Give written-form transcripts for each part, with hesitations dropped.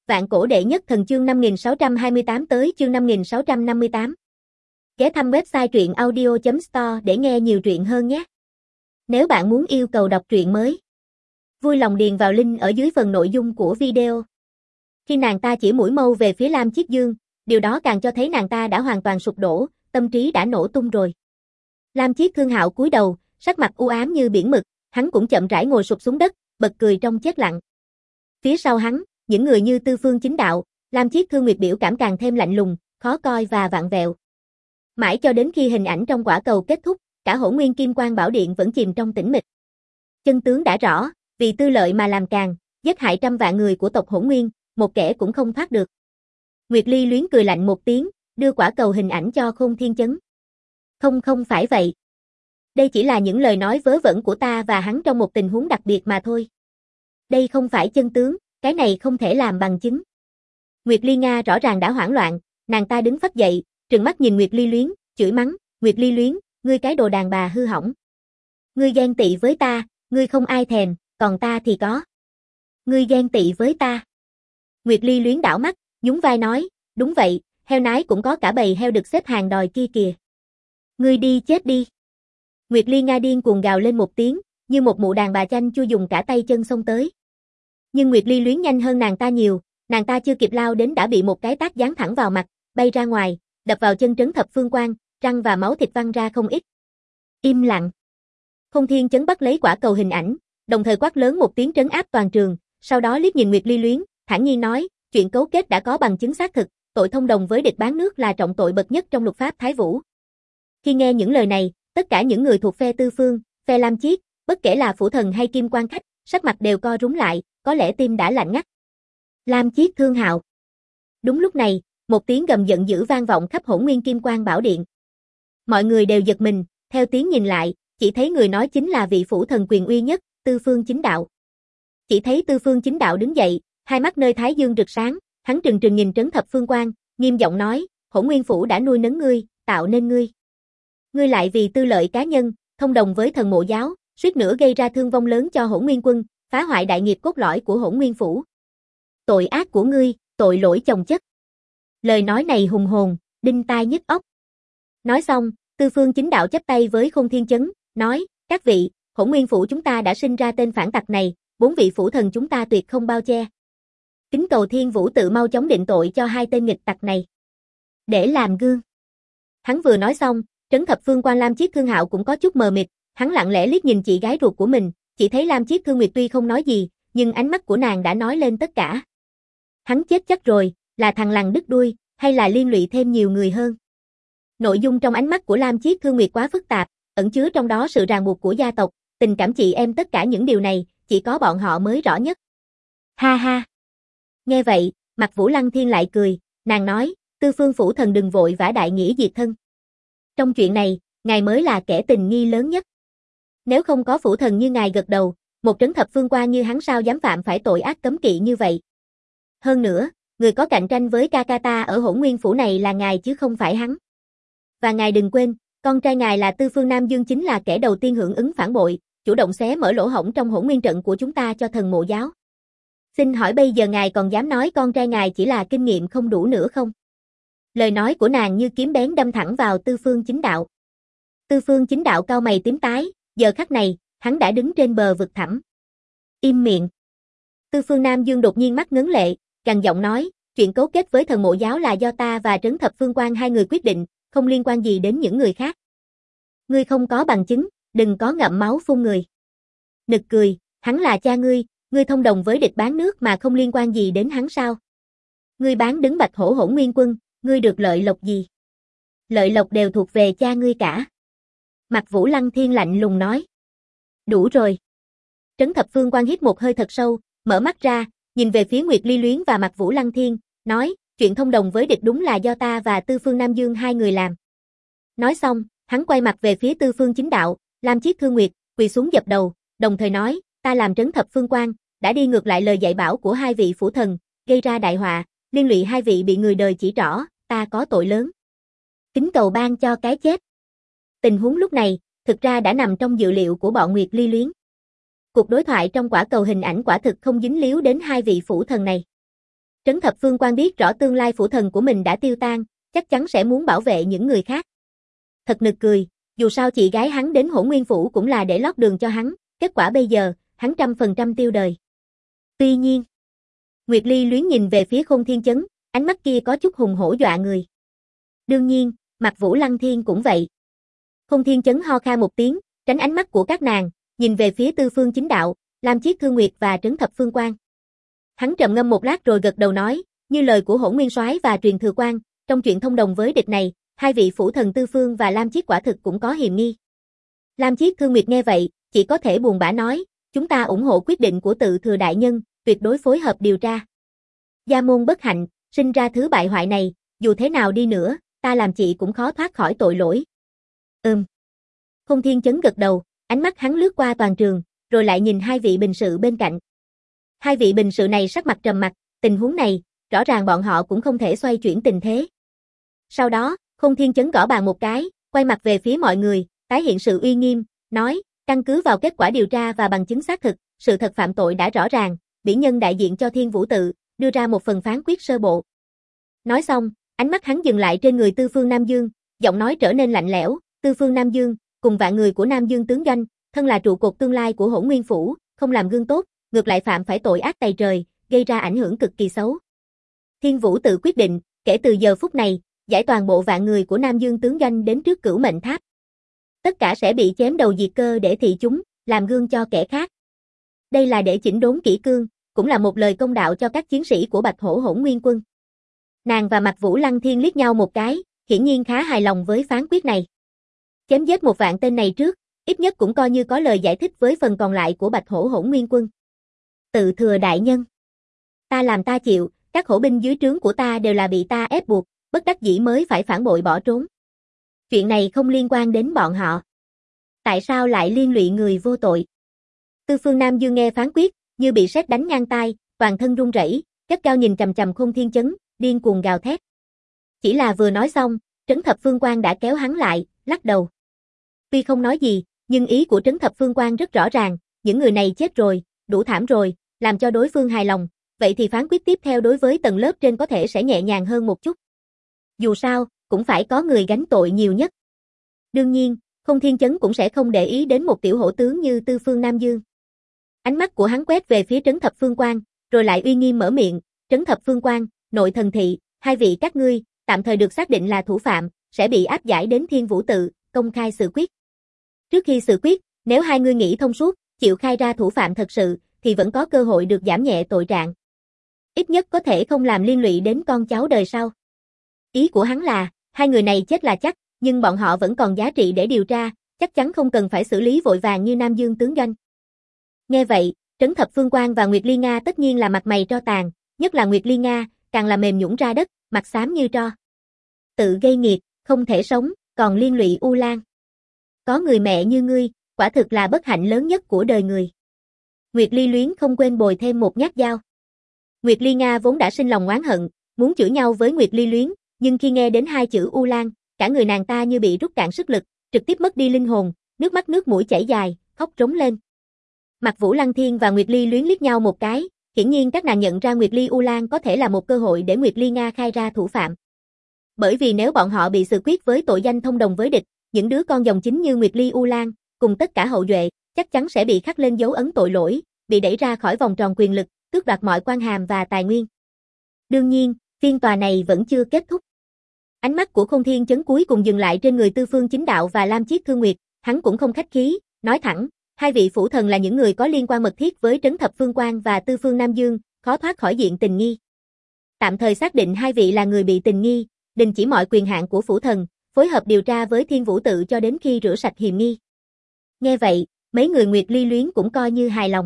Vạn cổ đệ nhất thần chương 5628 tới chương 5658. Ghé thăm website truyện audio.store để nghe nhiều truyện hơn nhé. Nếu bạn muốn yêu cầu đọc truyện mới, vui lòng điền vào link ở dưới phần nội dung của video. Khi nàng ta chỉ mũi mâu về phía Lam Chiết Dương, điều đó càng cho thấy nàng ta đã hoàn toàn sụp đổ, tâm trí đã nổ tung rồi. Lam Chiết Thương Hạo cúi đầu, sắc mặt u ám như biển mực, hắn cũng chậm rãi ngồi sụp xuống đất, bật cười trong chết lặng. Phía sau hắn, những người như Tư Phương Chính Đạo, Lam Chiết Thương Nguyệt biểu cảm càng thêm lạnh lùng, khó coi và vặn vẹo. Mãi cho đến khi hình ảnh trong quả cầu kết thúc, cả Hỗn Nguyên Kim Quang Bảo Điện vẫn chìm trong tĩnh mịch. Chân tướng đã rõ, vì tư lợi mà làm càn, giết hại trăm vạn người của tộc Hỗn Nguyên, một kẻ cũng không thoát được. Nguyệt Ly Luyến cười lạnh một tiếng, đưa quả cầu hình ảnh cho Khôn Thiên Chấn. Không phải vậy. Đây chỉ là những lời nói vớ vẩn của ta và hắn trong một tình huống đặc biệt mà thôi. Đây không phải chân tướng, cái này không thể làm bằng chứng. Nguyệt Ly Nga rõ ràng đã hoảng loạn, nàng ta đứng phắt dậy, trừng mắt nhìn Nguyệt Ly Luyến, chửi mắng, Nguyệt Ly Luyến, ngươi cái đồ đàn bà hư hỏng. Ngươi ghen tị với ta, ngươi không ai thèm, còn ta thì có. Ngươi ghen tị với ta. Nguyệt Ly Luyến đảo mắt, nhún vai nói, đúng vậy, heo nái cũng có cả bầy heo được xếp hàng đòi kia kìa. Ngươi đi chết đi. Nguyệt Ly Nga điên cuồng gào lên một tiếng, như một mụ đàn bà chanh chua dùng cả tay chân xông tới. Nhưng Nguyệt Ly Luyến nhanh hơn nàng ta nhiều, nàng ta chưa kịp lao đến đã bị một cái tát giáng thẳng vào mặt, bay ra ngoài, đập vào chân Trấn Thập Phương Quan, răng và máu thịt văng ra không ít. Im lặng. Khôn Thiên Chấn bắt lấy quả cầu hình ảnh, đồng thời quát lớn một tiếng trấn áp toàn trường, sau đó liếc nhìn Nguyệt Ly Luyến, thản nhiên nói, chuyện cấu kết đã có bằng chứng xác thực, tội thông đồng với địch bán nước là trọng tội bậc nhất trong luật pháp Thái Vũ. Khi nghe những lời này, tất cả những người thuộc phe Tư Phương, phe Lam Chiết, bất kể là Phủ Thần hay Kim Quan Khách, sắc mặt đều co rúm lại, có lẽ tim đã lạnh ngắt. Lam Chiết Thương Hạo. Đúng lúc này, một tiếng gầm giận dữ vang vọng khắp Hỗn Nguyên Kim Quang Bảo Điện. Mọi người đều giật mình, theo tiếng nhìn lại, chỉ thấy người nói chính là vị phủ thần quyền uy nhất, Tư Phương Chính Đạo. Chỉ thấy Tư Phương Chính Đạo đứng dậy, hai mắt nơi thái dương rực sáng, hắn trừng trừng nhìn Trấn Thập Phương Quan, nghiêm giọng nói, Hỗn Nguyên phủ đã nuôi nấng ngươi, tạo nên ngươi. Ngươi lại vì tư lợi cá nhân, thông đồng với Thần Mộ giáo, suýt nữa gây ra thương vong lớn cho Hỗn Nguyên quân, phá hoại đại nghiệp cốt lõi của Hỗn Nguyên phủ. Tội ác của ngươi, tội lỗi chồng chất. Lời nói này hùng hồn, đinh tai nhức óc. Nói xong, Tư Phương Chính Đạo chắp tay với Khôn Thiên Chấn, nói, các vị, Hỗn Nguyên phủ chúng ta đã sinh ra tên phản tặc này, 4 vị phủ thần chúng ta tuyệt không bao che. Kính cầu Thiên Vũ tự mau chóng định tội cho hai tên nghịch tặc này. Để làm gương. Hắn vừa nói xong, Trấn Thập Phương Quan Lam Chiết Thương Hạo cũng có chút mờ mịt, hắn lặng lẽ liếc nhìn chị gái ruột của mình, chỉ thấy Lam Chiết Thương Nguyệt tuy không nói gì, nhưng ánh mắt của nàng đã nói lên tất cả. Hắn chết chắc rồi, là thằng lằn đứt đuôi, hay là liên lụy thêm nhiều người hơn. Nội dung trong ánh mắt của Lam Chiết Thương Nguyệt quá phức tạp, ẩn chứa trong đó sự ràng buộc của gia tộc, tình cảm chị em tất cả những điều này, chỉ có bọn họ mới rõ nhất. Ha ha. Nghe vậy, mặt Vũ Lăng Thiên lại cười, nàng nói, Tư Phương phủ thần đừng vội vã đại nghĩa diệt thân. Trong chuyện này, ngài mới là kẻ tình nghi lớn nhất. Nếu không có phủ thần như ngài gật đầu, một Trấn Thập Phương Quan như hắn sao dám phạm phải tội ác cấm kỵ như vậy. Hơn nữa, người có cạnh tranh với ca ca ta ở Hỗn Nguyên phủ này là ngài chứ không phải hắn. Và ngài đừng quên, con trai ngài là Tư Phương Nam Dương chính là kẻ đầu tiên hưởng ứng phản bội, chủ động xé mở lỗ hổng trong Hỗn Nguyên trận của chúng ta cho Thần Mộ giáo. Xin hỏi bây giờ ngài còn dám nói con trai ngài chỉ là kinh nghiệm không đủ nữa không? Lời nói của nàng như kiếm bén đâm thẳng vào Tư Phương Chính Đạo. Tư Phương Chính Đạo cau mày tím tái, giờ khắc này, hắn đã đứng trên bờ vực thẳm. Im miệng. Tư Phương Nam Dương đột nhiên mắt ngấn lệ, gằn giọng nói, chuyện cấu kết với Thần Mộ giáo là do ta và Trấn Thập Phương Quan hai người quyết định, không liên quan gì đến những người khác. Ngươi không có bằng chứng, đừng có ngậm máu phun người. Nực cười, hắn là cha ngươi thông đồng với địch bán nước mà không liên quan gì đến hắn sao? Ngươi bán đứng Bạch Hổ Hỗn Nguyên quân, ngươi được lợi lộc gì? Lợi lộc đều thuộc về cha ngươi cả. Mặt Vũ Lăng Thiên lạnh lùng nói. Đủ rồi. Trấn Thập Phương Quan hít một hơi thật sâu, mở mắt ra, nhìn về phía Nguyệt Ly Luyến và mặt Vũ Lăng Thiên, nói, chuyện thông đồng với địch đúng là do ta và Tư Phương Nam Dương hai người làm. Nói xong, hắn quay mặt về phía Tư Phương Chính Đạo, Lam Chiết Thương Nguyệt, quỳ xuống dập đầu, đồng thời nói, ta làm Trấn Thập Phương Quan, đã đi ngược lại lời dạy bảo của hai vị phủ thần, gây ra đại họa, liên lụy hai vị bị người đời chỉ trỏ, ta có tội lớn. Kính cầu ban cho cái chết. Tình huống lúc này, thực ra đã nằm trong dự liệu của bọn Nguyệt Ly Luyến. Cuộc đối thoại trong quả cầu hình ảnh quả thực không dính líu đến hai vị phủ thần này. Trấn Thập Phương Quan biết rõ tương lai phủ thần của mình đã tiêu tan, chắc chắn sẽ muốn bảo vệ những người khác. Thật nực cười, dù sao chị gái hắn đến Hỗn Nguyên Phủ cũng là để lót đường cho hắn, kết quả bây giờ, hắn 100% tiêu đời. Tuy nhiên, Nguyệt Ly luyến nhìn về phía Khôn Thiên Chấn, ánh mắt kia có chút hùng hổ dọa người. Đương nhiên, Mạc Vũ Lăng Thiên cũng vậy. Khôn Thiên Chấn ho khan một tiếng, tránh ánh mắt của các nàng, nhìn về phía Tư Phương Chính Đạo, Lam Chiết Thương Nguyệt và Trấn Thập Phương Quan. Hắn trầm ngâm một lát rồi gật đầu nói, như lời của Hỗn Nguyên Soái và Truyền Thừa Quan, trong chuyện thông đồng với địch này, hai vị phủ thần Tư Phương và Lam Chiết quả thực cũng có hiềm nghi. Lam Chiết Thương Nguyệt nghe vậy, chỉ có thể buồn bã nói, chúng ta ủng hộ quyết định của Tự Thừa đại nhân, tuyệt đối phối hợp điều tra. Gia môn bất hạnh, sinh ra thứ bại hoại này, dù thế nào đi nữa, ta làm chị cũng khó thoát khỏi tội lỗi. Khôn Thiên Chấn gật đầu, ánh mắt hắn lướt qua toàn trường, rồi lại nhìn hai vị bình sự bên cạnh. Hai vị bình sự này sắc mặt trầm mặc, tình huống này, rõ ràng bọn họ cũng không thể xoay chuyển tình thế. Sau đó, Khôn Thiên Chấn gõ bàn một cái, quay mặt về phía mọi người, tái hiện sự uy nghiêm, nói, căn cứ vào kết quả điều tra và bằng chứng xác thực, sự thật phạm tội đã rõ ràng, bỉ nhân đại diện cho Thiên Vũ Tự, đưa ra một phần phán quyết sơ bộ. Nói xong, ánh mắt hắn dừng lại trên người Tư Phương Nam Dương, giọng nói trở nên lạnh lẽo, Tư Phương Nam Dương, cùng vạn người của Nam Dương tướng doanh, thân là trụ cột tương lai của Hỗn Nguyên Phủ, không làm gương tốt, ngược lại phạm phải tội ác tày trời, gây ra ảnh hưởng cực kỳ xấu. Thiên Vũ Tự quyết định, kể từ giờ phút này, giải toàn bộ vạn người của Nam Dương tướng doanh đến trước Cửu Mệnh Tháp. Tất cả sẽ bị chém đầu diệt cơ để thị chúng, làm gương cho kẻ khác. Đây là để chỉnh đốn kỷ cương, cũng là một lời công đạo cho các chiến sĩ của Bạch Hổ Hỗn Nguyên Quân. Nàng và Mạc Vũ Lăng Thiên liếc nhau một cái, hiển nhiên khá hài lòng với phán quyết này. Chém giết 1.000 tên này trước, ít nhất cũng coi như có lời giải thích với phần còn lại của Bạch Hổ Hỗn Nguyên Quân. Tự Thừa đại nhân, ta làm ta chịu, các hổ binh dưới trướng của ta đều là bị ta ép buộc, bất đắc dĩ mới phải phản bội bỏ trốn. Chuyện này không liên quan đến bọn họ. Tại sao lại liên lụy người vô tội? Tư Phương Nam Dương nghe phán quyết, như bị sét đánh ngang tai, toàn thân run rẩy, gắt gao nhìn chằm chằm Khôn Thiên Chấn, điên cuồng gào thét. Chỉ là vừa nói xong, Trấn Thập Phương Quan đã kéo hắn lại, lắc đầu. Tuy không nói gì, nhưng ý của Trấn Thập Phương Quan rất rõ ràng, những người này chết rồi, đủ thảm rồi, làm cho đối phương hài lòng, vậy thì phán quyết tiếp theo đối với tầng lớp trên có thể sẽ nhẹ nhàng hơn một chút. Dù sao, cũng phải có người gánh tội nhiều nhất. Đương nhiên, Khôn Thiên Chấn cũng sẽ không để ý đến một tiểu hổ tướng như Tư Phương Nam Dương. Ánh mắt của hắn quét về phía Trấn Thập Phương Quan, rồi lại uy nghiêm mở miệng, Trấn Thập Phương Quan, Nội Thần Thị, hai vị các ngươi, tạm thời được xác định là thủ phạm, sẽ bị áp giải đến Thiên Vũ Tự, công khai xử quyết. Trước khi xử quyết, nếu hai ngươi nghĩ thông suốt, chịu khai ra thủ phạm thật sự, thì vẫn có cơ hội được giảm nhẹ tội trạng. Ít nhất có thể không làm liên lụy đến con cháu đời sau. Ý của hắn là, hai người này chết là chắc, nhưng bọn họ vẫn còn giá trị để điều tra, chắc chắn không cần phải xử lý vội vàng như Nam Dương tướng doanh. Nghe vậy, Trấn Thập Phương Quan và Nguyệt Ly Nga tất nhiên là mặt mày tro tàn, nhất là Nguyệt Ly Nga, càng là mềm nhũn ra đất, mặt xám như tro. Tự gây nghiệt, không thể sống, còn liên lụy U Lan. Có người mẹ như ngươi, quả thực là bất hạnh lớn nhất của đời người. Nguyệt Ly Luyến không quên bồi thêm một nhát dao. Nguyệt Ly Nga vốn đã sinh lòng oán hận, muốn chửi nhau với Nguyệt Ly Luyến, nhưng khi nghe đến hai chữ U Lan, cả người nàng ta như bị rút cạn sức lực, trực tiếp mất đi linh hồn, nước mắt nước mũi chảy dài, khóc rống lên. Mạc Vũ Lăng Thiên và Nguyệt Ly Luyến liếc nhau một cái, hiển nhiên các nàng nhận ra Nguyệt Ly U Lan có thể là một cơ hội để Nguyệt Ly Nga khai ra thủ phạm. Bởi vì nếu bọn họ bị xử quyết với tội danh thông đồng với địch, những đứa con dòng chính như Nguyệt Ly U Lan, cùng tất cả hậu duệ, chắc chắn sẽ bị khắc lên dấu ấn tội lỗi, bị đẩy ra khỏi vòng tròn quyền lực, tước đoạt mọi quan hàm và tài nguyên. Đương nhiên, phiên tòa này vẫn chưa kết thúc. Ánh mắt của Khôn Thiên Chấn cuối cùng dừng lại trên người Tư Phương Chính Đạo và Lam Chiết Thương Nguyệt, hắn cũng không khách khí, nói thẳng, hai vị phủ thần là những người có liên quan mật thiết với Trấn Thập Phương Quan và Tư Phương Nam Dương, khó thoát khỏi diện tình nghi. Tạm thời xác định hai vị là người bị tình nghi, đình chỉ mọi quyền hạn của phủ thần, phối hợp điều tra với Thiên Vũ Tự cho đến khi rửa sạch hiềm nghi. Nghe vậy, mấy người Nguyệt Ly Luyến cũng coi như hài lòng.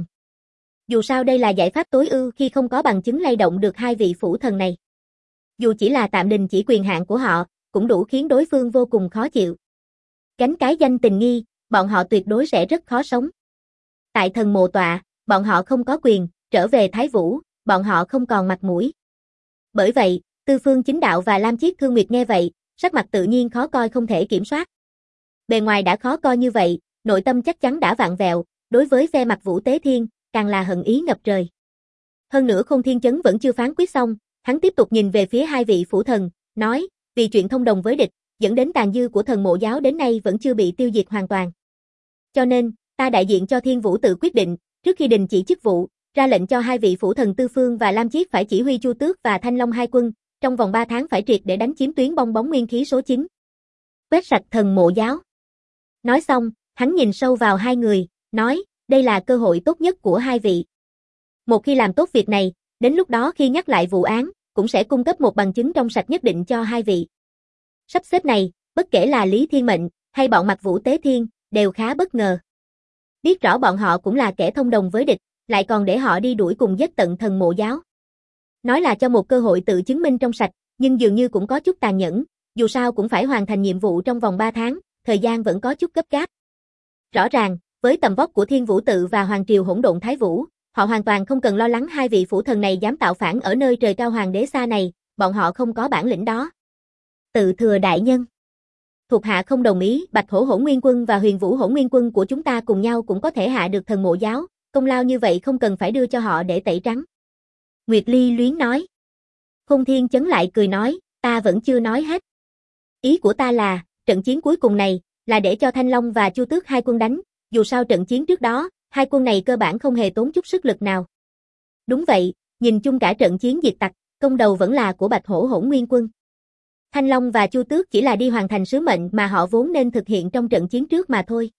Dù sao đây là giải pháp tối ưu khi không có bằng chứng lay động được hai vị phủ thần này. Dù chỉ là tạm đình chỉ quyền hạn của họ, cũng đủ khiến đối phương vô cùng khó chịu. Gánh cái danh tình nghi, bọn họ tuyệt đối sẽ rất khó sống. Tại thần mộ tọa, bọn họ không có quyền, trở về Thái Vũ, bọn họ không còn mặt mũi. Bởi vậy, Tư Phương Chính Đạo và Lam Chiết Thương Nguyệt nghe vậy, sắc mặt tự nhiên khó coi không thể kiểm soát. Bề ngoài đã khó coi như vậy, nội tâm chắc chắn đã vặn vẹo, đối với phe Mạc Vũ Tế Thiên, càng là hận ý ngập trời. Hơn nữa Khôn Thiên Chấn vẫn chưa phán quyết xong, hắn tiếp tục nhìn về phía hai vị phủ thần, nói, vì chuyện thông đồng với địch, dẫn đến tàn dư của thần mộ giáo đến nay vẫn chưa bị tiêu diệt hoàn toàn. Cho nên, ta đại diện cho Thiên Vũ tự quyết định, trước khi đình chỉ chức vụ, ra lệnh cho hai vị phủ thần Tư Phương và Lam Chiết phải chỉ huy Chu Tước và Thanh Long hai quân, trong vòng 3 tháng phải triệt để đánh chiếm tuyến bong bóng nguyên khí số 9. Quét sạch thần mộ giáo. Nói xong, hắn nhìn sâu vào hai người, nói, đây là cơ hội tốt nhất của hai vị. Một khi làm tốt việc này, đến lúc đó khi nhắc lại vụ án, cũng sẽ cung cấp một bằng chứng trong sạch nhất định cho hai vị. Sắp xếp này, bất kể là Lý Thiên Mệnh, hay bọn Mặc Vũ Tế Thiên, đều khá bất ngờ. Biết rõ bọn họ cũng là kẻ thông đồng với địch, lại còn để họ đi đuổi cùng giết tận thần mộ giáo. Nói là cho một cơ hội tự chứng minh trong sạch, nhưng dường như cũng có chút tàn nhẫn, dù sao cũng phải hoàn thành nhiệm vụ trong vòng 3 tháng, thời gian vẫn có chút gấp gáp. Rõ ràng, với tầm vóc của Thiên Vũ tự và Hoàng triều hỗn độn Thái Vũ, họ hoàn toàn không cần lo lắng hai vị phủ thần này dám tạo phản ở nơi trời cao hoàng đế xa này, bọn họ không có bản lĩnh đó. Tự thừa đại nhân. Thuộc hạ không đồng ý, Bạch Hổ Hỗn Nguyên quân và Huyền Vũ Hỗn Nguyên quân của chúng ta cùng nhau cũng có thể hạ được thần mộ giáo, công lao như vậy không cần phải đưa cho họ để tẩy trắng. Nguyệt Ly luyến nói. Khôn Thiên chấn lại cười nói, ta vẫn chưa nói hết. Ý của ta là, trận chiến cuối cùng này, là để cho Thanh Long và Chu Tước hai quân đánh, dù sao trận chiến trước đó, hai quân này cơ bản không hề tốn chút sức lực nào. Đúng vậy, nhìn chung cả trận chiến diệt tặc, công đầu vẫn là của Bạch Hổ Hỗn Nguyên quân. Thanh Long và Chu Tước chỉ là đi hoàn thành sứ mệnh mà họ vốn nên thực hiện trong trận chiến trước mà thôi.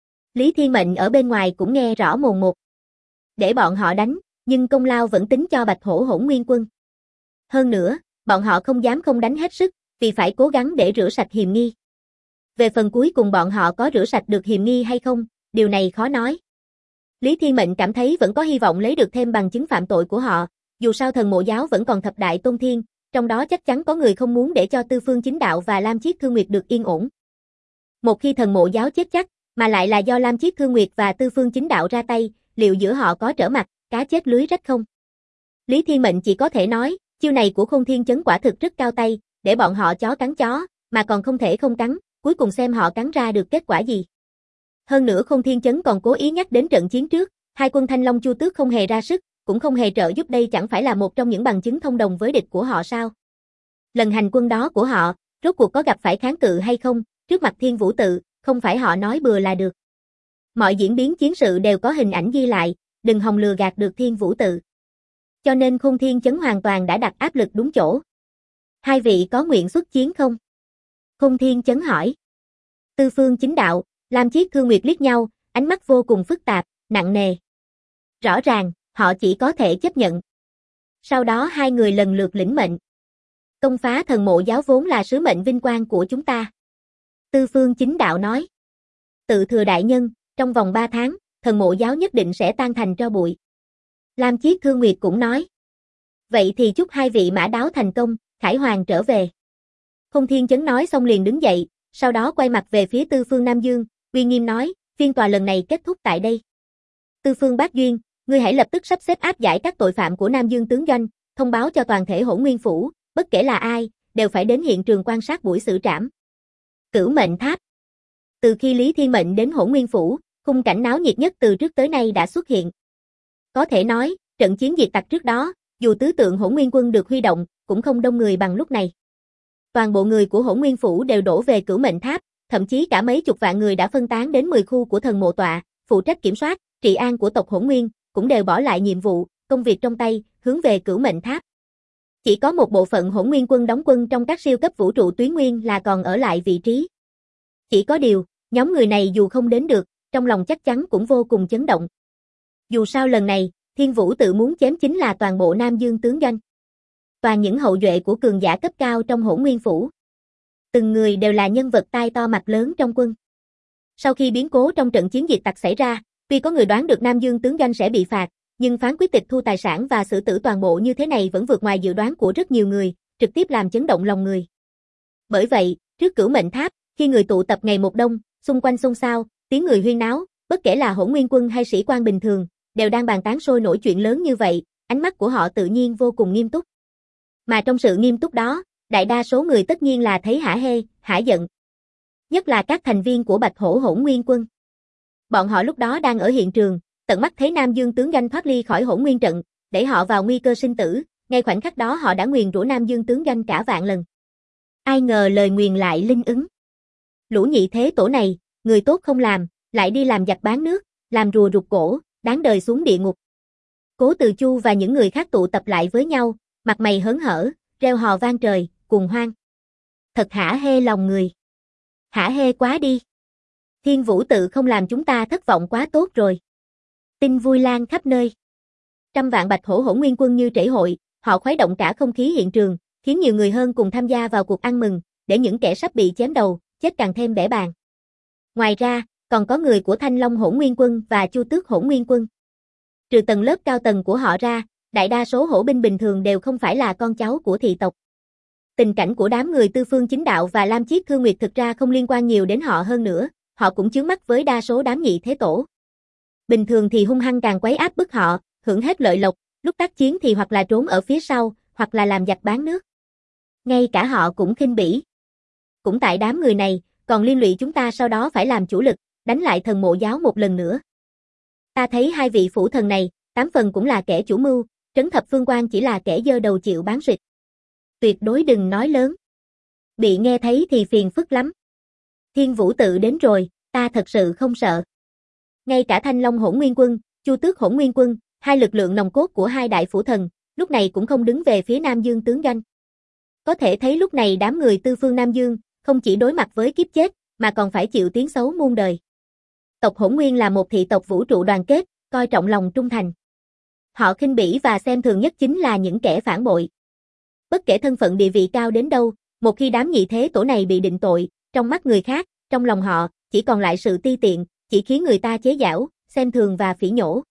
Lý Thiên Mệnh ở bên ngoài cũng nghe rõ mồn một. Để bọn họ đánh, nhưng công lao vẫn tính cho Bạch Hổ Hỗn Nguyên quân. Hơn nữa, bọn họ không dám không đánh hết sức, vì phải cố gắng để rửa sạch hiềm nghi. Về phần cuối cùng bọn họ có rửa sạch được hiềm nghi hay không, điều này khó nói. Lý Thiên Mệnh cảm thấy vẫn có hy vọng lấy được thêm bằng chứng phạm tội của họ, dù sao thần mộ giáo vẫn còn thập đại tôn thiên, trong đó chắc chắn có người không muốn để cho Tư Phương Chính Đạo và Lam Chiết Thương Nguyệt được yên ổn. Một khi thần mộ giáo chết chắc, mà lại là do Lam Chiết Thương Nguyệt và Tư Phương Chính Đạo ra tay, liệu giữa họ có trở mặt, cá chết lưới rách không? Lý Thiên Mệnh chỉ có thể nói, chiêu này của Khôn Thiên chấn quả thực rất cao tay, để bọn họ chó cắn chó, mà còn không thể không cắn, cuối cùng xem họ cắn ra được kết quả gì. Hơn nữa Khôn Thiên chấn còn cố ý nhắc đến trận chiến trước, hai quân Thanh Long Chu Tước không hề ra sức, cũng không hề trợ giúp, đây chẳng phải là một trong những bằng chứng thông đồng với địch của họ sao? Lần hành quân đó của họ, rốt cuộc có gặp phải kháng cự hay không, trước mặt Thiên Vũ tự, không phải họ nói bừa là được. Mọi diễn biến chiến sự đều có hình ảnh ghi lại, đừng hòng lừa gạt được Thiên Vũ tự. Cho nên Khôn Thiên chấn hoàn toàn đã đặt áp lực đúng chỗ. Hai vị có nguyện xuất chiến không? Khôn Thiên chấn hỏi. Tư Phương Chính Đạo, Lam Chiết Thương Nguyệt liếc nhau, ánh mắt vô cùng phức tạp, nặng nề. Rõ ràng, họ chỉ có thể chấp nhận. Sau đó hai người lần lượt lĩnh mệnh. Công phá thần mộ giáo vốn là sứ mệnh vinh quang của chúng ta. Tư Phương Chính Đạo nói. Tự thừa đại nhân, trong vòng 3 tháng, thần mộ giáo nhất định sẽ tan thành tro bụi. Lam Chiết Thương Nguyệt cũng nói. Vậy thì chúc hai vị mã đáo thành công, khải hoàn trở về. Khôn Thiên chấn nói xong liền đứng dậy, sau đó quay mặt về phía Tư Phương Nam Dương, uy nghiêm nói, phiên tòa lần này kết thúc tại đây. Tư Phương Bác Duyên, ngươi hãy lập tức sắp xếp áp giải các tội phạm của Nam Dương tướng doanh, thông báo cho toàn thể Hỗn Nguyên phủ, bất kể là ai, đều phải đến hiện trường quan sát buổi xử trảm. Cửu Mệnh Tháp. Từ khi Lý Thiên Mệnh đến Hỗn Nguyên phủ, khung cảnh náo nhiệt nhất từ trước tới nay đã xuất hiện. Có thể nói, trận chiến diệt tặc trước đó, dù tứ tượng Hỗn Nguyên quân được huy động, cũng không đông người bằng lúc này. Toàn bộ người của Hỗn Nguyên phủ đều đổ về Cửu Mệnh Tháp, thậm chí cả mấy chục vạn người đã phân tán đến 10 khu của thần mộ tọa, phụ trách kiểm soát, trị an của tộc Hỗn Nguyên, cũng đều bỏ lại nhiệm vụ, công việc trong tay, hướng về Cửu Mệnh Tháp. Chỉ có một bộ phận Hỗn Nguyên quân đóng quân trong các siêu cấp vũ trụ tuyến nguyên là còn ở lại vị trí. Chỉ có điều, nhóm người này dù không đến được, trong lòng chắc chắn cũng vô cùng chấn động. Dù sao lần này, Thiên Vũ tự muốn chém chính là toàn bộ Nam Dương tướng doanh. Toàn những hậu duệ của cường giả cấp cao trong Hỗn Nguyên phủ. Từng người đều là nhân vật tai to mặt lớn trong quân. Sau khi biến cố trong trận chiến diệt tặc xảy ra, tuy có người đoán được Nam Dương tướng doanh sẽ bị phạt, nhưng phán quyết tịch thu tài sản và xử tử toàn bộ như thế này vẫn vượt ngoài dự đoán của rất nhiều người, trực tiếp làm chấn động lòng người. Bởi vậy, trước Cửu Mệnh Tháp, khi người tụ tập ngày một đông, xung quanh xôn xao, tiếng người huyên náo, bất kể là Hỗn Nguyên quân hay sĩ quan bình thường, đều đang bàn tán sôi nổi chuyện lớn như vậy, ánh mắt của họ tự nhiên vô cùng nghiêm túc. Mà trong sự nghiêm túc đó, đại đa số người tất nhiên là thấy hả hê, hả giận. Nhất là các thành viên của Bạch Hổ Hỗn Nguyên quân. Bọn họ lúc đó đang ở hiện trường, tận mắt thấy Nam Dương tướng doanh thoát ly khỏi Hỗn Nguyên trận, đẩy họ vào nguy cơ sinh tử, ngay khoảnh khắc đó họ đã nguyền rủa Nam Dương tướng doanh cả vạn lần. Ai ngờ lời nguyền lại linh ứng. Lũ nhị thế tổ này, người tốt không làm, lại đi làm giặc bán nước, làm rùa rụt cổ, đáng đời xuống địa ngục. Cố Từ Chu và những người khác tụ tập lại với nhau, mặt mày hớn hở, reo hò vang trời, cuồng hoan. Thật hả hê lòng người. Hả hê quá đi. Thiên Vũ tự không làm chúng ta thất vọng quá tốt rồi. Tin vui lan khắp nơi. Trăm vạn bạch hổ hỗn nguyên quân như trễ hội, họ khuấy động cả không khí hiện trường, khiến nhiều người hơn cùng tham gia vào cuộc ăn mừng, để những kẻ sắp bị chém đầu, chết càng thêm bẽ bàng. Ngoài ra, còn có người của Thanh Long hỗn nguyên quân và Chu Tước hỗn nguyên quân. Trừ tầng lớp cao tầng của họ ra, đại đa số hổ binh bình thường đều không phải là con cháu của thị tộc. Tình cảnh của đám người Tư Phương Chính Đạo và Lam Chiết Thương Nguyệt thực ra không liên quan nhiều đến họ hơn nữa, họ cũng chướng mắt với đa số đám nhị thế tổ. Bình thường thì hung hăng càng quấy áp bức họ, hưởng hết lợi lộc, lúc tác chiến thì hoặc là trốn ở phía sau, hoặc là làm giặc bán nước. Ngay cả họ cũng khinh bỉ. Cũng tại đám người này, còn liên lụy chúng ta sau đó phải làm chủ lực, đánh lại thần mộ giáo một lần nữa. Ta thấy hai vị phủ thần này, 8 phần cũng là kẻ chủ mưu, Trấn Thập Phương Quan chỉ là kẻ dơ đầu chịu bán suyệt. Tuyệt đối đừng nói lớn. Bị nghe thấy thì phiền phức lắm. Thiên Vũ tự đến rồi, ta thật sự không sợ. Ngay cả Thanh Long hỗn nguyên quân, Chu Tước hỗn nguyên quân, hai lực lượng nòng cốt của hai đại phủ thần, lúc này cũng không đứng về phía Nam Dương tướng doanh. Có thể thấy lúc này đám người Tư Phương Nam Dương, không chỉ đối mặt với kiếp chết, mà còn phải chịu tiếng xấu muôn đời. Tộc Hỗn Nguyên là một thị tộc vũ trụ đoàn kết, coi trọng lòng trung thành. Họ khinh bỉ và xem thường nhất chính là những kẻ phản bội. Bất kể thân phận địa vị cao đến đâu, một khi đám nhị thế tổ này bị định tội, trong mắt người khác, trong lòng họ, chỉ còn lại sự ti tiện, chỉ khiến người ta chế giễu, xem thường và phỉ nhổ.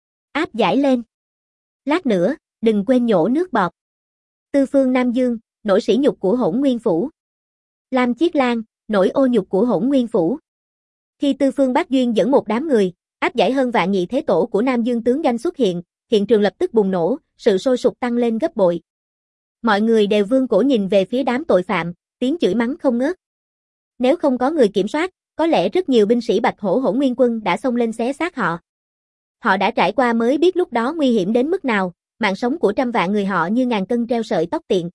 Áp giải lên. Lát nữa, đừng quên nhổ nước bọt. Tư Phương Nam Dương, nỗi sỉ nhục của Hỗn Nguyên Phủ. Lam Chiết Lan, nỗi ô nhục của Hỗn Nguyên Phủ. Khi Tư Phương Bác Duyên dẫn một đám người, áp giải hơn vạn nhị thế tổ của Nam Dương tướng doanh xuất hiện trường lập tức bùng nổ, sự sôi sục tăng lên gấp bội. Mọi người đều vươn cổ nhìn về phía đám tội phạm, tiếng chửi mắng không ngớt. Nếu không có người kiểm soát, có lẽ rất nhiều binh sĩ Bạch Hổ Hỗn Nguyên quân đã xông lên xé xác họ. Họ đã trải qua mới biết lúc đó nguy hiểm đến mức nào, mạng sống của trăm vạn người họ như ngàn cân treo sợi tóc tiện.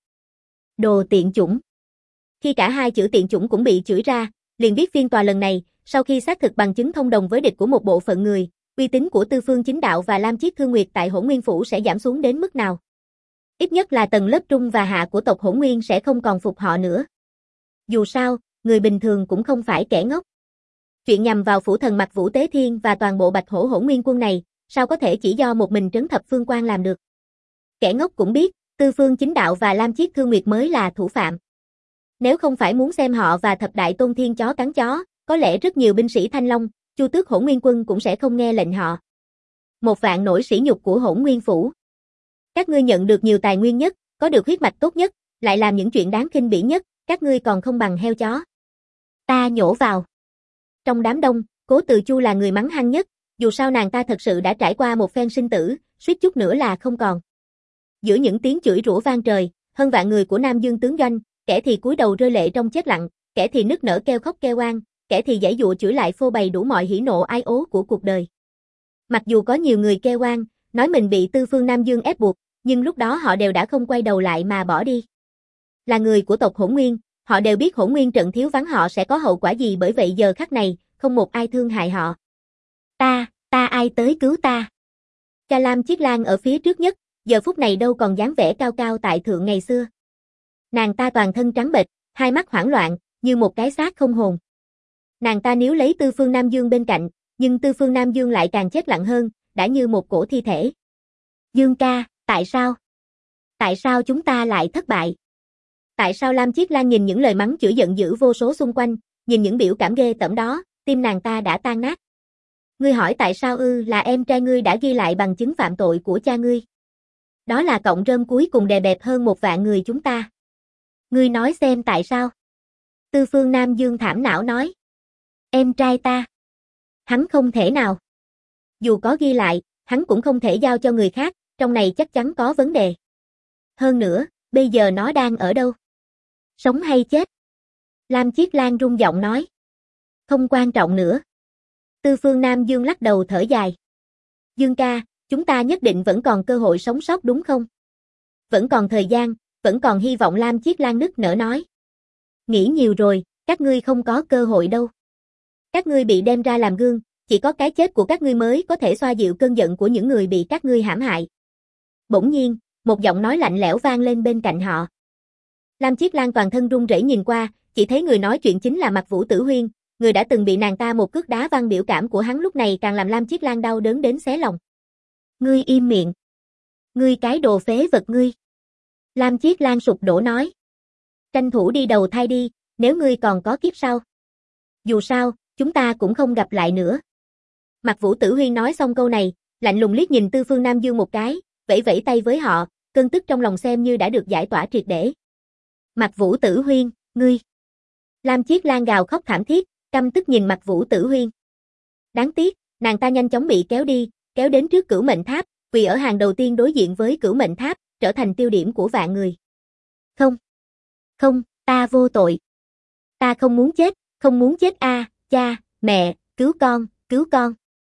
Đồ tiện chủng. Khi cả hai chữ tiện chủng cũng bị chửi ra, liền biết phiên tòa lần này, sau khi xác thực bằng chứng thông đồng với địch của một bộ phận người, uy tín của Tư Phương Chính Đạo và Lam Chiết Thương Nguyệt tại Hỗn Nguyên Phủ sẽ giảm xuống đến mức nào. Ít nhất là tầng lớp trung và hạ của tộc Hỗn Nguyên sẽ không còn phục họ nữa. Dù sao, người bình thường cũng không phải kẻ ngốc. Chuyện nhằm vào phủ thần Mặc Vũ Tế Thiên và toàn bộ Bạch Hổ Hỗn Nguyên quân này, sao có thể chỉ do một mình Trấn Thập Phương Quan làm được. Kẻ ngốc cũng biết, Tư Phương Chính Đạo và Lam Chiết Thương Nguyệt mới là thủ phạm. Nếu không phải muốn xem họ và Thập Đại Tôn Thiên chó cắn chó, có lẽ rất nhiều binh sĩ Thanh Long, Chu Tước Hỗn Nguyên quân cũng sẽ không nghe lệnh họ. Một vạn nỗi sỉ nhục của Hỗn Nguyên Phủ. Các ngươi nhận được nhiều tài nguyên nhất, có được huyết mạch tốt nhất, lại làm những chuyện đáng khinh bỉ nhất, các ngươi còn không bằng heo chó. Ta nhổ vào. Trong đám đông, Cố Từ Chu là người mắng hăng nhất, dù sao nàng ta thật sự đã trải qua một phen sinh tử, suýt chút nữa là không còn. Giữa những tiếng chửi rủa vang trời, hơn vạn người của Nam Dương tướng doanh, kẻ thì cúi đầu rơi lệ trong chết lặng, kẻ thì nức nở kêu khóc kêu oan, kẻ thì giãy giụa chửi lại phô bày đủ mọi hỉ nộ ai ố của cuộc đời. Mặc dù có nhiều người kêu oan, nói mình bị Tư Phương Nam Dương ép buộc, nhưng lúc đó họ đều đã không quay đầu lại mà bỏ đi. Là người của tộc Hỗn Nguyên, họ đều biết Hỗn Nguyên trận thiếu vắng họ sẽ có hậu quả gì, bởi vậy giờ khắc này, không một ai thương hại họ. Ta ai tới cứu ta? Cha Lam Chiết Lan ở phía trước nhất, giờ phút này đâu còn dáng vẻ cao cao tại thượng ngày xưa. Nàng ta toàn thân trắng bệch, hai mắt hoảng loạn, như một cái xác không hồn. Nàng ta níu lấy Tư Phương Nam Dương bên cạnh, nhưng Tư Phương Nam Dương lại càng chết lặng hơn, đã như một cổ thi thể. Dương ca, tại sao? Tại sao chúng ta lại thất bại? Tại sao Lam Chiết Lan nhìn những lời mắng chửi giận dữ vô số xung quanh, nhìn những biểu cảm ghê tởm đó, tim nàng ta đã tan nát. Ngươi hỏi tại sao ư? Là em trai ngươi đã ghi lại bằng chứng phạm tội của cha ngươi. Đó là cọng rơm cuối cùng đè bẹp hơn một vạn người chúng ta. Ngươi nói xem tại sao? Tư Phương Nam Dương thảm não nói. Em trai ta. Hắn không thể nào. Dù có ghi lại, hắn cũng không thể giao cho người khác, trong này chắc chắn có vấn đề. Hơn nữa, bây giờ nó đang ở đâu? Sống hay chết? Lam Chiết Lan run giọng nói. Không quan trọng nữa. Tư Phương Nam Dương lắc đầu thở dài. Dương ca, chúng ta nhất định vẫn còn cơ hội sống sót đúng không? Vẫn còn thời gian, vẫn còn hy vọng, Lam Chiết Lan nức nở nói. Nghĩ nhiều rồi, các ngươi không có cơ hội đâu. Các ngươi bị đem ra làm gương, chỉ có cái chết của các ngươi mới có thể xoa dịu cơn giận của những người bị các ngươi hãm hại. Bỗng nhiên, một giọng nói lạnh lẽo vang lên bên cạnh họ. Lam Chiết Lan toàn thân run rẩy nhìn qua, chỉ thấy người nói chuyện chính là Mạc Vũ Tử Huyên, người đã từng bị nàng ta một cước đá văng. Biểu cảm của hắn lúc này càng làm Lam Chiết Lan đau đớn đến xé lòng. Ngươi im miệng. Ngươi cái đồ phế vật ngươi. Lam Chiết Lan sụp đổ nói. Tranh thủ đi đầu thai đi, nếu ngươi còn có kiếp sau. Dù sao, chúng ta cũng không gặp lại nữa. Mạc Vũ Tử Huyên nói xong câu này, lạnh lùng liếc nhìn Tư Phương Nam Dương một cái, vẫy vẫy tay với họ, cơn tức trong lòng xem như đã được giải tỏa triệt để. Mạc Vũ Tử Huyên, ngươi. Lam Chiết Lan gào khóc thảm thiết, căm tức nhìn Mạc Vũ Tử Huyên. Đáng tiếc, nàng ta nhanh chóng bị kéo đi, kéo đến trước Cửu Mệnh Tháp, quỳ ở hàng đầu tiên đối diện với Cửu Mệnh Tháp, trở thành tiêu điểm của vạn người. Không. Không, ta vô tội. Ta không muốn chết, không muốn chết a, cha, mẹ, cứu con, cứu con.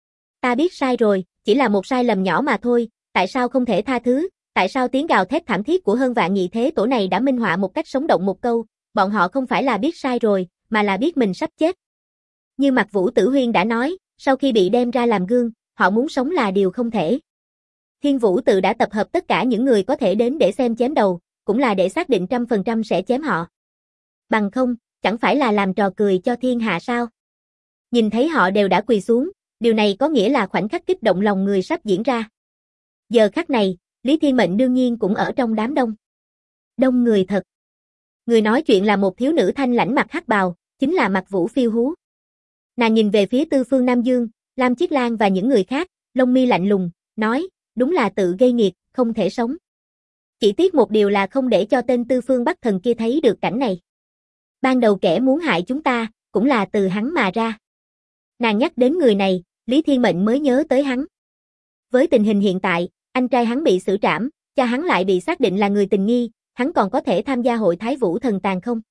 Ta biết sai rồi, chỉ là một sai lầm nhỏ mà thôi, tại sao không thể tha thứ, tại sao tiếng gào thét thảm thiết của hơn vạn nhị thế tổ này đã minh họa một cách sống động một câu, bọn họ không phải là biết sai rồi, mà là biết mình sắp chết. Như Mạc Vũ Tử Huyên đã nói, sau khi bị đem ra làm gương, họ muốn sống là điều không thể. Thiên Vũ Tự đã tập hợp tất cả những người có thể đến để xem chém đầu, cũng là để xác định 100% sẽ chém họ. Bằng không, chẳng phải là làm trò cười cho thiên hạ sao? Nhìn thấy họ đều đã quỳ xuống, điều này có nghĩa là khoảnh khắc kích động lòng người sắp diễn ra. Giờ khắc này, Lý Thiên Mệnh đương nhiên cũng ở trong đám đông. Đông người thật. Người nói chuyện là một thiếu nữ thanh lãnh mặc hắc bào, chính là Mạc Vũ Phiêu Hú. Nàng nhìn về phía Tư Phương Nam Dương, Lam Chiết Lan và những người khác, lông mi lạnh lùng, nói, đúng là tự gây nghiệt, không thể sống. Chỉ tiếc một điều là không để cho tên Tư Phương Bắc Thần kia thấy được cảnh này. Ban đầu kẻ muốn hại chúng ta, cũng là từ hắn mà ra. Nàng nhắc đến người này, Lý Thiên Mệnh mới nhớ tới hắn. Với tình hình hiện tại, anh trai hắn bị xử trảm, cha hắn lại bị xác định là người tình nghi, hắn còn có thể tham gia hội Thái Vũ Thần Tàng không?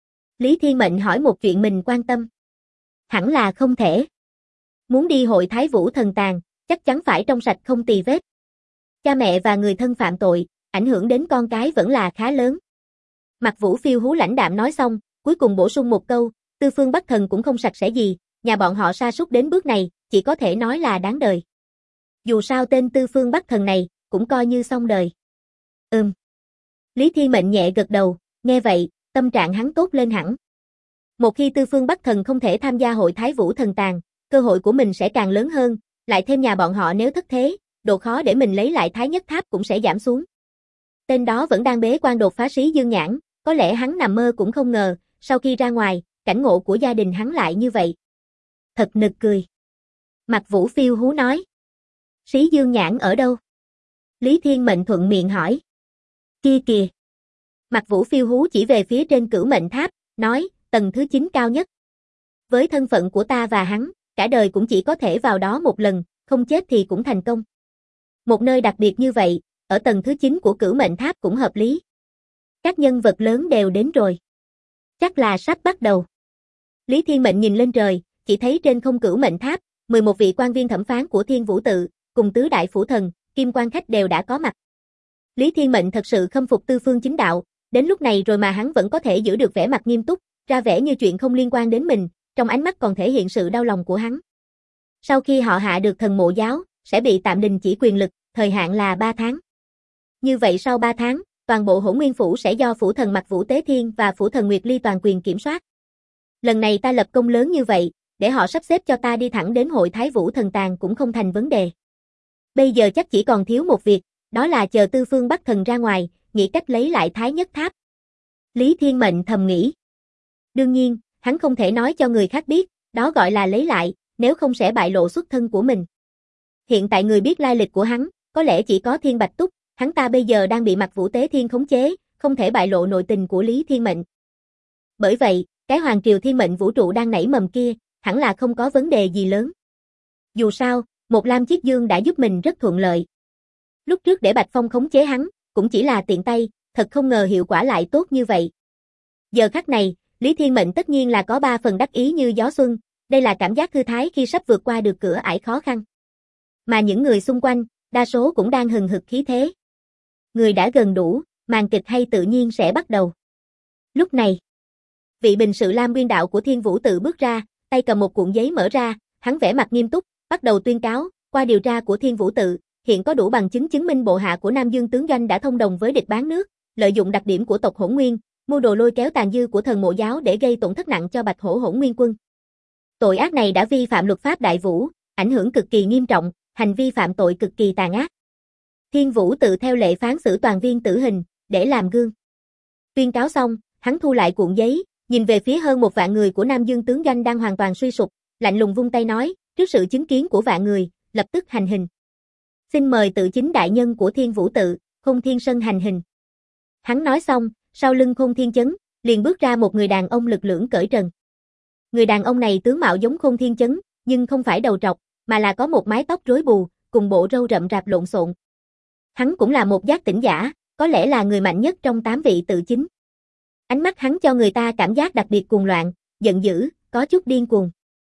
Lý Thiên Mệnh hỏi một chuyện mình quan tâm. Hẳn là không thể. Muốn đi hội Thái Vũ Thần Tàng, chắc chắn phải trong sạch không tì vết. Cha mẹ và người thân phạm tội, ảnh hưởng đến con cái vẫn là khá lớn. Mạc Vũ Phiêu Hú lãnh đạm nói xong, cuối cùng bổ sung một câu, Tư Phương Bắc Thần cũng không sạch sẽ gì, nhà bọn họ sa sút đến bước này, chỉ có thể nói là đáng đời. Dù sao tên Tư Phương Bắc Thần này, cũng coi như xong đời. Lý Thiên Mệnh nhẹ gật đầu, nghe vậy, tâm trạng hắn tốt lên hẳn. Một khi Tư Phương Bắc Thần không thể tham gia hội Thái Vũ Thần Tàng, cơ hội của mình sẽ càng lớn hơn, lại thêm nhà bọn họ nếu thất thế, độ khó để mình lấy lại Thái Nhất Tháp cũng sẽ giảm xuống. Tên đó vẫn đang bế quan đột phá Sĩ Dương Nhãn, có lẽ hắn nằm mơ cũng không ngờ, sau khi ra ngoài, cảnh ngộ của gia đình hắn lại như vậy. Thật nực cười. Mạc Vũ Phiêu Hú nói. Sĩ Dương Nhãn ở đâu? Lý Thiên Mệnh thuận miệng hỏi. Kia kìa. Mạc Vũ Phiêu Hú chỉ về phía trên Cửu Mệnh Tháp, nói, tầng thứ 9 cao nhất. Với thân phận của ta và hắn, cả đời cũng chỉ có thể vào đó một lần, không chết thì cũng thành công. Một nơi đặc biệt như vậy, ở tầng thứ 9 của Cửu Mệnh Tháp cũng hợp lý. Các nhân vật lớn đều đến rồi. Chắc là sắp bắt đầu. Lý Thiên Mệnh nhìn lên trời, chỉ thấy trên không Cửu Mệnh Tháp, 11 vị quan viên thẩm phán của Thiên Vũ Tự, cùng tứ đại phủ thần, kim quan khách đều đã có mặt. Lý Thiên Mệnh thật sự khâm phục Tư Phương Chính Đạo, đến lúc này rồi mà hắn vẫn có thể giữ được vẻ mặt nghiêm túc, ra vẻ như chuyện không liên quan đến mình, trong ánh mắt còn thể hiện sự đau lòng của hắn. Sau khi họ hạ được thần mộ giáo, sẽ bị tạm đình chỉ quyền lực, thời hạn là 3 tháng. Như vậy sau 3 tháng, toàn bộ Hỗn Nguyên Phủ sẽ do Phủ Thần Mạc Vũ Tế Thiên và Phủ Thần Nguyệt Ly toàn quyền kiểm soát. Lần này ta lập công lớn như vậy, để họ sắp xếp cho ta đi thẳng đến hội Thái Vũ Thần Tàng cũng không thành vấn đề. Bây giờ chắc chỉ còn thiếu một việc, đó là chờ Tư Phương Bắc Thần ra ngoài, nghĩ cách lấy lại Thái Nhất Tháp. Lý Thiên Mệnh thầm nghĩ. Đương nhiên, hắn không thể nói cho người khác biết, đó gọi là lấy lại, nếu không sẽ bại lộ xuất thân của mình. Hiện tại người biết lai lịch của hắn, có lẽ chỉ có Thiên Bạch Túc, hắn ta bây giờ đang bị Mạc Vũ Tế Thiên khống chế, không thể bại lộ nội tình của Lý Thiên Mệnh. Bởi vậy, cái Hoàng Triều Thiên Mệnh vũ trụ đang nảy mầm kia, hẳn là không có vấn đề gì lớn. Dù sao, một Lam Chiết Dương đã giúp mình rất thuận lợi. Lúc trước để Bạch Phong khống chế hắn, cũng chỉ là tiện tay, thật không ngờ hiệu quả lại tốt như vậy. Giờ khắc này, Lý Thiên Mệnh tất nhiên là có 3 phần đắc ý như gió xuân, đây là cảm giác thư thái khi sắp vượt qua được cửa ải khó khăn. Mà những người xung quanh, đa số cũng đang hừng hực khí thế. Người đã gần đủ, màn kịch hay tự nhiên sẽ bắt đầu. Lúc này, vị bình sự Lam Nguyên Đạo của Thiên Vũ Tự bước ra, tay cầm một cuộn giấy mở ra, hắn vẻ mặt nghiêm túc, bắt đầu tuyên cáo, qua điều tra của Thiên Vũ Tự, hiện có đủ bằng chứng chứng minh bộ hạ của Nam Dương tướng doanh đã thông đồng với địch bán nước, lợi dụng đặc điểm của tộc Hỗn Nguyên, mưu đồ lôi kéo tàn dư của thần mộ giáo để gây tổn thất nặng cho Bạch Hổ Hỗn Nguyên quân. Tội ác này đã vi phạm luật pháp Đại Vũ, ảnh hưởng cực kỳ nghiêm trọng, hành vi phạm tội cực kỳ tàn ác. Thiên Vũ Tự theo lệ phán xử toàn viên tử hình, để làm gương. Tuyên cáo xong, hắn thu lại cuộn giấy, nhìn về phía hơn 1 vạn người của Nam Dương tướng doanh đang hoàn toàn suy sụp, lạnh lùng vung tay nói, trước sự chứng kiến của vạn người, lập tức hành hình. Xin mời tự chính đại nhân của Thiên Vũ Tự, Khôn Thiên Sơn hành hình. Hắn nói xong, sau lưng Khôn Thiên Chấn, liền bước ra một người đàn ông lực lưỡng cởi trần. Người đàn ông này tướng mạo giống Khôn Thiên Chấn, nhưng không phải đầu trọc, mà là có một mái tóc rối bù, cùng bộ râu rậm rạp lộn xộn. Hắn cũng là một giác tỉnh giả, có lẽ là người mạnh nhất trong 8 vị tự chính. Ánh mắt hắn cho người ta cảm giác đặc biệt cuồng loạn, giận dữ, có chút điên cuồng.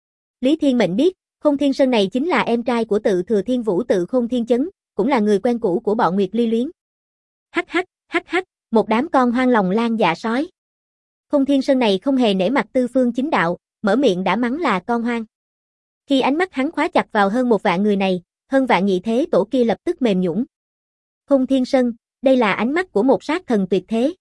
Lý Thiên Mệnh biết, Khôn Thiên Sơn này chính là em trai của tự thừa Thiên Vũ Tự Khôn Thiên Chấn, cũng là người quen cũ của bọn Nguyệt Ly Luyến. Hắc hắc, một đám con hoang lòng lang dạ sói. Khôn Thiên Sơn này không hề nể mặt tư phương chính đạo, mở miệng đã mắng là con hoang. Khi ánh mắt hắn khóa chặt vào hơn 1 vạn người này, hơn vạn nhị thế tổ kia lập tức mềm nhũn. Khôn Thiên Sơn, đây là ánh mắt của một sát thần tuyệt thế.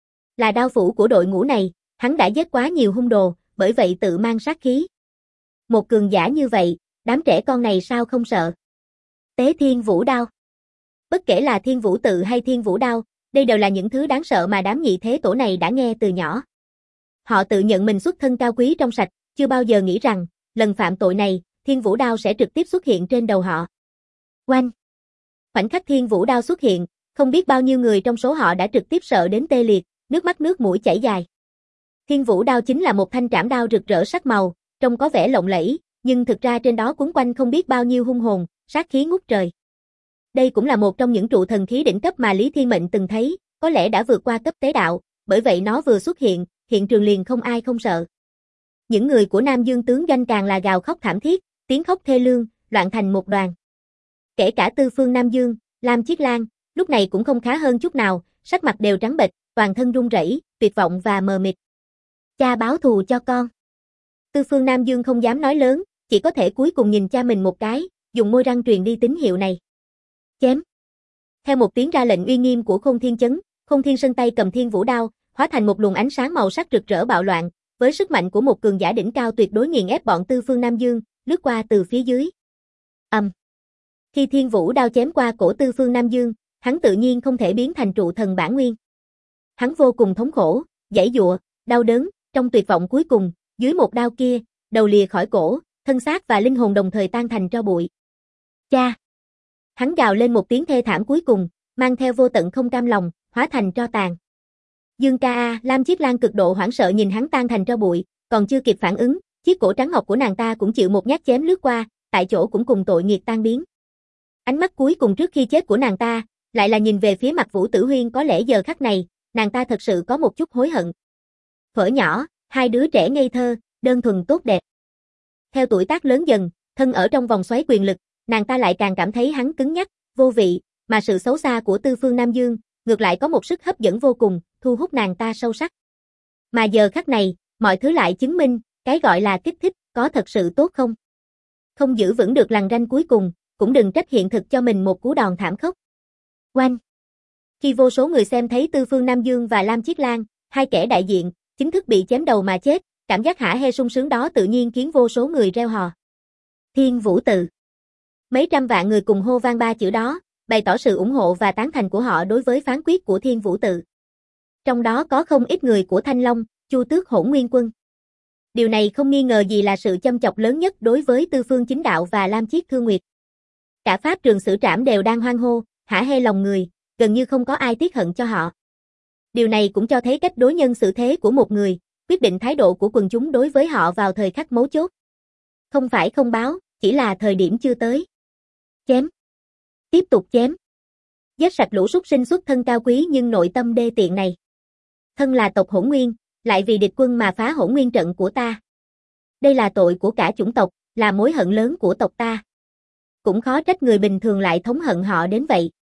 Là đao phủ của đội ngũ này, hắn đã giết quá nhiều hung đồ, bởi vậy tự mang sát khí. Một cường giả như vậy, đám trẻ con này sao không sợ? Tế Thiên Vũ Đao. Bất kể là Thiên Vũ Tự hay Thiên Vũ Đao, đây đều là những thứ đáng sợ mà đám nhị thế tổ này đã nghe từ nhỏ. Họ tự nhận mình xuất thân cao quý trong sạch, chưa bao giờ nghĩ rằng, lần phạm tội này, Thiên Vũ Đao sẽ trực tiếp xuất hiện trên đầu họ. Oanh! Khoảnh khắc Thiên Vũ Đao xuất hiện, không biết bao nhiêu người trong số họ đã trực tiếp sợ đến tê liệt, nước mắt nước mũi chảy dài. Thiên Vũ Đao chính là một thanh trảm đao rực rỡ sắc màu, trông có vẻ lộng lẫy, nhưng thực ra trên đó quấn quanh không biết bao nhiêu hung hồn, sát khí ngút trời. Đây cũng là một trong những trụ thần khí đỉnh cấp mà Lý Thiên Mệnh từng thấy, có lẽ đã vượt qua cấp tế đạo, bởi vậy nó vừa xuất hiện, hiện trường liền không ai không sợ. Những người của Nam Dương tướng doanh càng là gào khóc thảm thiết, tiếng khóc thê lương, loạn thành một đoàn. Kể cả Tư Phương Nam Dương, Lam Chiết Lan, lúc này cũng không khá hơn chút nào, sắc mặt đều trắng bệch, toàn thân run rẩy, tuyệt vọng và mờ mịt. Cha báo thù cho con. Tư Phương Nam Dương không dám nói lớn, chỉ có thể cuối cùng nhìn cha mình một cái, dùng môi răng truyền đi tín hiệu này. Chém. Theo một tiếng ra lệnh uy nghiêm của Khôn Thiên Chấn, Khôn Thiên Sơn tay cầm Thiên Vũ Đao, hóa thành một luồng ánh sáng màu sắc rực rỡ bạo loạn, với sức mạnh của một cường giả đỉnh cao tuyệt đối nghiền ép bọn Tư Phương Nam Dương, lướt qua từ phía dưới. Khi Thiên Vũ Đao chém qua cổ Tư Phương Nam Dương, hắn tự nhiên không thể biến thành trụ thần bản nguyên. Hắn vô cùng thống khổ, giãy giụa, đau đớn, trong tuyệt vọng cuối cùng, dưới một đao kia, đầu lìa khỏi cổ, thân xác và linh hồn đồng thời tan thành tro bụi. Cha! Hắn gào lên một tiếng thê thảm cuối cùng, mang theo vô tận không cam lòng, hóa thành tro tàn. Dương Ca A, Lam Chiết Lan cực độ hoảng sợ nhìn hắn tan thành tro bụi, còn chưa kịp phản ứng, chiếc cổ trắng ngọc của nàng ta cũng chịu một nhát chém lướt qua, tại chỗ cũng cùng tội nghiệt tan biến. Ánh mắt cuối cùng trước khi chết của nàng ta, lại là nhìn về phía mặt Vũ Tử Huyên, có lẽ giờ khắc này, nàng ta thật sự có một chút hối hận. Thuở nhỏ, hai đứa trẻ ngây thơ, đơn thuần tốt đẹp. Theo tuổi tác lớn dần, thân ở trong vòng xoáy quyền lực, nàng ta lại càng cảm thấy hắn cứng nhắc, vô vị, mà sự xấu xa của Tư Phương Nam Dương, ngược lại có một sức hấp dẫn vô cùng, thu hút nàng ta sâu sắc. Mà giờ khắc này, mọi thứ lại chứng minh, cái gọi là kích thích, có thật sự tốt không? Không giữ vững được lằn ranh cuối cùng, cũng đừng trách hiện thực cho mình một cú đòn thảm khốc. Oanh! Khi vô số người xem thấy Tư Phương Nam Dương và Lam Chiết Lan, hai kẻ đại diện, chính thức bị chém đầu mà chết, cảm giác hả hê sung sướng đó tự nhiên khiến vô số người reo hò. Thiên Vũ Tự. Mấy trăm vạn người cùng hô vang 3 chữ đó, bày tỏ sự ủng hộ và tán thành của họ đối với phán quyết của Thiên Vũ Tự. Trong đó có không ít người của Thanh Long, Chu Tước Hỗn Nguyên quân. Điều này không nghi ngờ gì là sự châm chọc lớn nhất đối với Tư Phương Chính Đạo và Lam Chiết Thương Nguyệt. Cả pháp trường Sử Trảm đều đang hoan hô, hả hê lòng người, gần như không có ai tiếc hận cho họ. Điều này cũng cho thấy cách đối nhân xử thế của một người, quyết định thái độ của quần chúng đối với họ vào thời khắc mấu chốt. Không phải không báo, chỉ là thời điểm chưa tới. Chém. Tiếp tục chém. Giết sạch lũ súc sinh xuất thân cao quý nhưng nội tâm đê tiện này. Thân là tộc Hỗn Nguyên, lại vì địch quân mà phá Hỗn Nguyên trận của ta. Đây là tội của cả chủng tộc, là mối hận lớn của tộc ta. Cũng khó trách người bình thường lại thống hận họ đến vậy.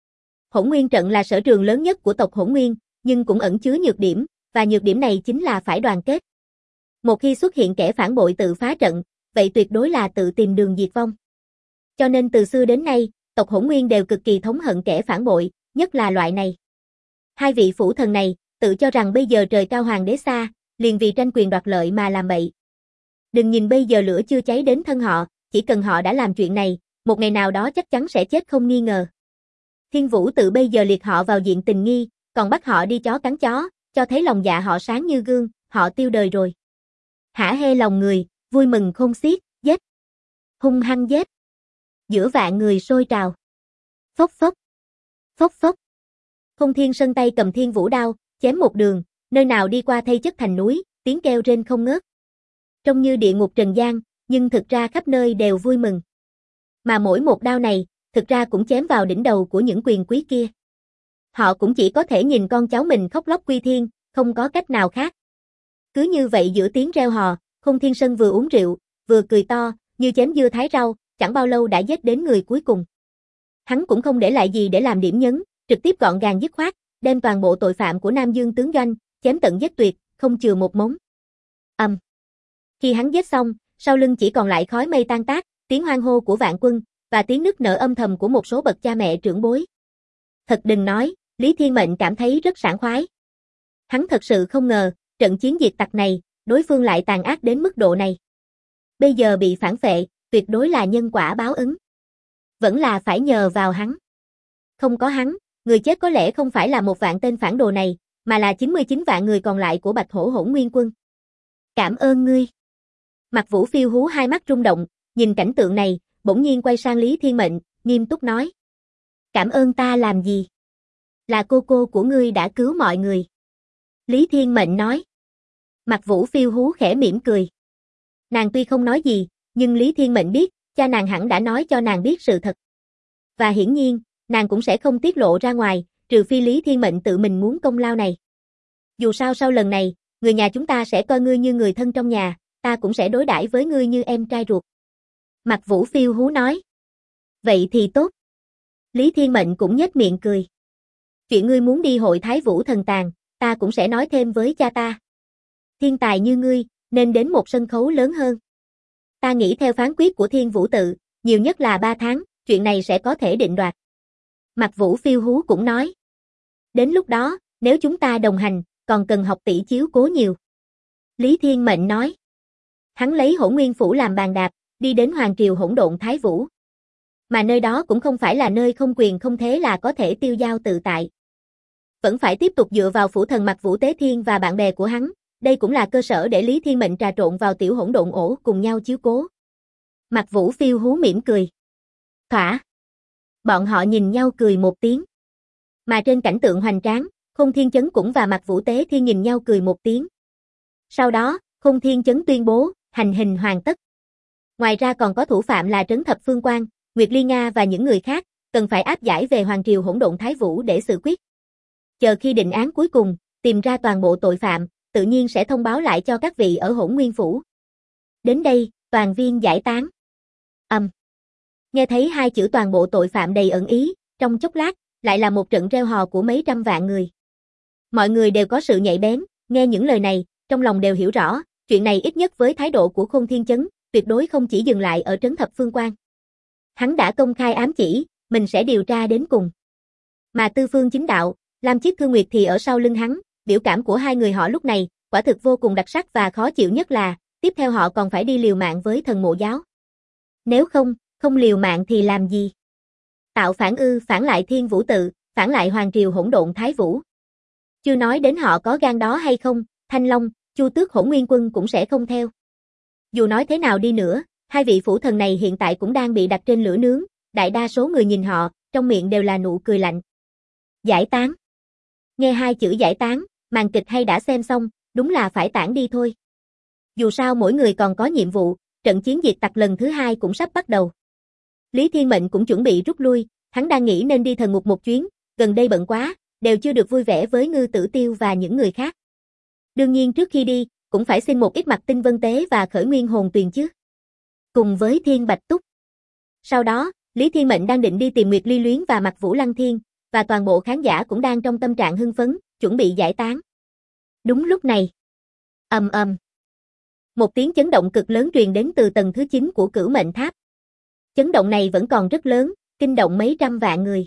Hỗn Nguyên trận là sở trường lớn nhất của tộc Hỗn Nguyên, nhưng cũng ẩn chứa nhược điểm, và nhược điểm này chính là phải đoàn kết. Một khi xuất hiện kẻ phản bội tự phá trận, vậy tuyệt đối là tự tìm đường diệt vong. Cho nên từ xưa đến nay, tộc Hỗn Nguyên đều cực kỳ thống hận kẻ phản bội, nhất là loại này. Hai vị phủ thần này, tự cho rằng bây giờ trời cao hoàng đế xa, liền vì tranh quyền đoạt lợi mà làm bậy. Đừng nhìn bây giờ lửa chưa cháy đến thân họ, chỉ cần họ đã làm chuyện này, một ngày nào đó chắc chắn sẽ chết không nghi ngờ. Thiên Vũ tự bây giờ liệt họ vào diện tình nghi, còn bắt họ đi chó cắn chó, cho thấy lòng dạ họ sáng như gương, họ tiêu đời rồi. Hả hê lòng người, vui mừng khôn xiết, giết. Hung hăng giết. Giữa vạn người sôi trào. Phốc phốc. Phốc phốc. Không Thiên Sơn tay cầm Thiên Vũ đao, chém một đường, nơi nào đi qua thây chất thành núi, tiếng kêu rên không ngớt. Trông như địa ngục trần gian, nhưng thực ra khắp nơi đều vui mừng. Mà mỗi một đao này, thực ra cũng chém vào đỉnh đầu của những quyền quý kia. Họ cũng chỉ có thể nhìn con cháu mình khóc lóc quy thiên, không có cách nào khác. Cứ như vậy giữa tiếng reo hò, Không Thiên Sơn vừa uống rượu, vừa cười to, như chém dưa thái rau, chẳng bao lâu đã giết đến người cuối cùng. Hắn cũng không để lại gì để làm điểm nhấn, trực tiếp gọn gàng dứt khoát, đem toàn bộ tội phạm của Nam Dương tướng doanh, chém tận giết tuyệt, không chừa một mống. Khi hắn giết xong, sau lưng chỉ còn lại khói mây tan tác, tiếng hoan hô của vạn quân, và tiếng nức nở âm thầm của một số bậc cha mẹ trưởng bối. Thật đừng nói, Lý Thiên Mệnh cảm thấy rất sảng khoái. Hắn thật sự không ngờ, trận chiến diệt tặc này, đối phương lại tàn ác đến mức độ này. Bây giờ bị phản phệ, tuyệt đối là nhân quả báo ứng. Vẫn là phải nhờ vào hắn. Không có hắn, người chết có lẽ không phải là 1.000.000 tên phản đồ này, mà là 99 vạn người còn lại của Bạch Hổ Hỗn Nguyên quân. Cảm ơn ngươi. Mặt Vũ Phiêu hú hai mắt rung động, nhìn cảnh tượng này, bỗng nhiên quay sang Lý Thiên Mệnh, nghiêm túc nói. Cảm ơn ta làm gì? Là cô của ngươi đã cứu mọi người. Lý Thiên Mệnh nói. Mặt Vũ Phiêu hú khẽ mỉm cười. Nàng tuy không nói gì, nhưng Lý Thiên Mệnh biết, cha nàng hẳn đã nói cho nàng biết sự thật. Và hiển nhiên, nàng cũng sẽ không tiết lộ ra ngoài, trừ phi Lý Thiên Mệnh tự mình muốn công lao này. Dù sao sau lần này, người nhà chúng ta sẽ coi ngươi như người thân trong nhà, ta cũng sẽ đối đãi với ngươi như em trai ruột. Mặt Vũ Phiêu hú nói. Vậy thì tốt. Lý Thiên Mệnh cũng nhếch miệng cười. Chuyện ngươi muốn đi hội Thái Vũ thần tàng, ta cũng sẽ nói thêm với cha ta. Thiên tài như ngươi, nên đến một sân khấu lớn hơn. Ta nghĩ theo phán quyết của Thiên Vũ tự, nhiều nhất là 3 tháng, chuyện này sẽ có thể định đoạt. Mặt Vũ Phiêu hú cũng nói. Đến lúc đó, nếu chúng ta đồng hành, còn cần học tỷ chiếu cố nhiều. Lý Thiên Mệnh nói. Hắn lấy Hỗn Nguyên phủ làm bàn đạp, đi đến Hoàng Triều Hỗn Độn Thái Vũ. Mà nơi đó cũng không phải là nơi không quyền không thế là có thể tiêu dao tự tại. Vẫn phải tiếp tục dựa vào phủ thần Mặt Vũ Tế Thiên và bạn bè của hắn, đây cũng là cơ sở để Lý Thiên Mệnh trà trộn vào tiểu hỗn độn ổ cùng nhau chiếu cố. Mặt Vũ Phiêu hú mỉm cười. Thỏa. Bọn họ nhìn nhau cười một tiếng. Mà trên cảnh tượng hoành tráng, Không Thiên Chấn cũng và Mặt Vũ Tế Thiên nhìn nhau cười một tiếng. Sau đó, Không Thiên Chấn tuyên bố, hành hình hoàn tất. Ngoài ra còn có thủ phạm là Trấn Thập Phương Quang, Nguyệt Ly Nga và những người khác, cần phải áp giải về Hoàng Triều Hỗn Độn Thái Vũ để xử quyết. Chờ khi định án cuối cùng, tìm ra toàn bộ tội phạm, tự nhiên sẽ thông báo lại cho các vị ở Hỗn Nguyên phủ. Đến đây, toàn viên giải tán. Nghe thấy hai chữ toàn bộ tội phạm đầy ẩn ý, trong chốc lát, lại là một trận reo hò của mấy trăm vạn người. Mọi người đều có sự nhạy bén, nghe những lời này, trong lòng đều hiểu rõ, chuyện này ít nhất với thái độ của Không Thiên Chấn, tuyệt đối không chỉ dừng lại ở Trấn Thập Phương Quang. Hắn đã công khai ám chỉ, mình sẽ điều tra đến cùng. Mà Tư Phương Chính Đạo, Lam Chiết Thương Nguyệt thì ở sau lưng hắn, biểu cảm của hai người họ lúc này, quả thực vô cùng đặc sắc và khó chịu nhất là, tiếp theo họ còn phải đi liều mạng với Thần Mộ giáo. Nếu không liều mạng thì làm gì? Tạo phản ư? Phản lại Thiên Vũ tự, phản lại Hoàng Triều Hỗn Độn Thái Vũ. Chưa nói đến họ có gan đó hay không, Thanh Long, Chu Tước Hỗn Nguyên quân cũng sẽ không theo. Dù nói thế nào đi nữa, hai vị phủ thần này hiện tại cũng đang bị đặt trên lửa nướng, đại đa số người nhìn họ, trong miệng đều là nụ cười lạnh. Giải tán. Nghe hai chữ giải tán, màn kịch hay đã xem xong, đúng là phải tản đi thôi. Dù sao mỗi người còn có nhiệm vụ, trận chiến diệt tặc lần thứ 2 cũng sắp bắt đầu. Lý Thiên Mệnh cũng chuẩn bị rút lui, hắn đang nghĩ nên đi thần ngục một chuyến, gần đây bận quá, đều chưa được vui vẻ với Ngư Tử Tiêu và những người khác. Đương nhiên trước khi đi, cũng phải xin một ít mặt tinh vân tế và khởi nguyên hồn tuyền chứ. Cùng với Thiên Bạch Túc. Sau đó, Lý Thiên Mệnh đang định đi tìm Nguyệt Ly Luyến và Mặt Vũ Lăng Thiên, và toàn bộ khán giả cũng đang trong tâm trạng hưng phấn, chuẩn bị giải tán. Đúng lúc này, ầm ầm, một tiếng chấn động cực lớn truyền đến từ tầng thứ 9 của Cửu Mệnh Tháp. Chấn động này vẫn còn rất lớn, kinh động mấy trăm vạn người.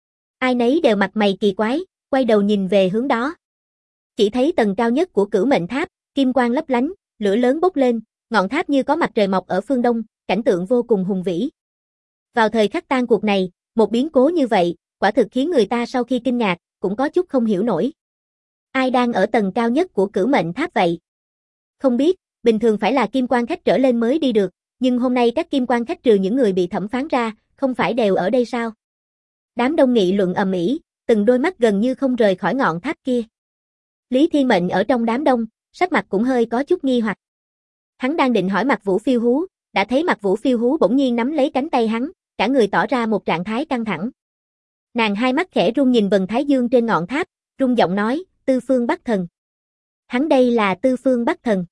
Ai nấy đều mặt mày kỳ quái, quay đầu nhìn về hướng đó. Chỉ thấy tầng cao nhất của Cửu Mệnh Tháp, kim quang lấp lánh, lửa lớn bốc lên, ngọn tháp như có mặt trời mọc ở phương đông, cảnh tượng vô cùng hùng vĩ. Vào thời khắc tan cuộc này, một biến cố như vậy, quả thực khiến người ta sau khi kinh ngạc, cũng có chút không hiểu nổi. Ai đang ở tầng cao nhất của Cửu Mệnh Tháp vậy? Không biết, bình thường phải là kim quan khách trở lên mới đi được, nhưng hôm nay các kim quan khách trừ những người bị thẩm phán ra, không phải đều ở đây sao? Đám đông nghị luận ầm ĩ, từng đôi mắt gần như không rời khỏi ngọn tháp kia. Lý Thiên Mệnh ở trong đám đông, sắc mặt cũng hơi có chút nghi hoặc. Hắn đang định hỏi Mạc Vũ Phiêu Hú, đã thấy Mạc Vũ Phiêu Hú bỗng nhiên nắm lấy cánh tay hắn, cả người tỏ ra một trạng thái căng thẳng. Nàng hai mắt khẽ run nhìn vầng thái dương trên ngọn tháp, run giọng nói, Tư Phương Bắc Thần. Hắn đây là Tư Phương Bắc Thần.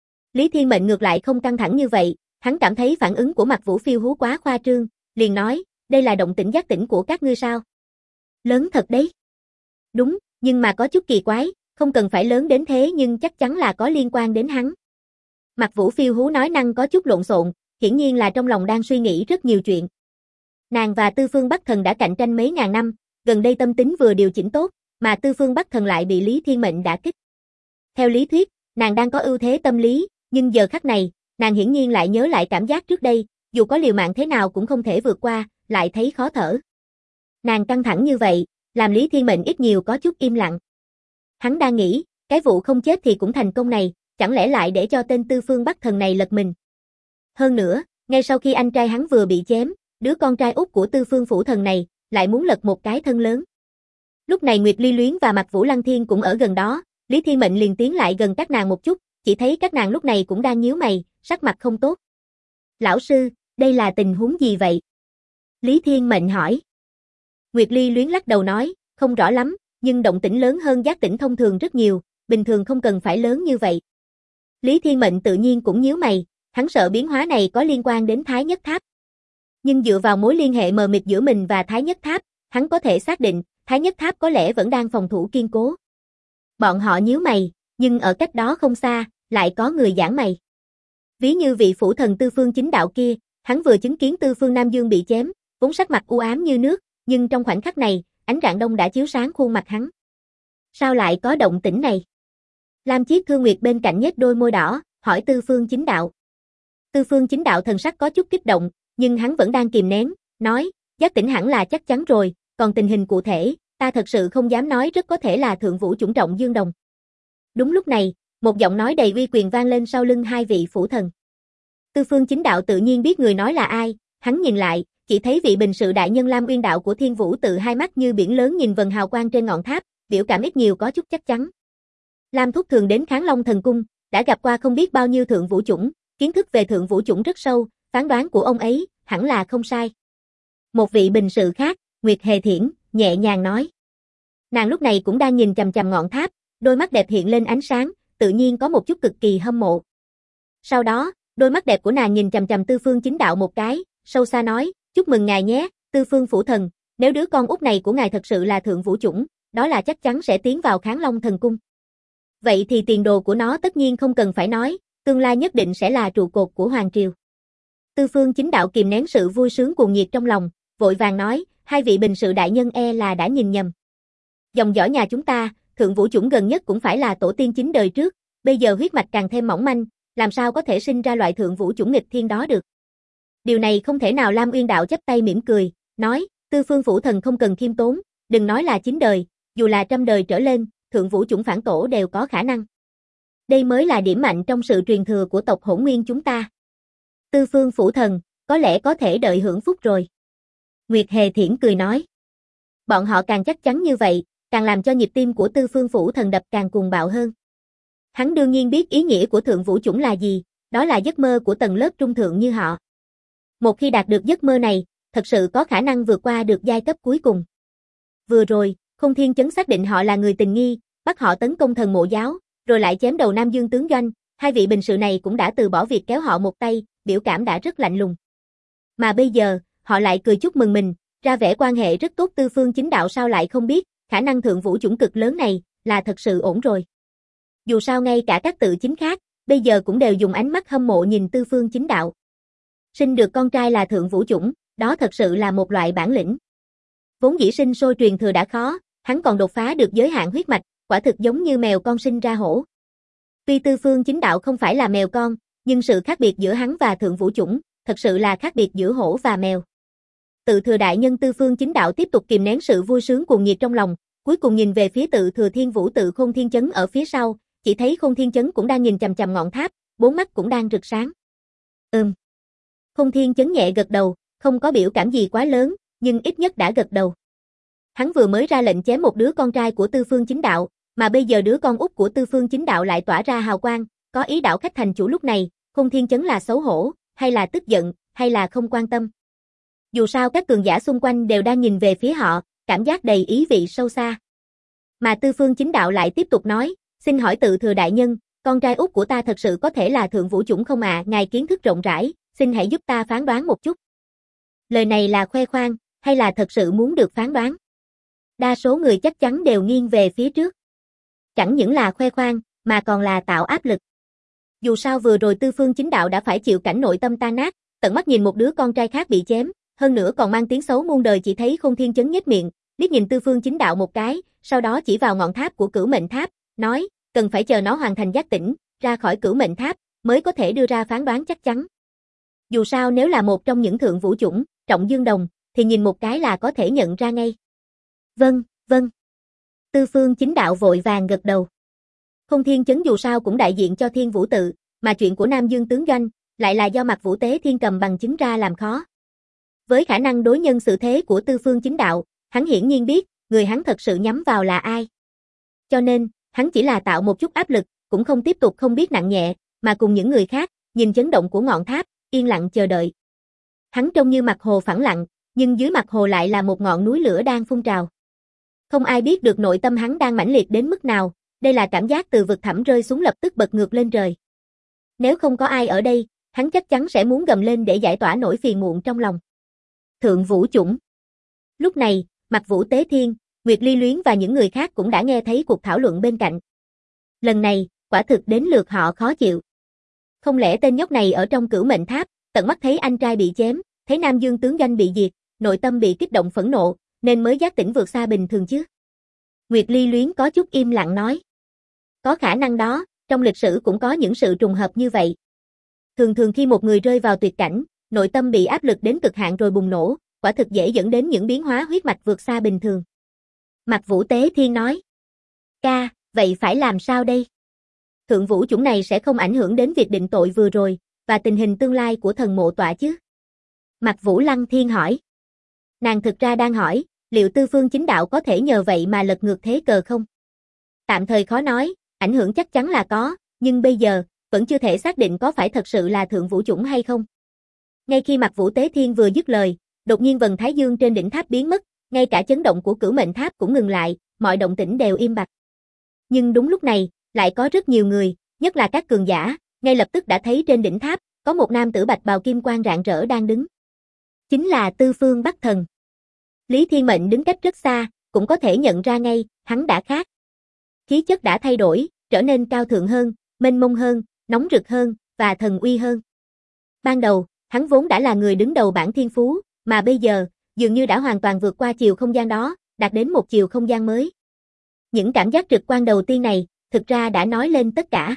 Lý Thiên Mệnh ngược lại không căng thẳng như vậy, hắn cảm thấy phản ứng của Mạc Vũ Phiêu Hú quá khoa trương, liền nói, đây là động tĩnh giác tỉnh của các ngươi sao? Lớn thật đấy. Đúng, nhưng mà có chút kỳ quái, không cần phải lớn đến thế nhưng chắc chắn là có liên quan đến hắn. Mạc Vũ Phiêu Hú nói năng có chút lộn xộn, hiển nhiên là trong lòng đang suy nghĩ rất nhiều chuyện. Nàng và Tư Phương Bắc Thần đã cạnh tranh mấy ngàn năm, gần đây tâm tính vừa điều chỉnh tốt, mà Tư Phương Bắc Thần lại bị Lý Thiên Mệnh đả kích. Theo lý thuyết, nàng đang có ưu thế tâm lý, nhưng giờ khắc này, nàng hiển nhiên lại nhớ lại cảm giác trước đây, dù có liều mạng thế nào cũng không thể vượt qua, lại thấy khó thở. Nàng căng thẳng như vậy, làm Lý Thiên Mệnh ít nhiều có chút im lặng. Hắn đang nghĩ, cái vụ không chết thì cũng thành công này, chẳng lẽ lại để cho tên Tư Phương Bắc Thần này lật mình. Hơn nữa, ngay sau khi anh trai hắn vừa bị chém, đứa con trai út của Tư Phương Phủ Thần này, lại muốn lật một cái thân lớn. Lúc này Nguyệt Ly Luyến và Mạc Vũ Lăng Thiên cũng ở gần đó, Lý Thiên Mệnh liền tiến lại gần các nàng một chút, chỉ thấy các nàng lúc này cũng đang nhíu mày, sắc mặt không tốt. Lão sư, đây là tình huống gì vậy? Lý Thiên Mệnh hỏi. Nguyệt Ly Luyến lắc đầu nói, không rõ lắm, nhưng động tĩnh lớn hơn giác tỉnh thông thường rất nhiều, bình thường không cần phải lớn như vậy. Lý Thiên Mệnh tự nhiên cũng nhíu mày, hắn sợ biến hóa này có liên quan đến Thái Nhất Tháp. Nhưng dựa vào mối liên hệ mờ mịt giữa mình và Thái Nhất Tháp, hắn có thể xác định, Thái Nhất Tháp có lẽ vẫn đang phòng thủ kiên cố. Bọn họ nhíu mày, nhưng ở cách đó không xa, lại có người giãn mày. Ví như vị phủ thần Tư Phương Chính Đạo kia, hắn vừa chứng kiến Tư Phương Nam Dương bị chém, vốn sắc mặt u ám như nước, nhưng trong khoảnh khắc này, ánh rạng đông đã chiếu sáng khuôn mặt hắn. Sao lại có động tĩnh này? Lam Chiết Thương Nguyệt bên cạnh nhếch đôi môi đỏ, hỏi Tư Phương Chính Đạo. Tư Phương Chính Đạo thần sắc có chút kích động, nhưng hắn vẫn đang kìm nén, nói, giác tỉnh hẳn là chắc chắn rồi, còn tình hình cụ thể, ta thật sự không dám nói, rất có thể là Thượng Vũ Chủng Trọng Dương Đồng. Đúng lúc này, một giọng nói đầy uy quyền vang lên sau lưng hai vị phủ thần. Tư Phương Chính Đạo tự nhiên biết người nói là ai, hắn nhìn lại, chỉ thấy vị bình sự đại nhân Lam Uyên Đạo của Thiên Vũ tự hai mắt như biển lớn nhìn vầng hào quang trên ngọn tháp, biểu cảm ít nhiều có chút chắc chắn. Lam Thúc thường đến Kháng Long Thần Cung, đã gặp qua không biết bao nhiêu Thượng Vũ Chủng, kiến thức về Thượng Vũ Chủng rất sâu, phán đoán của ông ấy hẳn là không sai. Một vị bình sự khác, Nguyệt Hề Thiển, nhẹ nhàng nói. Nàng lúc này cũng đang nhìn chằm chằm ngọn tháp, đôi mắt đẹp hiện lên ánh sáng, tự nhiên có một chút cực kỳ hâm mộ. Sau đó, đôi mắt đẹp của nàng nhìn chằm chằm Tư Phương Chính Đạo một cái, sâu xa nói, chúc mừng ngài nhé, Tư Phương Phủ Thần, nếu đứa con út này của ngài thật sự là Thượng Vũ Chủng, đó là chắc chắn sẽ tiến vào Kháng Long Thần Cung. Vậy thì tiền đồ của nó tất nhiên không cần phải nói, tương lai nhất định sẽ là trụ cột của Hoàng Triều. Tư Phương Chính Đạo kìm nén sự vui sướng cuồng nhiệt trong lòng, vội vàng nói, hai vị bình sự đại nhân e là đã nhìn nhầm. Dòng dõi nhà chúng ta, Thượng Vũ Chủng gần nhất cũng phải là tổ tiên 9 đời trước, bây giờ huyết mạch càng thêm mỏng manh, làm sao có thể sinh ra loại Thượng Vũ Chủng nghịch thiên đó được. Điều này không thể nào. Lam Uyên Đạo chắp tay mỉm cười, nói, Tư Phương Phủ Thần không cần khiêm tốn, đừng nói là 9 đời, dù là 100 đời trở lên, Thượng Vũ Chủng phản tổ đều có khả năng. Đây mới là điểm mạnh trong sự truyền thừa của tộc Hỗn Nguyên chúng ta. Tư Phương Phủ Thần, có lẽ có thể đợi hưởng phúc rồi. Nguyệt Hề Thiển cười nói. Bọn họ càng chắc chắn như vậy, càng làm cho nhịp tim của Tư Phương Phủ Thần đập càng cuồng bạo hơn. Hắn đương nhiên biết ý nghĩa của Thượng Vũ Chủng là gì, đó là giấc mơ của tầng lớp trung thượng như họ. Một khi đạt được giấc mơ này, thật sự có khả năng vượt qua được giai cấp cuối cùng. Vừa rồi, Không Thiên Chấn xác định họ là người tình nghi, bắt họ tấn công Thần Mộ Giáo, rồi lại chém đầu Nam Dương tướng doanh, hai vị bình sự này cũng đã từ bỏ việc kéo họ một tay, biểu cảm đã rất lạnh lùng. Mà bây giờ, họ lại cười chúc mừng mình, Ra vẻ quan hệ rất tốt Tư Phương Chính Đạo sao lại không biết, khả năng thượng vũ chủng cực lớn này, là thật sự ổn rồi. Dù sao ngay cả các tự chính khác, bây giờ cũng đều dùng ánh mắt hâm mộ nhìn Tư Phương Chính Đạo. Sinh được con trai là thượng vũ chủng, đó thật sự là một loại bản lĩnh. Vốn dĩ sinh sôi truyền thừa đã khó, hắn còn đột phá được giới hạn huyết mạch, quả thực giống như mèo con sinh ra hổ. Tuy Tư Phương Chính Đạo không phải là mèo con, nhưng sự khác biệt giữa hắn và thượng vũ chủng, thật sự là khác biệt giữa hổ và mèo. Tự thừa đại nhân Tư Phương Chính Đạo tiếp tục kìm nén sự vui sướng cuồng nhiệt trong lòng, cuối cùng nhìn về phía tự thừa Thiên Vũ tự Khôn Thiên Chấn ở phía sau, chỉ thấy Khôn Thiên Chấn cũng đang nhìn chằm chằm ngọn tháp, bốn mắt cũng đang rực sáng. Khôn Thiên Chấn nhẹ gật đầu, không có biểu cảm gì quá lớn, nhưng ít nhất đã gật đầu. Hắn vừa mới ra lệnh chém một đứa con trai của Tư Phương Chính Đạo, mà bây giờ đứa con út của Tư Phương Chính Đạo lại tỏa ra hào quang, có ý đảo khách thành chủ lúc này, Khôn Thiên Chấn là xấu hổ, hay là tức giận, hay là không quan tâm. Dù sao các cường giả xung quanh đều đang nhìn về phía họ, cảm giác đầy ý vị sâu xa. Mà Tư Phương Chính Đạo lại tiếp tục nói, xin hỏi tự thừa đại nhân, con trai út của ta thật sự có thể là thượng vũ chủng không ạ? Ngài kiến thức rộng rãi, xin hãy giúp ta phán đoán một chút. Lời này là khoe khoang, hay là thật sự muốn được phán đoán? Đa số người chắc chắn đều nghiêng về phía trước. Chẳng những là khoe khoang, mà còn là tạo áp lực. Dù sao vừa rồi Tư Phương Chính Đạo đã phải chịu cảnh nội tâm tan nát, tận mắt nhìn một đứa con trai khác bị chém, hơn nữa còn mang tiếng xấu muôn đời. Chỉ thấy Khôn Thiên Chấn nhếch miệng, liếc nhìn Tư Phương Chính Đạo một cái, sau đó chỉ vào ngọn tháp của Cửu Mệnh Tháp, nói, cần phải chờ nó hoàn thành giác tỉnh, ra khỏi Cửu Mệnh Tháp, mới có thể đưa ra phán đoán chắc chắn. Dù sao nếu là một trong những thượng vũ chủng, Trọng Dương Đồng, thì nhìn một cái là có thể nhận ra ngay. Vâng, vâng. Tư Phương Chính Đạo vội vàng gật đầu. Khôn Thiên Chấn dù sao cũng đại diện cho Thiên Vũ tự, mà chuyện của Nam Dương tướng doanh, lại là do Mặc Vũ Tế Thiên cầm bằng chứng ra làm khó. Với khả năng đối nhân xử thế của Tư Phương Chính Đạo, hắn hiển nhiên biết, người hắn thật sự nhắm vào là ai. Cho nên, hắn chỉ là tạo một chút áp lực, cũng không tiếp tục không biết nặng nhẹ, mà cùng những người khác, nhìn chấn động của ngọn tháp, yên lặng chờ đợi. Hắn trông như mặt hồ phẳng lặng, nhưng dưới mặt hồ lại là một ngọn núi lửa đang phun trào. Không ai biết được nội tâm hắn đang mãnh liệt đến mức nào, đây là cảm giác từ vực thẳm rơi xuống lập tức bật ngược lên trời. Nếu không có ai ở đây, hắn chắc chắn sẽ muốn gầm lên để giải tỏa nỗi phiền muộn trong lòng. Thượng vũ chủng. Lúc này, Mặc Vũ Tế Thiên, Nguyệt Ly Luyến và những người khác cũng đã nghe thấy cuộc thảo luận bên cạnh. Lần này, quả thực đến lượt họ khó chịu. Không lẽ tên nhóc này ở trong Cửu Mệnh Tháp, tận mắt thấy anh trai bị chém, thấy Nam Dương tướng doanh bị diệt, nội tâm bị kích động phẫn nộ, nên mới giác tỉnh vượt xa bình thường chứ? Nguyệt Ly Luyến có chút im lặng nói. Có khả năng đó, trong lịch sử cũng có những sự trùng hợp như vậy. Thường thường khi một người rơi vào tuyệt cảnh, nội tâm bị áp lực đến cực hạn rồi bùng nổ, quả thực dễ dẫn đến những biến hóa huyết mạch vượt xa bình thường. Mặc Vũ Tế Thiên nói. Ca, vậy phải làm sao đây? Thượng vũ chủng này sẽ không ảnh hưởng đến việc định tội vừa rồi, và tình hình tương lai của thần mộ tọa chứ? Mặc Vũ Lăng Thiên hỏi. Nàng thực ra đang hỏi, liệu Tư Phương Chính Đạo có thể nhờ vậy mà lật ngược thế cờ không? Tạm thời khó nói, ảnh hưởng chắc chắn là có, nhưng bây giờ, vẫn chưa thể xác định có phải thật sự là thượng vũ chủng hay không. Ngay khi Mặc Vũ Tế Thiên vừa dứt lời, đột nhiên vầng thái dương trên đỉnh tháp biến mất, ngay cả chấn động của Cửu Mệnh Tháp cũng ngừng lại, mọi động tĩnh đều im bặt. Nhưng đúng lúc này, lại có rất nhiều người, nhất là các cường giả, ngay lập tức đã thấy trên đỉnh tháp, có một nam tử bạch bào kim quang rạng rỡ đang đứng. Chính là Tư Phương Bắc Thần. Lý Thiên Mệnh đứng cách rất xa, cũng có thể nhận ra ngay, hắn đã khác. Khí chất đã thay đổi, trở nên cao thượng hơn, mênh mông hơn, nóng rực hơn, và thần uy hơn. Ban đầu, hắn vốn đã là người đứng đầu bảng thiên phú, mà bây giờ, dường như đã hoàn toàn vượt qua chiều không gian đó, đạt đến một chiều không gian mới. Những cảm giác trực quan đầu tiên này, thực ra đã nói lên tất cả.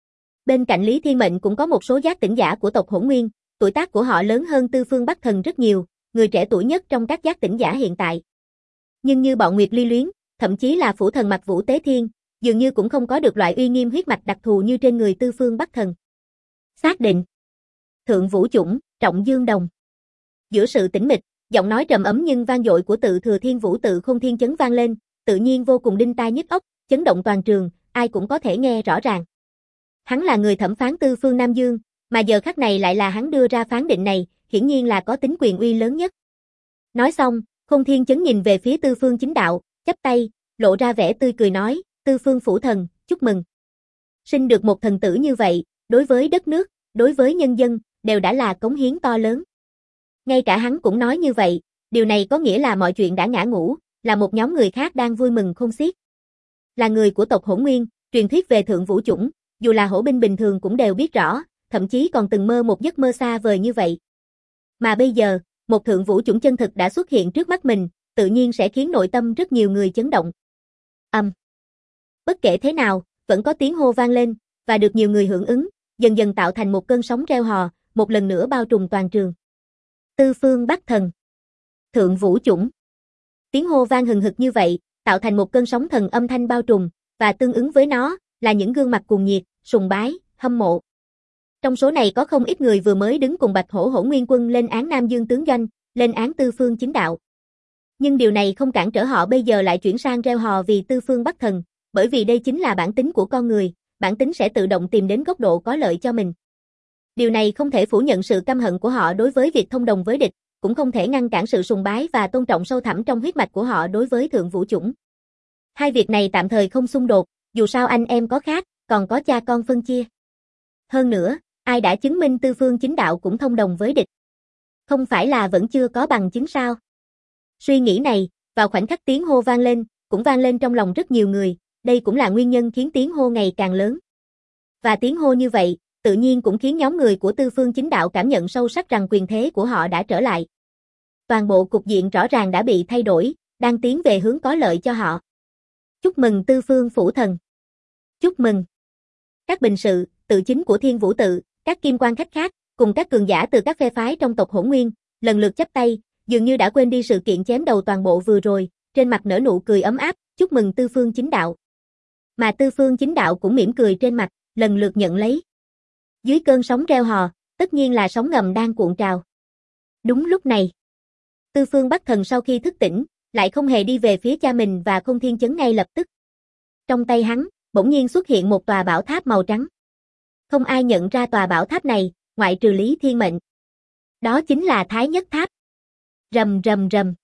Bên cạnh Lý Thiên Mệnh cũng có một số giác tỉnh giả của tộc Hỗn Nguyên, tuổi tác của họ lớn hơn Tư Phương Bắc Thần rất nhiều, người trẻ tuổi nhất trong các giác tỉnh giả hiện tại. Nhưng như bọn Nguyệt Ly Luyến, thậm chí là phủ thần Mặc Vũ Tế Thiên, dường như cũng không có được loại uy nghiêm huyết mạch đặc thù như trên người Tư Phương Bắc Thần. Xác định. Thượng vũ chủng, Trọng Dương Đồng. Giữa sự tĩnh mịch, giọng nói trầm ấm nhưng vang dội của tự thừa Thiên Vũ tự Khôn Thiên Chấn vang lên, tự nhiên vô cùng đinh tai nhức óc, chấn động toàn trường, ai cũng có thể nghe rõ ràng. Hắn là người thẩm phán Tư Phương Nam Dương, mà giờ khắc này lại là hắn đưa ra phán định này, hiển nhiên là có tính quyền uy lớn nhất. Nói xong, Khôn Thiên Chấn nhìn về phía Tư Phương Chính Đạo, chắp tay, lộ ra vẻ tươi cười nói, Tư Phương phủ thần, chúc mừng. Sinh được một thần tử như vậy, đối với đất nước, đối với nhân dân, đều đã là cống hiến to lớn. Ngay cả hắn cũng nói như vậy, Điều này có nghĩa là mọi chuyện đã ngã ngũ, là một nhóm người khác đang vui mừng khôn xiết. Là người của tộc Hổ Nguyên, truyền thuyết về thượng vũ chủng, dù là hổ binh bình thường cũng đều biết rõ, thậm chí còn từng mơ một giấc mơ xa vời như vậy. Mà bây giờ, một thượng vũ chủng chân thực đã xuất hiện trước mắt mình, tự nhiên sẽ khiến nội tâm rất nhiều người chấn động. Bất kể thế nào, vẫn có tiếng hô vang lên, và được nhiều người hưởng ứng, dần dần tạo thành một cơn sóng reo hò, một lần nữa bao trùm toàn trường. Tư Phương Bắc Thần, thượng vũ chủng. Tiếng hô vang hừng hực như vậy, tạo thành một cơn sóng thần âm thanh bao trùm, và tương ứng với nó, là những gương mặt cuồng nhiệt, sùng bái, hâm mộ. Trong số này có không ít người vừa mới đứng cùng Bạch Hổ Hổ Nguyên Quân lên án Nam Dương tướng doanh, lên án Tư Phương Chính Đạo. Nhưng điều này không cản trở họ bây giờ lại chuyển sang reo hò vì Tư Phương Bắc Thần, bởi vì đây chính là bản tính của con người, bản tính sẽ tự động tìm đến góc độ có lợi cho mình. Điều này không thể phủ nhận sự căm hận của họ đối với việc thông đồng với địch, cũng không thể ngăn cản sự sùng bái và tôn trọng sâu thẳm trong huyết mạch của họ đối với thượng vũ chủng. Hai việc này tạm thời không xung đột, dù sao anh em có khác, còn có cha con phân chia. Hơn nữa, ai đã chứng minh Tư Phương Chính Đạo cũng thông đồng với địch? Không phải là vẫn chưa có bằng chứng sao? Suy nghĩ này, vào khoảnh khắc tiếng hô vang lên, cũng vang lên trong lòng rất nhiều người, đây cũng là nguyên nhân khiến tiếng hô ngày càng lớn. Và tiếng hô như vậy, tự nhiên cũng khiến nhóm người của Tư Phương Chính Đạo cảm nhận sâu sắc rằng quyền thế của họ đã trở lại. Toàn bộ cục diện rõ ràng đã bị thay đổi, đang tiến về hướng có lợi cho họ. Chúc mừng Tư Phương Phủ Thần. Chúc mừng. Các bình sự, tự chính của Thiên Vũ Tự, các kim quan khách khác, cùng các cường giả từ các phe phái trong tộc Hỗn Nguyên, lần lượt chắp tay, dường như đã quên đi sự kiện chém đầu toàn bộ vừa rồi, trên mặt nở nụ cười ấm áp, chúc mừng Tư Phương Chính Đạo. Mà Tư Phương Chính Đạo cũng mỉm cười trên mặt, lần lượt nhận lấy. Dưới cơn sóng reo hò, tất nhiên là sóng ngầm đang cuộn trào. Đúng lúc này, Tư Phương Bắc Thần sau khi thức tỉnh, lại không hề đi về phía cha mình và Không Thiên Chấn ngay lập tức. Trong tay hắn, bỗng nhiên xuất hiện một tòa bảo tháp màu trắng. Không ai nhận ra tòa bảo tháp này, ngoại trừ Lý Thiên Mệnh. Đó chính là Thái Nhất Tháp. Rầm rầm rầm.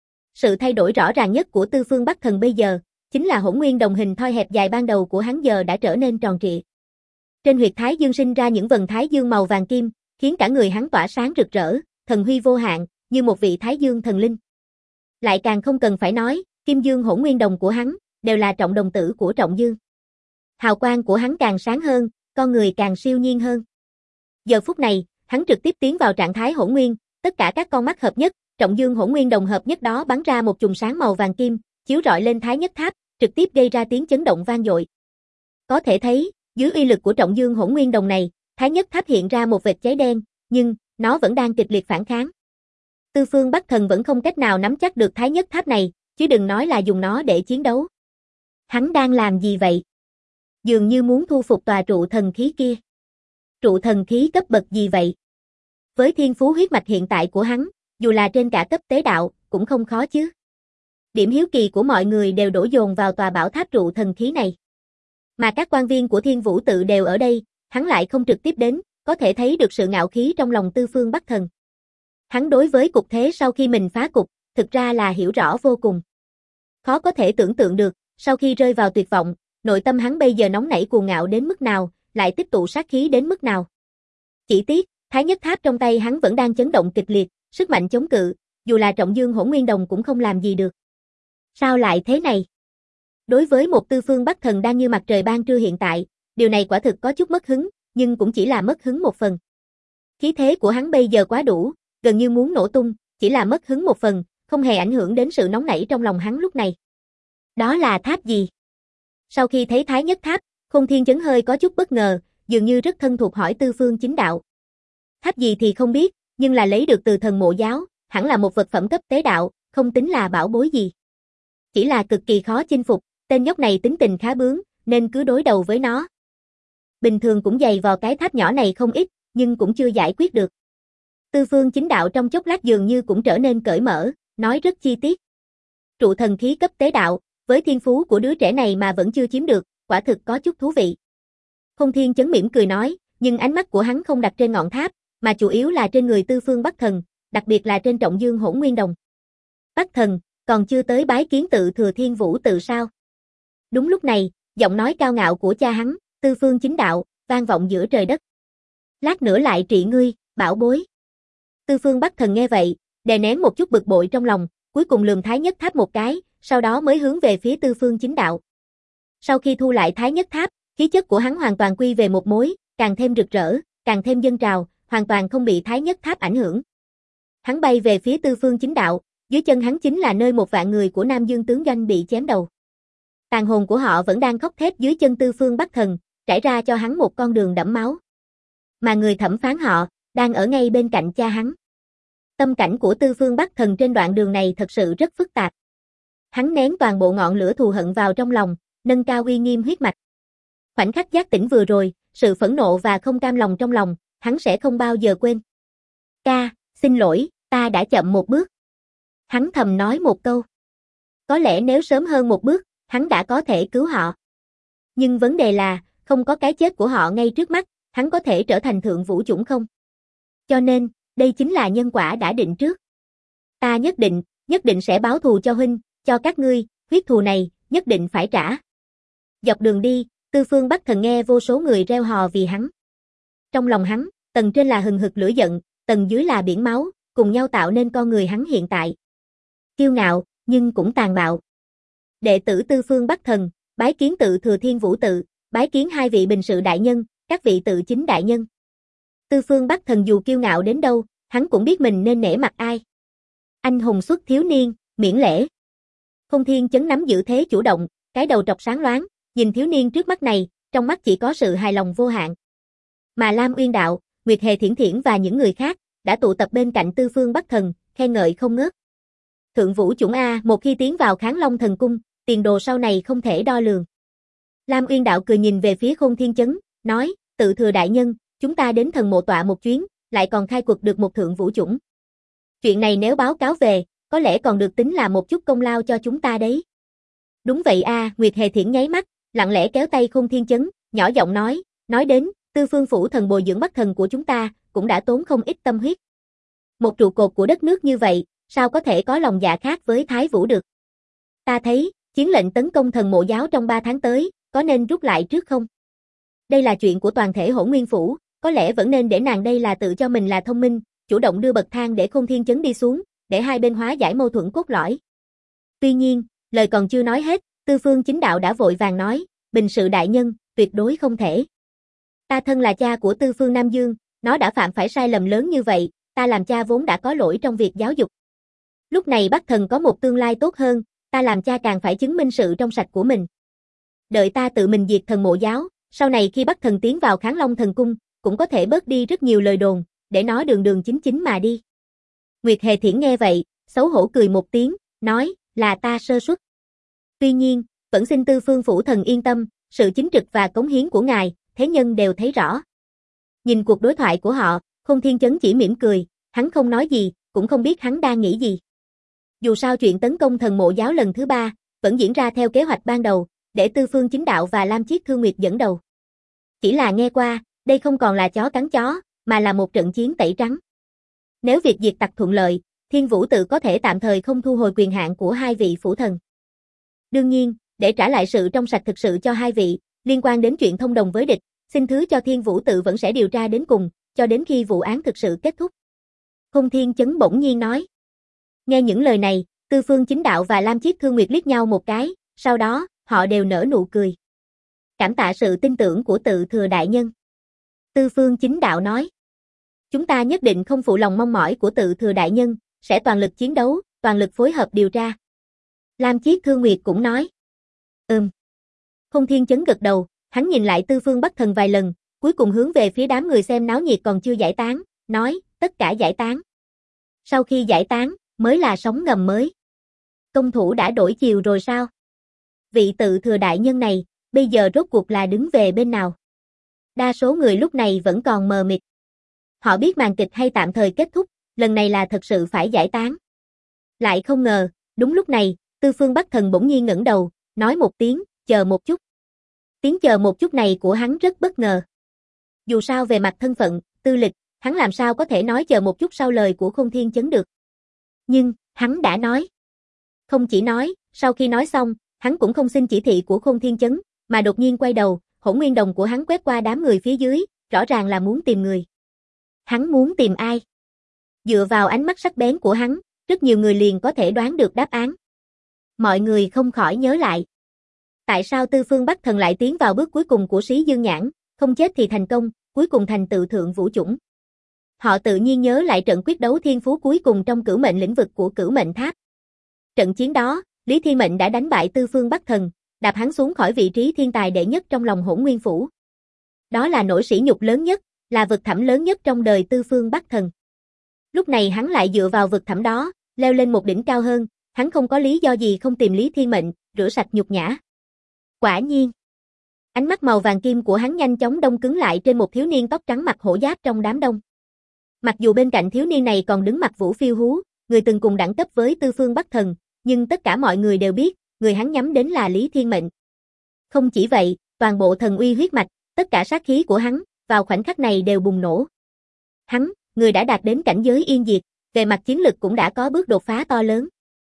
Sự thay đổi rõ ràng nhất của Tư Phương Bắc Thần bây giờ, chính là hỗn nguyên đồng hình thoi hẹp dài ban đầu của hắn giờ đã trở nên tròn trịa. Trên huyệt thái dương sinh ra những vầng thái dương màu vàng kim, khiến cả người hắn tỏa sáng rực rỡ, thần huy vô hạn, như một vị thái dương thần linh. Lại càng không cần phải nói, kim dương hỗn nguyên đồng của hắn, đều là trọng đồng tử của trọng dương. Hào quang của hắn càng sáng hơn, con người càng siêu nhiên hơn. Giờ phút này, hắn trực tiếp tiến vào trạng thái hỗn nguyên, tất cả các con mắt hợp nhất, trọng dương hỗn nguyên đồng hợp nhất đó bắn ra một chùm sáng màu vàng kim, chiếu rọi lên Thái Nhất Tháp, trực tiếp gây ra tiếng chấn động vang dội. Có thể thấy, dưới uy lực của trọng dương hỗn nguyên đồng này, Thái Nhất Tháp hiện ra một vệt cháy đen, nhưng nó vẫn đang kịch liệt phản kháng. Tư Phương Bắc Thần vẫn không cách nào nắm chắc được Thái Nhất Tháp này, chứ đừng nói là dùng nó để chiến đấu. Hắn đang làm gì vậy? Dường như muốn thu phục tòa trụ thần khí kia. Trụ thần khí cấp bậc gì vậy? Với thiên phú huyết mạch hiện tại của hắn, dù là trên cả cấp tế đạo, cũng không khó chứ. Điểm hiếu kỳ của mọi người đều đổ dồn vào tòa bảo tháp trụ thần khí này. Mà các quan viên của Thiên Vũ Tự đều ở đây, hắn lại không trực tiếp đến, có thể thấy được sự ngạo khí trong lòng Tư Phương Bắc Thần. Hắn đối với cục thế sau khi mình phá cục, thực ra là hiểu rõ vô cùng. Khó có thể tưởng tượng được, sau khi rơi vào tuyệt vọng, nội tâm hắn bây giờ nóng nảy cuồng ngạo đến mức nào, lại tích tụ sát khí đến mức nào. Chỉ tiếc, Thái Nhất Tháp trong tay hắn vẫn đang chấn động kịch liệt, sức mạnh chống cự, dù là trọng dương hỗn nguyên đồng cũng không làm gì được. Sao lại thế này? Đối với một Tư Phương Bắc Thần đang như mặt trời ban trưa hiện tại, điều này quả thực có chút mất hứng, nhưng cũng chỉ là mất hứng một phần. Khí thế của hắn bây giờ quá đủ, gần như muốn nổ tung, chỉ là mất hứng một phần, không hề ảnh hưởng đến sự nóng nảy trong lòng hắn lúc này. Đó là tháp gì? Sau khi thấy Thái Nhất Tháp, Không Thiên Chấn hơi có chút bất ngờ, dường như rất thân thuộc hỏi Tư Phương Chính Đạo. Tháp gì thì không biết, nhưng là lấy được từ thần mộ giáo, hẳn là một vật phẩm cấp tế đạo, không tính là bảo bối gì. Chỉ là cực kỳ khó chinh phục, tên nhóc này tính tình khá bướng, nên cứ đối đầu với nó. Bình thường cũng giày vò cái tháp nhỏ này không ít, nhưng cũng chưa giải quyết được. Tư Phương Chính Đạo trong chốc lát dường như cũng trở nên cởi mở, nói rất chi tiết. Trụ thần khí cấp tế đạo, với thiên phú của đứa trẻ này mà vẫn chưa chiếm được, quả thực có chút thú vị. Không Thiên Chấn mỉm cười nói, nhưng ánh mắt của hắn không đặt trên ngọn tháp, mà chủ yếu là trên người Tư Phương Bắc Thần, đặc biệt là trên trọng dương hỗn nguyên đồng. Bắc Thần, còn chưa tới bái kiến tự thừa Thiên Vũ Tự sao? Đúng lúc này, giọng nói cao ngạo của cha hắn, Tư Phương Chính Đạo, vang vọng giữa trời đất. Lát nữa lại trị ngươi, bảo bối. Tư Phương Bắc Thần nghe vậy, Đè nén một chút bực bội trong lòng, cuối cùng lườm Thái Nhất Tháp một cái, sau đó mới hướng về phía Tư Phương Chính Đạo. Sau khi thu lại Thái Nhất Tháp, khí chất của hắn hoàn toàn quy về một mối, càng thêm rực rỡ, càng thêm dâng trào, hoàn toàn không bị Thái Nhất Tháp ảnh hưởng. Hắn bay về phía Tư Phương Chính Đạo, dưới chân hắn chính là nơi 1 vạn người của Nam Dương tướng doanh bị chém đầu. Tàn hồn của họ vẫn đang khóc thét dưới chân Tư Phương Bắc Thần, trải ra cho hắn một con đường đẫm máu. Mà người thẩm phán họ, đang ở ngay bên cạnh cha hắn. Tâm cảnh của Tư Phương Bắc Thần trên đoạn đường này thật sự rất phức tạp. Hắn nén toàn bộ ngọn lửa thù hận vào trong lòng, nâng cao uy nghiêm huyết mạch. Khoảnh khắc giác tỉnh vừa rồi, sự phẫn nộ và không cam lòng trong lòng, hắn sẽ không bao giờ quên. Ca, xin lỗi, ta đã chậm một bước. Hắn thầm nói một câu. Có lẽ nếu sớm hơn một bước, hắn đã có thể cứu họ. Nhưng vấn đề là, không có cái chết của họ ngay trước mắt, hắn có thể trở thành thượng vũ chủng không? Cho nên, đây chính là nhân quả đã định trước. Ta nhất định sẽ báo thù cho huynh, cho các ngươi, huyết thù này, nhất định phải trả. Dọc đường đi, Tư Phương Bắc Thần nghe vô số người reo hò vì hắn. Trong lòng hắn, tầng trên là hừng hực lửa giận, tầng dưới là biển máu, cùng nhau tạo nên con người hắn hiện tại. Kiêu ngạo, nhưng cũng tàn bạo. Đệ tử Tư Phương Bắc Thần, bái kiến tự Thừa Thiên Vũ tự, bái kiến 2 vị bình sự đại nhân, các vị tự chính đại nhân. Tư Phương Bắc Thần dù kiêu ngạo đến đâu, hắn cũng biết mình nên nể mặt ai. Anh hùng xuất thiếu niên, miễn lễ. Không Thiên Chấn nắm giữ thế chủ động, cái đầu trọc sáng loáng, nhìn thiếu niên trước mắt này, trong mắt chỉ có sự hài lòng vô hạn. Mà Lam Uyên Đạo, Nguyệt Hề Thiển Thiển và những người khác, đã tụ tập bên cạnh Tư Phương Bắc Thần, khen ngợi không ngớt. Thượng vũ chủng A, một khi tiến vào Kháng Long Thần Cung, tiền đồ sau này không thể đo lường. Lam Uyên Đạo cười nhìn về phía Không Thiên Chấn, nói, tự thừa đại nhân, chúng ta đến thần mộ tọa một chuyến, lại còn khai quật được một thượng vũ chủng. Chuyện này nếu báo cáo về, có lẽ còn được tính là một chút công lao cho chúng ta đấy. Đúng vậy a, Nguyệt Hề Thiển nháy mắt, lặng lẽ kéo tay Không Thiên Chấn, nhỏ giọng nói đến, Tư Phương phủ thần bồi dưỡng Bắc Thần của chúng ta, cũng đã tốn không ít tâm huyết. Một trụ cột của đất nước như vậy, sao có thể có lòng dạ khác với Thái Vũ được? Ta thấy, chiến lệnh tấn công thần mộ giáo trong 3 tháng tới, có nên rút lại trước không? Đây là chuyện của toàn thể Hỗn Nguyên phủ, có lẽ vẫn nên để nàng đây là tự cho mình là thông minh, chủ động đưa bậc thang để Không Thiên Chấn đi xuống, để hai bên hóa giải mâu thuẫn cốt lõi. Tuy nhiên, lời còn chưa nói hết, Tư Phương Chính Đạo đã vội vàng nói, bình sự đại nhân, tuyệt đối không thể. Ta thân là cha của Tư Phương Nam Dương, nó đã phạm phải sai lầm lớn như vậy, ta làm cha vốn đã có lỗi trong việc giáo dục. Lúc này Bắc Thần có một tương lai tốt hơn, ta làm cha càng phải chứng minh sự trong sạch của mình. Đợi ta tự mình diệt thần mộ giáo, sau này khi Bắc Thần tiến vào Kháng Long Thần Cung, cũng có thể bớt đi rất nhiều lời đồn, để nó đường đường chính chính mà đi. Nguyệt Hề Thiển nghe vậy, xấu hổ cười một tiếng, nói, là ta sơ suất. Tuy nhiên, vẫn xin Tư Phương phủ thần yên tâm, sự chính trực và cống hiến của ngài, thế nhân đều thấy rõ. Nhìn cuộc đối thoại của họ, Không Thiên Chấn chỉ mỉm cười, hắn không nói gì, cũng không biết hắn đang nghĩ gì. Dù sao chuyện tấn công thần mộ giáo lần thứ 3, vẫn diễn ra theo kế hoạch ban đầu, để Tư Phương Chính Đạo và Lam Chiết Thương Nguyệt dẫn đầu. Chỉ là nghe qua, đây không còn là chó cắn chó, mà là một trận chiến tẩy trắng. Nếu việc diệt tặc thuận lợi, Thiên Vũ tự có thể tạm thời không thu hồi quyền hạn của 2 vị phủ thần. Đương nhiên, để trả lại sự trong sạch thực sự cho 2 vị, liên quan đến chuyện thông đồng với địch, xin thứ cho Thiên Vũ tự vẫn sẽ điều tra đến cùng, cho đến khi vụ án thực sự kết thúc. Không Thiên Chấn bỗng nhiên nói. Nghe những lời này, Tư Phương Chính Đạo và Lam Chiết Thương Nguyệt liếc nhau một cái, sau đó, họ đều nở nụ cười. Cảm tạ sự tin tưởng của tự thừa đại nhân. Tư Phương Chính Đạo nói. Chúng ta nhất định không phụ lòng mong mỏi của tự thừa đại nhân, sẽ toàn lực chiến đấu, toàn lực phối hợp điều tra. Lam Chiết Thương Nguyệt cũng nói. Không Thiên Chấn gật đầu, hắn nhìn lại Tư Phương Bắc Thần vài lần, cuối cùng hướng về phía đám người xem náo nhiệt còn chưa giải tán, nói, tất cả giải tán. Sau khi giải tán, mới là sóng ngầm mới. Công thủ đã đổi chiều rồi sao? Vị tự thừa đại nhân này, bây giờ rốt cuộc là đứng về bên nào? Đa số người lúc này vẫn còn mờ mịt. Họ biết màn kịch hay tạm thời kết thúc, lần này là thật sự phải giải tán. Lại không ngờ, đúng lúc này, Tư Phương Bắc Thần bỗng nhiên ngẩng đầu, nói một tiếng, chờ một chút. Tiếng chờ một chút này của hắn rất bất ngờ. Dù sao về mặt thân phận, tư lịch, hắn làm sao có thể nói chờ một chút sau lời của Không Thiên Chấn được. Nhưng, hắn đã nói. Không chỉ nói, sau khi nói xong, hắn cũng không xin chỉ thị của Không Thiên Chấn, mà đột nhiên quay đầu, Hỗn Nguyên Đồng của hắn quét qua đám người phía dưới, rõ ràng là muốn tìm người. Hắn muốn tìm ai? Dựa vào ánh mắt sắc bén của hắn, rất nhiều người liền có thể đoán được đáp án. Mọi người không khỏi nhớ lại. Tại sao Tư Phương Bắc Thần lại tiến vào bước cuối cùng của Sĩ Dương Nhãn, không chết thì thành công, cuối cùng thành tựu thượng vũ chủng? Họ tự nhiên nhớ lại trận quyết đấu thiên phú cuối cùng trong cửu mệnh lĩnh vực của cửu mệnh tháp. Trận chiến đó, Lý Thiên Mệnh đã đánh bại Tư Phương Bắc Thần, đạp hắn xuống khỏi vị trí thiên tài đệ nhất trong lòng Hỗn Nguyên Phủ. Đó là nỗi sỉ nhục lớn nhất, là vực thẳm lớn nhất trong đời Tư Phương Bắc Thần. Lúc này hắn lại dựa vào vực thẳm đó, leo lên một đỉnh cao hơn, hắn không có lý do gì không tìm Lý Thiên Mệnh, rửa sạch nhục nhã. Quả nhiên. Ánh mắt màu vàng kim của hắn nhanh chóng đông cứng lại trên một thiếu niên tóc trắng mặc hổ giáp trong đám đông. Mặc dù bên cạnh thiếu niên này còn đứng mặt Vũ Phiêu Hú, người từng cùng đẳng cấp với Tư Phương Bắc Thần, nhưng tất cả mọi người đều biết, người hắn nhắm đến là Lý Thiên Mệnh. Không chỉ vậy, toàn bộ thần uy huyết mạch, tất cả sát khí của hắn, vào khoảnh khắc này đều bùng nổ. Hắn, người đã đạt đến cảnh giới yên diệt, về mặt chiến lực cũng đã có bước đột phá to lớn.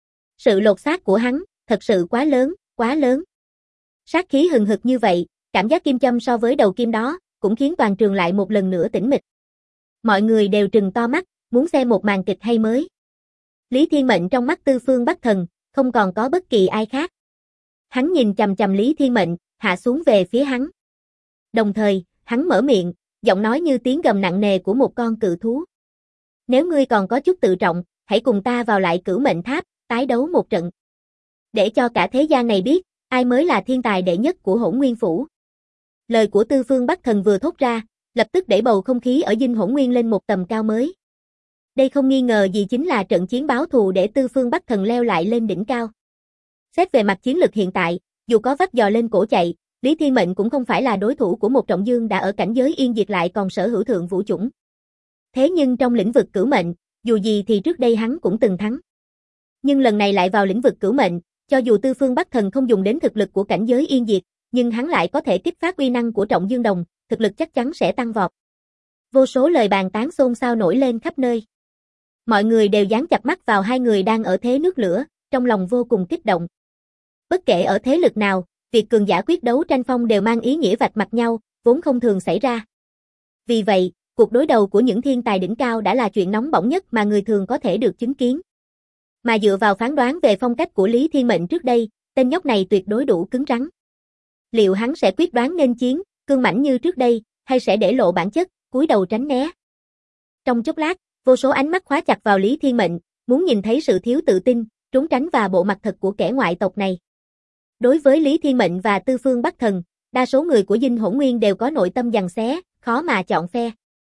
Sự lột xác của hắn, thật sự quá lớn, quá lớn. Sát khí hừng hực như vậy, cảm giác kim châm so với đầu kim đó, cũng khiến toàn trường lại một lần nữa tĩnh mịch. Mọi người đều trừng to mắt, muốn xem một màn kịch hay mới. Lý Thiên Mệnh trong mắt Tư Phương Bắc Thần, không còn có bất kỳ ai khác. Hắn nhìn chằm chằm Lý Thiên Mệnh, hạ xuống về phía hắn. Đồng thời, hắn mở miệng, giọng nói như tiếng gầm nặng nề của một con cự thú. Nếu ngươi còn có chút tự trọng, hãy cùng ta vào lại cửu mệnh tháp, tái đấu một trận. Để cho cả thế gian này biết, ai mới là thiên tài đệ nhất của Hỗn Nguyên Phủ. Lời của Tư Phương Bắc Thần vừa thốt ra, lập tức đẩy bầu không khí ở Dinh Hỗn Nguyên lên một tầm cao mới. Đây không nghi ngờ gì chính là trận chiến báo thù để Tư Phương Bắc Thần leo lại lên đỉnh cao. Xét về mặt chiến lực hiện tại, dù có vắt giò lên cổ chạy, Lý Thiên Mệnh cũng không phải là đối thủ của một Trọng Dương đã ở cảnh giới yên diệt lại còn sở hữu thượng vũ chủng. Thế nhưng trong lĩnh vực cửu mệnh, dù gì thì trước đây hắn cũng từng thắng. Nhưng lần này lại vào lĩnh vực cửu mệnh, cho dù Tư Phương Bắc Thần không dùng đến thực lực của cảnh giới yên diệt, nhưng hắn lại có thể kích phát uy năng của Trọng Dương Đồng, thực lực chắc chắn sẽ tăng vọt. Vô số lời bàn tán xôn xao nổi lên khắp nơi. Mọi người đều dán chặt mắt vào hai người đang ở thế nước lửa, trong lòng vô cùng kích động. Bất kể ở thế lực nào, việc cường giả quyết đấu tranh phong đều mang ý nghĩa vạch mặt nhau, vốn không thường xảy ra. Vì vậy, cuộc đối đầu của những thiên tài đỉnh cao đã là chuyện nóng bỏng nhất mà người thường có thể được chứng kiến. Mà dựa vào phán đoán về phong cách của Lý Thiên Mệnh trước đây, tên nhóc này tuyệt đối đủ cứng rắn. Liệu hắn sẽ quyết đoán nên chiến, cương mãnh như trước đây, hay sẽ để lộ bản chất, cúi đầu tránh né? Trong chốc lát, vô số ánh mắt khóa chặt vào Lý Thiên Mệnh, muốn nhìn thấy sự thiếu tự tin, trốn tránh và bộ mặt thật của kẻ ngoại tộc này. Đối với Lý Thiên Mệnh và Tư Phương Bắc Thần, đa số người của Dinh Hỗn Nguyên đều có nội tâm giằng xé, khó mà chọn phe.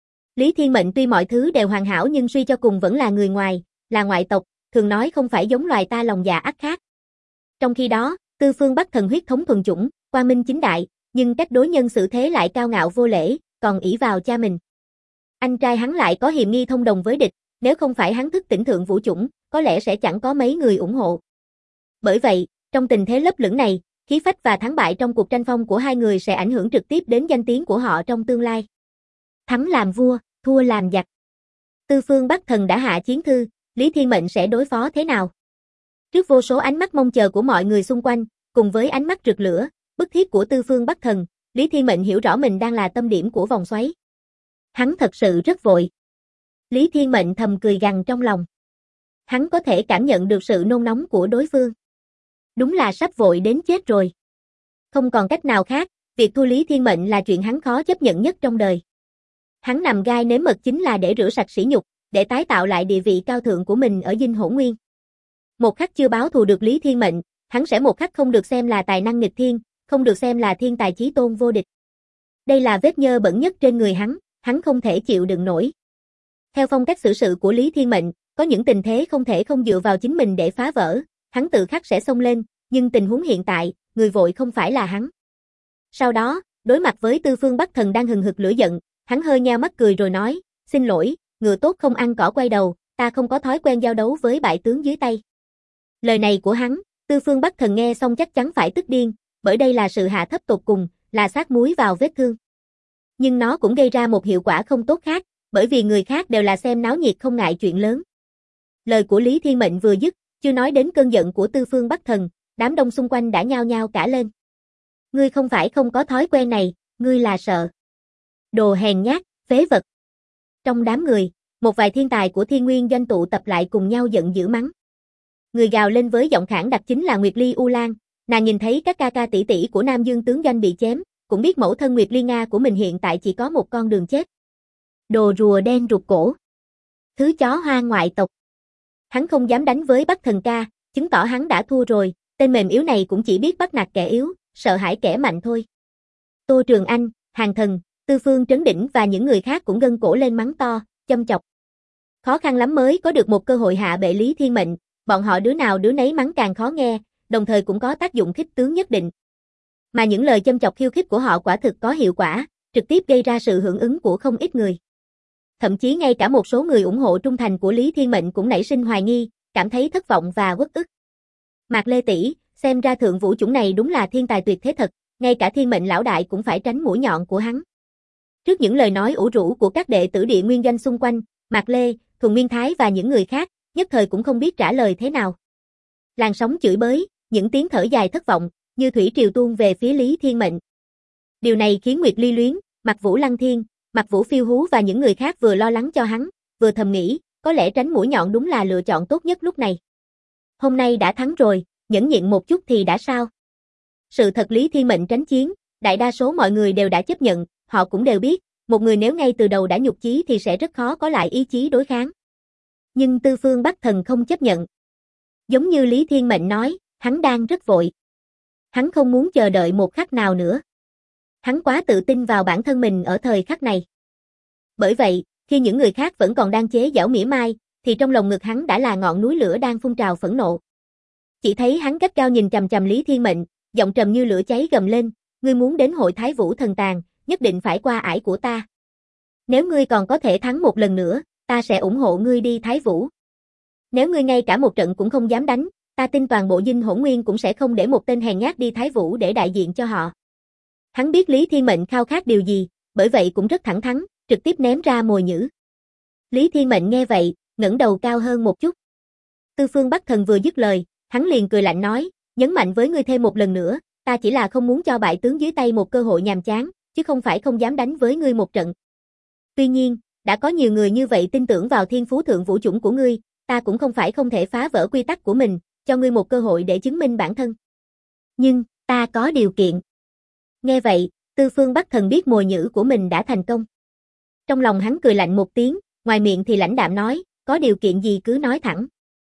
Lý Thiên Mệnh tuy mọi thứ đều hoàn hảo nhưng suy cho cùng vẫn là người ngoài, là ngoại tộc, thường nói không phải giống loài ta lòng dạ ắt khác. Trong khi đó, Tư Phương Bắc Thần huyết thống thuần chủng, quang minh chính đại, nhưng cách đối nhân xử thế lại cao ngạo vô lễ, còn ỷ vào cha mình. Anh trai hắn lại có hiềm nghi thông đồng với địch, nếu không phải hắn thức tỉnh thượng vũ chủng, có lẽ sẽ chẳng có mấy người ủng hộ. Bởi vậy, trong tình thế lấp lửng này, khí phách và thắng bại trong cuộc tranh phong của hai người sẽ ảnh hưởng trực tiếp đến danh tiếng của họ trong tương lai. Thắng làm vua, thua làm giặc. Tư Phương Bắc Thần đã hạ chiến thư, Lý Thiên Mệnh sẽ đối phó thế nào? Trước vô số ánh mắt mong chờ của mọi người xung quanh, cùng với ánh mắt rực lửa, bức thiết của Tư Phương Bắc Thần, Lý Thiên Mệnh hiểu rõ mình đang là tâm điểm của vòng xoáy. Hắn thật sự rất vội. Lý Thiên Mệnh thầm cười gằn trong lòng. Hắn có thể cảm nhận được sự nôn nóng của đối phương. Đúng là sắp vội đến chết rồi. Không còn cách nào khác, việc thua Lý Thiên Mệnh là chuyện hắn khó chấp nhận nhất trong đời. Hắn nằm gai nếm mật chính là để rửa sạch sỉ nhục, để tái tạo lại địa vị cao thượng của mình ở Dinh Hỗn Nguyên. Một khắc chưa báo thù được Lý Thiên Mệnh, hắn sẽ một khắc không được xem là tài năng nghịch thiên, không được xem là thiên tài chí tôn vô địch. Đây là vết nhơ bẩn nhất trên người hắn không thể chịu đựng nổi. Theo phong cách xử sự của Lý Thiên Mệnh, có những tình thế không thể không dựa vào chính mình để phá vỡ, hắn tự khắc sẽ xông lên, nhưng tình huống hiện tại, người vội không phải là hắn. Sau đó, đối mặt với Tư Phương Bắc Thần đang hừng hực lửa giận, hắn hơi nheo mắt cười rồi nói, xin lỗi, ngựa tốt không ăn cỏ quay đầu, ta không có thói quen giao đấu với bại tướng dưới tay. Lời này của hắn, Tư Phương Bắc Thần nghe xong chắc chắn phải tức điên, bởi đây là sự hạ thấp tột cùng, là sát muối vào vết thương. Nhưng nó cũng gây ra một hiệu quả không tốt khác, bởi vì người khác đều là xem náo nhiệt không ngại chuyện lớn. Lời của Lý Thiên Mệnh vừa dứt, chưa nói đến cơn giận của Tư Phương Bắc Thần, đám đông xung quanh đã nhao nhao cả lên. Ngươi không phải không có thói quen này, ngươi là sợ. Đồ hèn nhát, phế vật. Trong đám người, Một vài thiên tài của Thiên Nguyên Doanh tụ tập lại cùng nhau giận dữ mắng. Người gào lên với giọng khản đặc chính là Nguyệt Ly U Lan, nàng nhìn thấy các ca ca tỷ tỷ của Nam Dương tướng doanh bị chém, cũng biết mẫu thân Nguyệt Ly Nga của mình hiện tại chỉ có một con đường chết. Đồ rùa đen rụt cổ. Thứ chó hoang ngoại tộc. Hắn không dám đánh với Bắc Thần ca, chứng tỏ hắn đã thua rồi, tên mềm yếu này cũng chỉ biết bắt nạt kẻ yếu, sợ hãi kẻ mạnh thôi. Tô Trường Anh, Hàng Thần, Tư Phương Trấn Đỉnh và những người khác cũng gân cổ lên mắng to, châm chọc. Khó khăn lắm mới có được một cơ hội hạ bệ Lý Thiên Mệnh, bọn họ đứa nào đứa nấy mắng càng khó nghe, đồng thời cũng có tác dụng khích tướng nhất định. Mà những lời châm chọc khiêu khích của họ quả thực có hiệu quả, trực tiếp gây ra sự hưởng ứng của không ít người. Thậm chí ngay cả một số người ủng hộ trung thành của Lý Thiên Mệnh cũng nảy sinh hoài nghi, cảm thấy thất vọng và uất ức. Mạc Lê tỷ, xem ra thượng vũ chủng này đúng là thiên tài tuyệt thế thật, ngay cả Thiên Mệnh lão đại cũng phải tránh mũi nhọn của hắn. Trước những lời nói ủ rũ của các đệ tử Địa Nguyên Doanh xung quanh, Mạc Lê, Thuần Nguyên Thái và những người khác, nhất thời cũng không biết trả lời thế nào. Làn sóng chửi bới, những tiếng thở dài thất vọng, như thủy triều tuôn về phía Lý Thiên Mệnh. Điều này khiến Nguyệt Ly Luyến, Mạc Vũ Lăng Thiên, Mạc Vũ Phiêu Hú và những người khác vừa lo lắng cho hắn, vừa thầm nghĩ, có lẽ tránh mũi nhọn đúng là lựa chọn tốt nhất lúc này. Hôm nay đã thắng rồi, nhẫn nhịn một chút thì đã sao? Sự thật Lý Thiên Mệnh tránh chiến, đại đa số mọi người đều đã chấp nhận, họ cũng đều biết, một người nếu ngay từ đầu đã nhục chí thì sẽ rất khó có lại ý chí đối kháng. Nhưng Tư Phương Bắc Thần không chấp nhận. Giống như Lý Thiên Mệnh nói, hắn đang rất vội. Hắn không muốn chờ đợi một khắc nào nữa. Hắn quá tự tin vào bản thân mình ở thời khắc này. Bởi vậy, khi những người khác vẫn còn đang chế giễu mỉa mai, thì trong lòng ngực hắn đã là ngọn núi lửa đang phun trào phẫn nộ. Chỉ thấy hắn gắt gao nhìn chằm chằm Lý Thiên Mệnh, giọng trầm như lửa cháy gầm lên, ngươi muốn đến hội Thái Vũ thần tàn, nhất định phải qua ải của ta. Nếu ngươi còn có thể thắng một lần nữa, ta sẽ ủng hộ ngươi đi Thái Vũ. Nếu ngươi ngay cả một trận cũng không dám đánh, ta tin toàn bộ Dinh Hỗn Nguyên cũng sẽ không để một tên hèn nhát đi Thái Vũ để đại diện cho họ. Hắn biết Lý Thiên Mệnh khao khát điều gì, bởi vậy cũng rất thẳng thắn, trực tiếp ném ra mồi nhử. Lý Thiên Mệnh nghe vậy, ngẩng đầu cao hơn một chút. Tư Phương Bắc Thần vừa dứt lời, hắn liền cười lạnh nói, nhấn mạnh với ngươi thêm một lần nữa, ta chỉ là không muốn cho bại tướng dưới tay một cơ hội nhàm chán, chứ không phải không dám đánh với ngươi một trận. Tuy nhiên, đã có nhiều người như vậy tin tưởng vào thiên phú thượng vũ chủng của ngươi, ta cũng không phải không thể phá vỡ quy tắc của mình, cho ngươi một cơ hội để chứng minh bản thân. Nhưng, ta có điều kiện. Nghe vậy, Tư Phương Bắc Thần biết mồi nhử của mình đã thành công. Trong lòng hắn cười lạnh một tiếng, ngoài miệng thì lãnh đạm nói, có điều kiện gì cứ nói thẳng.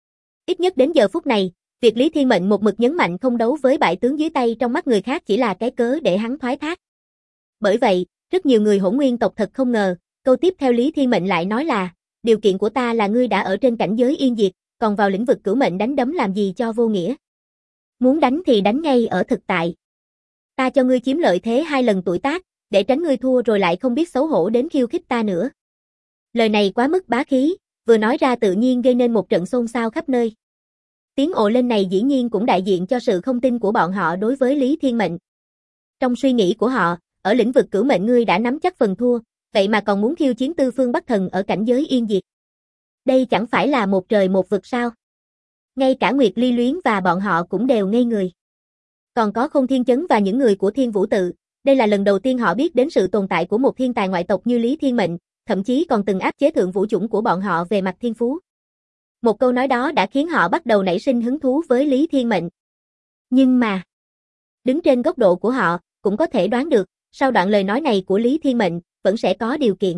Ít nhất đến giờ phút này, việc Lý Thiên Mệnh một mực nhấn mạnh không đấu với bại tướng dưới tay trong mắt người khác chỉ là cái cớ để hắn thoái thác. Bởi vậy, rất nhiều người Hỗn Nguyên tộc thật không ngờ, câu tiếp theo Lý Thiên Mệnh lại nói là, điều kiện của ta là ngươi đã ở trên cảnh giới yên diệt, còn vào lĩnh vực cửu mệnh đánh đấm làm gì cho vô nghĩa. Muốn đánh thì đánh ngay ở thực tại. Ta cho ngươi chiếm lợi thế 2 lần tuổi tác, để tránh ngươi thua rồi lại không biết xấu hổ đến khiêu khích ta nữa. Lời này quá mức bá khí, vừa nói ra tự nhiên gây nên một trận xôn xao khắp nơi. Tiếng ồ lên này dĩ nhiên cũng đại diện cho sự không tin của bọn họ đối với Lý Thiên Mệnh. Trong suy nghĩ của họ, ở lĩnh vực cửu mệnh ngươi đã nắm chắc phần thua, vậy mà còn muốn khiêu chiến Tư Phương Bắc Thần ở cảnh giới yên diệt. Đây chẳng phải là một trời một vực sao? Ngay cả Nguyệt Ly Luyến và bọn họ cũng đều ngây người. Còn có Khôn Thiên Chấn và những người của Thiên Vũ Tự, đây là lần đầu tiên họ biết đến sự tồn tại của một thiên tài ngoại tộc như Lý Thiên Mệnh, thậm chí còn từng áp chế thượng vũ chủng của bọn họ về mặt thiên phú. Một câu nói đó đã khiến họ bắt đầu nảy sinh hứng thú với Lý Thiên Mệnh. Nhưng mà, đứng trên góc độ của họ, cũng có thể đoán được, sau đoạn lời nói này của Lý Thiên Mệnh, vẫn sẽ có điều kiện.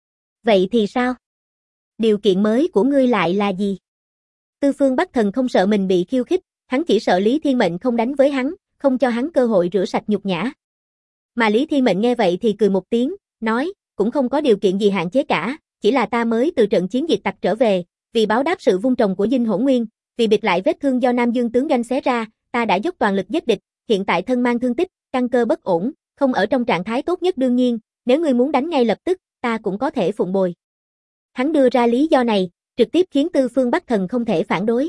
Vậy thì sao? Điều kiện mới của ngươi lại là gì? Tư Phương Bắc Thần không sợ mình bị khiêu khích, hắn chỉ sợ Lý Thiên Mệnh không đánh với hắn, không cho hắn cơ hội rửa sạch nhục nhã. Mà Lý Thiên Mệnh nghe vậy thì cười một tiếng, nói, cũng không có điều kiện gì hạn chế cả, chỉ là ta mới từ trận chiến diệt tặc trở về, vì báo đáp sự vun trồng của Dinh Hỗn Nguyên, vì bịt lại vết thương do Nam Dương tướng doanh xé ra, ta đã dốc toàn lực giết địch, hiện tại thân mang thương tích, căn cơ bất ổn, không ở trong trạng thái tốt nhất đương nhiên, nếu ngươi muốn đánh ngay lập tức, ta cũng có thể phụng bồi. Hắn đưa ra lý do này, trực tiếp khiến Tư Phương Bắc Thần không thể phản đối.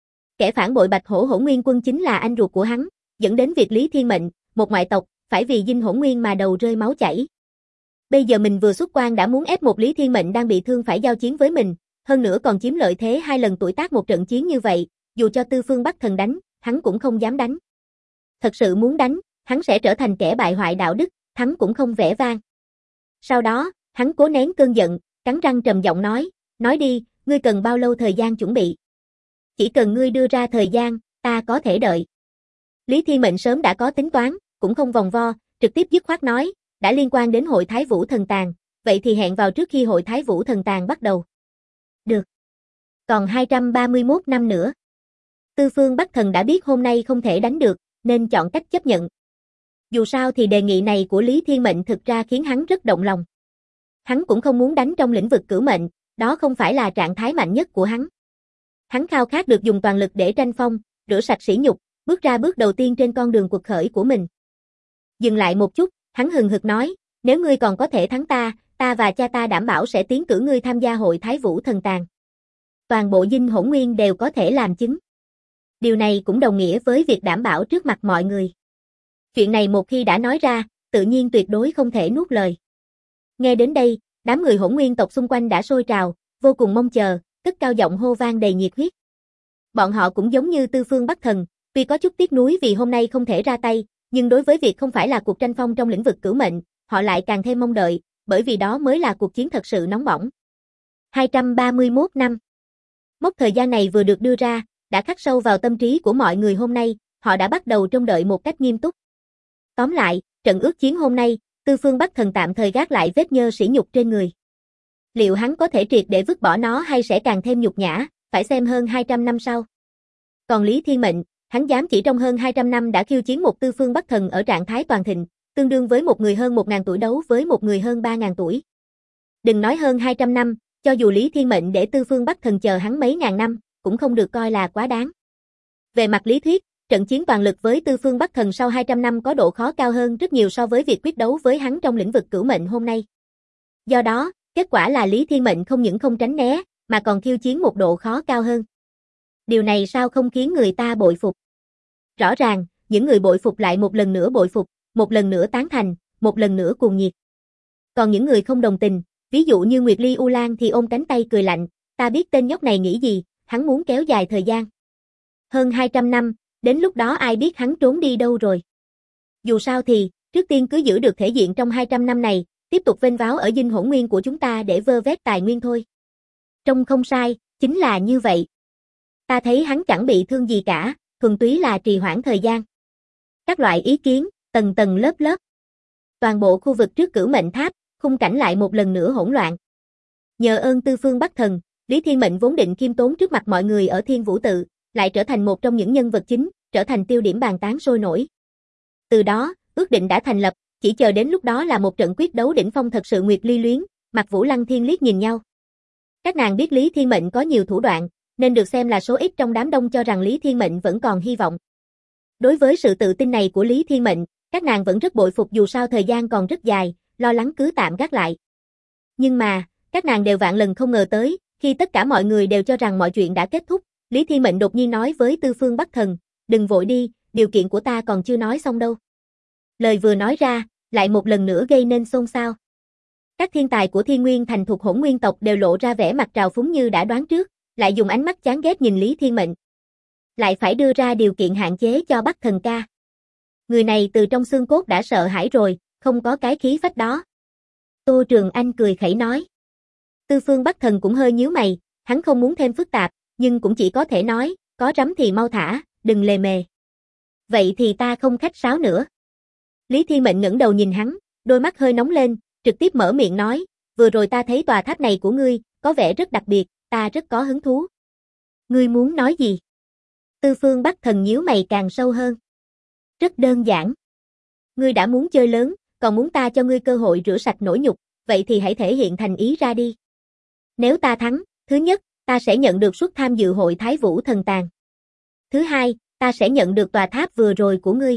Kẻ phản bội Bạch Hổ Hỗn Nguyên quân chính là anh ruột của hắn, dẫn đến việc Lý Thiên Mệnh, một ngoại tộc, phải vì Dinh Hỗn Nguyên mà đầu rơi máu chảy. Bây giờ mình vừa xuất quan đã muốn ép một Lý Thiên Mệnh đang bị thương phải giao chiến với mình, hơn nữa còn chiếm lợi thế 2 lần tuổi tác một trận chiến như vậy, dù cho Tư Phương Bắc Thần đánh, hắn cũng không dám đánh. Thật sự muốn đánh, hắn sẽ trở thành kẻ bại hoại đạo đức, thắng cũng không vẻ vang. Sau đó, hắn cố nén cơn giận, cắn răng trầm giọng nói, Nói đi, ngươi cần bao lâu thời gian chuẩn bị? Chỉ cần ngươi đưa ra thời gian, ta có thể đợi. Lý Thiên Mệnh sớm đã có tính toán, cũng không vòng vo, trực tiếp dứt khoát nói, đã liên quan đến hội Thái Vũ Thần Tàn, vậy thì hẹn vào trước khi hội Thái Vũ Thần Tàn bắt đầu. Được. Còn 231 năm nữa. Tư Phương Bắc Thần đã biết hôm nay không thể đánh được, nên chọn cách chấp nhận. Dù sao thì đề nghị này của Lý Thiên Mệnh thực ra khiến hắn rất động lòng. Hắn cũng không muốn đánh trong lĩnh vực cửu mệnh, đó không phải là trạng thái mạnh nhất của hắn. Hắn khao khát được dùng toàn lực để tranh phong, rửa sạch sỉ nhục, bước ra bước đầu tiên trên con đường cuộc khởi của mình. Dừng lại một chút, hắn hừng hực nói, nếu ngươi còn có thể thắng ta, ta và cha ta đảm bảo sẽ tiến cử ngươi tham gia hội Thái Vũ Thần Tàn. Toàn bộ Dinh Hỗn Nguyên đều có thể làm chứng. Điều này cũng đồng nghĩa với việc đảm bảo trước mặt mọi người. Chuyện này một khi đã nói ra, tự nhiên tuyệt đối không thể nuốt lời. Nghe đến đây, đám người Hỗn Nguyên tộc xung quanh đã sôi trào, vô cùng mong chờ, cất cao giọng hô vang đầy nhiệt huyết. Bọn họ cũng giống như Tư Phương Bắc Thần, tuy có chút tiếc nuối vì hôm nay không thể ra tay, nhưng đối với việc không phải là cuộc tranh phong trong lĩnh vực cửu mệnh, họ lại càng thêm mong đợi, bởi vì đó mới là cuộc chiến thật sự nóng bỏng. 231 năm. Mốc thời gian này vừa được đưa ra, đã khắc sâu vào tâm trí của mọi người hôm nay, họ đã bắt đầu trông đợi một cách nghiêm túc. Tóm lại, trận ước chiến hôm nay, Tư Phương Bắc Thần tạm thời gác lại vết nhơ sỉ nhục trên người. Liệu hắn có thể triệt để vứt bỏ nó hay sẽ càng thêm nhục nhã, phải xem hơn 200 năm sau. Còn Lý Thiên Mệnh, hắn dám chỉ trong hơn 200 năm đã khiêu chiến một Tư Phương Bắc Thần ở trạng thái toàn thịnh, tương đương với một người hơn 1000 tuổi đấu với một người hơn 3000 tuổi. Đừng nói hơn 200 năm, cho dù Lý Thiên Mệnh để Tư Phương Bắc Thần chờ hắn mấy ngàn năm, cũng không được coi là quá đáng. Về mặt lý thuyết, trận chiến toàn lực với Tư Phương Bắc Thần sau 200 năm có độ khó cao hơn rất nhiều so với việc quyết đấu với hắn trong lĩnh vực cửu mệnh hôm nay. Do đó, kết quả là Lý Thiên Mệnh không những không tránh né, mà còn khiêu chiến một độ khó cao hơn. Điều này sao không khiến người ta bội phục? Rõ ràng, những người bội phục lại một lần nữa bội phục, một lần nữa tán thành, một lần nữa cuồng nhiệt. Còn những người không đồng tình, ví dụ như Nguyệt Ly U Lan thì ôm cánh tay cười lạnh, ta biết tên nhóc này nghĩ gì, hắn muốn kéo dài thời gian. Hơn 200 năm, đến lúc đó ai biết hắn trốn đi đâu rồi. Dù sao thì, trước tiên cứ giữ được thể diện trong 200 năm này, tiếp tục vênh váo ở Dinh Hỗn Nguyên của chúng ta để vơ vét tài nguyên thôi. Trông không sai, chính là như vậy. Ta thấy hắn chẳng bị thương gì cả, thuần túy là trì hoãn thời gian. Các loại ý kiến, tầng tầng lớp lớp. Toàn bộ khu vực trước Cửu Mệnh Tháp, khung cảnh lại một lần nữa hỗn loạn. Nhờ ơn Tư Phương Bắc Thần, Lý Thiên Mệnh vốn định khiêm tốn trước mặt mọi người ở Thiên Vũ Tự, lại trở thành một trong những nhân vật chính, trở thành tiêu điểm bàn tán sôi nổi. Từ đó, ước định đã thành lập, chỉ chờ đến lúc đó là một trận quyết đấu đỉnh phong thật sự Nguyệt Ly luyến, Mạc Vũ Lăng Thiên liếc nhìn nhau. Các nàng biết Lý Thiên Mệnh có nhiều thủ đoạn, nên được xem là số ít trong đám đông cho rằng Lý Thiên Mệnh vẫn còn hy vọng. Đối với sự tự tin này của Lý Thiên Mệnh, các nàng vẫn rất bội phục dù sao thời gian còn rất dài, lo lắng cứ tạm gác lại. Nhưng mà, các nàng đều vạn lần không ngờ tới, khi tất cả mọi người đều cho rằng mọi chuyện đã kết thúc, Lý Thiên Mệnh đột nhiên nói với Tư Phương Bắc Thần, đừng vội đi, điều kiện của ta còn chưa nói xong đâu. Lời vừa nói ra, lại một lần nữa gây nên xôn xao. Các thiên tài của Thiên Nguyên Thành thuộc Hỗn Nguyên tộc đều lộ ra vẻ mặt trào phúng như đã đoán trước, lại dùng ánh mắt chán ghét nhìn Lý Thiên Mệnh. Lại phải đưa ra điều kiện hạn chế cho Bắc Thần ca. Người này từ trong xương cốt đã sợ hãi rồi, không có cái khí phách đó. Tô Trường Anh cười khẩy nói. Tư Phương Bắc Thần cũng hơi nhíu mày, hắn không muốn thêm phức tạp, nhưng cũng chỉ có thể nói, có rắm thì mau thả, đừng lề mề. Vậy thì ta không khách sáo nữa. Lý Thiên Mệnh ngẩng đầu nhìn hắn, đôi mắt hơi nóng lên, trực tiếp mở miệng nói, vừa rồi ta thấy tòa tháp này của ngươi, có vẻ rất đặc biệt, ta rất có hứng thú. Ngươi muốn nói gì? Tư Phương Bắc Thần nhíu mày càng sâu hơn. Rất đơn giản. Ngươi đã muốn chơi lớn, còn muốn ta cho ngươi cơ hội rửa sạch nỗi nhục, vậy thì hãy thể hiện thành ý ra đi. Nếu ta thắng, thứ nhất, ta sẽ nhận được suất tham dự hội Thái Vũ Thần Tàn. Thứ hai, ta sẽ nhận được tòa tháp vừa rồi của ngươi.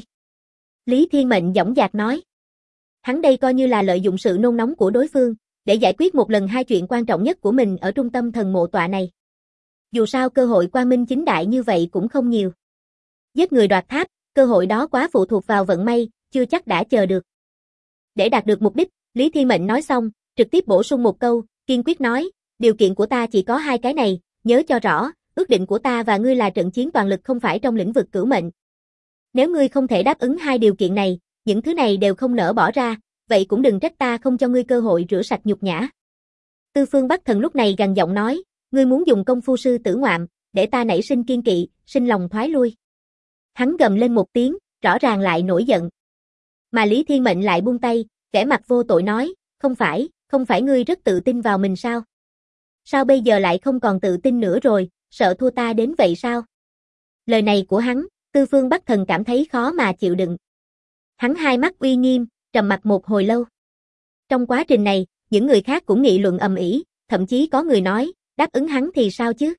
Lý Thiên Mệnh dõng dạc nói. Hắn đây coi như là lợi dụng sự nôn nóng của đối phương, để giải quyết một lần hai chuyện quan trọng nhất của mình ở trung tâm thần mộ tọa này. Dù sao cơ hội quang minh chính đại như vậy cũng không nhiều. Giết người đoạt tháp, cơ hội đó quá phụ thuộc vào vận may, chưa chắc đã chờ được. Để đạt được mục đích, Lý Thiên Mệnh nói xong, trực tiếp bổ sung một câu, kiên quyết nói, điều kiện của ta chỉ có hai cái này, nhớ cho rõ, ước định của ta và ngươi là trận chiến toàn lực không phải trong lĩnh vực cửu mệnh. Nếu ngươi không thể đáp ứng hai điều kiện này, những thứ này đều không nỡ bỏ ra, vậy cũng đừng trách ta không cho ngươi cơ hội rửa sạch nhục nhã. Tư Phương Bắc Thần lúc này gằn giọng nói, ngươi muốn dùng công phu sư tử ngoạm, để ta nảy sinh kiên kỵ, sinh lòng thoái lui. Hắn gầm lên một tiếng, rõ ràng lại nổi giận. Mà Lý Thiên Mệnh lại buông tay, vẻ mặt vô tội nói, không phải ngươi rất tự tin vào mình sao? Sao bây giờ lại không còn tự tin nữa rồi, sợ thua ta đến vậy sao? Lời này của hắn, Tư Phương Bắc Thần cảm thấy khó mà chịu đựng. Hắn hai mắt uy nghiêm, trầm mặc một hồi lâu. Trong quá trình này, những người khác cũng nghị luận ầm ĩ, thậm chí có người nói, đáp ứng hắn thì sao chứ?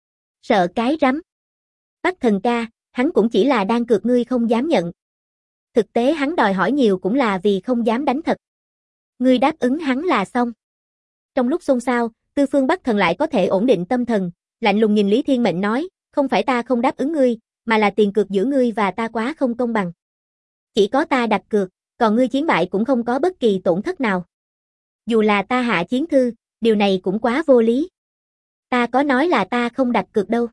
Sợ cái rắm. Bắc Thần ca, hắn cũng chỉ là đang cược ngươi không dám nhận. Thực tế hắn đòi hỏi nhiều cũng là vì không dám đánh thật. Ngươi đáp ứng hắn là xong. Trong lúc xôn xao, Tư Phương Bắc Thần lại có thể ổn định tâm thần, lạnh lùng nhìn Lý Thiên Mệnh nói, không phải ta không đáp ứng ngươi, mà là tiền cược giữa ngươi và ta quá không công bằng. Chỉ có ta đặt cược, còn ngươi chiến bại cũng không có bất kỳ tổn thất nào. Dù là ta hạ chiến thư, điều này cũng quá vô lý. Ta có nói là ta không đặt cược đâu.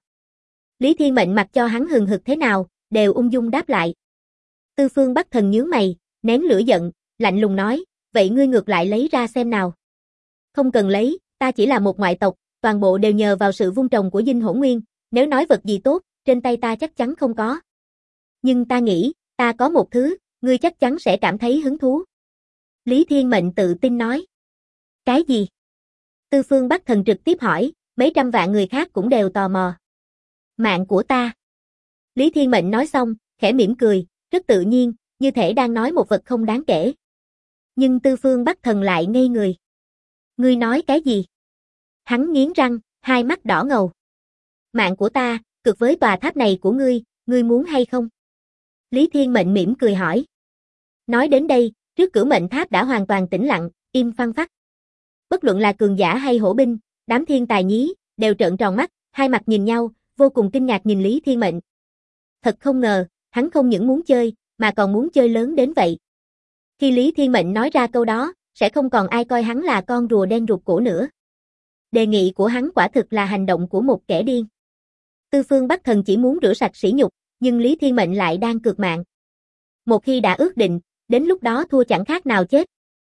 Lý Thiên Mệnh mặc cho hắn hừng hực thế nào, đều ung dung đáp lại. Tư Phương Bắc Thần nhướng mày, nén lửa giận, lạnh lùng nói, vậy ngươi ngược lại lấy ra xem nào. Không cần lấy, ta chỉ là một ngoại tộc, toàn bộ đều nhờ vào sự vun trồng của Dinh Hỗn Nguyên, nếu nói vật gì tốt, trên tay ta chắc chắn không có. Nhưng ta nghĩ, ta có một thứ, ngươi chắc chắn sẽ cảm thấy hứng thú. Lý Thiên Mệnh tự tin nói. Cái gì? Tư Phương Bắc Thần trực tiếp hỏi, mấy trăm vạn người khác cũng đều tò mò. Mạng của ta. Lý Thiên Mệnh nói xong, khẽ mỉm cười, rất tự nhiên, như thể đang nói một vật không đáng kể. Nhưng Tư Phương Bắc Thần lại ngây người. Ngươi nói cái gì? Hắn nghiến răng, hai mắt đỏ ngầu. Mạng của ta, cược với tòa tháp này của ngươi muốn hay không? Lý Thiên Mệnh mỉm cười hỏi. Nói đến đây, trước Cửu Mệnh Tháp đã hoàn toàn tĩnh lặng, im phăng phắc. Bất luận là cường giả hay hổ binh, đám thiên tài nhí, đều trợn tròn mắt, hai mặt nhìn nhau, vô cùng kinh ngạc nhìn Lý Thiên Mệnh. Thật không ngờ, hắn không những muốn chơi, mà còn muốn chơi lớn đến vậy. Khi Lý Thiên Mệnh nói ra câu đó, sẽ không còn ai coi hắn là con rùa đen rụt cổ nữa. Đề nghị của hắn quả thực là hành động của một kẻ điên. Tư Phương Bắc Thần chỉ muốn rửa sạch sỉ nhục, nhưng Lý Thiên Mệnh lại đang cược mạng. Một khi đã ước định, đến lúc đó thua chẳng khác nào chết.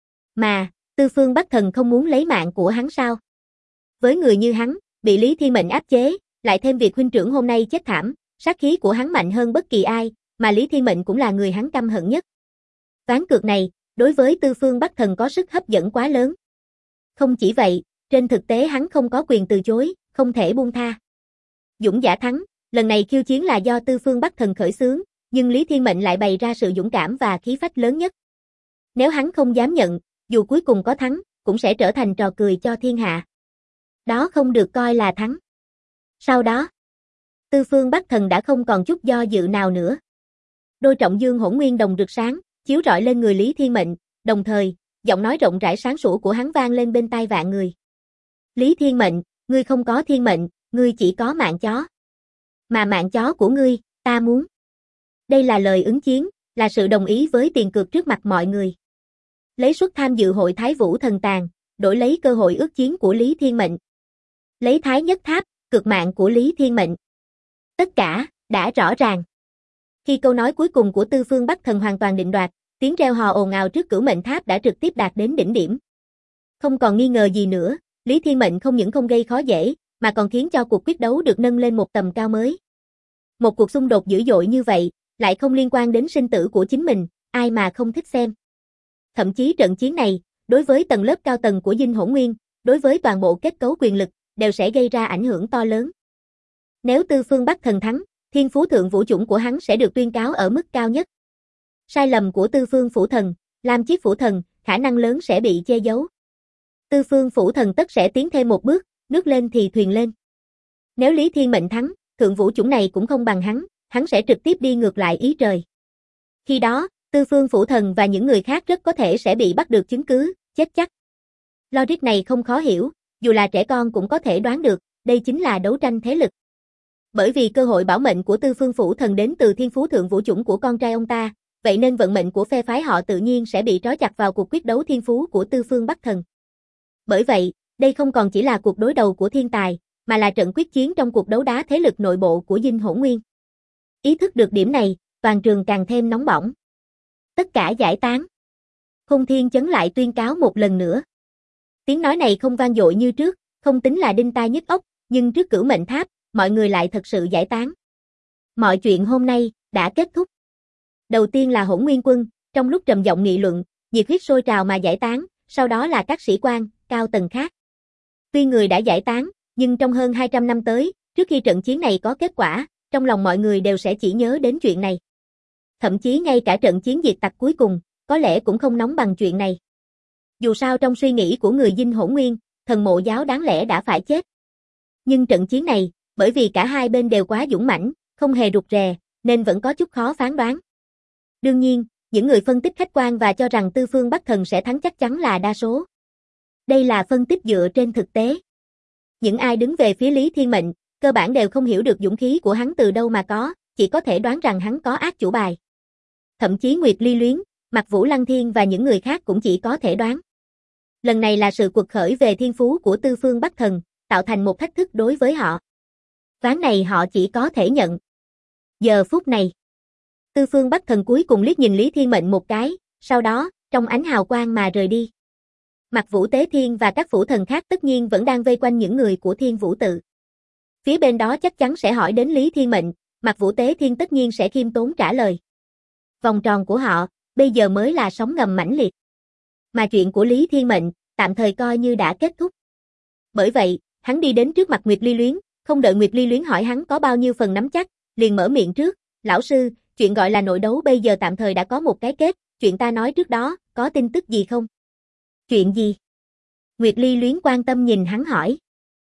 Mà, Tư Phương Bắc Thần không muốn lấy mạng của hắn sao? Với người như hắn, bị Lý Thiên Mệnh áp chế, lại thêm việc huynh trưởng hôm nay chết thảm, sát khí của hắn mạnh hơn bất kỳ ai, mà Lý Thiên Mệnh cũng là người hắn căm hận nhất. Ván cược này, đối với Tư Phương Bắc Thần có sức hấp dẫn quá lớn. Không chỉ vậy, trên thực tế hắn không có quyền từ chối, không thể buông tha. Dũng giả thắng, lần này khiêu chiến là do Tư Phương Bắc Thần khởi xướng, nhưng Lý Thiên Mệnh lại bày ra sự dũng cảm và khí phách lớn nhất. Nếu hắn không dám nhận, dù cuối cùng có thắng, cũng sẽ trở thành trò cười cho thiên hạ. Đó không được coi là thắng. Sau đó, Tư Phương Bắc Thần đã không còn chút do dự nào nữa. Đôi trọng dương hỗn nguyên đồng rực sáng, chiếu rọi lên người Lý Thiên Mệnh, đồng thời, giọng nói rộng rãi sáng sủa của hắn vang lên bên tai vạn người. Lý Thiên Mệnh, ngươi không có thiên mệnh, ngươi chỉ có mạng chó. Mà mạng chó của ngươi, ta muốn. Đây là lời ứng chiến, là sự đồng ý với tiền cược trước mặt mọi người. Lấy suất tham dự hội Thái Vũ Thần Tàng, đổi lấy cơ hội ước chiến của Lý Thiên Mệnh. Lấy Thái Nhất Tháp, cược mạng của Lý Thiên Mệnh. Tất cả, đã rõ ràng. Khi câu nói cuối cùng của Tư Phương Bắc Thần hoàn toàn định đoạt, tiếng reo hò ồn ào trước Cửu Mệnh Tháp đã trực tiếp đạt đến đỉnh điểm. Không còn nghi ngờ gì nữa, Lý Thiên Mệnh không những không gây khó dễ, mà còn khiến cho cuộc quyết đấu được nâng lên một tầm cao mới. Một cuộc xung đột dữ dội như vậy, lại không liên quan đến sinh tử của chính mình, ai mà không thích xem. Thậm chí trận chiến này, đối với tầng lớp cao tầng của Dinh Hỗn Nguyên, đối với toàn bộ kết cấu quyền lực, đều sẽ gây ra ảnh hưởng to lớn. Nếu Tư Phương Bắc Thần thắng, thiên phú thượng vũ chủng của hắn sẽ được tuyên cáo ở mức cao nhất. Sai lầm của Tư Phương Phủ Thần, Lam Chiết Phủ Thần, khả năng lớn sẽ bị che giấu. Tư Phương Phủ Thần tất sẽ tiến thêm một bước, nước lên thì thuyền lên. Nếu Lý Thiên Mệnh thắng, thượng vũ chủng này cũng không bằng hắn sẽ trực tiếp đi ngược lại ý trời. Khi đó, Tư Phương Phủ Thần và những người khác rất có thể sẽ bị bắt được chứng cứ, chết chắc. Logic này không khó hiểu, dù là trẻ con cũng có thể đoán được, đây chính là đấu tranh thế lực. Bởi vì cơ hội bảo mệnh của Tư Phương Phủ Thần đến từ thiên phú thượng vũ chủng của con trai ông ta, vậy nên vận mệnh của phe phái họ tự nhiên sẽ bị trói chặt vào cuộc quyết đấu thiên phú của Tư Phương Bắc Thần. Bởi vậy, đây không còn chỉ là cuộc đối đầu của thiên tài, mà là trận quyết chiến trong cuộc đấu đá thế lực nội bộ của Dinh Hỗn Nguyên. Ý thức được điểm này, toàn trường càng thêm nóng bỏng. Tất cả giải tán. Khôn Thiên Chấn lại tuyên cáo một lần nữa. Tiếng nói này không vang dội như trước, không tính là đinh tai nhức óc, nhưng trước Cửu Mệnh Tháp, mọi người lại thật sự giải tán. Mọi chuyện hôm nay đã kết thúc. Đầu tiên là Hỗn Nguyên Quân, trong lúc trầm giọng nghị luận, nhiệt huyết sôi trào mà giải tán, sau đó là các sĩ quan, cao tầng khác. Tuy người đã giải tán, nhưng trong hơn 200 năm tới, trước khi trận chiến này có kết quả, trong lòng mọi người đều sẽ chỉ nhớ đến chuyện này. Thậm chí ngay cả trận chiến diệt tặc cuối cùng, có lẽ cũng không nóng bằng chuyện này. Dù sao trong suy nghĩ của người Dinh Hỗn Nguyên, thần mộ giáo đáng lẽ đã phải chết. Nhưng trận chiến này, bởi vì cả hai bên đều quá dũng mãnh, không hề rụt rè, nên vẫn có chút khó phán đoán. Đương nhiên, những người phân tích khách quan và cho rằng Tư Phương Bắc Thần sẽ thắng chắc chắn là đa số. Đây là phân tích dựa trên thực tế. Những ai đứng về phía Lý Thiên Mệnh, cơ bản đều không hiểu được dũng khí của hắn từ đâu mà có, chỉ có thể đoán rằng hắn có ác chủ bài. Thậm chí Nguyệt Ly Luyến, Mạc Vũ Lăng Thiên và những người khác cũng chỉ có thể đoán. Lần này là sự quật khởi về thiên phú của Tư Phương Bắc Thần, tạo thành một thách thức đối với họ. Ván này họ chỉ có thể nhận. Giờ phút này, Tư Phương Bắc Thần cuối cùng liếc nhìn Lý Thiên Mệnh một cái, sau đó, trong ánh hào quang mà rời đi. Mạc Vũ Tế Thiên và các phủ thần khác tất nhiên vẫn đang vây quanh những người của Thiên Vũ Tự. Phía bên đó chắc chắn sẽ hỏi đến Lý Thiên Mệnh, Mạc Vũ Tế Thiên tất nhiên sẽ khiêm tốn trả lời. Vòng tròn của họ, bây giờ mới là sóng ngầm mãnh liệt. Mà chuyện của Lý Thiên Mệnh, tạm thời coi như đã kết thúc. Bởi vậy, hắn đi đến trước mặt Nguyệt Ly Luyến, không đợi Nguyệt Ly Luyến hỏi hắn có bao nhiêu phần nắm chắc, liền mở miệng trước, lão sư, chuyện gọi là nội đấu bây giờ tạm thời đã có một cái kết, chuyện ta nói trước đó, có tin tức gì không? Chuyện gì? Nguyệt Ly Luyến quan tâm nhìn hắn hỏi.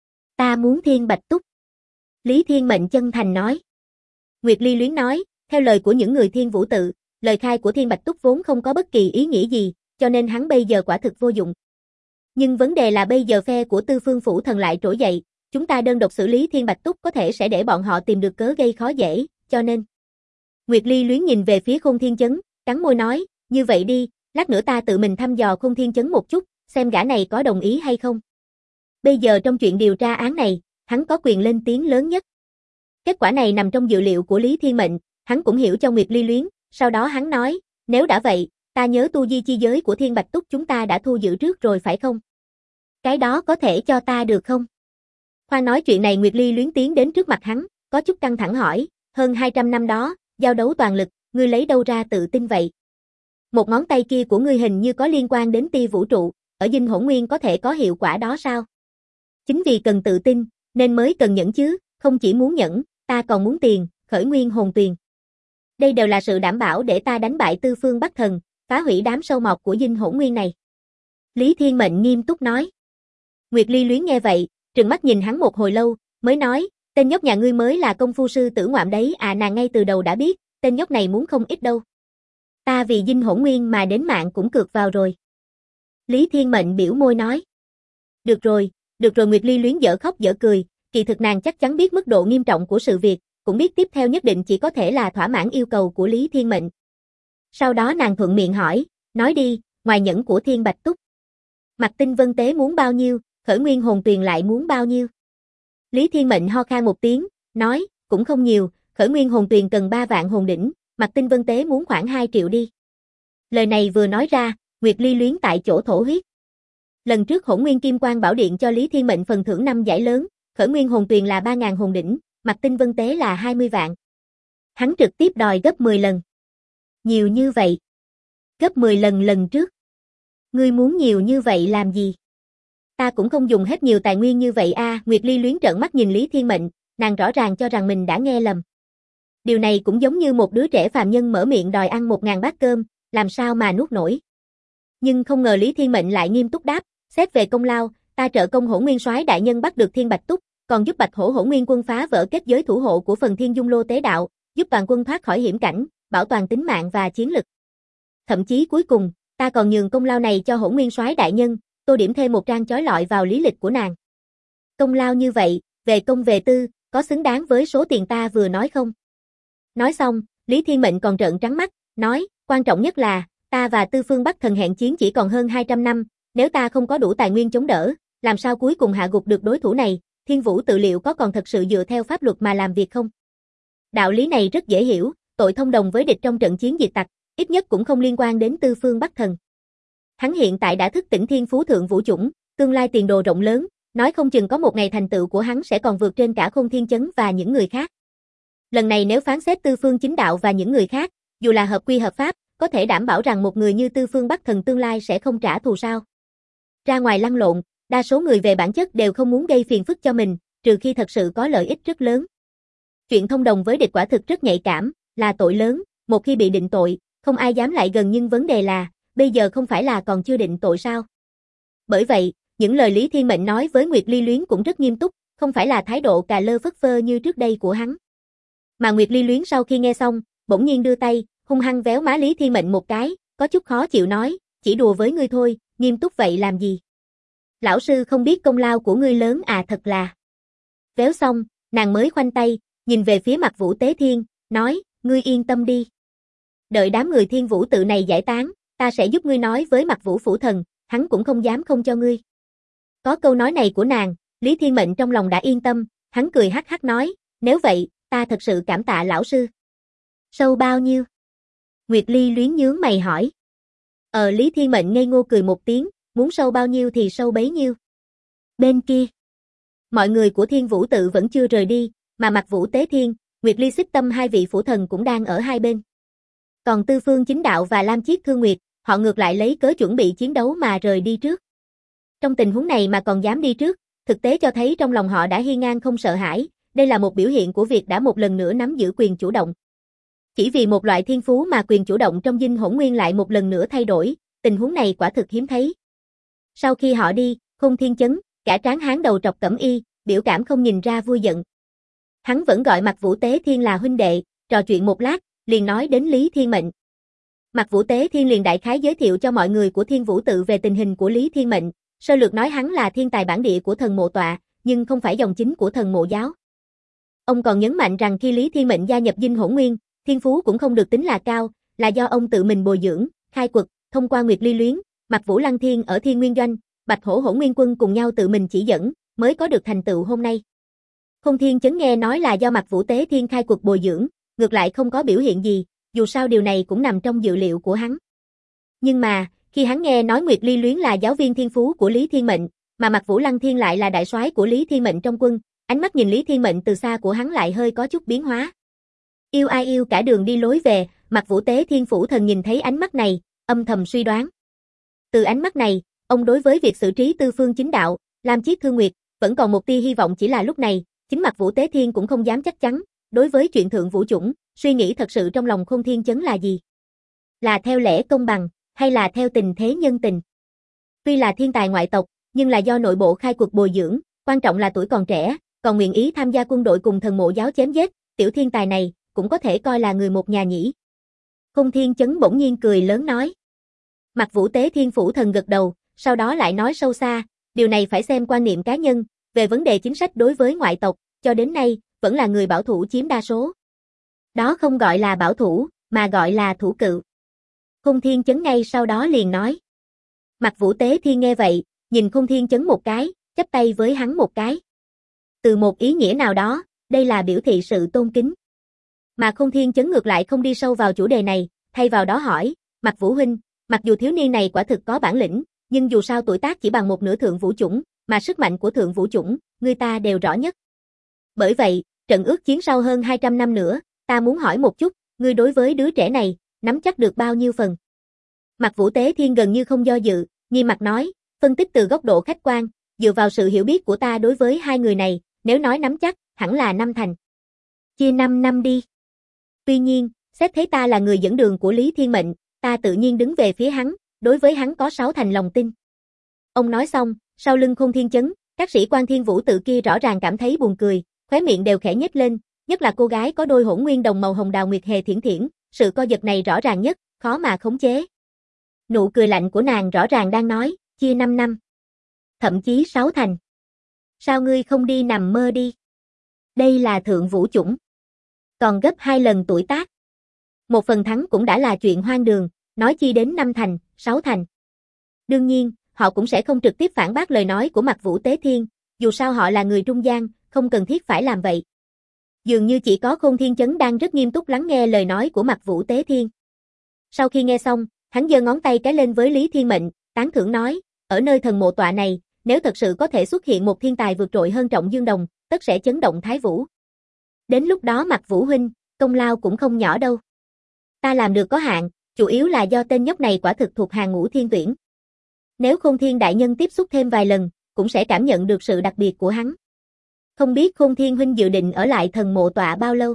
Ta muốn Thiên Bạch Túc. Lý Thiên Mệnh chân thành nói. Nguyệt Ly Luyến nói, theo lời của những người Thiên Vũ Tự, lời khai của Thiên Bạch Túc vốn không có bất kỳ ý nghĩa gì, cho nên hắn bây giờ quả thực vô dụng. Nhưng vấn đề là bây giờ phe của Tư Phương Phủ Thần lại trỗi dậy, chúng ta đơn độc xử lý Thiên Bạch Túc có thể sẽ để bọn họ tìm được cớ gây khó dễ, cho nên. Nguyệt Ly Luyến nhìn về phía Khôn Thiên Chấn, cắn môi nói, như vậy đi, lát nữa ta tự mình thăm dò Khôn Thiên Chấn một chút, xem gã này có đồng ý hay không. Bây giờ trong chuyện điều tra án này, hắn có quyền lên tiếng lớn nhất. Kết quả này nằm trong dự liệu của Lý Thiên Mệnh, hắn cũng hiểu cho Nguyệt Ly Luyến, sau đó hắn nói, nếu đã vậy, ta nhớ tu di chi giới của Thiên Bạch Túc chúng ta đã thu giữ trước rồi phải không? Cái đó có thể cho ta được không? Khoan nói chuyện này Nguyệt Ly Luyến tiến đến trước mặt hắn, có chút căng thẳng hỏi, hơn 200 năm đó, giao đấu toàn lực, ngươi lấy đâu ra tự tin vậy? Một ngón tay kia của ngươi hình như có liên quan đến tia vũ trụ, ở Dinh Hỗn Nguyên có thể có hiệu quả đó sao? Chính vì cần tự tin, nên mới cần nhẫn chứ, không chỉ muốn nhẫn, ta còn muốn tiền, khởi nguyên hồn tuyền. Đây đều là sự đảm bảo để ta đánh bại Tư Phương Bắc Thần, phá hủy đám sâu mọt của Dinh Hỗn Nguyên này. Lý Thiên Mệnh nghiêm túc nói. Nguyệt Ly Luyến nghe vậy, trừng mắt nhìn hắn một hồi lâu, mới nói, tên nhóc nhà ngươi mới là công phu sư tử ngoạm đấy à, nàng ngay từ đầu đã biết, tên nhóc này muốn không ít đâu. Ta vì Dinh Hỗn Nguyên mà đến mạng cũng cược vào rồi. Lý Thiên Mệnh biểu môi nói. Được rồi, Nguyệt Ly Luyến dở khóc dở cười, kỳ thực nàng chắc chắn biết mức độ nghiêm trọng của sự việc, cũng biết tiếp theo nhất định chỉ có thể là thỏa mãn yêu cầu của Lý Thiên Mệnh. Sau đó nàng thuận miệng hỏi, nói đi, ngoài nhẫn của Thiên Bạch Túc, Mạc Tinh Vân Tế muốn bao nhiêu, khởi nguyên hồn tuyền lại muốn bao nhiêu? Lý Thiên Mệnh ho khan một tiếng, nói, cũng không nhiều, khởi nguyên hồn tuyền cần 3 vạn hồn đỉnh, Mạc Tinh Vân Tế muốn khoảng 2 triệu đi. Lời này vừa nói ra, Nguyệt Ly Luyến tại chỗ thổ huyết. Lần trước Hỗn Nguyên Kim Quang bảo điện cho Lý Thiên Mệnh phần thưởng 5 giải lớn, khởi nguyên hồn tuyền là 3.000 hồn đỉnh, Mạc Tinh Vân Tế là 20 vạn. Hắn trực tiếp đòi gấp 10 lần. Nhiều như vậy. Gấp 10 lần lần trước. Ngươi muốn nhiều như vậy làm gì? Ta cũng không dùng hết nhiều tài nguyên như vậy a. Nguyệt Ly Luyến trợn mắt nhìn Lý Thiên Mệnh, nàng rõ ràng cho rằng mình đã nghe lầm. Điều này cũng giống như một đứa trẻ phàm nhân mở miệng đòi ăn 1.000 bát cơm, làm sao mà nuốt nổi. Nhưng không ngờ Lý Thiên Mệnh lại nghiêm túc đáp, xét về công lao, ta trợ công Hỗn Nguyên Soái đại nhân bắt được Thiên Bạch Túc, còn giúp Bạch Hổ Hỗn Nguyên Quân phá vỡ kết giới thủ hộ của phần Thiên Dung Lô Tế Đạo, giúp toàn quân thoát khỏi hiểm cảnh, bảo toàn tính mạng và chiến lực. Thậm chí cuối cùng, ta còn nhường công lao này cho Hỗn Nguyên Soái đại nhân, tô điểm thêm một trang chói lọi vào lý lịch của nàng. Công lao như vậy, về công về tư, có xứng đáng với số tiền ta vừa nói không? Nói xong, Lý Thiên Mệnh còn trợn trắng mắt, nói, quan trọng nhất là, ta và Tư Phương Bắc Thần hẹn chiến chỉ còn hơn 200 năm, nếu ta không có đủ tài nguyên chống đỡ, làm sao cuối cùng hạ gục được đối thủ này, Thiên Vũ Tự liệu có còn thật sự dựa theo pháp luật mà làm việc không? Đạo lý này rất dễ hiểu, tội thông đồng với địch trong trận chiến diệt tặc, ít nhất cũng không liên quan đến Tư Phương Bắc Thần. Hắn hiện tại đã thức tỉnh thiên phú thượng vũ chủng, tương lai tiền đồ rộng lớn, nói không chừng có một ngày thành tựu của hắn sẽ còn vượt trên cả Khôn Thiên Chấn và những người khác. Lần này nếu phán xét Tư Phương Chính Đạo và những người khác, dù là hợp quy hợp pháp, có thể đảm bảo rằng một người như Tư Phương Bắc Thần tương lai sẽ không trả thù sao? Ra ngoài lăn lộn, đa số người về bản chất đều không muốn gây phiền phức cho mình, trừ khi thật sự có lợi ích rất lớn. Chuyện thông đồng với địch quả thực rất nhạy cảm, là tội lớn, một khi bị định tội, không ai dám lại gần, nhưng vấn đề là, bây giờ không phải là còn chưa định tội sao? Bởi vậy, những lời Lý Thiên Mệnh nói với Nguyệt Ly Luyến cũng rất nghiêm túc, không phải là thái độ cà lơ phất phơ như trước đây của hắn. Mà Nguyệt Ly Luyến sau khi nghe xong, bỗng nhiên đưa tay, hung hăng véo má Lý Thiên Mệnh một cái, có chút khó chịu nói, chỉ đùa với ngươi thôi, nghiêm túc vậy làm gì? Lão sư không biết công lao của ngươi lớn à, thật là. Véo xong, nàng mới khoanh tay, nhìn về phía Mặc Vũ Tế Thiên, nói, ngươi yên tâm đi. Đợi đám người Thiên Vũ tự này giải tán, ta sẽ giúp ngươi nói với Mặc Vũ Phủ Thần, hắn cũng không dám không cho ngươi. Có câu nói này của nàng, Lý Thiên Mệnh trong lòng đã yên tâm, hắn cười hắc hắc nói, nếu vậy, ta thật sự cảm tạ lão sư. Sâu bao nhiêu? Nguyệt Ly Luyến nhướng mày hỏi. Lý Thiên Mệnh ngây ngô cười một tiếng, muốn sâu bao nhiêu thì sâu bấy nhiêu. Bên kia, mọi người của Thiên Vũ tự vẫn chưa rời đi, mà Mặc Vũ Tế Thiên, Nguyệt Ly Xích Tâm hai vị phủ thần cũng đang ở hai bên. Còn Tư Phương Chính Đạo và Lam Chiết Thương Nguyệt, họ ngược lại lấy cớ chuẩn bị chiến đấu mà rời đi trước. Trong tình huống này mà còn dám đi trước, thực tế cho thấy trong lòng họ đã hiên ngang không sợ hãi, đây là một biểu hiện của việc đã một lần nữa nắm giữ quyền chủ động. Chỉ vì một loại thiên phú mà quyền chủ động trong dinh hỗn nguyên lại một lần nữa thay đổi, tình huống này quả thực hiếm thấy. Sau khi họ đi, Khôn Thiên Chấn, cả tráng hán đầu trọc cẩm y, biểu cảm không nhìn ra vui giận. Hắn vẫn gọi Mặc Vũ Tế Thiên là huynh đệ, trò chuyện một lát, liền nói đến Lý Thiên Mệnh. Mặc Vũ Tế Thiên liền đại khái giới thiệu cho mọi người của Thiên Vũ tự về tình hình của Lý Thiên Mệnh, sơ lược nói hắn là thiên tài bản địa của Thần Mộ Tọa, nhưng không phải dòng chính của Thần Mộ giáo. Ông còn nhấn mạnh rằng khi Lý Thiên Mệnh gia nhập dinh hỗn nguyên, thiên phú cũng không được tính là cao, là do ông tự mình bồi dưỡng, khai quật, thông qua Nguyệt Ly Luyến, Mặc Vũ Lăng Thiên ở Thiên Nguyên Doanh, Bạch Hổ Hỗn Nguyên Quân cùng nhau tự mình chỉ dẫn, mới có được thành tựu hôm nay. Khôn Thiên Chấn nghe nói là do Mặc Vũ Tế Thiên khai quật bồi dưỡng, ngược lại không có biểu hiện gì, dù sao điều này cũng nằm trong dự liệu của hắn. Nhưng mà, khi hắn nghe nói Nguyệt Ly Luyến là giáo viên thiên phú của Lý Thiên Mệnh, mà Mặc Vũ Lăng Thiên lại là đại soái của Lý Thiên Mệnh trong quân, ánh mắt nhìn Lý Thiên Mệnh từ xa của hắn lại hơi có chút biến hóa. Yêu ai yêu cả đường đi lối về, Mặc Vũ Tế Thiên phủ thần nhìn thấy ánh mắt này, âm thầm suy đoán. Từ ánh mắt này, ông đối với việc xử trí Tư Phương Chính Đạo, Lam Chiết Thương Nguyệt, vẫn còn một tia hy vọng, chỉ là lúc này, chính Mặc Vũ Tế Thiên cũng không dám chắc chắn, đối với chuyện thượng vũ chủng, suy nghĩ thật sự trong lòng Khôn Thiên Chấn là gì? Là theo lẽ công bằng, hay là theo tình thế nhân tình? Tuy là thiên tài ngoại tộc, nhưng là do nội bộ khai cuộc bồi dưỡng, quan trọng là tuổi còn trẻ, còn nguyện ý tham gia quân đội cùng Thần Mộ giáo chém giết, tiểu thiên tài này, cũng có thể coi là người một nhà nhỉ. Khôn Thiên Chấn bỗng nhiên cười lớn nói. Mặc Vũ Tế Thiên phủ thần gật đầu, sau đó lại nói sâu xa, điều này phải xem quan niệm cá nhân, về vấn đề chính sách đối với ngoại tộc, cho đến nay, vẫn là người bảo thủ chiếm đa số. Đó không gọi là bảo thủ, mà gọi là thủ cự. Khôn Thiên Chấn ngay sau đó liền nói. Mặc Vũ Tế Thiên nghe vậy, nhìn Khôn Thiên Chấn một cái, chắp tay với hắn một cái. Từ một ý nghĩa nào đó, đây là biểu thị sự tôn kính. Mà Khôn Thiên Chấn ngược lại không đi sâu vào chủ đề này, thay vào đó hỏi, Mặc Vũ huynh, mặc dù thiếu niên này quả thực có bản lĩnh, nhưng dù sao tuổi tác chỉ bằng một nửa thượng vũ chủng, mà sức mạnh của thượng vũ chủng, người ta đều rõ nhất. Bởi vậy, trận ước chiến sau hơn 200 năm nữa, ta muốn hỏi một chút, ngươi đối với đứa trẻ này, nắm chắc được bao nhiêu phần? Mặc Vũ Tế Thiên gần như không do dự, nghiêm mặt nói, phân tích từ góc độ khách quan, dựa vào sự hiểu biết của ta đối với hai người này, nếu nói nắm chắc, hẳn là 5 thành. Chia 5 năm đi. Tuy nhiên, xét thấy ta là người dẫn đường của Lý Thiên Mệnh, ta tự nhiên đứng về phía hắn, đối với hắn có 6 thành lòng tin. Ông nói xong, sau lưng Khôn Thiên Chấn, các sĩ quan Thiên Vũ tự kia rõ ràng cảm thấy buồn cười, khóe miệng đều khẽ nhếch lên, nhất là cô gái có đôi hỗn nguyên đồng màu hồng đào nguyệt hề thiển thiển, sự co giật này rõ ràng nhất, khó mà khống chế. Nụ cười lạnh của nàng rõ ràng đang nói, chia 5 năm. Thậm chí 6 thành. Sao ngươi không đi nằm mơ đi? Đây là thượng vũ chủng. Còn gấp 2 lần tuổi tác. Một phần thắng cũng đã là chuyện hoang đường, nói chi đến 5 thành, 6 thành. Đương nhiên, họ cũng sẽ không trực tiếp phản bác lời nói của Mặc Vũ Tế Thiên, dù sao họ là người trung gian, không cần thiết phải làm vậy. Dường như chỉ có Khôn Thiên Chấn đang rất nghiêm túc lắng nghe lời nói của Mặc Vũ Tế Thiên. Sau khi nghe xong, hắn giơ ngón tay cái lên với Lý Thiên Mệnh, tán thưởng nói, ở nơi Thần Mộ Tọa này, nếu thật sự có thể xuất hiện một thiên tài vượt trội hơn Trọng Dương Đồng, tất sẽ chấn động Thái Vũ. Đến lúc đó Mạc Vũ huynh, công lao cũng không nhỏ đâu. Ta làm được có hạn, chủ yếu là do tên nhóc này quả thực thuộc hàng ngũ thiên tuyển. Nếu Khôn Thiên đại nhân tiếp xúc thêm vài lần, cũng sẽ cảm nhận được sự đặc biệt của hắn. Không biết Khôn Thiên huynh dự định ở lại thần mộ tọa bao lâu?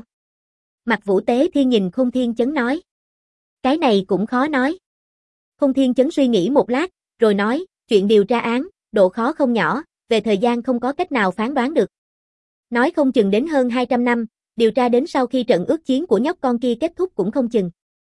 Mạc Vũ Tế Thiên nhìn Khôn Thiên Chấn nói. Cái này cũng khó nói. Khôn Thiên Chấn suy nghĩ một lát, rồi nói, chuyện điều tra án, độ khó không nhỏ, về thời gian không có cách nào phán đoán được. Nói không chừng đến hơn 200 năm, điều tra đến sau khi trận ước chiến của nhóc con kia kết thúc cũng không chừng.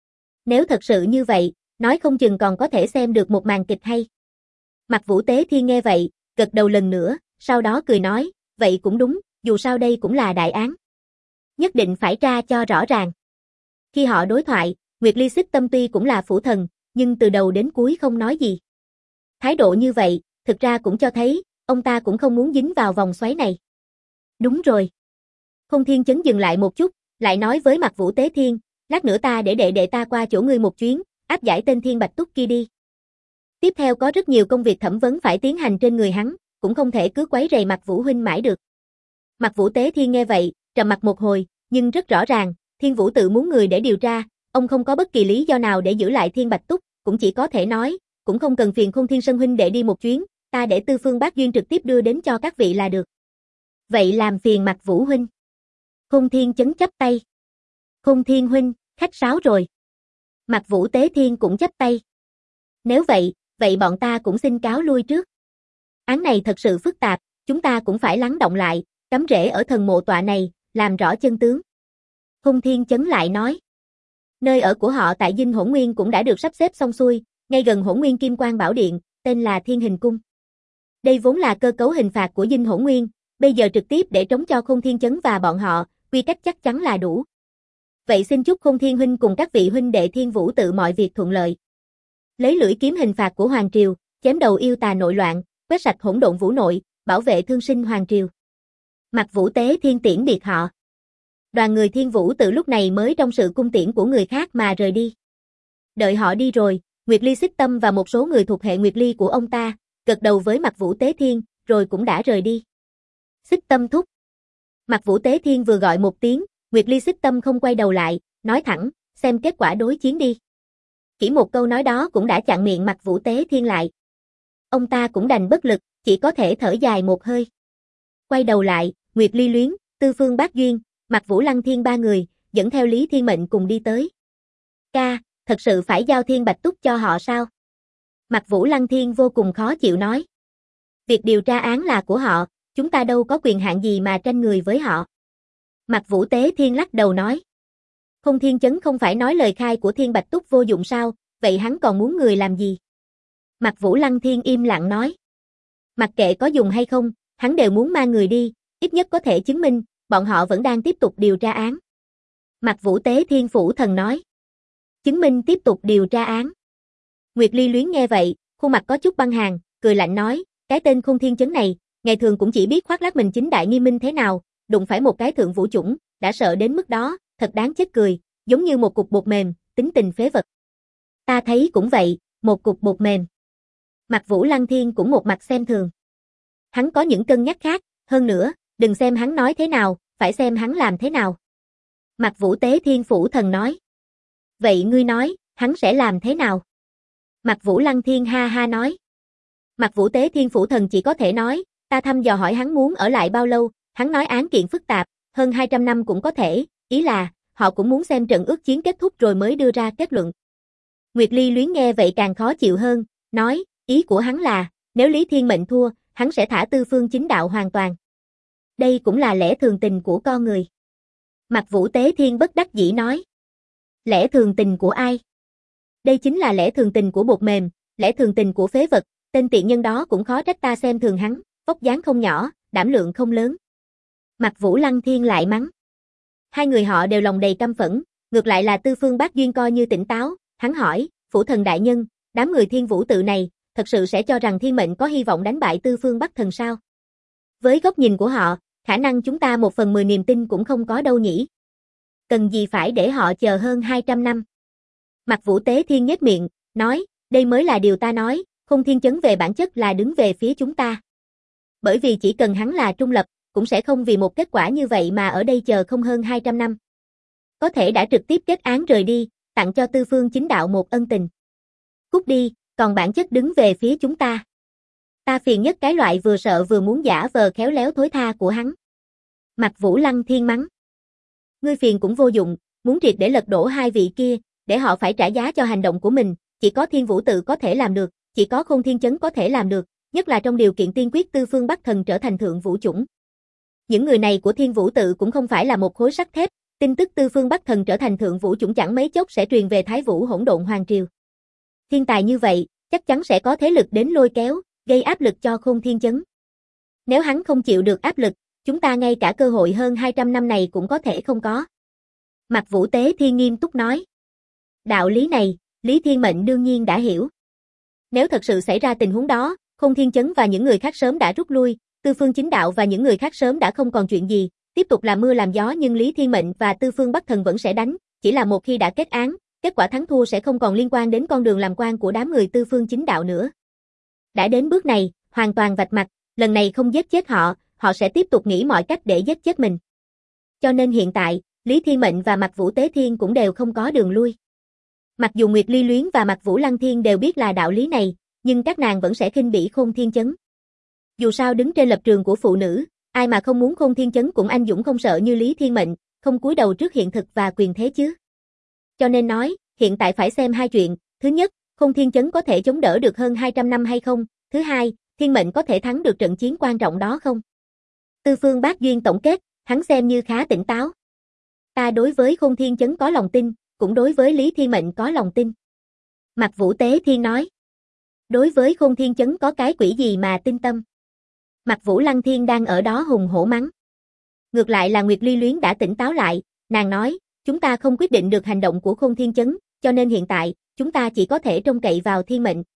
Nếu thật sự như vậy, nói không chừng còn có thể xem được một màn kịch hay. Mạc Vũ Tế Thiên nghe vậy, gật đầu lần nữa, sau đó cười nói, vậy cũng đúng, dù sao đây cũng là đại án. Nhất định phải tra cho rõ ràng. Khi họ đối thoại, Nguyệt Ly Xích Tâm tuy cũng là phủ thần, nhưng từ đầu đến cuối không nói gì. Thái độ như vậy, thực ra cũng cho thấy, ông ta cũng không muốn dính vào vòng xoáy này. Đúng rồi. Khôn Thiên Chấn dừng lại một chút, lại nói với Mạc Vũ Tế Thiên, lát nữa ta để đệ ta qua chỗ ngươi một chuyến, áp giải tên Thiên Bạch Túc kia đi. Tiếp theo có rất nhiều công việc thẩm vấn phải tiến hành trên người hắn, cũng không thể cứ quấy rầy Mạc Vũ huynh mãi được. Mạc Vũ Tế Thiên nghe vậy, trầm mặc một hồi, nhưng rất rõ ràng, Thiên Vũ tự muốn người để điều tra, ông không có bất kỳ lý do nào để giữ lại Thiên Bạch Túc, cũng chỉ có thể nói, cũng không cần phiền Khôn Thiên Sơn huynh để đi một chuyến, ta để Tư Phương Bác Duyên trực tiếp đưa đến cho các vị là được. Vậy làm phiền Mạc Vũ huynh. Khôn Thiên Chấn chắp tay. Khôn Thiên huynh, khách sáo rồi. Mạc Vũ Tế Thiên cũng chắp tay. Nếu vậy bọn ta cũng xin cáo lui trước. Án này thật sự phức tạp, chúng ta cũng phải lắng động lại, cắm rễ ở thần mộ tọa này, làm rõ chân tướng. Khôn Thiên Chấn lại nói. Nơi ở của họ tại Dinh Hỗn Nguyên cũng đã được sắp xếp xong xuôi, ngay gần Hỗn Nguyên Kim Quang Bảo Điện, tên là Thiên Hình Cung. Đây vốn là cơ cấu hình phạt của Dinh Hỗn Nguyên, bây giờ trực tiếp để trống cho Khôn Thiên Chấn và bọn họ, quy cách chắc chắn là đủ. Vậy xin chúc Khôn Thiên huynh cùng các vị huynh đệ Thiên Vũ tự mọi việc thuận lợi. Lấy lưỡi kiếm hình phạt của Hoàng Triều, chém đầu yêu tà nội loạn, quét sạch hỗn độn vũ nội, bảo vệ thương sinh Hoàng Triều. Mạc Vũ Tế Thiên tiễn biệt họ. Đoàn người Thiên Vũ tự lúc này mới trong sự cung tiễn của người khác mà rời đi. Đợi họ đi rồi, Nguyệt Ly Xích Tâm và một số người thuộc hệ Nguyệt Ly của ông ta, gật đầu với Mạc Vũ Tế Thiên, rồi cũng đã rời đi. Xích Tâm thúc. Mạc Vũ Tế Thiên vừa gọi một tiếng, Nguyệt Ly Xích Tâm không quay đầu lại, nói thẳng, xem kết quả đối chiến đi. Chỉ một câu nói đó cũng đã chặn miệng Mạc Vũ Tế Thiên lại. Ông ta cũng đành bất lực, chỉ có thể thở dài một hơi. Quay đầu lại, Nguyệt Ly Luyến, Tư Phương Bác Duyên, Mạc Vũ Lăng Thiên ba người, dẫn theo Lý Thiên Mệnh cùng đi tới. Ca, thật sự phải giao Thiên Bạch Túc cho họ sao? Mạc Vũ Lăng Thiên vô cùng khó chịu nói. Việc điều tra án là của họ, chúng ta đâu có quyền hạn gì mà tranh người với họ. Mạc Vũ Tế Thiên lắc đầu nói. Khôn Thiên Chấn không phải nói lời khai của Thiên Bạch Túc vô dụng sao, vậy hắn còn muốn người làm gì? Mạc Vũ Lăng Thiên im lặng nói. Mặc kệ có dùng hay không, hắn đều muốn mang người đi, ít nhất có thể chứng minh, bọn họ vẫn đang tiếp tục điều tra án. Mạc Vũ Tế Thiên phủ thần nói. Chứng minh tiếp tục điều tra án. Nguyệt Ly Luyến nghe vậy, khuôn mặt có chút băng hàn, cười lạnh nói, cái tên Khôn Thiên Chấn này, ngày thường cũng chỉ biết khoác lác mình chính đại nghiêm minh thế nào, đụng phải một cái thượng vũ chủng, đã sợ đến mức đó, thật đáng chết cười, giống như một cục bột mềm, tính tình phế vật. Ta thấy cũng vậy, một cục bột mềm. Mạc Vũ Lăng Thiên cũng một mặt xem thường. Hắn có những cân nhắc khác, hơn nữa, đừng xem hắn nói thế nào, phải xem hắn làm thế nào. Mạc Vũ Tế Thiên phủ thần nói. Vậy ngươi nói, hắn sẽ làm thế nào? Mạc Vũ Lăng Thiên ha ha nói. Mạc Vũ Tế Thiên phủ thần chỉ có thể nói, ta thăm dò hỏi hắn muốn ở lại bao lâu, hắn nói án kiện phức tạp, hơn 200 năm cũng có thể, ý là, họ cũng muốn xem trận ước chiến kết thúc rồi mới đưa ra kết luận. Nguyệt Ly Luyến nghe vậy càng khó chịu hơn, nói, ý của hắn là, nếu Lý Thiên Mệnh thua, hắn sẽ thả Tư Phương chính đạo hoàn toàn. Đây cũng là lẽ thường tình của con người. Mạc Vũ Tế Thiên bất đắc dĩ nói. Lẽ thường tình của ai? Đây chính là lẽ thường tình của bột mềm, lẽ thường tình của phế vật, tên tiện nhân đó cũng khó trách ta xem thường hắn, vóc dáng không nhỏ, đảm lượng không lớn. Mạc Vũ Lăng Thiên lại mắng. Hai người họ đều lòng đầy căm phẫn, ngược lại là Tư Phương Bác Duyên coi như tỉnh táo, hắn hỏi, phủ thần đại nhân, đám người Thiên Vũ tự này, thật sự sẽ cho rằng Thiên Mệnh có hy vọng đánh bại Tư Phương Bắc thần sao? Với góc nhìn của họ, khả năng chúng ta 1/10 niềm tin cũng không có đâu nhỉ. Cần gì phải để họ chờ hơn 200 năm? Mạc Vũ Tế Thiên nhếch miệng, nói, đây mới là điều ta nói, Khôn Thiên Chấn về bản chất là đứng về phía chúng ta. bởi vì chỉ cần hắn là trung lập, cũng sẽ không vì một kết quả như vậy mà ở đây chờ không hơn 200 năm. Có thể đã trực tiếp kết án rời đi, tặng cho Tư Phương Chính Đạo một ân tình. Cút đi, còn bản chất đứng về phía chúng ta. Ta phiền nhất cái loại vừa sợ vừa muốn giả vờ khéo léo thối tha của hắn. Mạc Vũ Lăng Thiên mắng. Ngươi phiền cũng vô dụng, muốn triệt để lật đổ hai vị kia, để họ phải trả giá cho hành động của mình, chỉ có Thiên Vũ Tự có thể làm được, chỉ có Khôn Thiên Chấn có thể làm được, nhất là trong điều kiện tiên quyết Tư Phương Bắc Thần trở thành thượng vũ chủng. Những người này của Thiên Vũ Tự cũng không phải là một khối sắt thép, tin tức Tư Phương Bắc Thần trở thành thượng vũ chủng chẳng mấy chốc sẽ truyền về Thái Vũ Hỗn Độn Hoàng Triều. Thiên tài như vậy, chắc chắn sẽ có thế lực đến lôi kéo, gây áp lực cho Khôn Thiên Chấn. Nếu hắn không chịu được áp lực, chúng ta ngay cả cơ hội hơn 200 năm này cũng có thể không có. Mạc Vũ Tế Thiên nghiêm túc nói. Đạo lý này, Lý Thiên Mệnh đương nhiên đã hiểu. Nếu thật sự xảy ra tình huống đó, Khôn Thiên Chấn và những người khác sớm đã rút lui, Tư Phương Chính Đạo và những người khác sớm đã không còn chuyện gì, tiếp tục làm mưa làm gió, nhưng Lý Thiên Mệnh và Tư Phương Bắc Thần vẫn sẽ đánh, chỉ là một khi đã kết án, kết quả thắng thua sẽ không còn liên quan đến con đường làm quan của đám người Tư Phương Chính Đạo nữa. Đã đến bước này, hoàn toàn vạch mặt, lần này không giết chết họ, họ sẽ tiếp tục nghĩ mọi cách để giết chết mình. Cho nên hiện tại, Lý Thiên Mệnh và Mạc Vũ Tế Thiên cũng đều không có đường lui. Mặc dù Nguyệt Ly Luyến và Mạc Vũ Lăng Thiên đều biết là đạo lý này, nhưng các nàng vẫn sẽ khinh bỉ Khôn Thiên Chấn. Dù sao đứng trên lập trường của phụ nữ, ai mà không muốn Khôn Thiên Chấn cũng anh dũng không sợ như Lý Thiên Mệnh, không cúi đầu trước hiện thực và quyền thế chứ. Cho nên nói, hiện tại phải xem hai chuyện, thứ nhất, Khôn Thiên Chấn có thể chống đỡ được hơn 200 năm hay không, thứ hai, Thiên Mệnh có thể thắng được trận chiến quan trọng đó không. Tư Phương Bác Duyên tổng kết, hắn xem như khá tỉnh táo. Ta đối với Khôn Thiên Chấn có lòng tin, cũng đối với Lý Thiên Mệnh có lòng tin. Mạc Vũ Tế Thiên nói. Đối với Khôn Thiên Chấn có cái quỷ gì mà tin tâm. Mạc Vũ Lăng Thiên đang ở đó hùng hổ mắng. Ngược lại là Nguyệt Ly Luyến đã tỉnh táo lại, nàng nói, chúng ta không quyết định được hành động của Khôn Thiên Chấn, cho nên hiện tại, chúng ta chỉ có thể trông cậy vào Thiên Mệnh.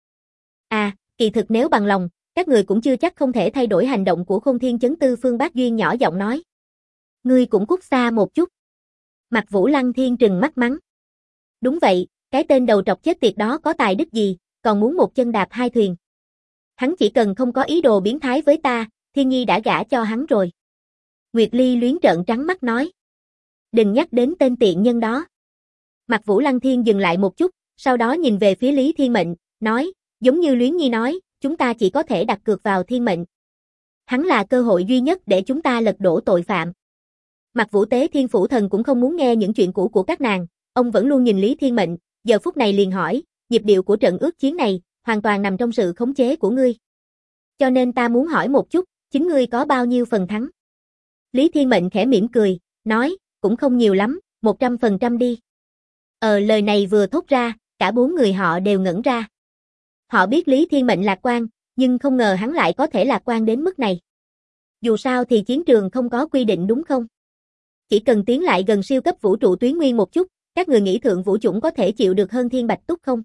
À, kỳ thực nếu bằng lòng, các người cũng chưa chắc không thể thay đổi hành động của Khôn Thiên Chấn. Tư Phương Bác Duyên nhỏ giọng nói. Ngươi cũng cút xa một chút. Mạc Vũ Lăng Thiên trừng mắt mắng. Đúng vậy, cái tên đầu trọc chết tiệt đó có tài đức gì, còn muốn một chân đạp hai thuyền. Hắn chỉ cần không có ý đồ biến thái với ta, Thiên Nhi đã gả cho hắn rồi. Nguyệt Ly Luyến trợn trắng mắt nói. Đừng nhắc đến tên tiện nhân đó. Mạc Vũ Lăng Thiên dừng lại một chút, sau đó nhìn về phía Lý Thiên Mệnh, nói, giống như Luyến Nhi nói, chúng ta chỉ có thể đặt cược vào Thiên Mệnh. Hắn là cơ hội duy nhất để chúng ta lật đổ tội phạm. Mạc Vũ Tế Thiên Phủ Thần cũng không muốn nghe những chuyện cũ của các nàng, ông vẫn luôn nhìn Lý Thiên Mệnh, giờ phút này liền hỏi, nhịp điệu của trận ước chiến này, hoàn toàn nằm trong sự khống chế của ngươi. Cho nên ta muốn hỏi một chút, chính ngươi có bao nhiêu phần thắng? Lý Thiên Mệnh khẽ mỉm cười, nói, cũng không nhiều lắm, 100% đi. Lời này vừa thốt ra, cả bốn người họ đều ngẩn ra. Họ biết Lý Thiên Mệnh lạc quan, nhưng không ngờ hắn lại có thể lạc quan đến mức này. Dù sao thì chiến trường không có quy định đúng không? Chỉ cần tiến lại gần siêu cấp vũ trụ tuyến nguyên một chút, các người nghĩ thượng vũ chủng có thể chịu được hơn Thiên Bạch Túc không?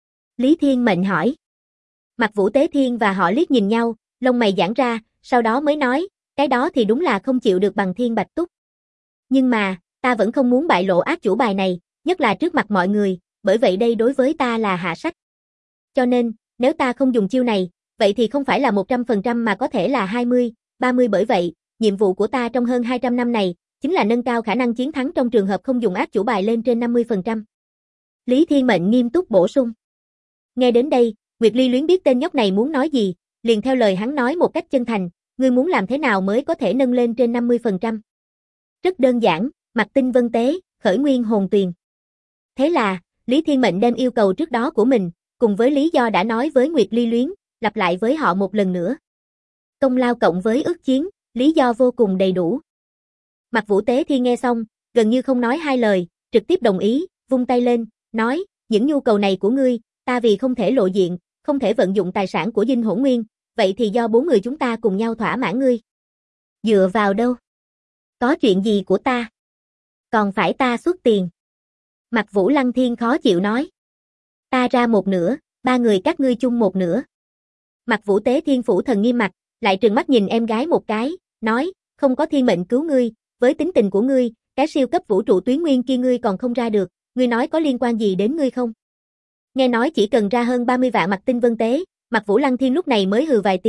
Lý Thiên Mệnh hỏi. Mạc Vũ Tế Thiên và họ liếc nhìn nhau, lông mày giãn ra, sau đó mới nói, cái đó thì đúng là không chịu được bằng Thiên Bạch Túc. Nhưng mà, ta vẫn không muốn bại lộ ác chủ bài này, nhất là trước mặt mọi người, bởi vậy đây đối với ta là hạ sách. Cho nên, nếu ta không dùng chiêu này, vậy thì không phải là 100% mà có thể là 20, 30, bởi vậy, nhiệm vụ của ta trong hơn 200 năm này, chính là nâng cao khả năng chiến thắng trong trường hợp không dùng ác chủ bài lên trên 50%. Lý Thiên Mệnh nghiêm túc bổ sung. Nghe đến đây, Nguyệt Ly Luyến biết tên nhóc này muốn nói gì, liền theo lời hắn nói một cách chân thành, ngươi muốn làm thế nào mới có thể nâng lên trên 50%? Rất đơn giản, Mặc Tinh Vân Tế, khởi nguyên hồn tuyền. Thế là, Lý Thiên Mệnh đem yêu cầu trước đó của mình, cùng với lý do đã nói với Nguyệt Ly Luyến, lặp lại với họ một lần nữa. Công lao cộng với ước chiến, lý do vô cùng đầy đủ. Mạc Vũ Tế Thiên nghe xong, gần như không nói hai lời, trực tiếp đồng ý, vung tay lên, nói, những nhu cầu này của ngươi, ta vì không thể lộ diện, không thể vận dụng tài sản của Dinh Hỗn Nguyên, vậy thì do bốn người chúng ta cùng nhau thỏa mãn ngươi. Dựa vào đâu? Có chuyện gì của ta? Còn phải ta xuất tiền. Mạc Vũ Lăng Thiên khó chịu nói. Ta ra một nửa, ba người các ngươi chung một nửa. Mạc Vũ Tế Thiên Phủ Thần nghiêm mặt, lại trừng mắt nhìn em gái một cái, nói, không có Thiên Mệnh cứu ngươi, với tính tình của ngươi, cái siêu cấp vũ trụ tuyến nguyên kia ngươi còn không ra được, ngươi nói có liên quan gì đến ngươi không? Nghe nói chỉ cần ra hơn 30 vạn Mặc Tinh Vân Tế, Mạc Vũ Lăng Thiên lúc này mới hừ vài tiếng,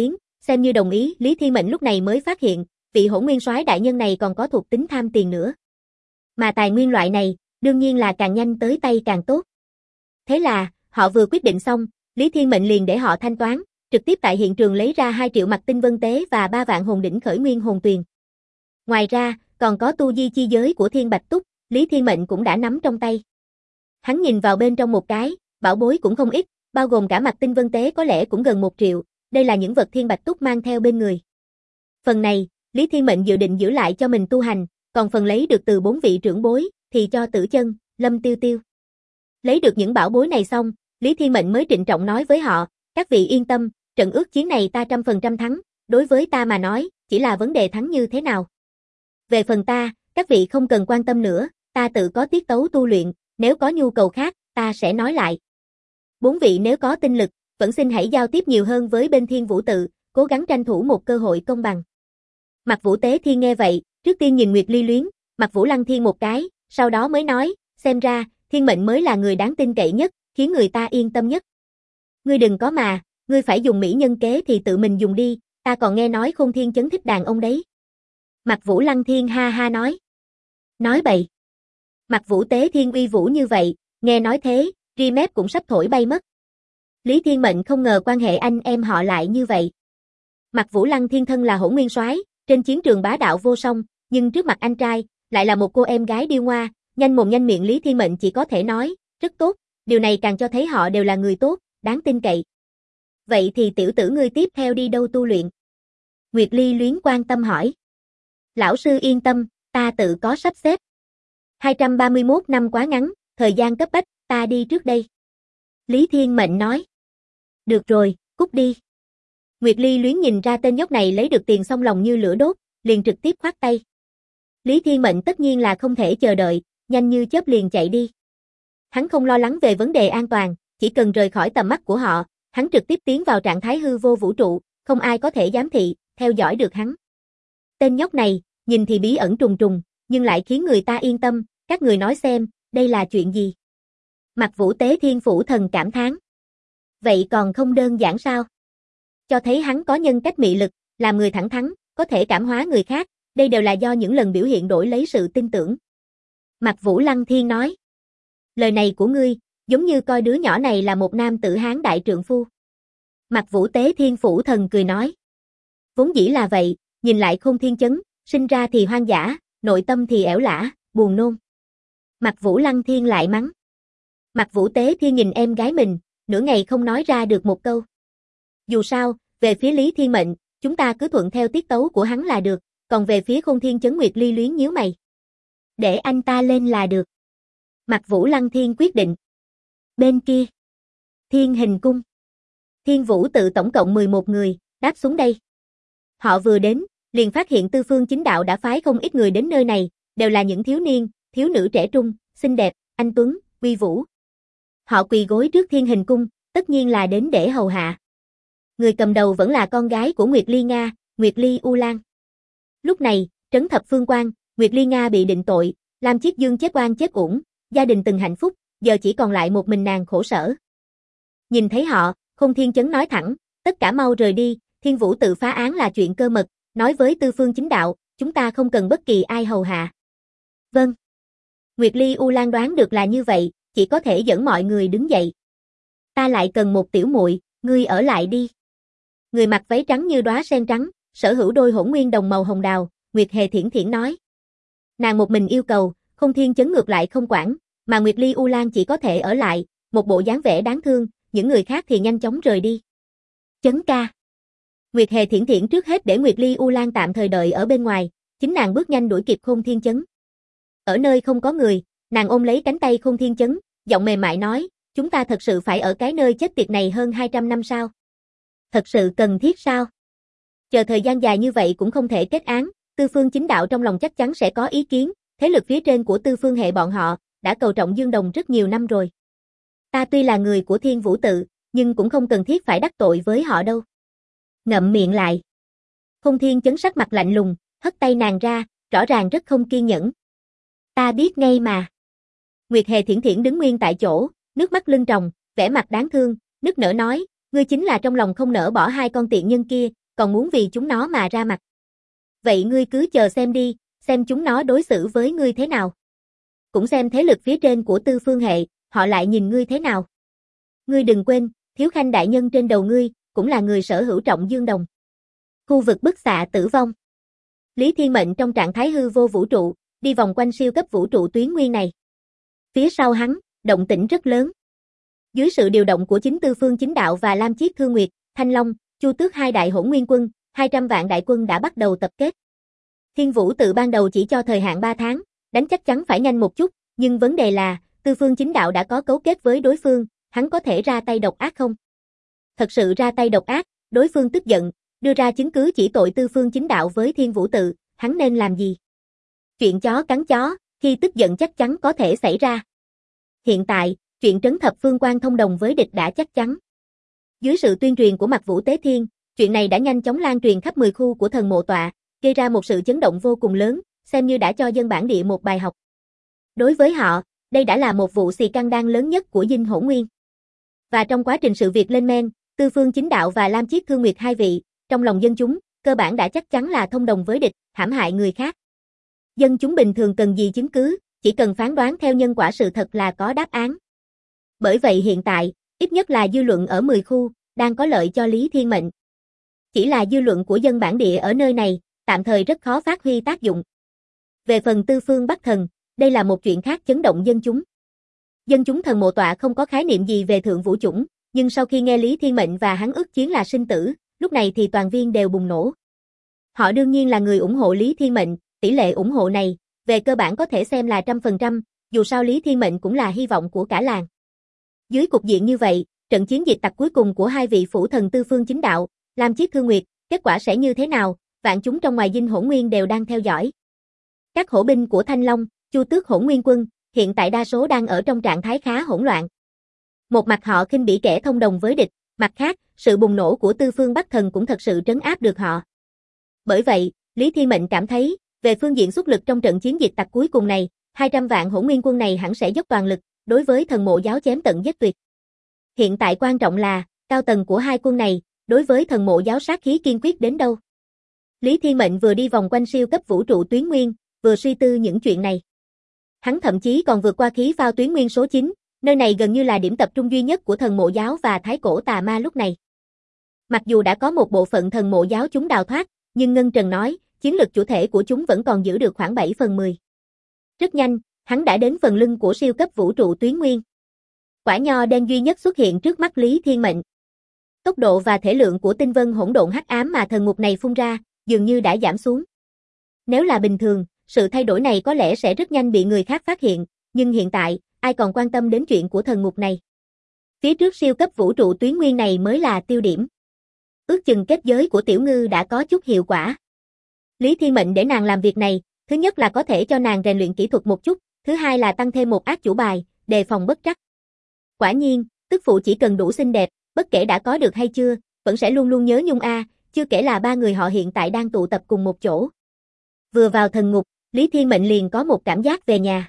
xem như đồng ý, Lý Thiên Mệnh lúc này mới phát hiện, vị Hỗn Nguyên Soái đại nhân này còn có thuộc tính tham tiền nữa. Mà tài nguyên loại này, đương nhiên là càng nhanh tới tay càng tốt. Thế là, họ vừa quyết định xong, Lý Thiên Mệnh liền để họ thanh toán, trực tiếp tại hiện trường lấy ra 2 triệu mặt tinh vân tế và 3 vạn hồn đỉnh khởi nguyên hồn tuyền. Ngoài ra, còn có tu di chi giới của Thiên Bạch Túc, Lý Thiên Mệnh cũng đã nắm trong tay. Hắn nhìn vào bên trong một cái, bảo bối cũng không ít, bao gồm cả mặt tinh vân tế có lẽ cũng gần 1 triệu, đây là những vật Thiên Bạch Túc mang theo bên người. Phần này, Lý Thiên Mệnh dự định giữ lại cho mình tu hành, còn phần lấy được từ 4 vị trưởng bối, thì cho Tử Chân, Lâm Tiêu Tiêu. Lấy được những bảo bối này xong, Lý Thiên Mệnh mới trịnh trọng nói với họ, các vị yên tâm, trận ước chiến này ta 100% thắng, đối với ta mà nói, chỉ là vấn đề thắng như thế nào. Về phần ta, các vị không cần quan tâm nữa, ta tự có tiết tấu tu luyện, nếu có nhu cầu khác, ta sẽ nói lại. 4 vị nếu có tinh lực, vẫn xin hãy giao tiếp nhiều hơn với bên Thiên Vũ Tự, cố gắng tranh thủ một cơ hội công bằng. Mạc Vũ Tế Thiên nghe vậy, trước tiên nhìn Nguyệt Ly Luyến, Mạc Vũ Lăng Thiên một cái, sau đó mới nói, xem ra, Thiên Mệnh mới là người đáng tin cậy nhất, khiến người ta yên tâm nhất. Ngươi đừng có mà, ngươi phải dùng mỹ nhân kế thì tự mình dùng đi, ta còn nghe nói Khôn Thiên chấn thích đàn ông đấy. Mạc Vũ Lăng Thiên ha ha nói. Nói bậy. Mạc Vũ Tế Thiên uy vũ như vậy, nghe nói thế, ri mép cũng sắp thổi bay mất. Lý Thiên Mệnh không ngờ quan hệ anh em họ lại như vậy. Mạc Vũ Lăng Thiên thân là Hỗn Nguyên Soái, trên chiến trường bá đạo vô song, nhưng trước mặt anh trai, lại là một cô em gái điêu ngoa, nhanh mồm nhanh miệng Lý Thiên Mệnh chỉ có thể nói, rất tốt, điều này càng cho thấy họ đều là người tốt, đáng tin cậy. Vậy thì tiểu tử ngươi tiếp theo đi đâu tu luyện? Nguyệt Ly Luyến quan tâm hỏi. Lão sư yên tâm, ta tự có sắp xếp. 231 năm quá ngắn, thời gian cấp bách, ta đi trước đây. Lý Thiên Mệnh nói. Được rồi, cút đi. Nguyệt Ly Luyến nhìn ra tên nhóc này lấy được tiền xong lòng như lửa đốt, liền trực tiếp khoát tay. Lý Thiên Mệnh tất nhiên là không thể chờ đợi, nhanh như chớp liền chạy đi. Hắn không lo lắng về vấn đề an toàn, chỉ cần rời khỏi tầm mắt của họ, hắn trực tiếp tiến vào trạng thái hư vô vũ trụ, không ai có thể giám thị, theo dõi được hắn. Tên nhóc này, nhìn thì bí ẩn trùng trùng, nhưng lại khiến người ta yên tâm, các người nói xem, đây là chuyện gì? Mạc Vũ Tế Thiên Phủ Thần cảm thán. Vậy còn không đơn giản sao? Cho thấy hắn có nhân cách mị lực, làm người thẳng thắn, có thể cảm hóa người khác, đây đều là do những lần biểu hiện đổi lấy sự tin tưởng. Mạc Vũ Lăng Thiên nói. Lời này của ngươi, giống như coi đứa nhỏ này là một nam tử hán đại trượng phu. Mạc Vũ Tế Thiên Phủ Thần cười nói. Vốn dĩ là vậy, nhìn lại Khôn Thiên chấn, sinh ra thì hoang dã, nội tâm thì ẻo lả, buồn nôn. Mạc Vũ Lăng Thiên lại mắng. Mạc Vũ Tế Thiên nhìn em gái mình, nửa ngày không nói ra được một câu. Dù sao, về phía Lý Thiên Mệnh, chúng ta cứ thuận theo tiết tấu của hắn là được, còn về phía Khôn Thiên chấn Nguyệt Ly Luyến nhíu mày. Để anh ta lên là được. Mạc Vũ Lăng Thiên quyết định. Bên kia, Thiên Hình Cung. Thiên Vũ Tự tổng cộng 11 người, đáp xuống đây. Họ vừa đến, liền phát hiện Tư Phương Chính Đạo đã phái không ít người đến nơi này, đều là những thiếu niên, thiếu nữ trẻ trung, xinh đẹp, anh tuấn, uy vũ. Họ quỳ gối trước Thiên Hình Cung, tất nhiên là đến để hầu hạ. Người cầm đầu vẫn là con gái của Nguyệt Ly Nga, Nguyệt Ly U Lan. Lúc này, trấn thập phương quan, Nguyệt Ly Nga bị định tội, Lam Chiết Dương chết oan chết uổng, gia đình từng hạnh phúc, giờ chỉ còn lại một mình nàng khổ sở. Nhìn thấy họ, Khôn Thiên chấn nói thẳng, tất cả mau rời đi, Thiên Vũ Tự phá án là chuyện cơ mật, nói với Tư Phương Chính Đạo, chúng ta không cần bất kỳ ai hầu hạ. Vâng. Nguyệt Ly U Lan đoán được là như vậy, chỉ có thể dẫn mọi người đứng dậy. Ta lại cần một tiểu muội, ngươi ở lại đi. Người mặc váy trắng như đóa sen trắng, sở hữu đôi hỗn nguyên đồng màu hồng đào, Nguyệt Hề Thiển Thiển nói. Nàng một mình yêu cầu, Khôn Thiên chấn ngược lại không quản, mà Nguyệt Ly U Lan chỉ có thể ở lại, một bộ dáng vẻ đáng thương, những người khác thì nhanh chóng rời đi. Chấn ca. Nguyệt Hề Thiển Thiển trước hết để Nguyệt Ly U Lan tạm thời đợi ở bên ngoài, chính nàng bước nhanh đuổi kịp Khôn Thiên chấn. Ở nơi không có người, nàng ôm lấy cánh tay Khôn Thiên chấn, giọng mềm mại nói, chúng ta thật sự phải ở cái nơi chết tiệt này hơn 200 năm sao? Thật sự cần thiết sao? Chờ thời gian dài như vậy cũng không thể kết án, Tư Phương Chính Đạo trong lòng chắc chắn sẽ có ý kiến, thế lực phía trên của Tư Phương hệ bọn họ, đã cầu trọng Dương Đồng rất nhiều năm rồi. Ta tuy là người của Thiên Vũ Tự, nhưng cũng không cần thiết phải đắc tội với họ đâu. Ngậm miệng lại. Khôn Thiên chấn sắc mặt lạnh lùng, hất tay nàng ra, rõ ràng rất không kiên nhẫn. Ta biết ngay mà. Nguyệt Hề Thiển Thiển đứng nguyên tại chỗ, nước mắt lưng tròng, vẻ mặt đáng thương, nức nở nói, ngươi chính là trong lòng không nỡ bỏ hai con tiện nhân kia, còn muốn vì chúng nó mà ra mặt. Vậy ngươi cứ chờ xem đi, xem chúng nó đối xử với ngươi thế nào. Cũng xem thế lực phía trên của Tư Phương hệ, họ lại nhìn ngươi thế nào. Ngươi đừng quên, Thiếu Khanh đại nhân trên đầu ngươi, cũng là người sở hữu Trọng Dương Đồng. Khu vực bức xạ tử vong. Lý Thiên Mệnh trong trạng thái hư vô vũ trụ, đi vòng quanh siêu cấp vũ trụ tuyến nguyên này. Phía sau hắn, động tĩnh rất lớn. Dưới sự điều động của chính Tư Phương Chính Đạo và Lam Chiết Thương Nguyệt, Thanh Long, Chu Tước hai đại hỗn nguyên quân, 200 vạn đại quân đã bắt đầu tập kết. Thiên Vũ tự ban đầu chỉ cho thời hạn 3 tháng, đánh chắc chắn phải nhanh một chút, nhưng vấn đề là, Tư Phương Chính Đạo đã có cấu kết với đối phương, hắn có thể ra tay độc ác không? Thật sự ra tay độc ác, đối phương tức giận, đưa ra chứng cứ chỉ tội Tư Phương Chính Đạo với Thiên Vũ tự, hắn nên làm gì? Chuyện chó cắn chó, khi tức giận chắc chắn có thể xảy ra. Hiện tại, chuyện trấn thập phương quan thông đồng với địch đã chắc chắn. Dưới sự tuyên truyền của Mạc Vũ Tế Thiên, chuyện này đã nhanh chóng lan truyền khắp 10 khu của thần mộ tọa, gây ra một sự chấn động vô cùng lớn, xem như đã cho dân bản địa một bài học. Đối với họ, đây đã là một vụ xì căng đan lớn nhất của Dinh Hỗn Nguyên. Và trong quá trình sự việc lên men, Tư Phương Chính Đạo và Lam Chiết Thương Nguyệt hai vị, trong lòng dân chúng, cơ bản đã chắc chắn là thông đồng với địch, hãm hại người khác. Dân chúng bình thường cần gì chứng cứ, chỉ cần phán đoán theo nhân quả sự thật là có đáp án. Bởi vậy hiện tại, ít nhất là dư luận ở 10 khu, đang có lợi cho Lý Thiên Mệnh. Chỉ là dư luận của dân bản địa ở nơi này, tạm thời rất khó phát huy tác dụng. Về phần Tư Phương Bắc Thần, đây là một chuyện khác chấn động dân chúng. Dân chúng thần mộ tọa không có khái niệm gì về thượng vũ chủng, nhưng sau khi nghe Lý Thiên Mệnh và hắn ước chiến là sinh tử, lúc này thì toàn viên đều bùng nổ. Họ đương nhiên là người ủng hộ Lý Thiên Mệnh, tỷ lệ ủng hộ này, về cơ bản có thể xem là 100%, dù sao Lý Thiên Mệnh cũng là hy vọng của cả làng. Dưới cục diện như vậy, trận chiến diệt tặc cuối cùng của hai vị phủ thần Tư Phương Chính Đạo, Lam Chiết Thương Nguyệt, kết quả sẽ như thế nào, vạn chúng trong ngoài Dinh Hỗn Nguyên đều đang theo dõi. Các hổ binh của Thanh Long, Chu Tước hỗn nguyên quân, hiện tại đa số đang ở trong trạng thái khá hỗn loạn. Một mặt họ khinh bỉ kẻ thông đồng với địch, mặt khác, sự bùng nổ của Tư Phương Bắc Thần cũng thật sự trấn áp được họ. Bởi vậy, Lý Thiên Mệnh cảm thấy, về phương diện xuất lực trong trận chiến diệt tặc cuối cùng này, 200 vạn hỗn nguyên quân này hẳn sẽ dốc toàn lực, đối với thần mộ giáo chém tận giết tuyệt. Hiện tại quan trọng là, cao tầng của hai quân này, đối với thần mộ giáo sát khí kiên quyết đến đâu. Lý Thiên Mệnh vừa đi vòng quanh siêu cấp vũ trụ tuyến nguyên, vừa suy tư những chuyện này. Hắn thậm chí còn vượt qua khí phao tuyến nguyên số 9, nơi này gần như là điểm tập trung duy nhất của thần mộ giáo và thái cổ tà ma lúc này. Mặc dù đã có một bộ phận thần mộ giáo chúng đào thoát, nhưng Ngân Trần nói, chiến lực chủ thể của chúng vẫn còn giữ được khoảng 7/10. Rất nhanh, hắn đã đến phần lưng của siêu cấp vũ trụ tuyến nguyên. Quả nho đen duy nhất xuất hiện trước mắt Lý Thiên Mệnh. Tốc độ và thể lượng của tinh vân hỗn độn hắc ám mà thần ngục này phun ra, dường như đã giảm xuống. Nếu là bình thường, sự thay đổi này có lẽ sẽ rất nhanh bị người khác phát hiện, nhưng hiện tại, ai còn quan tâm đến chuyện của thần ngục này. Phía trước siêu cấp vũ trụ tuyến nguyên này mới là tiêu điểm. Ước chừng kết giới của Tiểu Ngư đã có chút hiệu quả. Lý Thiên Mệnh để nàng làm việc này, thứ nhất là có thể cho nàng rèn luyện kỹ thuật một chút, thứ hai là tăng thêm một ác chủ bài, đề phòng bất trắc. Quả nhiên, tức phụ chỉ cần đủ xinh đẹp, bất kể đã có được hay chưa, vẫn sẽ luôn luôn nhớ nhung chưa kể là ba người họ hiện tại đang tụ tập cùng một chỗ. Vừa vào thần ngục, Lý Thiên Mệnh liền có một cảm giác về nhà.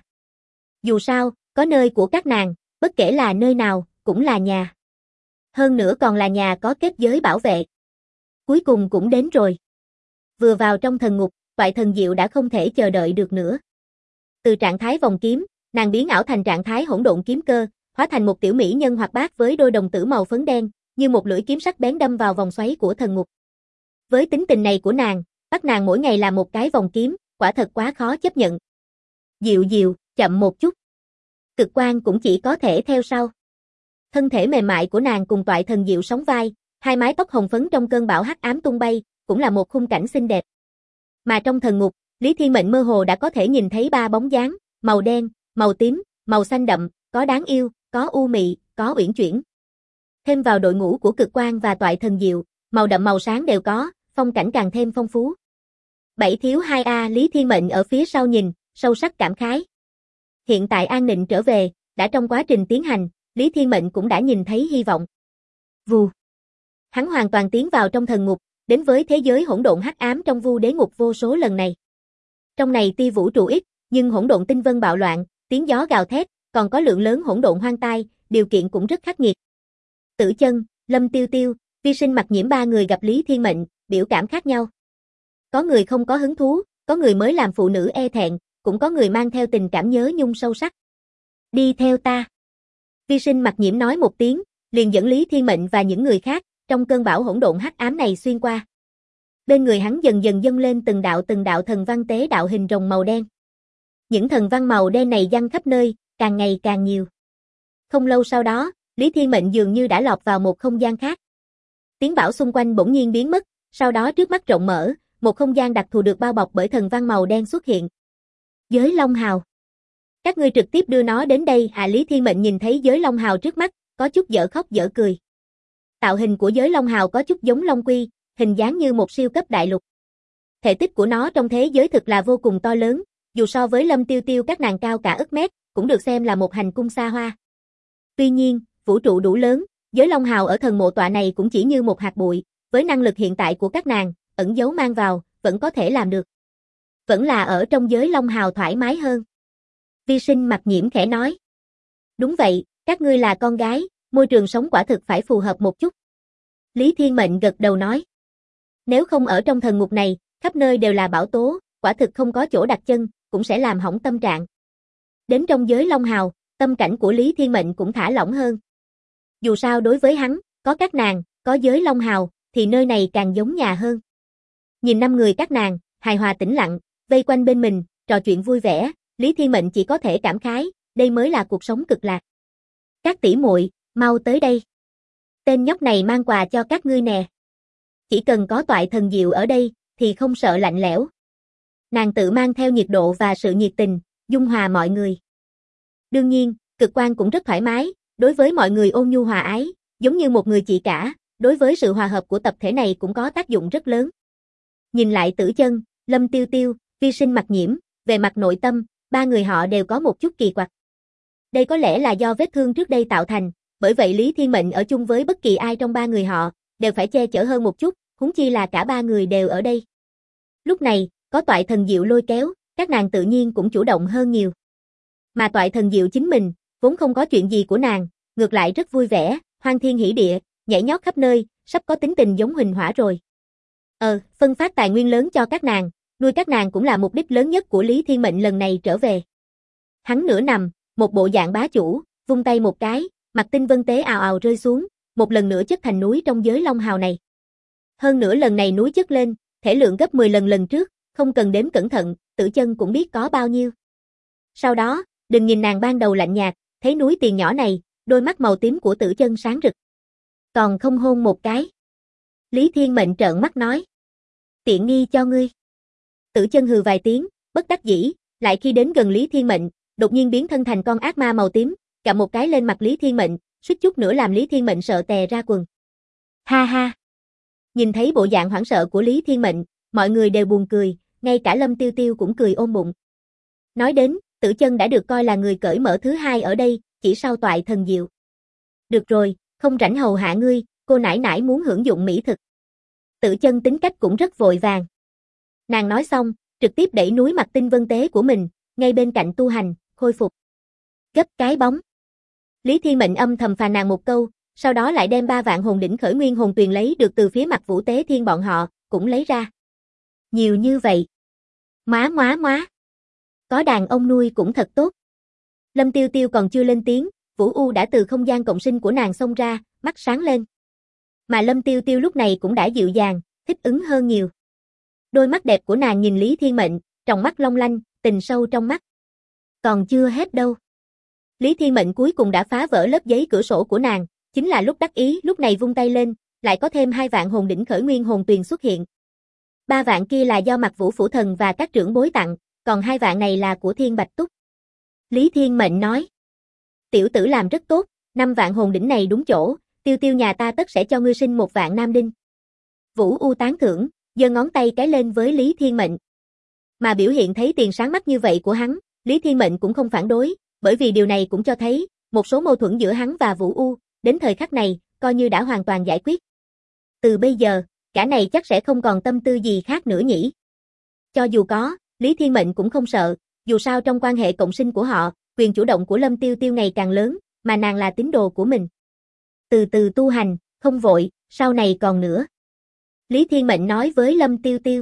Dù sao, có nơi của các nàng, bất kể là nơi nào, cũng là nhà. Hơn nữa còn là nhà có kết giới bảo vệ. Cuối cùng cũng đến rồi. Vừa vào trong thần ngục, Toại Thần Diệu đã không thể chờ đợi được nữa. Từ trạng thái vòng kiếm, nàng biến ảo thành trạng thái hỗn độn kiếm cơ, hóa thành một tiểu mỹ nhân hoạt bát với đôi đồng tử màu phấn đen, như một lưỡi kiếm sắc bén đâm vào vòng xoáy của thần ngục. Với tính tình này của nàng, bắt nàng mỗi ngày làm một cái vòng kiếm, quả thật quá khó chấp nhận. Diệu Diệu, chậm một chút. Cực Quang cũng chỉ có thể theo sau. Thân thể mềm mại của nàng cùng Toại Thần Diệu sóng vai, hai mái tóc hồng phấn trong cơn bão hắc ám tung bay, cũng là một khung cảnh xinh đẹp. Mà trong thần ngục, Lý Thiên Mệnh mơ hồ đã có thể nhìn thấy ba bóng dáng, màu đen, màu tím, màu xanh đậm, có đáng yêu, có u mị, có uyển chuyển. Thêm vào đội ngũ của Cực Quang và Toại Thần Diệu, màu đậm màu sáng đều có, phong cảnh càng thêm phong phú. 7-2A Lý Thiên Mệnh ở phía sau nhìn, sâu sắc cảm khái. Hiện tại an ninh trở về, đã trong quá trình tiến hành, Lý Thiên Mệnh cũng đã nhìn thấy hy vọng. Vù. Hắn hoàn toàn tiến vào trong thần ngục, đến với thế giới hỗn độn hắc ám trong Vu Đế Ngục vô số lần này. Trong này tia vũ trụ ít, nhưng hỗn độn tinh vân bạo loạn, tiếng gió gào thét, còn có lượng lớn hỗn độn hoang tai, điều kiện cũng rất khắc nghiệt. Tử Chân, Lâm Tiêu Tiêu, Vi Sinh Mặc Nhiễm ba người gặp Lý Thiên Mệnh, biểu cảm khác nhau. Có người không có hứng thú, có người mới làm phụ nữ e thẹn, cũng có người mang theo tình cảm nhớ nhung sâu sắc. Đi theo ta. Vi Sinh Mặc Nhiễm nói một tiếng, liền dẫn Lý Thiên Mệnh và những người khác, trong cơn bão hỗn độn hắc ám này xuyên qua. Bên người hắn dần dần dâng lên từng đạo thần văn tế đạo hình rồng màu đen. Những thần văn màu đen này giăng khắp nơi, càng ngày càng nhiều. Không lâu sau đó, Lý Thiên Mệnh dường như đã lọt vào một không gian khác. Tiếng bão xung quanh bỗng nhiên biến mất, sau đó trước mắt rộng mở, một không gian đặc thù được bao bọc bởi thần văn màu đen xuất hiện. Giới Long Hào. Các ngươi trực tiếp đưa nó đến đây à? Lý Thiên Mệnh nhìn thấy giới Long Hào trước mắt, có chút dở khóc dở cười. Tạo hình của giới Long Hào có chút giống Long Quy, hình dáng như một siêu cấp đại lục. Thể tích của nó trong thế giới thực là vô cùng to lớn, dù so với Lâm Tiêu Tiêu các nàng cao cả ức mét, cũng được xem là một hành cung xa hoa. Tuy nhiên, vũ trụ đủ lớn, giới Long Hào ở thần mộ tọa này cũng chỉ như một hạt bụi, với năng lực hiện tại của các nàng, ẩn giấu mang vào, vẫn có thể làm được. Vẫn là ở trong giới Long Hào thoải mái hơn. Vi Sinh Mặc Nhiễm khẽ nói. Đúng vậy, các ngươi là con gái, môi trường sống quả thực phải phù hợp một chút. Lý Thiên Mệnh gật đầu nói. Nếu không ở trong thần ngục này, khắp nơi đều là bão tố, quả thực không có chỗ đặt chân, cũng sẽ làm hỏng tâm trạng. Đến trong giới Long Hào, tâm cảnh của Lý Thiên Mệnh cũng thả lỏng hơn. Dù sao đối với hắn, có các nàng, có giới Long Hào, thì nơi này càng giống nhà hơn. Nhìn 5 người các nàng, hài hòa tĩnh lặng, vây quanh bên mình, trò chuyện vui vẻ, Lý Thiên Mệnh chỉ có thể cảm khái, đây mới là cuộc sống cực lạc. Các tỷ muội, mau tới đây. Tên nhóc này mang quà cho các ngươi nè. Chỉ cần có toại thần diệu ở đây, thì không sợ lạnh lẽo. Nàng tự mang theo nhiệt độ và sự nhiệt tình, dung hòa mọi người. Đương nhiên, cực quan cũng rất thoải mái, đối với mọi người ôn nhu hòa ái, giống như một người chị cả, đối với sự hòa hợp của tập thể này cũng có tác dụng rất lớn. Nhìn lại Tử Chân, Lâm Tiêu Tiêu, Vi Sinh Mặc Nhiễm, về mặt nội tâm, 3 người họ đều có một chút kỳ quặc. Đây có lẽ là do vết thương trước đây tạo thành, bởi vậy Lý Thiên Mệnh ở chung với bất kỳ ai trong 3 người họ, đều phải che chở hơn một chút, huống chi là cả 3 người đều ở đây. Lúc này, có toại thần diệu lôi kéo, các nàng tự nhiên cũng chủ động hơn nhiều. Mà toại thần diệu chính mình, vốn không có chuyện gì của nàng, ngược lại rất vui vẻ, hoan thiên hỷ địa, nhảy nhót khắp nơi, sắp có tính tình giống Huỳnh Hỏa rồi. Phân phát tài nguyên lớn cho các nàng, nuôi các nàng cũng là mục đích lớn nhất của Lý Thiên Mệnh lần này trở về. Hắn nửa nằm, một bộ dạng bá chủ, vung tay một cái, mặt tinh vân tế ào ào rơi xuống, một lần nữa chất thành núi trong giới Long Hào này. Hơn nữa lần này núi chất lên, thể lượng gấp 10 lần lần trước, không cần đếm cẩn thận, Tử Chân cũng biết có bao nhiêu. Sau đó, đừng nhìn nàng ban đầu lạnh nhạt, thấy núi tiền nhỏ này, đôi mắt màu tím của Tử Chân sáng rực. Còn không hôn một cái. Lý Thiên Mệnh trợn mắt nói. Tiện nghi cho ngươi. Tử Chân hừ vài tiếng, bất đắc dĩ, lại khi đến gần Lý Thiên Mệnh, đột nhiên biến thân thành con ác ma màu tím, cặm một cái lên mặt Lý Thiên Mệnh, suýt chút nữa làm Lý Thiên Mệnh sợ tè ra quần. Ha ha. Nhìn thấy bộ dạng hoảng sợ của Lý Thiên Mệnh, mọi người đều buồn cười, ngay cả Lâm Tiêu Tiêu cũng cười ôm bụng. Nói đến, Tử Chân đã được coi là người cởi mở thứ hai ở đây, chỉ sau toại thần diệu. Được rồi, không rảnh hầu hạ ngươi, cô nãi nãi muốn hưởng dụng mỹ thực. Tử Chân tính cách cũng rất vội vàng. Nàng nói xong, trực tiếp đẩy núi mặt tinh vân tế của mình, ngay bên cạnh tu hành, khôi phục. Gấp cái bóng. Lý Thiên Mệnh âm thầm phàn nàn một câu, sau đó lại đem 3 vạn hồn đỉnh khởi nguyên hồn tuyền lấy được từ phía mặt Vũ Tế Thiên bọn họ, cũng lấy ra. Nhiều như vậy. Móa. Có đàn ông nuôi cũng thật tốt. Lâm Tiêu Tiêu còn chưa lên tiếng, Vũ U đã từ không gian cộng sinh của nàng xông ra, mắt sáng lên. Mà Lâm Tiêu Tiêu lúc này cũng đã dịu dàng, thích ứng hơn nhiều. Đôi mắt đẹp của nàng nhìn Lý Thiên Mệnh, tròng mắt long lanh, tình sâu trong mắt. Còn chưa hết đâu. Lý Thiên Mệnh cuối cùng đã phá vỡ lớp giấy cửa sổ của nàng, chính là lúc đắc ý, lúc này vung tay lên, lại có thêm 2 vạn hồn đỉnh khởi nguyên hồn tuyền xuất hiện. 3 vạn kia là do Mặc Vũ Phủ Thần và các trưởng bối tặng, còn 2 vạn này là của Thiên Bạch Túc. Lý Thiên Mệnh nói. Tiểu tử làm rất tốt, 5 vạn hồn đỉnh này đúng chỗ, Tiêu Tiêu nhà ta tất sẽ cho ngươi sinh 1 vạn nam đinh. Vũ U tán thưởng, giơ ngón tay cái lên với Lý Thiên Mệnh. Mà biểu hiện thấy tiền sáng mắt như vậy của hắn, Lý Thiên Mệnh cũng không phản đối, bởi vì điều này cũng cho thấy, một số mâu thuẫn giữa hắn và Vũ U, đến thời khắc này, coi như đã hoàn toàn giải quyết. Từ bây giờ, cả này chắc sẽ không còn tâm tư gì khác nữa nhỉ. Cho dù có, Lý Thiên Mệnh cũng không sợ, dù sao trong quan hệ cộng sinh của họ, quyền chủ động của Lâm Tiêu Tiêu ngày càng lớn, mà nàng là tín đồ của mình. Từ từ tu hành, không vội, sau này còn nữa. Lý Thiên Mệnh nói với Lâm Tiêu Tiêu.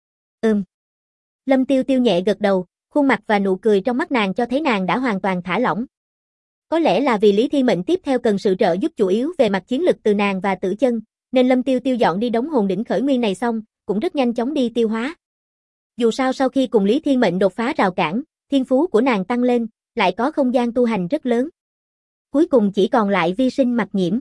Lâm Tiêu Tiêu nhẹ gật đầu, khuôn mặt và nụ cười trong mắt nàng cho thấy nàng đã hoàn toàn thả lỏng. Có lẽ là vì Lý Thiên Mệnh tiếp theo cần sự trợ giúp chủ yếu về mặt chiến lực từ nàng và Tử Chân, nên Lâm Tiêu Tiêu dọn đi đống hồn đỉnh khởi nguyên này xong, cũng rất nhanh chóng đi tiêu hóa. Dù sao sau khi cùng Lý Thiên Mệnh đột phá rào cản, thiên phú của nàng tăng lên, lại có không gian tu hành rất lớn. Cuối cùng chỉ còn lại Vi Sinh Mặc Nhiễm.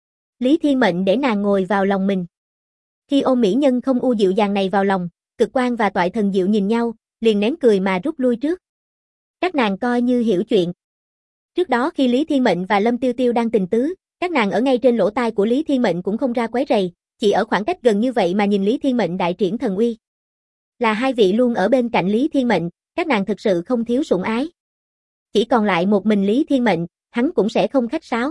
Lý Thiên Mệnh để nàng ngồi vào lòng mình. Khi ôm mỹ nhân không u dịu dàng này vào lòng, Cực Quang và Toại Thần Diệu nhìn nhau, liền nén cười mà rút lui trước. Các nàng coi như hiểu chuyện. Trước đó khi Lý Thiên Mệnh và Lâm Tiêu Tiêu đang tình tứ, các nàng ở ngay trên lỗ tai của Lý Thiên Mệnh cũng không ra quấy rầy, chỉ ở khoảng cách gần như vậy mà nhìn Lý Thiên Mệnh đại triển thần uy. Là hai vị luôn ở bên cạnh Lý Thiên Mệnh, các nàng thực sự không thiếu sủng ái. Chỉ còn lại một mình Lý Thiên Mệnh, hắn cũng sẽ không khách sáo.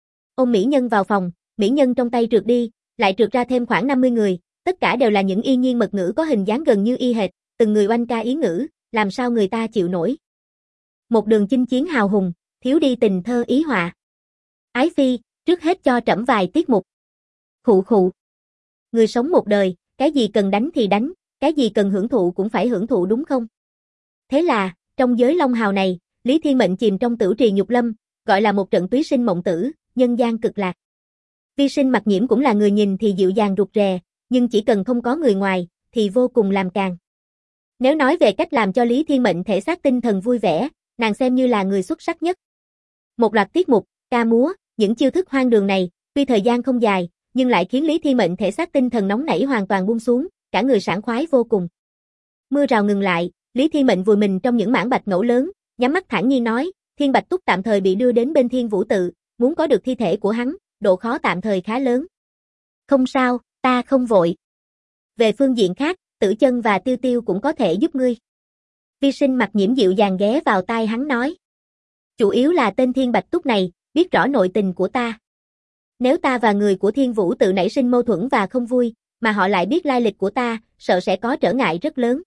Ôm mỹ nhân vào phòng, mỹ nhân trong tay trượt đi, lại trượt ra thêm khoảng 50 người, tất cả đều là những yên nhiên mật ngữ có hình dáng gần như y hệt, từng người oanh ca yến ngữ, làm sao người ta chịu nổi. Một đường chinh chiến hào hùng, thiếu đi tình thơ ý họa. Ái phi, trước hết cho trẫm vài tiết mục. Khụ khụ. Người sống một đời, cái gì cần đánh thì đánh, cái gì cần hưởng thụ cũng phải hưởng thụ đúng không? Thế là, trong giới Long Hào này, Lý Thiên Mệnh chìm trong tử trì nhục lâm, gọi là một trận túy sinh mộng tử, nhân gian cực lạc. Vi Sinh Mặc Nhiễm cũng là người nhìn thì dịu dàng rụt rè, nhưng chỉ cần không có người ngoài, thì vô cùng làm càng. Nếu nói về cách làm cho Lý Thiên Mệnh thể xác tinh thần vui vẻ, nàng xem như là người xuất sắc nhất. Một loạt tiết mục, ca múa, những chiêu thức hoang đường này, tuy thời gian không dài, nhưng lại khiến Lý Thiên Mệnh thể xác tinh thần nóng nảy hoàn toàn buông xuống, cả người sảng khoái vô cùng. Mưa rào ngừng lại, Lý Thiên Mệnh vùi mình trong những mảng bạch ngẫu lớn, nhắm mắt thản nhiên nói, Thiên Bạch Túc tạm thời bị đưa đến bên Thiên Vũ Tự, muốn có được thi thể của hắn, độ khó tạm thời khá lớn. Không sao, ta không vội. Về phương diện khác, Tử Chân và Tiêu Tiêu cũng có thể giúp ngươi. Vi Sinh Mặc Nhiễm dịu dàng ghé vào tai hắn nói. Chủ yếu là tên Thiên Bạch Túc này, biết rõ nội tình của ta. Nếu ta và người của Thiên Vũ Tự nảy sinh mâu thuẫn và không vui, mà họ lại biết lai lịch của ta, sợ sẽ có trở ngại rất lớn.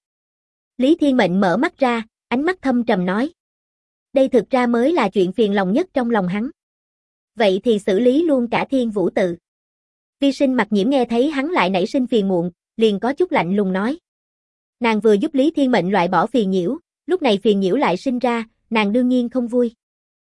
Lý Thiên Mệnh mở mắt ra, ánh mắt thâm trầm nói. Đây thực ra mới là chuyện phiền lòng nhất trong lòng hắn. Vậy thì xử lý luôn cả Thiên Vũ Tự. Vi Sinh Mặc Nhiễm nghe thấy hắn lại nảy sinh phiền muộn, liền có chút lạnh lùng nói. Nàng vừa giúp Lý Thiên Mệnh loại bỏ phiền nhiễu, lúc này phiền nhiễu lại sinh ra, nàng đương nhiên không vui.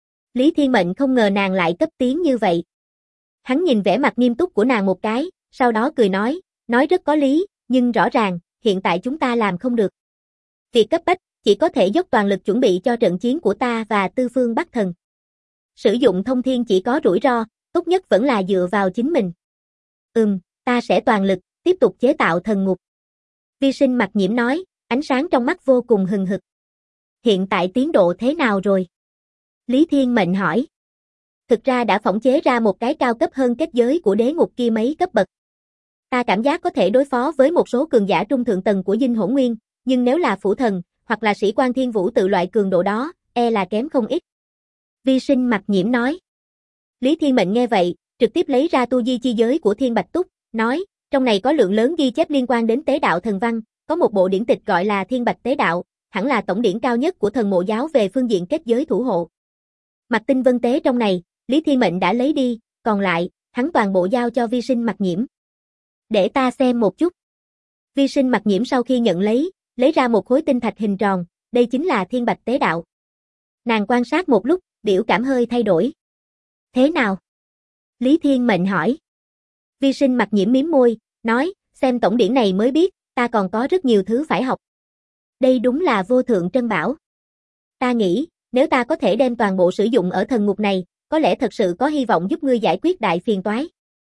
Lý Thiên Mệnh không ngờ nàng lại cấp tiến như vậy. Hắn nhìn vẻ mặt nghiêm túc của nàng một cái, sau đó cười nói rất có lý, nhưng rõ ràng, hiện tại chúng ta làm không được. Việc cấp bách, chỉ có thể dốc toàn lực chuẩn bị cho trận chiến của ta và Tư Phương Bắc Thần. Sử dụng thông thiên chỉ có rủi ro, tốt nhất vẫn là dựa vào chính mình. Ta sẽ toàn lực, tiếp tục chế tạo thần ngục. Vi Sinh Mặc Nhiễm nói, ánh sáng trong mắt vô cùng hừng hực. Hiện tại tiến độ thế nào rồi? Lý Thiên Mệnh hỏi. Thực ra đã phỏng chế ra một cái cao cấp hơn kết giới của đế ngục kia mấy cấp bậc. Ta cảm giác có thể đối phó với một số cường giả trung thượng tầng của Dinh Hỗn Nguyên, nhưng nếu là phủ thần, hoặc là sĩ quan Thiên Vũ Tự loại cường độ đó, là kém không ít. Vi Sinh Mặc Nhiễm nói. Lý Thiên Mệnh nghe vậy, trực tiếp lấy ra tu di chi giới của Thiên Bạch Túc, nói, trong này có lượng lớn ghi chép liên quan đến tế đạo thần văn, có một bộ điển tịch gọi là Thiên Bạch Tế Đạo, hẳn là tổng điển cao nhất của thần mộ giáo về phương diện kết giới thủ hộ. Mặt tinh vân tế trong này, Lý Thiên Mệnh đã lấy đi, còn lại, hắn toàn bộ giao cho Vi Sinh Mặc Nhiễm. Để ta xem một chút. Vi Sinh Mặc Nhiễm sau khi nhận lấy ra một khối tinh thạch hình tròn, đây chính là Thiên Bạch Tế Đạo. Nàng quan sát một lúc, biểu cảm hơi thay đổi. Thế nào? Lý Thiên Mệnh hỏi. Vi Sinh Mặc Nhiễm mím môi, nói, xem tổng điển này mới biết, ta còn có rất nhiều thứ phải học. Đây đúng là vô thượng trân bảo. Ta nghĩ, nếu ta có thể đem toàn bộ sử dụng ở thần ngục này, có lẽ thật sự có hy vọng giúp ngươi giải quyết đại phiền toái.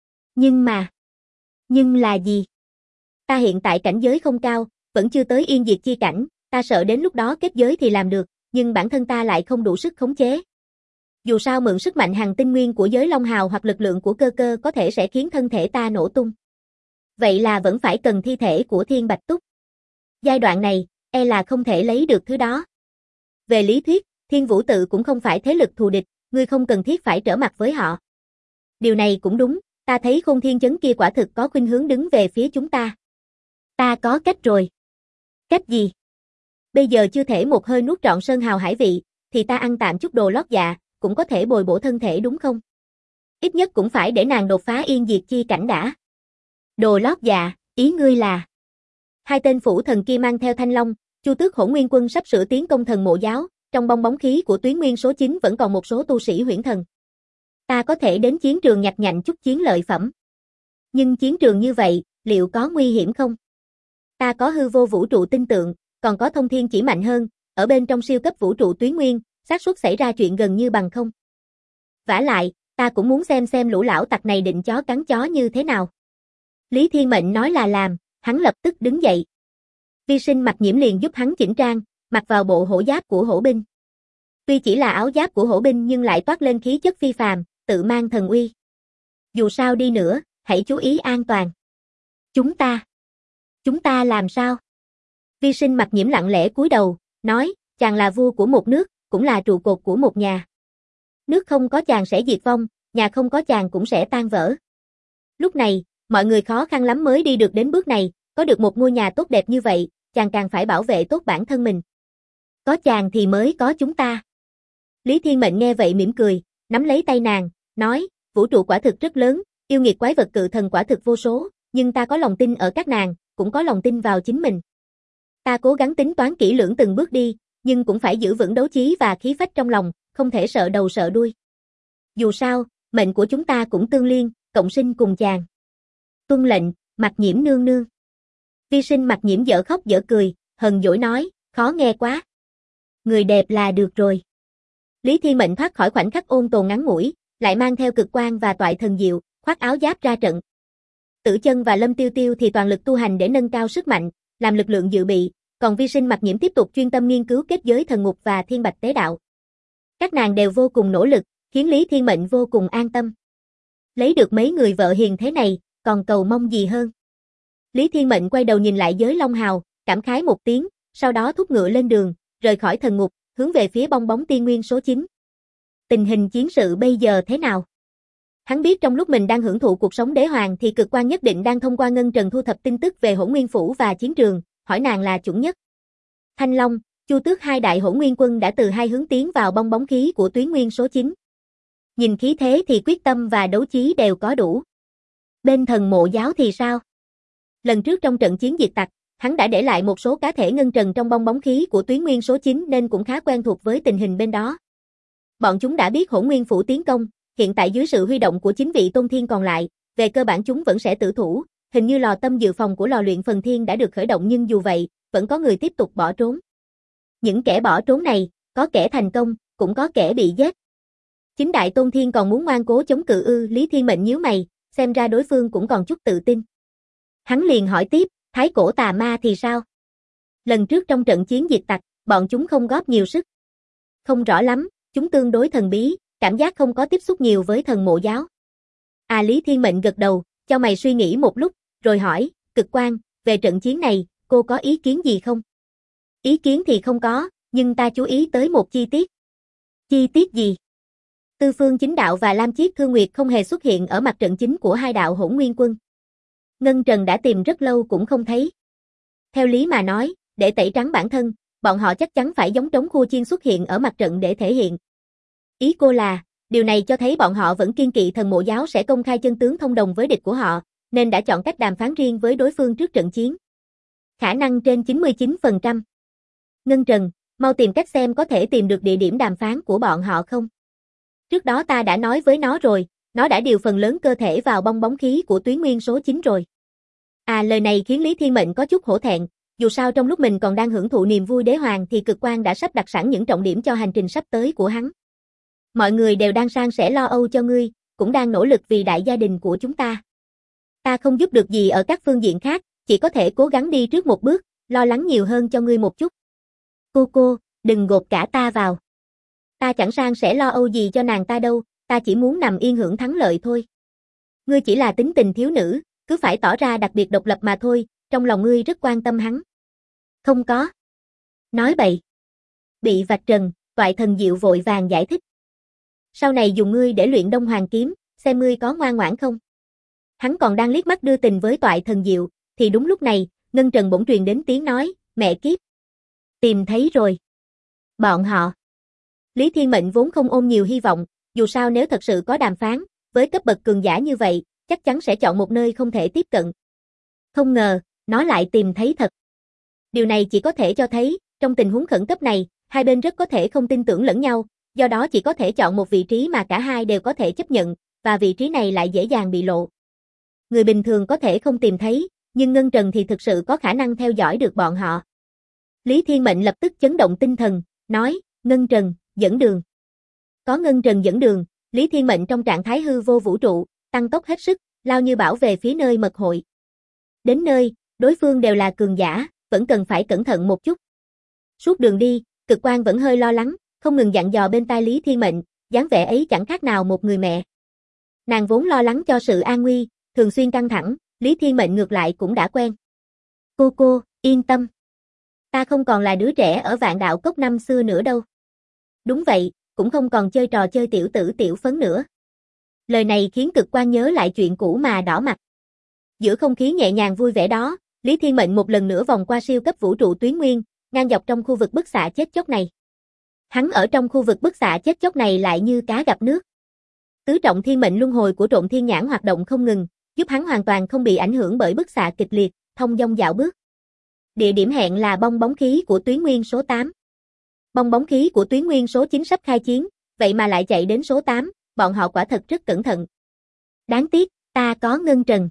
Nhưng là gì? Ta hiện tại cảnh giới không cao, vẫn chưa tới yên diệt chi cảnh, ta sợ đến lúc đó kết giới thì làm được, nhưng bản thân ta lại không đủ sức khống chế. Dù sao mượn sức mạnh hằng tinh nguyên của giới Long Hào hoặc lực lượng của cơ cơ có thể sẽ khiến thân thể ta nổ tung. Vậy là vẫn phải cần thi thể của Thiên Bạch Túc. Giai đoạn này, là không thể lấy được thứ đó. Về lý thuyết, Thiên Vũ Tự cũng không phải thế lực thù địch, ngươi không cần thiết phải trở mặt với họ. Điều này cũng đúng, ta thấy Khôn Thiên Chấn kia quả thực có khuynh hướng đứng về phía chúng ta. Ta có cách rồi. Cách gì? Bây giờ chưa thể một hơi nuốt trọn sơn hào hải vị, thì ta ăn tạm chút đồ lót dạ, cũng có thể bồi bổ thân thể đúng không? Ít nhất cũng phải để nàng đột phá yên diệt chi cảnh đã. Đồ lót dạ, Ý ngươi là, hai tên phủ thần kia mang theo Thanh Long, Chu Tước Hỗn Nguyên Quân sắp sửa tiến công thần mộ giáo, trong bong bóng khí của tuyến nguyên số 9 vẫn còn một số tu sĩ huyễn thần. Ta có thể đến chiến trường nhặt nhạnh chút chiến lợi phẩm. Nhưng chiến trường như vậy, liệu có nguy hiểm không? Ta có hư vô vũ trụ tinh tượng, còn có thông thiên chỉ mạnh hơn, ở bên trong siêu cấp vũ trụ tuyến nguyên, xác suất xảy ra chuyện gần như bằng không. Vả lại, ta cũng muốn xem lũ lão tặc này định chó cắn chó như thế nào. Lý Thiên Mệnh nói là làm, hắn lập tức đứng dậy. Vi Sinh Mặc Nhiễm liền giúp hắn chỉnh trang, mặc vào bộ hổ giáp của hổ binh. Tuy chỉ là áo giáp của hổ binh nhưng lại toát lên khí chất phi phàm, tự mang thần uy. Dù sao đi nữa, hãy chú ý an toàn. Chúng ta làm sao? Vi Sinh Mặc Nhiễm lặng lẽ cúi đầu, nói, chàng là vua của một nước, cũng là trụ cột của một nhà. Nước không có chàng sẽ diệt vong, nhà không có chàng cũng sẽ tan vỡ. Lúc này, mọi người khó khăn lắm mới đi được đến bước này, có được một ngôi nhà tốt đẹp như vậy, chàng càng phải bảo vệ tốt bản thân mình. Có chàng thì mới có chúng ta. Lý Thiên Mệnh nghe vậy mỉm cười, nắm lấy tay nàng, nói, vũ trụ quả thực rất lớn, yêu nghiệt quái vật cự thần quả thực vô số, nhưng ta có lòng tin ở các nàng, cũng có lòng tin vào chính mình. Ta cố gắng tính toán kỹ lưỡng từng bước đi, nhưng cũng phải giữ vững đấu trí và khí phách trong lòng, không thể sợ đầu sợ đuôi. Dù sao, mệnh của chúng ta cũng tương liên, cộng sinh cùng chàng. Tuân lệnh, Mặc Nhiễm nương nương. Vi Sinh Mặc Nhiễm dở khóc dở cười, hờn dỗi nói, khó nghe quá. Người đẹp là được rồi. Lý Thiên Mệnh thoát khỏi khoảnh khắc ôn tồn ngắn ngủi, lại mang theo cực quang và toại thần diệu, khoác áo giáp ra trận. Tử Chân và Lâm Tiêu Tiêu thì toàn lực tu hành để nâng cao sức mạnh, làm lực lượng dự bị, còn Vi Sinh Mặc Nhiễm tiếp tục chuyên tâm nghiên cứu kết giới thần ngục và thiên bạch tế đạo. Các nàng đều vô cùng nỗ lực, khiến Lý Thiên Mệnh vô cùng an tâm. Lấy được mấy người vợ hiền thế này, còn cầu mong gì hơn. Lý Thiên Mệnh quay đầu nhìn lại giới Long Hào, cảm khái một tiếng, sau đó thúc ngựa lên đường, rời khỏi thần ngục, hướng về phía bong bóng tiên nguyên số 9. Tình hình chiến sự bây giờ thế nào? Hắn biết trong lúc mình đang hưởng thụ cuộc sống đế hoàng thì cực quan nhất định đang thông qua ngân trần thu thập tin tức về Hỗn Nguyên Phủ và chiến trường, hỏi nàng là chuẩn nhất. Thanh Long, Chu Tước hai đại Hỗn Nguyên quân đã từ hai hướng tiến vào bong bóng khí của tuyến nguyên số 9. Nhìn khí thế thì quyết tâm và đấu chí đều có đủ. Bên thần mộ giáo thì sao? Lần trước trong trận chiến diệt tặc, hắn đã để lại một số cá thể ngân trần trong bong bóng khí của tuyến nguyên số 9 nên cũng khá quen thuộc với tình hình bên đó. Bọn chúng đã biết Hỗn Nguyên Phủ tiến công, hiện tại dưới sự huy động của 9 vị tôn thiên còn lại, về cơ bản chúng vẫn sẽ tử thủ, hình như lò tâm dự phòng của lò luyện phần thiên đã được khởi động nhưng dù vậy, vẫn có người tiếp tục bỏ trốn. Những kẻ bỏ trốn này, có kẻ thành công, cũng có kẻ bị giết. 9 đại tôn thiên còn muốn ngoan cố chống cự ư? Lý Thiên Mệnh nhíu mày, xem ra đối phương cũng còn chút tự tin. Hắn liền hỏi tiếp, Thái Cổ Tà Ma thì sao? Lần trước trong trận chiến diệt tặc, bọn chúng không góp nhiều sức. Không rõ lắm, chúng tương đối thần bí, cảm giác không có tiếp xúc nhiều với thần mộ giáo. Lý Thiên Mệnh gật đầu, cho mày suy nghĩ một lúc, rồi hỏi, Cực Quang, về trận chiến này, cô có ý kiến gì không? Ý kiến thì không có, nhưng ta chú ý tới một chi tiết. Chi tiết gì? Tư Phương Chính Đạo và Lam Chiết Thương Nguyệt không hề xuất hiện ở mặt trận chính của hai đạo Hỗn Nguyên quân. Ngân Trần đã tìm rất lâu cũng không thấy. Theo lý mà nói, để tẩy trắng bản thân, bọn họ chắc chắn phải giống trống khua chiên xuất hiện ở mặt trận để thể hiện. Ý cô là, điều này cho thấy bọn họ vẫn kiên kỵ thần mộ giáo sẽ công khai chân tướng thông đồng với địch của họ, nên đã chọn cách đàm phán riêng với đối phương trước trận chiến. Khả năng trên 99%. Ngân Trần, mau tìm cách xem có thể tìm được địa điểm đàm phán của bọn họ không. Trước đó ta đã nói với nó rồi, nó đã điều phần lớn cơ thể vào bong bóng khí của tuyến nguyên số 9 rồi. Lời này khiến Lý Thiên Mệnh có chút hổ thẹn, dù sao trong lúc mình còn đang hưởng thụ niềm vui đế hoàng thì Cực Quang đã sắp đặt sẵn những trọng điểm cho hành trình sắp tới của hắn. Mọi người đều đang san sẻ lo âu cho ngươi, cũng đang nỗ lực vì đại gia đình của chúng ta. Ta không giúp được gì ở các phương diện khác, chỉ có thể cố gắng đi trước một bước, lo lắng nhiều hơn cho ngươi một chút. Cô, đừng gộp cả ta vào. Ta chẳng san sẻ lo âu gì cho nàng ta đâu, ta chỉ muốn nằm yên hưởng thắng lợi thôi. Ngươi chỉ là tính tình thiếu nữ, cứ phải tỏ ra đặc biệt độc lập mà thôi, trong lòng ngươi rất quan tâm hắn. Không có. Nói bậy. Bị vạch trần, Toại Thần Diệu vội vàng giải thích. Sau này dùng ngươi để luyện Đông Hoàng kiếm, xem ngươi có ngoan ngoãn không. Hắn còn đang liếc mắt đưa tình với Toại Thần Diệu, thì đúng lúc này, Ngân Trần bỗng truyền đến tiếng nói, mẹ kiếp. Tìm thấy rồi. Bọn họ. Lý Thiên Mệnh vốn không ôm nhiều hy vọng, dù sao nếu thật sự có đàm phán, với cấp bậc cường giả như vậy, chắc chắn sẽ chọn một nơi không thể tiếp cận. Không ngờ, nó lại tìm thấy thật. Điều này chỉ có thể cho thấy, trong tình huống khẩn cấp này, hai bên rất có thể không tin tưởng lẫn nhau, do đó chỉ có thể chọn một vị trí mà cả hai đều có thể chấp nhận, và vị trí này lại dễ dàng bị lộ. Người bình thường có thể không tìm thấy, nhưng Ngân Trần thì thực sự có khả năng theo dõi được bọn họ. Lý Thiên Mệnh lập tức chấn động tinh thần, nói, Ngân Trần, dẫn đường. Có Ngân Trần dẫn đường, Lý Thiên Mệnh trong trạng thái hư vô vũ trụ, tăng tốc hết sức, lao như bão về phía nơi mật hội. Đến nơi, đối phương đều là cường giả, vẫn cần phải cẩn thận một chút. Suốt đường đi, Cực Quang vẫn hơi lo lắng, không ngừng dặn dò bên tai Lý Thiên Mệnh, dáng vẻ ấy chẳng khác nào một người mẹ. Nàng vốn lo lắng cho sự an nguy, thường xuyên căng thẳng, Lý Thiên Mệnh ngược lại cũng đã quen. Cô, yên tâm. Ta không còn là đứa trẻ ở Vạn Đạo Cốc năm xưa nữa đâu. Đúng vậy, cũng không còn chơi trò chơi tiểu tử tiểu phấn nữa. Lời này khiến Cực Quang nhớ lại chuyện cũ mà đỏ mặt. Giữa không khí nhẹ nhàng vui vẻ đó, Lý Thiên Mệnh một lần nữa vòng qua siêu cấp vũ trụ tuyến nguyên, ngang dọc trong khu vực bức xạ chết chóc này. Hắn ở trong khu vực bức xạ chết chóc này lại như cá gặp nước. Tứ trọng thiên mệnh luân hồi của Trộm Thiên Nhãn hoạt động không ngừng, giúp hắn hoàn toàn không bị ảnh hưởng bởi bức xạ kịch liệt, thông dong dạo bước. Địa điểm hẹn là bong bóng khí của tuyến nguyên số 8. Bong bóng khí của tuyến nguyên số 9 sắp khai chiến, vậy mà lại chạy đến số 8, bọn họ quả thật rất cẩn thận. Đáng tiếc, ta có Ngân Trần.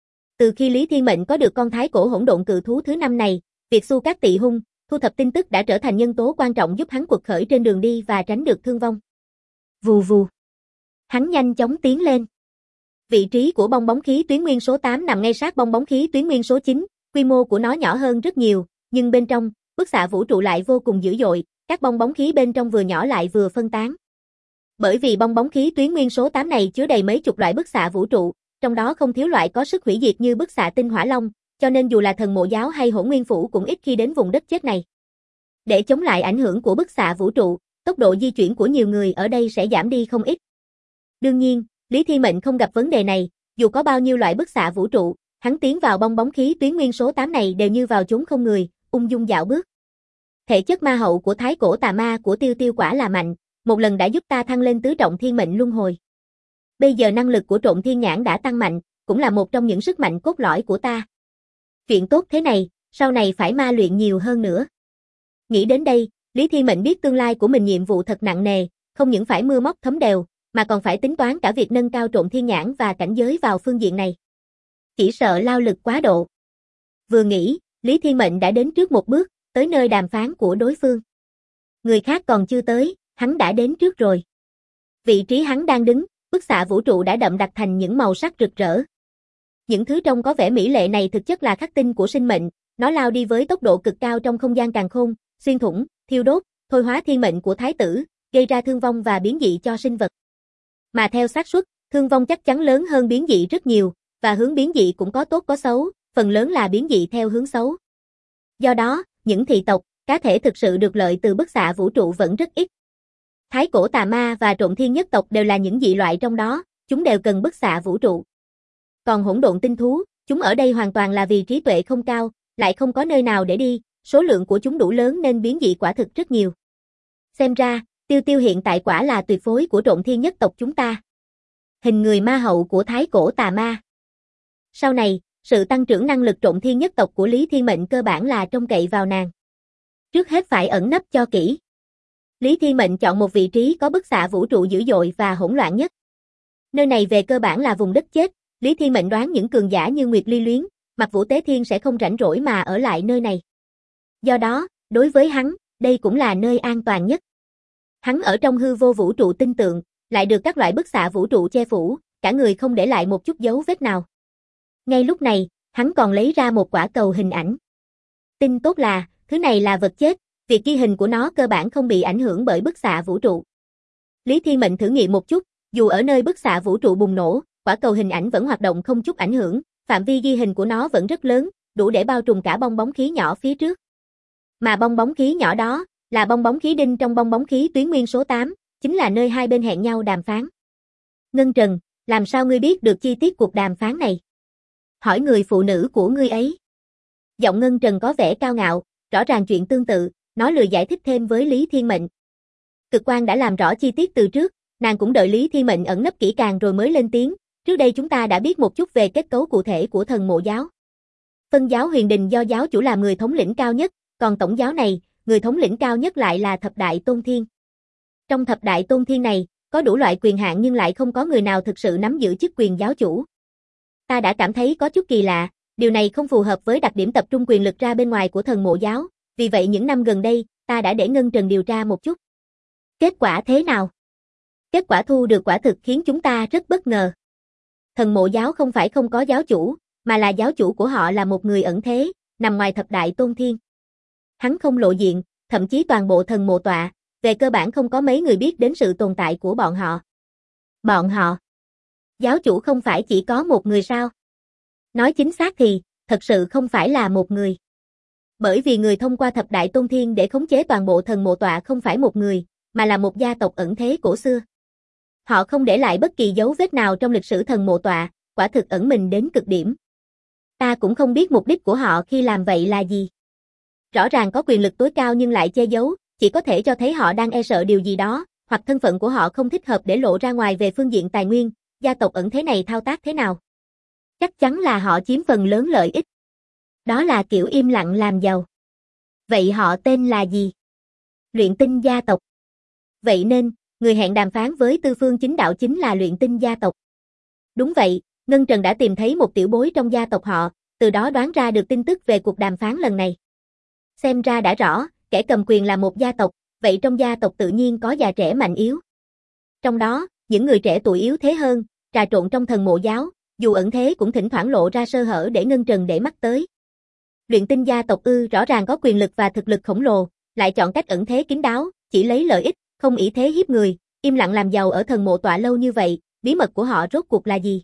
Từ khi Lý Thiên Mệnh có được con thái cổ hỗn độn cự thú thứ 5 này, việc Xu Cát Tị Hung, thu thập tin tức đã trở thành nhân tố quan trọng giúp hắn quật khởi trên đường đi và tránh được thương vong. Vù vù. Hắn nhanh chóng tiến lên. Vị trí của bong bóng khí tuyến nguyên số 8 nằm ngay sát bong bóng khí tuyến nguyên số 9, quy mô của nó nhỏ hơn rất nhiều, nhưng bên trong, bức xạ vũ trụ lại vô cùng dữ dội, các bong bóng khí bên trong vừa nhỏ lại vừa phân tán. Bởi vì bong bóng khí tuyến nguyên số 8 này chứa đầy mấy chục loại bức xạ vũ trụ, trong đó không thiếu loại có sức hủy diệt như bức xạ tinh hỏa long, cho nên dù là thần mộ giáo hay Hỗn Nguyên Phủ cũng ít khi đến vùng đất chết này. Để chống lại ảnh hưởng của bức xạ vũ trụ, tốc độ di chuyển của nhiều người ở đây sẽ giảm đi không ít. Đương nhiên, Lý Thiên Mệnh không gặp vấn đề này, dù có bao nhiêu loại bức xạ vũ trụ, hắn tiến vào bong bóng khí tuyến nguyên số 8 này đều như vào chốn không người, ung dung dạo bước. Thể chất ma hậu của thái cổ tà ma của Tiêu Tiêu quả là mạnh, một lần đã giúp ta thăng lên tứ trọng thiên mệnh luân hồi. Bây giờ năng lực của Trộm Thiên Nhãn đã tăng mạnh, cũng là một trong những sức mạnh cốt lõi của ta. Chuyện tốt thế này, sau này phải ma luyện nhiều hơn nữa. Nghĩ đến đây, Lý Thiên Mệnh biết tương lai của mình nhiệm vụ thật nặng nề, không những phải mưa móc thấm đều, mà còn phải tính toán cả việc nâng cao Trộm Thiên Nhãn và cảnh giới vào phương diện này. Chỉ sợ lao lực quá độ. Vừa nghĩ, Lý Thiên Mệnh đã đến trước một bước, tới nơi đàm phán của đối phương. Người khác còn chưa tới, hắn đã đến trước rồi. Vị trí hắn đang đứng, bức xạ vũ trụ đã đậm đặc thành những màu sắc rực rỡ. Những thứ trông có vẻ mỹ lệ này thực chất là khắc tinh của sinh mệnh, nó lao đi với tốc độ cực cao trong không gian càn khôn, xuyên thủng, thiêu đốt, thôi hóa thiên mệnh của thái tử, gây ra thương vong và biến dị cho sinh vật. Mà theo xác suất, thương vong chắc chắn lớn hơn biến dị rất nhiều, và hướng biến dị cũng có tốt có xấu, phần lớn là biến dị theo hướng xấu. Do đó, những thị tộc, cá thể thực sự được lợi từ bức xạ vũ trụ vẫn rất ít. Thái cổ tà ma và Trộm Thiên nhất tộc đều là những dị loại trong đó, chúng đều cần bức xạ vũ trụ. Còn hỗn độn tinh thú, chúng ở đây hoàn toàn là vì trí tuệ không cao, lại không có nơi nào để đi, số lượng của chúng đủ lớn nên biến dị quả thực rất nhiều. Xem ra, Tiêu Tiêu hiện tại quả là tuyệt phối của Trộm Thiên nhất tộc chúng ta. Hình người ma hậu của thái cổ tà ma. Sau này, sự tăng trưởng năng lực Trộm Thiên nhất tộc của Lý Thiên Mệnh cơ bản là trông cậy vào nàng. Trước hết phải ẩn nấp cho kỹ. Lý Thiên Mệnh chọn một vị trí có bức xạ vũ trụ dữ dội và hỗn loạn nhất. Nơi này về cơ bản là vùng đất chết, Lý Thiên Mệnh đoán những cường giả như Nguyệt Ly Luyến, Mặc Vũ Tế Thiên sẽ không rảnh rỗi mà ở lại nơi này. Do đó, đối với hắn, đây cũng là nơi an toàn nhất. Hắn ở trong hư vô vũ trụ tinh tượng, lại được các loại bức xạ vũ trụ che phủ, cả người không để lại một chút dấu vết nào. Ngay lúc này, hắn còn lấy ra một quả cầu hình ảnh. Tin tốt là, thứ này là vật chết, việc ghi hình của nó cơ bản không bị ảnh hưởng bởi bức xạ vũ trụ. Lý Thiên Mệnh thử nghiệm một chút, dù ở nơi bức xạ vũ trụ bùng nổ, quả cầu hình ảnh vẫn hoạt động không chút ảnh hưởng, phạm vi ghi hình của nó vẫn rất lớn, đủ để bao trùm cả bong bóng khí nhỏ phía trước. Mà bong bóng khí nhỏ đó, là bong bóng khí đinh trong bong bóng khí tuyến nguyên số 8, chính là nơi hai bên hẹn nhau đàm phán. Ngân Trần, làm sao ngươi biết được chi tiết cuộc đàm phán này? Hỏi người phụ nữ của ngươi ấy. Giọng Ngân Trần có vẻ cao ngạo, rõ ràng chuyện tương tự, nó lười giải thích thêm với Lý Thiên Mệnh. Cực Quang đã làm rõ chi tiết từ trước, nàng cũng đợi Lý Thiên Mệnh ẩn nấp kỹ càng rồi mới lên tiếng, trước đây chúng ta đã biết một chút về kết cấu cụ thể của thần mộ giáo. Phân giáo huyền đình do giáo chủ làm người thống lĩnh cao nhất, còn tổng giáo này, người thống lĩnh cao nhất lại là thập đại tôn thiên. Trong thập đại tôn thiên này, có đủ loại quyền hạn nhưng lại không có người nào thực sự nắm giữ chức quyền giáo chủ. Ta đã cảm thấy có chút kỳ lạ, điều này không phù hợp với đặc điểm tập trung quyền lực ra bên ngoài của thần mộ giáo, vì vậy những năm gần đây, ta đã để Ngân Trần điều tra một chút. Kết quả thế nào? Kết quả thu được quả thực khiến chúng ta rất bất ngờ. Thần mộ giáo không phải không có giáo chủ, mà là giáo chủ của họ là một người ẩn thế, nằm ngoài thập đại tôn thiên. Hắn không lộ diện, thậm chí toàn bộ thần mộ tọa, về cơ bản không có mấy người biết đến sự tồn tại của bọn họ. Bọn họ? Giáo chủ không phải chỉ có một người sao? Nói chính xác thì, thật sự không phải là một người. Bởi vì người thông qua thập đại tôn thiên để khống chế toàn bộ thần mộ tọa không phải một người, mà là một gia tộc ẩn thế cổ xưa. Họ không để lại bất kỳ dấu vết nào trong lịch sử thần mộ tọa, quả thực ẩn mình đến cực điểm. Ta cũng không biết mục đích của họ khi làm vậy là gì. Rõ ràng có quyền lực tối cao nhưng lại che giấu, chỉ có thể cho thấy họ đang e sợ điều gì đó, hoặc thân phận của họ không thích hợp để lộ ra ngoài về phương diện tài nguyên, gia tộc ẩn thế này thao tác thế nào. Chắc chắn là họ chiếm phần lớn lợi ích. Đó là kiểu im lặng làm giàu. Vậy họ tên là gì? Luyện tinh gia tộc. Vậy nên, người hẹn đàm phán với Tư Phương Chính Đạo chính là luyện tinh gia tộc. Đúng vậy, Ngân Trần đã tìm thấy một tiểu bối trong gia tộc họ, từ đó đoán ra được tin tức về cuộc đàm phán lần này. Xem ra đã rõ, kẻ cầm quyền là một gia tộc, vậy trong gia tộc tự nhiên có già trẻ mạnh yếu. Trong đó, những người trẻ tuổi yếu thế hơn, trà trộn trong thần mộ giáo, dù ẩn thế cũng thỉnh thoảng lộ ra sơ hở để Ngân Trần để mắt tới. Luyện tinh gia tộc rõ ràng có quyền lực và thực lực khổng lồ, lại chọn cách ẩn thế kín đáo, chỉ lấy lợi ích, không ỷ thế hiếp người, im lặng làm giàu ở thần mộ tọa lâu như vậy, bí mật của họ rốt cuộc là gì?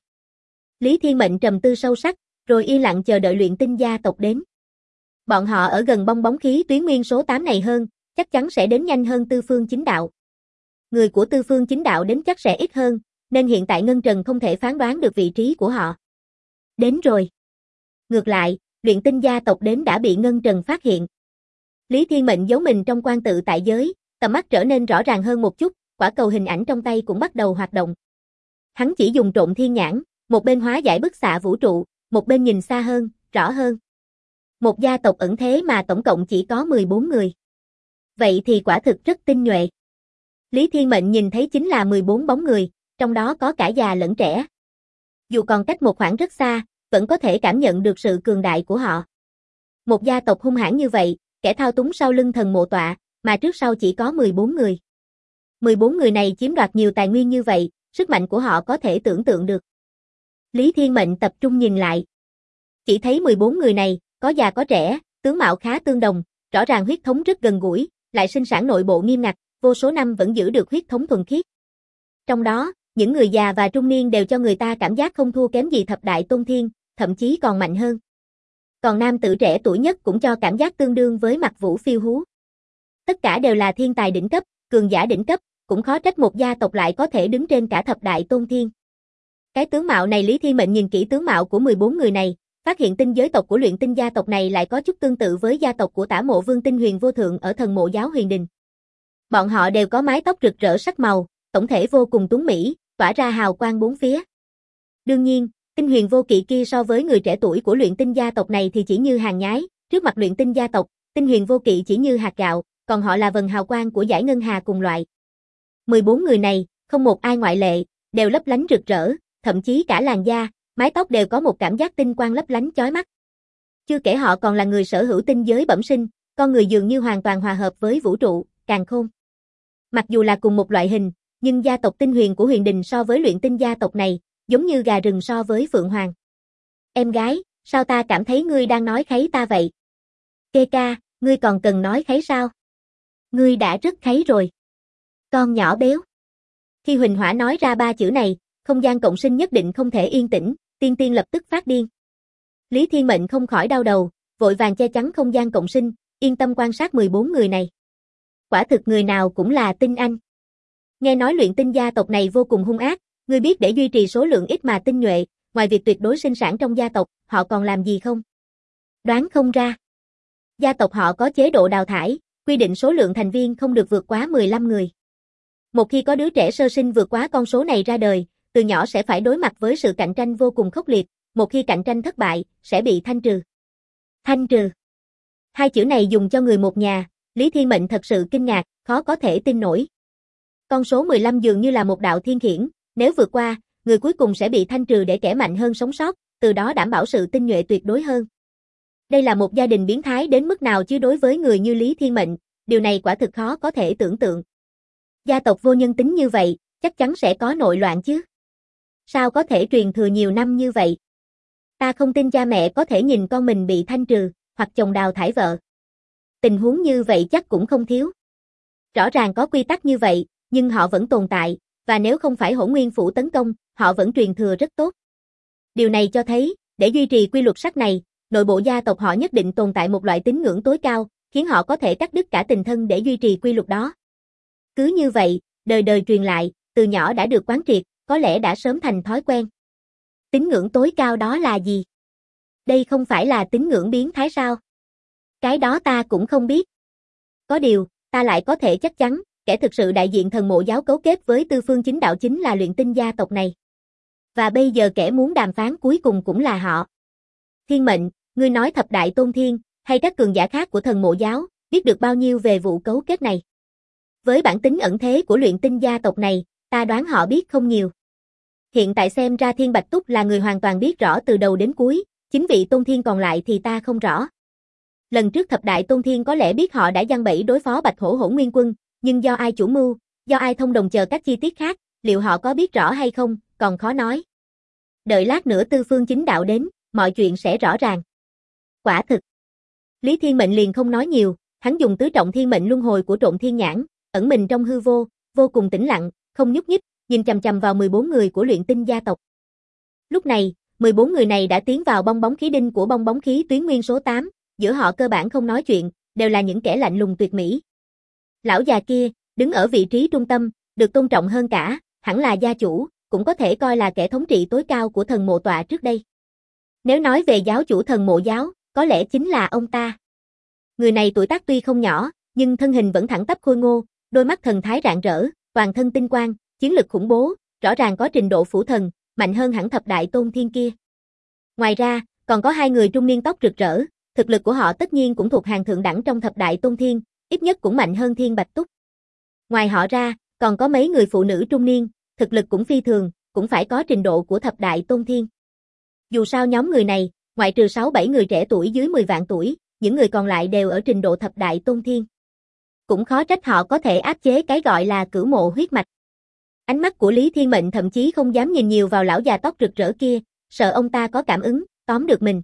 Lý Thiên Mệnh trầm tư sâu sắc, rồi yên lặng chờ đợi luyện tinh gia tộc đến. Bọn họ ở gần bong bóng khí tuyến nguyên số 8 này hơn, chắc chắn sẽ đến nhanh hơn Tư Phương Chính Đạo. Người của Tư Phương Chính Đạo đến chắc sẽ ít hơn, nên hiện tại Ngân Trần không thể phán đoán được vị trí của họ. Đến rồi. Ngược lại, luyện tinh gia tộc đến đã bị Ngân Trần phát hiện. Lý Thiên Mệnh giấu mình trong quan tự tại giới, tầm mắt trở nên rõ ràng hơn một chút, quả cầu hình ảnh trong tay cũng bắt đầu hoạt động. Hắn chỉ dùng trộn thiên nhãn, một bên hóa giải bức xạ vũ trụ, một bên nhìn xa hơn, rõ hơn. Một gia tộc ẩn thế mà tổng cộng chỉ có 14 người. Vậy thì quả thực rất tinh nhuệ. Lý Thiên Mệnh nhìn thấy chính là 14 bóng người, trong đó có cả già lẫn trẻ. Dù còn cách một khoảng rất xa, vẫn có thể cảm nhận được sự cường đại của họ. Một gia tộc hung hãn như vậy, kẻ thao túng sau lưng thần mộ tọa, mà trước sau chỉ có 14 người. 14 người này chiếm đoạt nhiều tài nguyên như vậy, sức mạnh của họ có thể tưởng tượng được. Lý Thiên Mệnh tập trung nhìn lại. Chỉ thấy 14 người này, có già có trẻ, tướng mạo khá tương đồng, rõ ràng huyết thống rất gần gũi, lại sinh sản nội bộ nghiêm ngặt, vô số năm vẫn giữ được huyết thống thuần khiết. Trong đó, những người già và trung niên đều cho người ta cảm giác không thua kém gì thập đại tôn thiên, thậm chí còn mạnh hơn. Còn nam tử trẻ tuổi nhất cũng cho cảm giác tương đương với Mặc Vũ Phiêu Hú. Tất cả đều là thiên tài đỉnh cấp, cường giả đỉnh cấp, cũng khó trách một gia tộc lại có thể đứng trên cả thập đại tôn thiên. Cái tướng mạo này Lý Thiên Mệnh nhìn kỹ tướng mạo của 14 người này, phát hiện tinh giới tộc của luyện tinh gia tộc này lại có chút tương tự với gia tộc của Tả Mộ Vương Tinh Huyền Vô Thượng ở thần mộ giáo Huyền Đình. Bọn họ đều có mái tóc rực rỡ sắc màu, tổng thể vô cùng tuấn mỹ, tỏa ra hào quang bốn phía. Đương nhiên, Tinh Huyền Vô Kỵ kia so với người trẻ tuổi của luyện tinh gia tộc này thì chỉ như hàng nhái, trước mặt luyện tinh gia tộc, Tinh Huyền Vô Kỵ chỉ như hạt gạo, còn họ là vầng hào quang của dải ngân hà cùng loại. 14 người này, không một ai ngoại lệ, đều lấp lánh rực rỡ, thậm chí cả làn da, mái tóc đều có một cảm giác tinh quang lấp lánh chói mắt. Chưa kể họ còn là người sở hữu tinh giới bẩm sinh, con người dường như hoàn toàn hòa hợp với vũ trụ, càn khôn. Mặc dù là cùng một loại hình, nhưng gia tộc Tinh Huyền của Huyền Đình so với luyện tinh gia tộc này, giống như gà rừng so với phượng hoàng. Em gái, sao ta cảm thấy ngươi đang nói kháy ta vậy? Kê ca, ngươi còn cần nói kháy sao? Ngươi đã rất kháy rồi. Con nhỏ béo. Khi Huỳnh Hỏa nói ra ba chữ này, không gian cộng sinh nhất định không thể yên tĩnh, Tiên Tiên lập tức phát điên. Lý Thiên Mệnh không khỏi đau đầu, vội vàng che chắn không gian cộng sinh, yên tâm quan sát 14 người này. Quả thực người nào cũng là tinh anh. Nghe nói luyện tinh gia tộc này vô cùng hung ác, ngươi biết để duy trì số lượng ít mà tinh nhuệ, ngoài việc tuyệt đối sinh sản trong gia tộc, họ còn làm gì không? Đoán không ra. Gia tộc họ có chế độ đào thải, quy định số lượng thành viên không được vượt quá 15 người. Một khi có đứa trẻ sơ sinh vượt quá con số này ra đời, từ nhỏ sẽ phải đối mặt với sự cạnh tranh vô cùng khốc liệt, một khi cạnh tranh thất bại, sẽ bị thanh trừ. Thanh trừ. Hai chữ này dùng cho người một nhà, Lý Thiên Mệnh thật sự kinh ngạc, khó có thể tin nổi. Con số 15 dường như là một đạo thiên khiển, nếu vượt qua, người cuối cùng sẽ bị thanh trừ để kẻ mạnh hơn sống sót, từ đó đảm bảo sự tinh nhuệ tuyệt đối hơn. Đây là một gia đình biến thái đến mức nào chứ đối với người như Lý Thiên Mệnh, điều này quả thực khó có thể tưởng tượng. Gia tộc vô nhân tính như vậy, chắc chắn sẽ có nội loạn chứ. Sao có thể truyền thừa nhiều năm như vậy? Ta không tin cha mẹ có thể nhìn con mình bị thanh trừ, hoặc chồng đào thải vợ. Tình huống như vậy chắc cũng không thiếu. Rõ ràng có quy tắc như vậy, nhưng họ vẫn tồn tại, và nếu không phải Hỗn Nguyên Phủ tấn công, họ vẫn truyền thừa rất tốt. Điều này cho thấy, để duy trì quy luật sắc này, nội bộ gia tộc họ nhất định tồn tại một loại tín ngưỡng tối cao, khiến họ có thể cắt đứt cả tình thân để duy trì quy luật đó. Cứ như vậy, đời đời truyền lại, từ nhỏ đã được quán triệt, có lẽ đã sớm thành thói quen. Tín ngưỡng tối cao đó là gì? Đây không phải là tín ngưỡng biến thái sao? Cái đó ta cũng không biết. Có điều, ta lại có thể chắc chắn, kẻ thực sự đại diện thần mộ giáo cấu kết với Tư Phương Chính Đạo chính là luyện tinh gia tộc này. Và bây giờ kẻ muốn đàm phán cuối cùng cũng là họ. Thiên Mệnh, ngươi nói thập đại tôn thiên, hay các cường giả khác của thần mộ giáo, biết được bao nhiêu về vụ cấu kết này? Với bản tính ẩn thế của luyện tinh gia tộc này, ta đoán họ biết không nhiều. Hiện tại xem ra Thiên Bạch Túc là người hoàn toàn biết rõ từ đầu đến cuối, chính vị tôn thiên còn lại thì ta không rõ. Lần trước thập đại tôn thiên có lẽ biết họ đã giăng bẫy đối phó Bạch Hổ Hỗn Nguyên Quân, nhưng do ai chủ mưu, do ai thông đồng chờ các chi tiết khác, liệu họ có biết rõ hay không, còn khó nói. Đợi lát nữa Tư Phương Chính Đạo đến, mọi chuyện sẽ rõ ràng. Quả thực. Lý Thiên Mệnh liền không nói nhiều, hắn dùng tứ trọng thiên mệnh luân hồi của Trộn Thiên Nhãn, ẩn mình trong hư vô, vô cùng tĩnh lặng, không nhúc nhích, nhìn chằm chằm vào 14 người của luyện tinh gia tộc. Lúc này, 14 người này đã tiến vào bong bóng khí đinh của bong bóng khí tuyến nguyên số 8, giữa họ cơ bản không nói chuyện, đều là những kẻ lạnh lùng tuyệt mỹ. Lão già kia, đứng ở vị trí trung tâm, được tôn trọng hơn cả, hẳn là gia chủ, cũng có thể coi là kẻ thống trị tối cao của thần mộ tọa trước đây. Nếu nói về giáo chủ thần mộ giáo, có lẽ chính là ông ta. Người này tuổi tác tuy không nhỏ, nhưng thân hình vẫn thẳng tắp khôi ngô, đôi mắt thần thái rạng rỡ, toàn thân tinh quang, chiến lực khủng bố, rõ ràng có trình độ phủ thần, mạnh hơn hẳn thập đại tôn thiên kia. Ngoài ra, còn có hai người trung niên tóc rực rỡ, thực lực của họ tất nhiên cũng thuộc hàng thượng đẳng trong thập đại tôn thiên, ít nhất cũng mạnh hơn Thiên Bạch Túc. Ngoài họ ra, còn có mấy người phụ nữ trung niên, thực lực cũng phi thường, cũng phải có trình độ của thập đại tôn thiên. Dù sao nhóm người này, ngoại trừ 6-7 người trẻ tuổi dưới 10 vạn tuổi, những người còn lại đều ở trình độ thập đại tôn thiên. Cũng khó trách họ có thể áp chế cái gọi là cửu mộ huyết mạch. Ánh mắt của Lý Thiên Mệnh thậm chí không dám nhìn nhiều vào lão già tóc rực rỡ kia, sợ ông ta có cảm ứng, tóm được mình.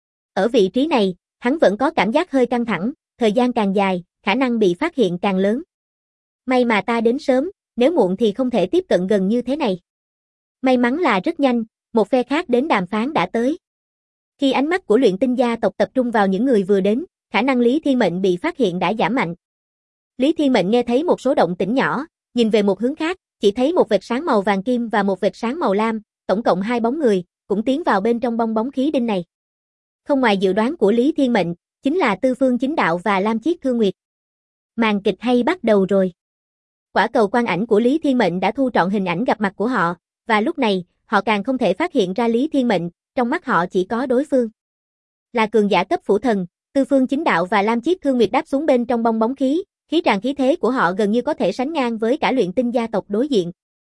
Ở vị trí này, hắn vẫn có cảm giác hơi căng thẳng, thời gian càng dài, khả năng bị phát hiện càng lớn. May mà ta đến sớm, nếu muộn thì không thể tiếp cận gần như thế này. May mắn là rất nhanh, một phe khác đến đàm phán đã tới. Khi ánh mắt của luyện tinh gia tộc tập trung vào những người vừa đến, khả năng Lý Thiên Mệnh bị phát hiện đã giảm mạnh. Lý Thiên Mệnh nghe thấy một số động tĩnh nhỏ, nhìn về một hướng khác, chỉ thấy một vệt sáng màu vàng kim và một vệt sáng màu lam, tổng cộng 2 bóng người, cũng tiến vào bên trong bong bóng khí đinh này. Không ngoài dự đoán của Lý Thiên Mệnh, chính là Tư Phương Chính Đạo và Lam Chiết Thương Nguyệt. Màn kịch hay bắt đầu rồi. Quả cầu quan ảnh của Lý Thiên Mệnh đã thu trọn hình ảnh gặp mặt của họ, và lúc này, họ càng không thể phát hiện ra Lý Thiên Mệnh, trong mắt họ chỉ có đối phương. Là cường giả cấp phủ thần, Tư Phương Chính Đạo và Lam Chiết Thương Nguyệt đáp xuống bên trong bong bóng khí, khí tràn khí thế của họ gần như có thể sánh ngang với cả luyện tinh gia tộc đối diện.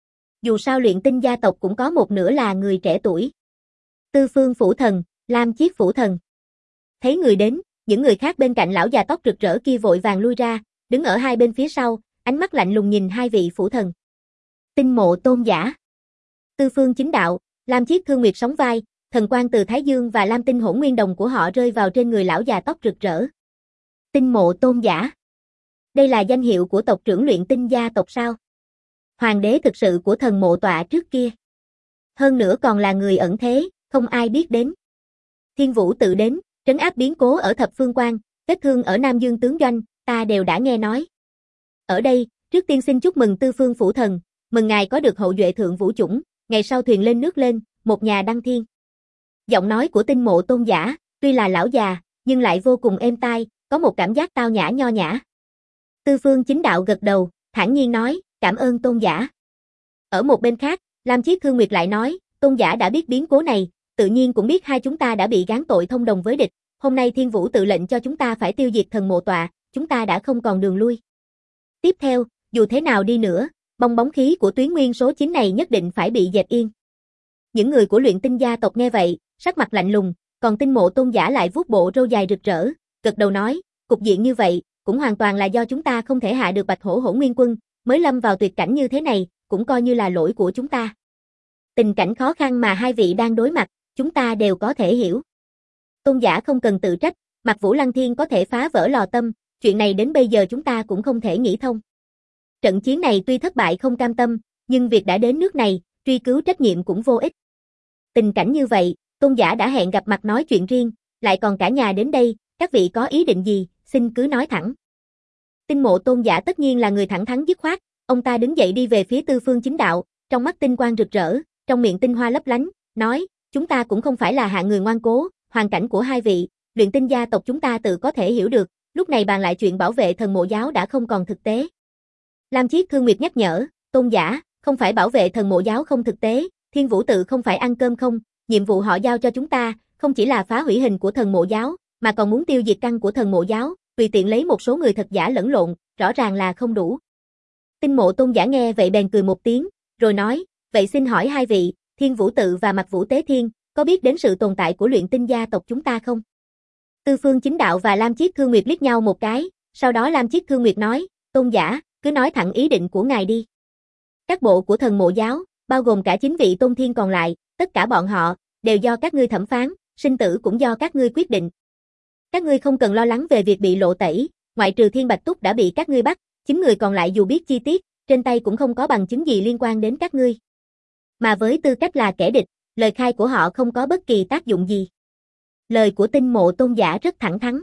Dù sao luyện tinh gia tộc cũng có một nửa là người trẻ tuổi. Tư Phương phủ thần, Lam Chiết phủ thần. Thấy người đến, những người khác bên cạnh lão già tóc rực rỡ kia vội vàng lui ra, đứng ở hai bên phía sau, ánh mắt lạnh lùng nhìn hai vị phủ thần. Tinh mộ tôn giả. Tư Phương Chính Đạo, Lam Chiết Thương Nguyệt sóng vai, thần quang từ Thái Dương và Lam Tinh Hỗn Nguyên Đồng của họ rơi vào trên người lão già tóc rực rỡ. Tinh mộ tôn giả. Đây là danh hiệu của tộc trưởng luyện tinh gia tộc sao? Hoàng đế thực sự của thần mộ tọa trước kia. Hơn nữa còn là người ẩn thế, không ai biết đến. Thiên Vũ tự đến, trấn áp biến cố ở Thập Phương Quan, vết thương ở Nam Dương tướng doanh, ta đều đã nghe nói. Ở đây, trước tiên xin chúc mừng Tư Phương phủ thần, mừng ngài có được hậu duệ thượng vũ chủng, ngày sau thuyền lên nước lên, một nhà đăng thiên. Giọng nói của tinh mộ tôn giả, tuy là lão già, nhưng lại vô cùng êm tai, có một cảm giác tao nhã nho nhã. Tư Phương Chính Đạo gật đầu, thản nhiên nói, cảm ơn tôn giả. Ở một bên khác, Lam Chiết Thương Nguyệt lại nói, tôn giả đã biết biến cố này, tự nhiên cũng biết hai chúng ta đã bị gán tội thông đồng với địch, hôm nay Thiên Vũ tự lệnh cho chúng ta phải tiêu diệt thần mộ tọa, chúng ta đã không còn đường lui. Tiếp theo, dù thế nào đi nữa, bong bóng khí của tuyến nguyên số 9 này nhất định phải bị dẹp yên. Những người của luyện tinh gia tộc nghe vậy, sắc mặt lạnh lùng, còn Tinh Mộ Tôn giả lại vuốt bộ râu dài rực rỡ, gật đầu nói, cục diện như vậy, cũng hoàn toàn là do chúng ta không thể hạ được Bạch Hổ Hỗn Nguyên Quân, mới lâm vào tuyệt cảnh như thế này, cũng coi như là lỗi của chúng ta. Tình cảnh khó khăn mà hai vị đang đối mặt, chúng ta đều có thể hiểu. Tôn giả không cần tự trách, Mạc Vũ Lăng Thiên có thể phá vỡ lò tâm, chuyện này đến bây giờ chúng ta cũng không thể nghĩ thông. Trận chiến này tuy thất bại không cam tâm, nhưng việc đã đến nước này, truy cứu trách nhiệm cũng vô ích. Tình cảnh như vậy, Tôn giả đã hẹn gặp mặt nói chuyện riêng, lại còn cả nhà đến đây, các vị có ý định gì, xin cứ nói thẳng. Tinh Mộ Tôn giả tất nhiên là người thẳng thắn dứt khoát, ông ta đứng dậy đi về phía Tư Phương Chính Đạo, trong mắt tinh quang rực rỡ, trong miệng tinh hoa lấp lánh, nói, chúng ta cũng không phải là hạng người ngoan cố, hoàn cảnh của hai vị, luyện tinh gia tộc chúng ta tự có thể hiểu được, lúc này bàn lại chuyện bảo vệ thần mộ giáo đã không còn thực tế. Lam Chiết Thương Nguyệt nhắc nhở, Tôn giả, không phải bảo vệ thần mộ giáo không thực tế, Thiên Vũ tự không phải ăn cơm không, nhiệm vụ họ giao cho chúng ta, không chỉ là phá hủy hình của thần mộ giáo, mà còn muốn tiêu diệt căn của thần mộ giáo, tùy tiện lấy một số người thật giả lẫn lộn, rõ ràng là không đủ. Tinh Mộ Tôn giả nghe vậy bèn cười một tiếng, rồi nói, vậy xin hỏi hai vị, Thiên Vũ tự và Mạc Vũ Tế Thiên, có biết đến sự tồn tại của luyện tinh gia tộc chúng ta không? Tư Phương Chính Đạo và Lam Chiết Thương Nguyệt liếc nhau một cái, sau đó Lam Chiết Thương Nguyệt nói, Tôn giả, cứ nói thẳng ý định của ngài đi. Các bộ của thần mộ giáo, bao gồm cả 9 vị tôn thiên còn lại, tất cả bọn họ, đều do các ngươi thẩm phán, sinh tử cũng do các ngươi quyết định. Các ngươi không cần lo lắng về việc bị lộ tẩy, ngoại trừ Thiên Bạch Túc đã bị các ngươi bắt, 9 người còn lại dù biết chi tiết, trên tay cũng không có bằng chứng gì liên quan đến các ngươi. Mà với tư cách là kẻ địch, lời khai của họ không có bất kỳ tác dụng gì. Lời của Tinh Mộ Tôn giả rất thẳng thắn.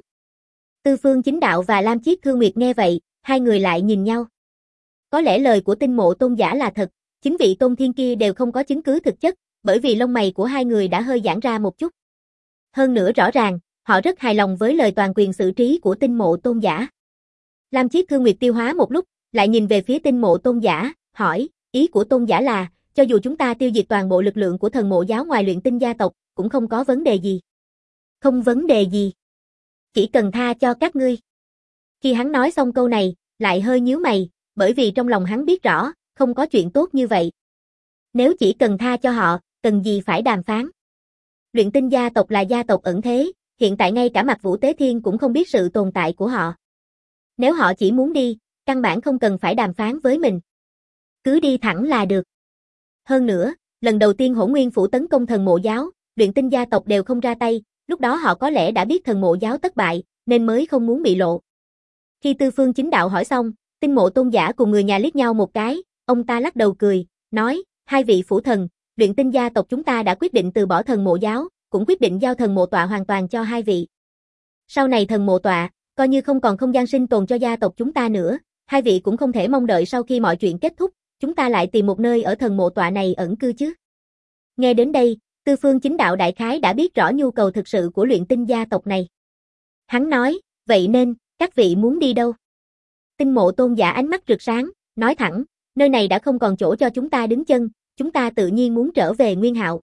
Tư Phương Chính Đạo và Lam Chiết Thương Nguyệt nghe vậy, hai người lại nhìn nhau. Có lẽ lời của Tinh Mộ Tôn giả là thật, 9 vị tôn thiên kia đều không có chứng cứ thực chất, bởi vì lông mày của hai người đã hơi giãn ra một chút. Hơn nữa rõ ràng, họ rất hài lòng với lời toàn quyền xử trí của Tinh Mộ Tôn giả. Lam Chiết Thương Nguyệt tiêu hóa một lúc, lại nhìn về phía Tinh Mộ Tôn giả, hỏi, ý của Tôn giả là, cho dù chúng ta tiêu diệt toàn bộ lực lượng của thần mộ giáo ngoài luyện tinh gia tộc, cũng không có vấn đề gì. Không vấn đề gì. Chỉ cần tha cho các ngươi. Khi hắn nói xong câu này, lại hơi nhíu mày, bởi vì trong lòng hắn biết rõ, không có chuyện tốt như vậy. Nếu chỉ cần tha cho họ, cần gì phải đàm phán. Luyện tinh gia tộc là gia tộc ẩn thế, hiện tại ngay cả Mạc Vũ Tế Thiên cũng không biết sự tồn tại của họ. Nếu họ chỉ muốn đi, căn bản không cần phải đàm phán với mình. Cứ đi thẳng là được. Hơn nữa, lần đầu tiên Hỗn Nguyên Phủ tấn công thần mộ giáo, luyện tinh gia tộc đều không ra tay, lúc đó họ có lẽ đã biết thần mộ giáo thất bại, nên mới không muốn bị lộ. Khi Tư Phương Chính Đạo hỏi xong, Tinh Mộ Tôn giả cùng người nhà liếc nhau một cái, ông ta lắc đầu cười, nói, hai vị phủ thần, luyện tinh gia tộc chúng ta đã quyết định từ bỏ thần mộ giáo, cũng quyết định giao thần mộ tọa hoàn toàn cho hai vị. Sau này thần mộ tọa, coi như không còn không gian sinh tồn cho gia tộc chúng ta nữa, hai vị cũng không thể mong đợi sau khi mọi chuyện kết thúc, chúng ta lại tìm một nơi ở thần mộ tọa này ẩn cư chứ. Nghe đến đây, Tư Phương Chính Đạo đại khái đã biết rõ nhu cầu thực sự của luyện tinh gia tộc này. Hắn nói, vậy nên, các vị muốn đi đâu? Tinh Mộ Tôn giả ánh mắt rực sáng, nói thẳng, nơi này đã không còn chỗ cho chúng ta đứng chân, chúng ta tự nhiên muốn trở về Nguyên Hạo.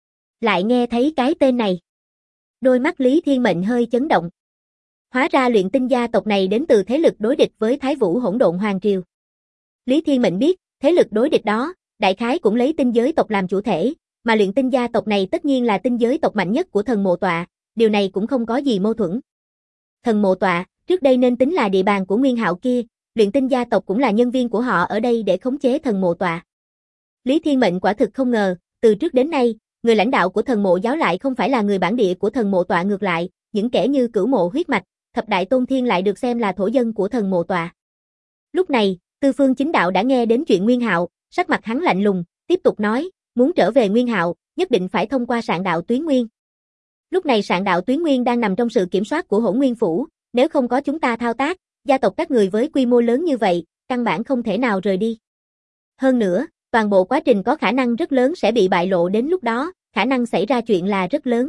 Lại nghe thấy cái tên này. Đôi mắt Lý Thiên Mệnh hơi chấn động. Hóa ra luyện tinh gia tộc này đến từ thế lực đối địch với Thái Vũ Hỗn Độn Hoàng Triều. Lý Thiên Mệnh biết, thế lực đối địch đó, đại khái cũng lấy tinh giới tộc làm chủ thể, mà luyện tinh gia tộc này tất nhiên là tinh giới tộc mạnh nhất của thần mộ tọa, điều này cũng không có gì mâu thuẫn. Thần mộ tọa, trước đây nên tính là địa bàn của Nguyên Hạo kia, luyện tinh gia tộc cũng là nhân viên của họ ở đây để khống chế thần mộ tọa. Lý Thiên Mệnh quả thực không ngờ, từ trước đến nay, người lãnh đạo của thần mộ giáo lại không phải là người bản địa của thần mộ tọa, ngược lại, những kẻ như Cửu Mộ huyết mạch, Thập Đại Tôn Thiên lại được xem là thổ dân của thần mộ tọa. Lúc này, Tư Phương Chính Đạo đã nghe đến chuyện Nguyên Hạo, sắc mặt hắn lạnh lùng, tiếp tục nói, muốn trở về Nguyên Hạo, nhất định phải thông qua Sạn Đạo Tuyến Nguyên. Lúc này Sạn Đạo Tuyến Nguyên đang nằm trong sự kiểm soát của Hỗn Nguyên Phủ, nếu không có chúng ta thao tác, gia tộc các người với quy mô lớn như vậy, căn bản không thể nào rời đi. Hơn nữa, toàn bộ quá trình có khả năng rất lớn sẽ bị bại lộ, đến lúc đó, khả năng xảy ra chuyện là rất lớn.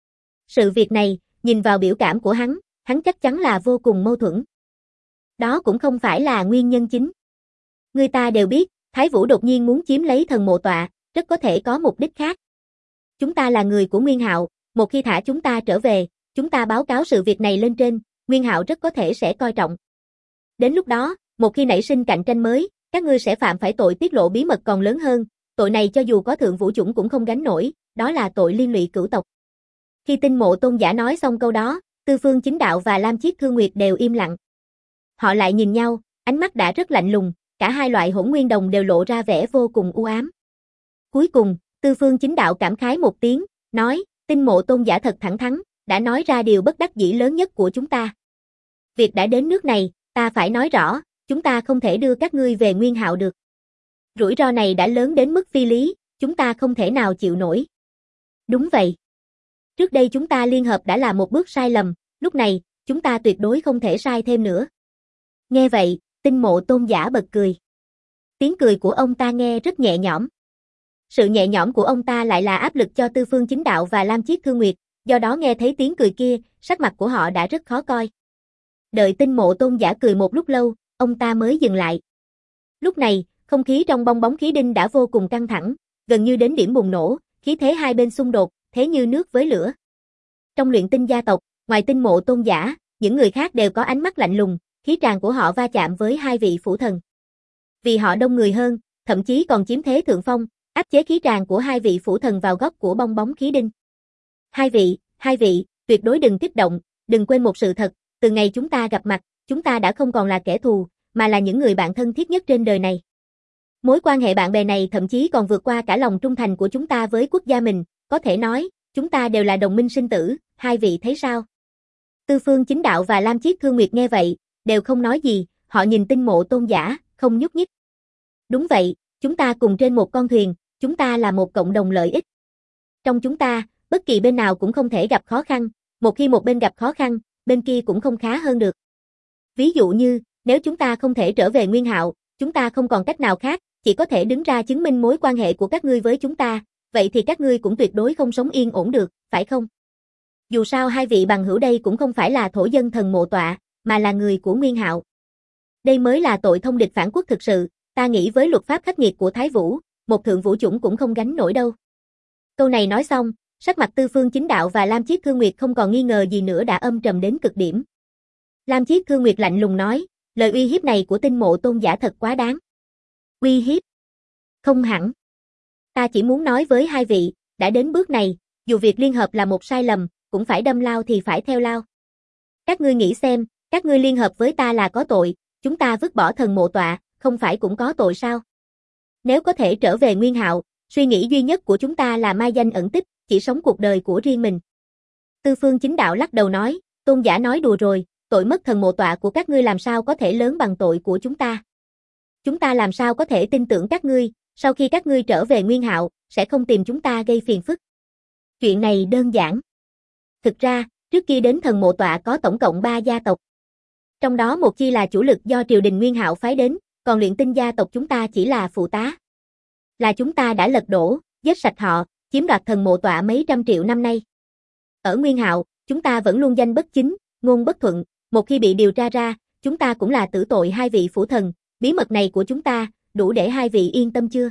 Sự việc này, nhìn vào biểu cảm của hắn chắc chắn là vô cùng mâu thuẫn. Đó cũng không phải là nguyên nhân chính. Người ta đều biết, Thái Vũ đột nhiên muốn chiếm lấy thần mộ tọa, rất có thể có mục đích khác. Chúng ta là người của Nguyên Hạo, một khi thả chúng ta trở về, chúng ta báo cáo sự việc này lên trên, Nguyên Hạo rất có thể sẽ coi trọng. Đến lúc đó, một khi nảy sinh cạnh tranh mới, các ngươi sẽ phạm phải tội tiết lộ bí mật còn lớn hơn, tội này cho dù có thượng vũ chủng cũng không gánh nổi, đó là tội liên lụy cửu tộc. Khi Tinh Mộ Tôn giả nói xong câu đó, Tư Phương Chính Đạo và Lam Chiết Thương Nguyệt đều im lặng. Họ lại nhìn nhau, ánh mắt đã rất lạnh lùng, cả hai loại hỗn nguyên đồng đều lộ ra vẻ vô cùng u ám. Cuối cùng, Tư Phương Chính Đạo cảm khái một tiếng, nói, Tinh Mộ Tôn giả thật thẳng thắn, đã nói ra điều bất đắc dĩ lớn nhất của chúng ta. Việc đã đến nước này, ta phải nói rõ, chúng ta không thể đưa các ngươi về Nguyên Hạo được. Rủi ro này đã lớn đến mức phi lý, chúng ta không thể nào chịu nổi. Đúng vậy. Trước đây chúng ta liên hợp đã là một bước sai lầm, lúc này, chúng ta tuyệt đối không thể sai thêm nữa. Nghe vậy, Tinh Mộ Tôn giả bật cười. Tiếng cười của ông ta nghe rất nhẹ nhõm. Sự nhẹ nhõm của ông ta lại là áp lực cho Tư Phương Chính Đạo và Lam Chiết Thương Nguyệt, do đó nghe thấy tiếng cười kia, sắc mặt của họ đã rất khó coi. Đợi Tinh Mộ Tôn giả cười một lúc lâu, ông ta mới dừng lại. Lúc này, không khí trong bong bóng khí đinh đã vô cùng căng thẳng, gần như đến điểm bùng nổ, khí thế hai bên xung đột, thế như nước với lửa. Trong Luyện Tinh gia tộc, ngoài Tinh Mộ Tôn giả, những người khác đều có ánh mắt lạnh lùng, khí tràng của họ va chạm với hai vị phủ thần. Vì họ đông người hơn, thậm chí còn chiếm thế thượng phong, áp chế khí tràng của hai vị phủ thần vào góc của bong bóng khí đinh. Hai vị, tuyệt đối đừng kích động, đừng quên một sự thật, từ ngày chúng ta gặp mặt, chúng ta đã không còn là kẻ thù, mà là những người bạn thân thiết nhất trên đời này. Mối quan hệ bạn bè này thậm chí còn vượt qua cả lòng trung thành của chúng ta với quốc gia mình, có thể nói, chúng ta đều là đồng minh sinh tử, hai vị thấy sao? Tư Phương Chính Đạo và Lam Chiết Thương Nguyệt nghe vậy, đều không nói gì, họ nhìn Tinh Mộ Tôn giả, không nhúc nhích. Đúng vậy, chúng ta cùng trên một con thuyền, chúng ta là một cộng đồng lợi ích. Trong chúng ta, bất kỳ bên nào cũng không thể gặp khó khăn, một khi một bên gặp khó khăn, bên kia cũng không khá hơn được. Ví dụ như, nếu chúng ta không thể trở về Nguyên Hạo, chúng ta không còn cách nào khác, chỉ có thể đứng ra chứng minh mối quan hệ của các ngươi với chúng ta, vậy thì các ngươi cũng tuyệt đối không sống yên ổn được, phải không? Dù sao hai vị bằng hữu đây cũng không phải là thổ dân thần mộ tọa, mà là người của Nguyên Hạo. Đây mới là tội thông địch phản quốc thực sự, ta nghĩ với luật pháp khắc nghiệt của Thái Vũ, một thượng vũ chủng cũng không gánh nổi đâu. Câu này nói xong, sắc mặt Tư Phương Chính Đạo và Lam Chiết Thương Nguyệt không còn nghi ngờ gì nữa đã âm trầm đến cực điểm. Lam Chiết Thương Nguyệt lạnh lùng nói, lời uy hiếp này của Tinh Mộ Tôn giả thật quá đáng. Uy hiếp? Không hẳn. Ta chỉ muốn nói với hai vị, đã đến bước này, dù việc liên hợp là một sai lầm, cũng phải đâm lao thì phải theo lao. Các ngươi nghĩ xem, các ngươi liên hợp với ta là có tội, chúng ta vứt bỏ thần mộ tọa, không phải cũng có tội sao? Nếu có thể trở về Nguyên Hạo, suy nghĩ duy nhất của chúng ta là mai danh ẩn tích, chỉ sống cuộc đời của riêng mình. Tư Phương Chính Đạo lắc đầu nói, Tôn giả nói đùa rồi, tội mất thần mộ tọa của các ngươi làm sao có thể lớn bằng tội của chúng ta. Chúng ta làm sao có thể tin tưởng các ngươi, sau khi các ngươi trở về Nguyên Hạo, sẽ không tìm chúng ta gây phiền phức. Chuyện này đơn giản. Thực ra, trước kia đến thần mộ tọa có tổng cộng 3 gia tộc. Trong đó một chi là chủ lực do triều đình Nguyên Hạo phái đến, còn Luyện Tinh gia tộc chúng ta chỉ là phụ tá. Là chúng ta đã lật đổ, giết sạch họ, chiếm đoạt thần mộ tọa mấy trăm triệu năm nay. Ở Nguyên Hạo, chúng ta vẫn luôn danh bất chính, ngôn bất thuận, một khi bị điều tra ra, chúng ta cũng là tử tội hai vị phủ thần, bí mật này của chúng ta, đủ để hai vị yên tâm chưa?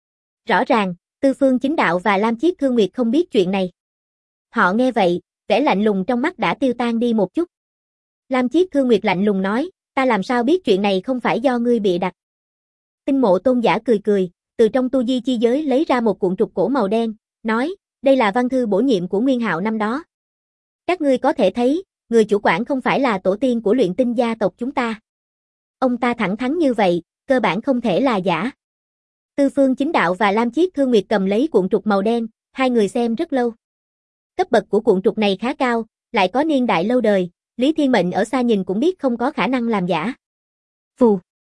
Rõ ràng, Tư Phương Chính Đạo và Lam Chiết Thương Nguyệt không biết chuyện này. Họ nghe vậy, vẻ lạnh lùng trong mắt đã tiêu tan đi một chút. Lam Chiết Thương Nguyệt lạnh lùng nói, ta làm sao biết chuyện này không phải do ngươi bịa đặt. Tinh Mộ Tôn giả cười cười, từ trong tu di chi giới lấy ra một cuộn trục cổ màu đen, nói, đây là văn thư bổ nhiệm của Nguyên Hạo năm đó. Các ngươi có thể thấy, người chủ quản không phải là tổ tiên của Luyện Tinh gia tộc chúng ta. Ông ta thẳng thắn như vậy, cơ bản không thể là giả. Tư Phương Chính Đạo và Lam Chiết Thương Nguyệt cầm lấy cuộn trục màu đen, hai người xem rất lâu. Cấp bậc của cuộn trục này khá cao, lại có niên đại lâu đời, Lý Thiên Mệnh ở xa nhìn cũng biết không có khả năng làm giả. Phù.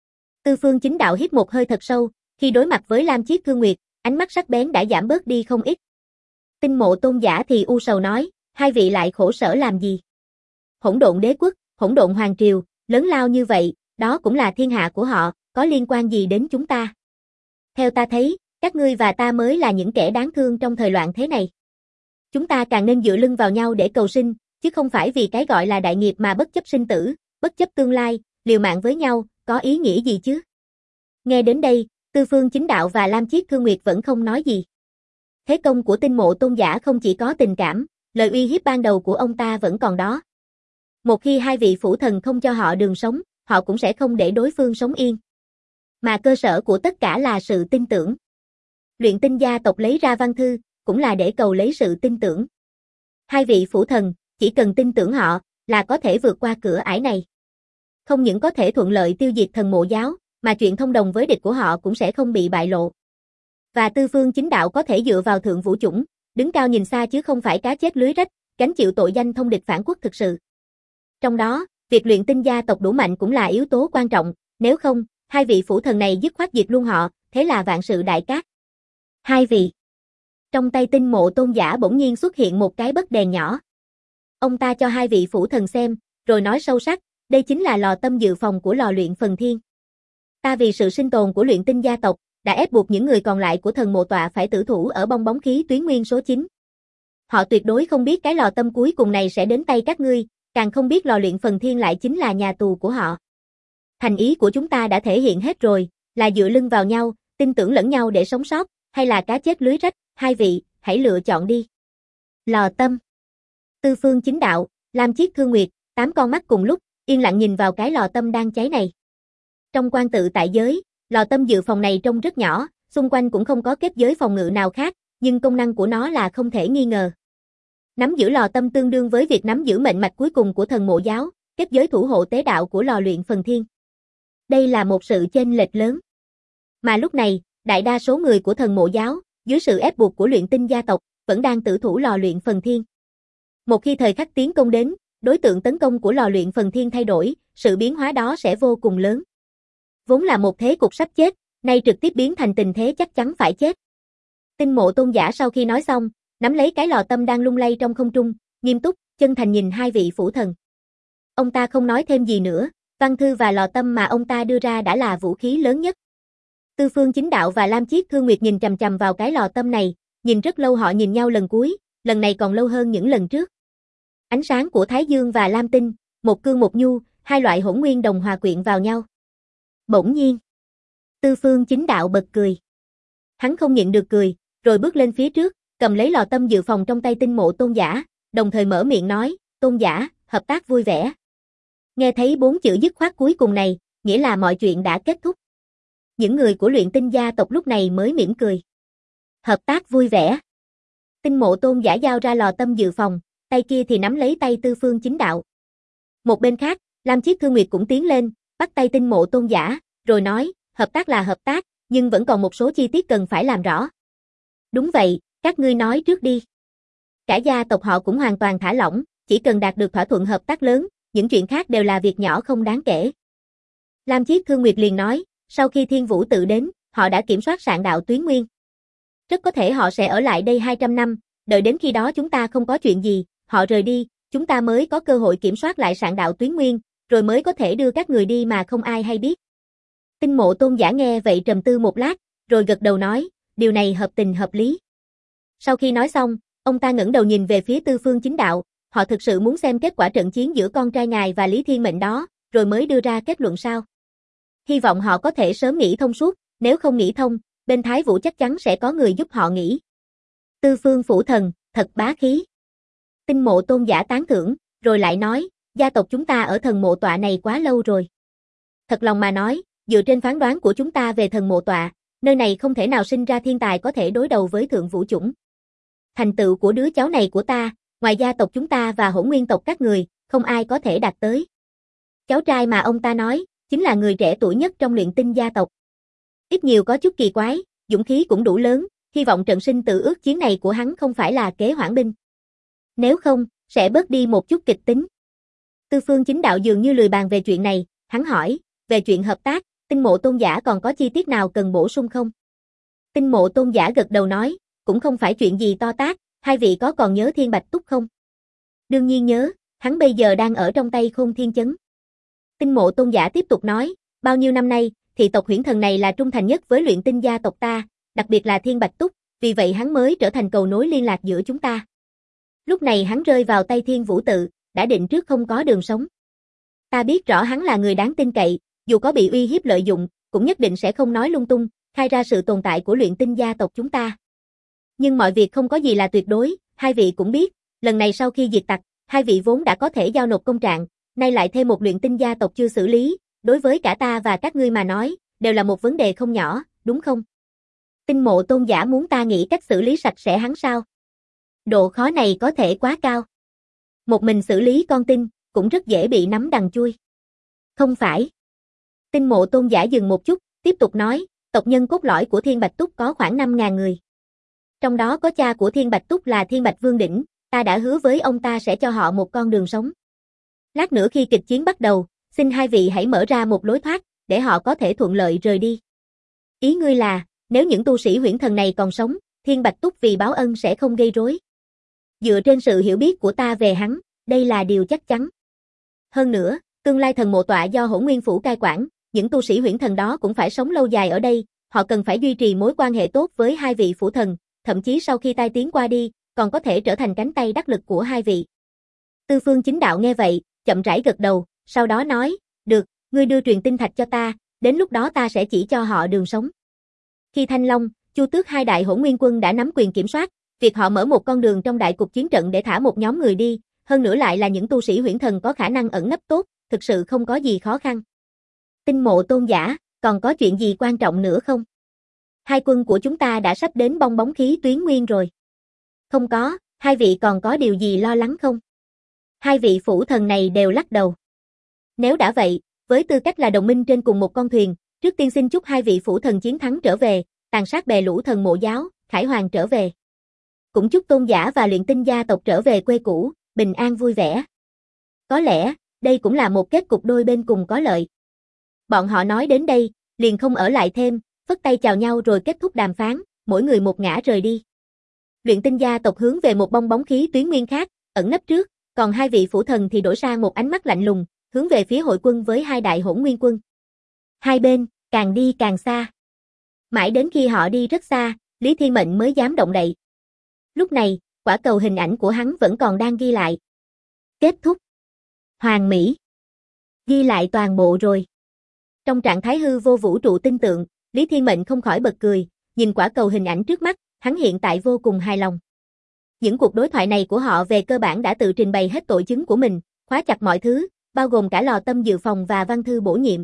Tư Phương Chính Đạo hít một hơi thật sâu, khi đối mặt với Lam Chiết Thương Nguyệt, ánh mắt sắc bén đã giảm bớt đi không ít. Tinh Mộ Tôn giả thì u sầu nói, hai vị lại khổ sở làm gì? Hỗn độn đế quốc, hỗn độn hoàng triều, lớn lao như vậy, đó cũng là thiên hạ của họ, có liên quan gì đến chúng ta? Theo ta thấy, các ngươi và ta mới là những kẻ đáng thương trong thời loạn thế này. Chúng ta càng nên dựa lưng vào nhau để cầu sinh, chứ không phải vì cái gọi là đại nghiệp mà bất chấp sinh tử, bất chấp tương lai, liều mạng với nhau, có ý nghĩa gì chứ? Nghe đến đây, Tư Phương Chính Đạo và Lam Chiết Thương Nguyệt vẫn không nói gì. Thế công của Tinh Mộ Tôn giả không chỉ có tình cảm, lời uy hiếp ban đầu của ông ta vẫn còn đó. Một khi hai vị phủ thần không cho họ đường sống, họ cũng sẽ không để đối phương sống yên. Mà cơ sở của tất cả là sự tin tưởng. Luyện tinh gia tộc lấy ra văn thư, cũng là để cầu lấy sự tin tưởng. Hai vị phủ thần, chỉ cần tin tưởng họ, là có thể vượt qua cửa ải này. Không những có thể thuận lợi tiêu diệt thần mộ giáo, mà chuyện thông đồng với địch của họ cũng sẽ không bị bại lộ. Và Tư Phương Chính Đạo có thể dựa vào Thượng Vũ Chủng, đứng cao nhìn xa chứ không phải cá chết lưới rách, gánh chịu tội danh thông địch phản quốc thực sự. Trong đó, việc luyện tinh gia tộc đủ mạnh cũng là yếu tố quan trọng, nếu không, hai vị phủ thần này dứt khoát diệt luôn họ, thế là vạn sự đại cát. Hai vị. Trong tay Tinh Mộ Tôn giả bỗng nhiên xuất hiện một cái bất đèn nhỏ. Ông ta cho hai vị phủ thần xem, rồi nói sâu sắc, đây chính là lò tâm dự phòng của lò luyện phần thiên. Ta vì sự sinh tồn của luyện tinh gia tộc, đã ép buộc những người còn lại của thần mộ tọa phải tử thủ ở bong bóng khí tuyến nguyên số 9. Họ tuyệt đối không biết cái lò tâm cuối cùng này sẽ đến tay các ngươi, càng không biết lò luyện phần thiên lại chính là nhà tù của họ. Thành ý của chúng ta đã thể hiện hết rồi, là dựa lưng vào nhau, tin tưởng lẫn nhau để sống sót, hay là cá chết lưới rách, hai vị, hãy lựa chọn đi. Lò tâm. Tư Phương Chính Đạo, Lam Chiết Thương Nguyệt, 8 con mắt cùng lúc, yên lặng nhìn vào cái lò tâm đang cháy này. Trong quan tự tại giới, lò tâm dự phòng này trông rất nhỏ, xung quanh cũng không có kết giới phòng ngự nào khác, nhưng công năng của nó là không thể nghi ngờ. Nắm giữ lò tâm tương đương với việc nắm giữ mệnh mạch cuối cùng của thần mộ giáo, kết giới thủ hộ tế đạo của lò luyện phần thiên. Đây là một sự chênh lệch lớn. Mà lúc này, đại đa số người của thần mộ giáo, dưới sự ép buộc của luyện tinh gia tộc, vẫn đang tử thủ lò luyện phần thiên. Một khi thời khắc tiến công đến, đối tượng tấn công của lò luyện phần thiên thay đổi, sự biến hóa đó sẽ vô cùng lớn. Vốn là một thế cục sắp chết, nay trực tiếp biến thành tình thế chắc chắn phải chết. Tinh Mộ Tôn giả sau khi nói xong, nắm lấy cái lò tâm đang lung lay trong không trung, nghiêm túc, chân thành nhìn hai vị phủ thần. Ông ta không nói thêm gì nữa, văn thư và lò tâm mà ông ta đưa ra đã là vũ khí lớn nhất. Tư Phương Chính Đạo và Lam Chiết Thương Nguyệt nhìn chằm chằm vào cái lò tâm này, nhìn rất lâu họ nhìn nhau lần cuối, lần này còn lâu hơn những lần trước. Ánh sáng của Thái Dương và Lam Tinh, một cương một nhu, hai loại hỗn nguyên đồng hòa quyện vào nhau. Bỗng nhiên, Tư Phương Chính Đạo bật cười. Hắn không nhịn được cười, rồi bước lên phía trước, cầm lấy lò tâm dự phòng trong tay Tinh Mộ Tôn giả, đồng thời mở miệng nói, Tôn giả, hợp tác vui vẻ. Nghe thấy 4 chữ dứt khoát cuối cùng này, nghĩa là mọi chuyện đã kết thúc. Những người của luyện tinh gia tộc lúc này mới mỉm cười. Hợp tác vui vẻ. Tinh Mộ Tôn giả giao ra lò tâm dự phòng, tay kia thì nắm lấy tay Tư Phương Chính Đạo. Một bên khác, Lam Chiết Thương Nguyệt cũng tiến lên, bắt tay Tinh Mộ Tôn giả, rồi nói, hợp tác là hợp tác, nhưng vẫn còn một số chi tiết cần phải làm rõ. Đúng vậy, các ngươi nói trước đi. Cả gia tộc họ cũng hoàn toàn thả lỏng, chỉ cần đạt được thỏa thuận hợp tác lớn, những chuyện khác đều là việc nhỏ không đáng kể. Lam Chiết Thương Nguyệt liền nói, sau khi Thiên Vũ tự đến, họ đã kiểm soát sạn đạo tuyến nguyên. Rất có thể họ sẽ ở lại đây 200 năm, đợi đến khi đó chúng ta không có chuyện gì, họ rời đi, chúng ta mới có cơ hội kiểm soát lại sạn đạo tuyến nguyên, rồi mới có thể đưa các người đi mà không ai hay biết. Tinh Mộ Tôn giả nghe vậy trầm tư một lát, rồi gật đầu nói, điều này hợp tình hợp lý. Sau khi nói xong, ông ta ngẩng đầu nhìn về phía Tư Phương Chính Đạo, họ thực sự muốn xem kết quả trận chiến giữa con trai ngài và Lý Thiên Mệnh đó, rồi mới đưa ra kết luận sao. Hy vọng họ có thể sớm nghĩ thông suốt, nếu không nghĩ thông, bên Thái Vũ chắc chắn sẽ có người giúp họ nghĩ. Tư Phương phủ thần, thật bá khí. Tinh Mộ Tôn giả tán thưởng, rồi lại nói, gia tộc chúng ta ở thần mộ tọa này quá lâu rồi. Thật lòng mà nói, dựa trên phán đoán của chúng ta về thần mộ tọa, nơi này không thể nào sinh ra thiên tài có thể đối đầu với Thượng Vũ Chủng. Thành tựu của đứa cháu này của ta, ngoài gia tộc chúng ta và hỗn nguyên tộc các người, không ai có thể đạt tới. Cháu trai mà ông ta nói, chính là người trẻ tuổi nhất trong luyện tinh gia tộc. Ít nhiều có chút kỳ quái, dũng khí cũng đủ lớn, hy vọng trận sinh tử ước chiến này của hắn không phải là kế hoãn binh. Nếu không, sẽ bớt đi một chút kịch tính. Tư Phương Chính Đạo dường như lười bàn về chuyện này, hắn hỏi, về chuyện hợp tác, Tinh Mộ Tôn giả còn có chi tiết nào cần bổ sung không? Tinh Mộ Tôn giả gật đầu nói, cũng không phải chuyện gì to tát, hai vị có còn nhớ Thiên Bạch Túc không? Đương nhiên nhớ, hắn bây giờ đang ở trong tay Khôn Thiên Chấn. Tinh Mộ Tôn giả tiếp tục nói, bao nhiêu năm nay, thị tộc Huyễn Thần này là trung thành nhất với luyện tinh gia tộc ta, đặc biệt là Thiên Bạch Túc, vì vậy hắn mới trở thành cầu nối liên lạc giữa chúng ta. Lúc này hắn rơi vào tay Thiên Vũ Tự, đã định trước không có đường sống. Ta biết rõ hắn là người đáng tin cậy, dù có bị uy hiếp lợi dụng, cũng nhất định sẽ không nói lung tung, khai ra sự tồn tại của luyện tinh gia tộc chúng ta. Nhưng mọi việc không có gì là tuyệt đối, hai vị cũng biết, lần này sau khi diệt tặc, hai vị vốn đã có thể giao nộp công trạng, nay lại thêm một luyện tinh gia tộc chưa xử lý, đối với cả ta và các ngươi mà nói, đều là một vấn đề không nhỏ, đúng không? Tinh Mộ Tôn giả muốn ta nghĩ cách xử lý sạch sẽ hắn sao? Độ khó này có thể quá cao. Một mình xử lý con tin, cũng rất dễ bị nắm đằng chui. Không phải. Tinh Mộ Tôn giả dừng một chút, tiếp tục nói, tộc nhân cốt lõi của Thiên Bạch Túc có khoảng 5.000 người. Trong đó có cha của Thiên Bạch Túc là Thiên Bạch Vương Đỉnh, ta đã hứa với ông ta sẽ cho họ một con đường sống. Lát nữa khi kịch chiến bắt đầu, xin hai vị hãy mở ra một lối thoát, để họ có thể thuận lợi rời đi. Ý ngươi là, nếu những tu sĩ huyễn thần này còn sống, Thiên Bạch Túc vì báo ân sẽ không gây rối. Dựa trên sự hiểu biết của ta về hắn, đây là điều chắc chắn. Hơn nữa, tương lai thần mộ tọa do Hỗn Nguyên Phủ cai quản, những tu sĩ huyễn thần đó cũng phải sống lâu dài ở đây, họ cần phải duy trì mối quan hệ tốt với hai vị phủ thần, thậm chí sau khi tai tiếng qua đi, còn có thể trở thành cánh tay đắc lực của hai vị. Tư Phương Chính Đạo nghe vậy, chậm rãi gật đầu, sau đó nói, được, ngươi đưa truyền tinh thạch cho ta, đến lúc đó ta sẽ chỉ cho họ đường sống. Khi Thanh Long, Chu Tước hai đại Hỗn Nguyên quân đã nắm quyền kiểm soát, việc họ mở một con đường trong đại cục chiến trận để thả một nhóm người đi, hơn nữa lại là những tu sĩ huyễn thần có khả năng ẩn nấp tốt, thực sự không có gì khó khăn. Tinh Mộ Tôn giả, còn có chuyện gì quan trọng nữa không? Hai quân của chúng ta đã sắp đến bong bóng khí tuyến nguyên rồi. Không có, hai vị còn có điều gì lo lắng không? Hai vị phủ thần này đều lắc đầu. Nếu đã vậy, với tư cách là đồng minh trên cùng một con thuyền, trước tiên xin chúc hai vị phủ thần chiến thắng trở về, tàn sát bè lũ thần mộ giáo, khải hoàn trở về. Cũng chúc tôn giả và luyện tinh gia tộc trở về quê cũ, bình an vui vẻ. Có lẽ, đây cũng là một kết cục đôi bên cùng có lợi. Bọn họ nói đến đây, liền không ở lại thêm, phất tay chào nhau rồi kết thúc đàm phán, mỗi người một ngả rời đi. Luyện tinh gia tộc hướng về một bong bóng khí tuyến nguyên khác, ẩn nấp trước, còn hai vị phủ thần thì đổi sang một ánh mắt lạnh lùng, hướng về phía hội quân với hai đại Hỗn Nguyên quân. Hai bên, càng đi càng xa. Mãi đến khi họ đi rất xa, Lý Thiên Mệnh mới dám động đậy. Lúc này, quả cầu hình ảnh của hắn vẫn còn đang ghi lại. Kết thúc. Hoàn mỹ. Ghi lại toàn bộ rồi. Trong trạng thái hư vô vũ trụ tinh tượng, Lý Thiên Mệnh không khỏi bật cười, nhìn quả cầu hình ảnh trước mắt, hắn hiện tại vô cùng hài lòng. Những cuộc đối thoại này của họ về cơ bản đã tự trình bày hết tội chứng của mình, khóa chặt mọi thứ, bao gồm cả lò tâm dự phòng và văn thư bổ nhiệm.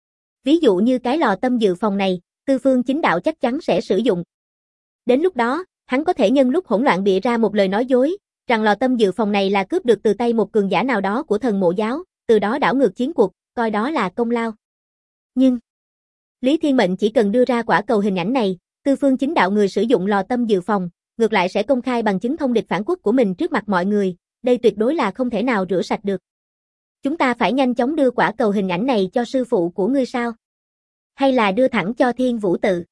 Ví dụ như cái lò tâm dự phòng này, Tư Phương Chính Đạo chắc chắn sẽ sử dụng. Đến lúc đó, hắn có thể nhân lúc hỗn loạn bịa ra một lời nói dối, rằng lò tâm dự phòng này là cướp được từ tay một cường giả nào đó của thần mộ giáo, từ đó đảo ngược chiến cuộc, coi đó là công lao. Nhưng, Lý Thiên Mệnh chỉ cần đưa ra quả cầu hình ảnh này, Tư Phương Chính Đạo người sử dụng lò tâm dự phòng, ngược lại sẽ công khai bằng chứng thông địch phản quốc của mình trước mặt mọi người, đây tuyệt đối là không thể nào rửa sạch được. Chúng ta phải nhanh chóng đưa quả cầu hình ảnh này cho sư phụ của ngươi sao? Hay là đưa thẳng cho Thiên Vũ Tự?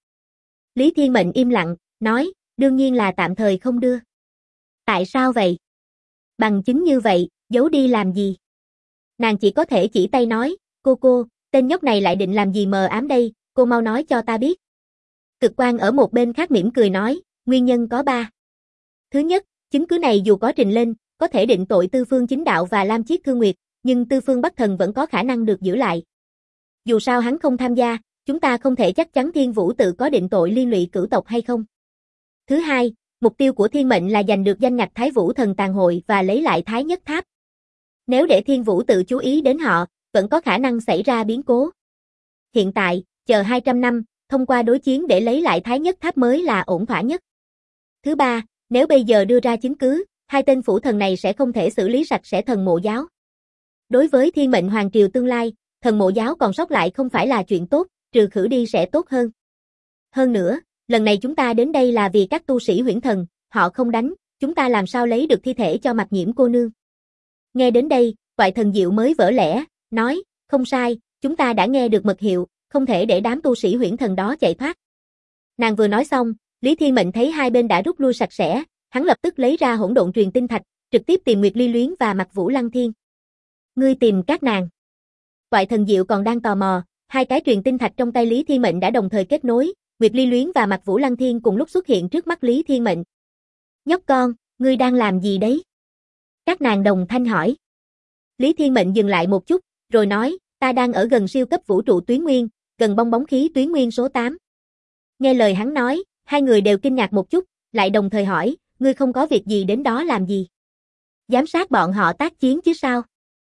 Lý Thiên Mệnh im lặng, nói, đương nhiên là tạm thời không đưa. Tại sao vậy? Bằng chứng như vậy, giấu đi làm gì? Nàng chỉ có thể chỉ tay nói, cô, tên nhóc này lại định làm gì mờ ám đây, cô mau nói cho ta biết. Cực Quang ở một bên khác mỉm cười nói, nguyên nhân có 3. Thứ nhất, chứng cứ này dù có trình lên, có thể định tội Tư Phương Chính Đạo và Lam Chiết Thương Nguyệt, nhưng Tư Phương Bắc Thần vẫn có khả năng được giữ lại. Dù sao hắn không tham gia, chúng ta không thể chắc chắn Thiên Vũ Tự có định tội liên lụy cửu tộc hay không. Thứ hai, mục tiêu của Thiên Mệnh là giành được danh ngạch Thái Vũ Thần Tàn Hội và lấy lại Thái Nhất Tháp. Nếu để Thiên Vũ Tự chú ý đến họ, vẫn có khả năng xảy ra biến cố. Hiện tại, chờ 200 năm, thông qua đối chiến để lấy lại Thái Nhất Tháp mới là ổn thỏa nhất. Thứ ba, nếu bây giờ đưa ra chứng cứ, hai tên phủ thần này sẽ không thể xử lý sạch sẽ thần mộ giáo. Đối với Thiên Mệnh Hoàng Triều tương lai, thần mộ giáo còn sót lại không phải là chuyện tốt, trừ khử đi sẽ tốt hơn. Hơn nữa, lần này chúng ta đến đây là vì các tu sĩ huyễn thần, họ không đánh, chúng ta làm sao lấy được thi thể cho Mặc Nhiễm cô nương. Nghe đến đây, Toại Thần Diệu mới vỡ lẽ, nói, không sai, chúng ta đã nghe được mật hiệu, không thể để đám tu sĩ huyễn thần đó chạy thoát. Nàng vừa nói xong, Lý Thiên Mệnh thấy hai bên đã rút lui sạch sẽ, hắn lập tức lấy ra hỗn độn truyền tinh thạch, trực tiếp tìm Nguyệt Ly Luyến và Mặc Vũ Lăng Thiên. Ngươi tìm các nàng. Toại Thần Diệu còn đang tò mò, hai cái truyền tinh thạch trong tay Lý Thiên Mệnh đã đồng thời kết nối, Nguyệt Ly Luyến và Mặc Vũ Lăng Thiên cùng lúc xuất hiện trước mắt Lý Thiên Mệnh. Nhóc con, ngươi đang làm gì đấy? Các nàng đồng thanh hỏi. Lý Thiên Mệnh dừng lại một chút, rồi nói, ta đang ở gần siêu cấp vũ trụ tuyến nguyên, gần bong bóng khí tuyến nguyên số 8. Nghe lời hắn nói, hai người đều kinh ngạc một chút, lại đồng thời hỏi, ngươi không có việc gì đến đó làm gì? Giám sát bọn họ tác chiến chứ sao?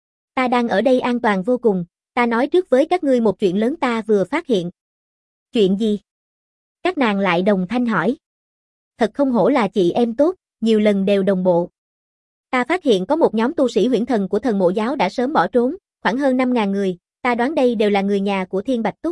Ta đang ở đây an toàn vô cùng, ta nói trước với các ngươi một chuyện lớn ta vừa phát hiện. Chuyện gì? Các nàng lại đồng thanh hỏi. Thật không hổ là chị em tốt, nhiều lần đều đồng bộ. Ta phát hiện có một nhóm tu sĩ huyễn thần của thần mộ giáo đã sớm bỏ trốn, khoảng hơn 5.000 người, ta đoán đây đều là người nhà của Thiên Bạch Túc.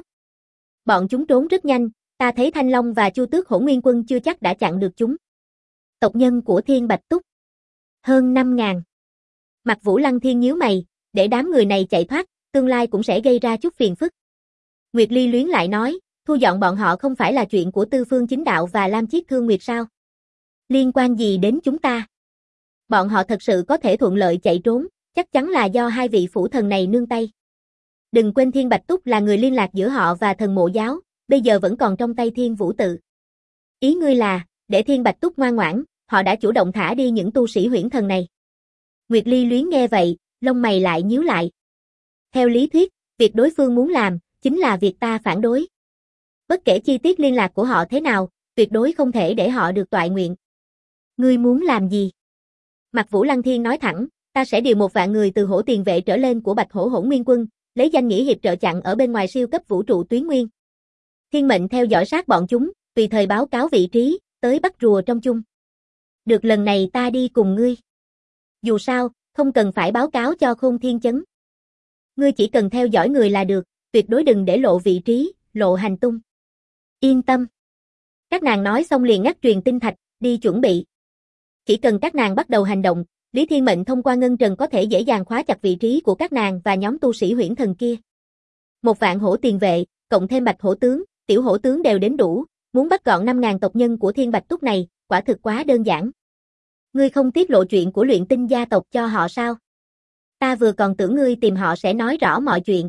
Bọn chúng trốn rất nhanh, ta thấy Thanh Long và Chu Tước Hỗn Nguyên Quân chưa chắc đã chặn được chúng. Tộc nhân của Thiên Bạch Túc. Hơn 5.000. Mặt Vũ Lăng Thiên nhíu mày, để đám người này chạy thoát, tương lai cũng sẽ gây ra chút phiền phức. Nguyệt Ly Luyến lại nói, thu dọn bọn họ không phải là chuyện của Tư Phương Chính Đạo và Lam Chiết Thương Nguyệt sao? Liên quan gì đến chúng ta? Bọn họ thật sự có thể thuận lợi chạy trốn, chắc chắn là do hai vị phủ thần này nương tay. Đừng quên Thiên Bạch Túc là người liên lạc giữa họ và thần mộ giáo, bây giờ vẫn còn trong tay Thiên Vũ Tự. Ý ngươi là, để Thiên Bạch Túc ngoan ngoãn, họ đã chủ động thả đi những tu sĩ huyễn thần này. Nguyệt Ly Luyến nghe vậy, lông mày lại nhíu lại. Theo lý thuyết, việc đối phương muốn làm, chính là việc ta phản đối. Bất kể chi tiết liên lạc của họ thế nào, tuyệt đối không thể để họ được toại nguyện. Ngươi muốn làm gì? Mặt Vũ Lăng Thiên nói thẳng, ta sẽ điều 1.000 người từ hổ tiền vệ trở lên của Bạch Hổ Hỗn Nguyên Quân, lấy danh nghĩa hiệp trợ chặn ở bên ngoài siêu cấp vũ trụ tuyến nguyên. Thiên mệnh theo dõi sát bọn chúng, tùy thời báo cáo vị trí, tới bắt rùa trong chung. Được, lần này ta đi cùng ngươi. Dù sao, không cần phải báo cáo cho Khôn Thiên Chấn. Ngươi chỉ cần theo dõi người là được, tuyệt đối đừng để lộ vị trí, lộ hành tung. Yên tâm. Các nàng nói xong liền ngắt truyền tinh thạch, đi chuẩn bị. Chỉ cần các nàng bắt đầu hành động, Lý Thiên Mệnh thông qua ngân trần có thể dễ dàng khóa chặt vị trí của các nàng và nhóm tu sĩ huyễn thần kia. 1.000 hổ tiền vệ, cộng thêm Bạch Hổ tướng, Tiểu Hổ tướng đều đến đủ, muốn bắt gọn 5.000 tộc nhân của Thiên Bạch Túc này, quả thực quá đơn giản. Ngươi không tiết lộ chuyện của Luyện Tinh gia tộc cho họ sao? Ta vừa còn tưởng ngươi tìm họ sẽ nói rõ mọi chuyện.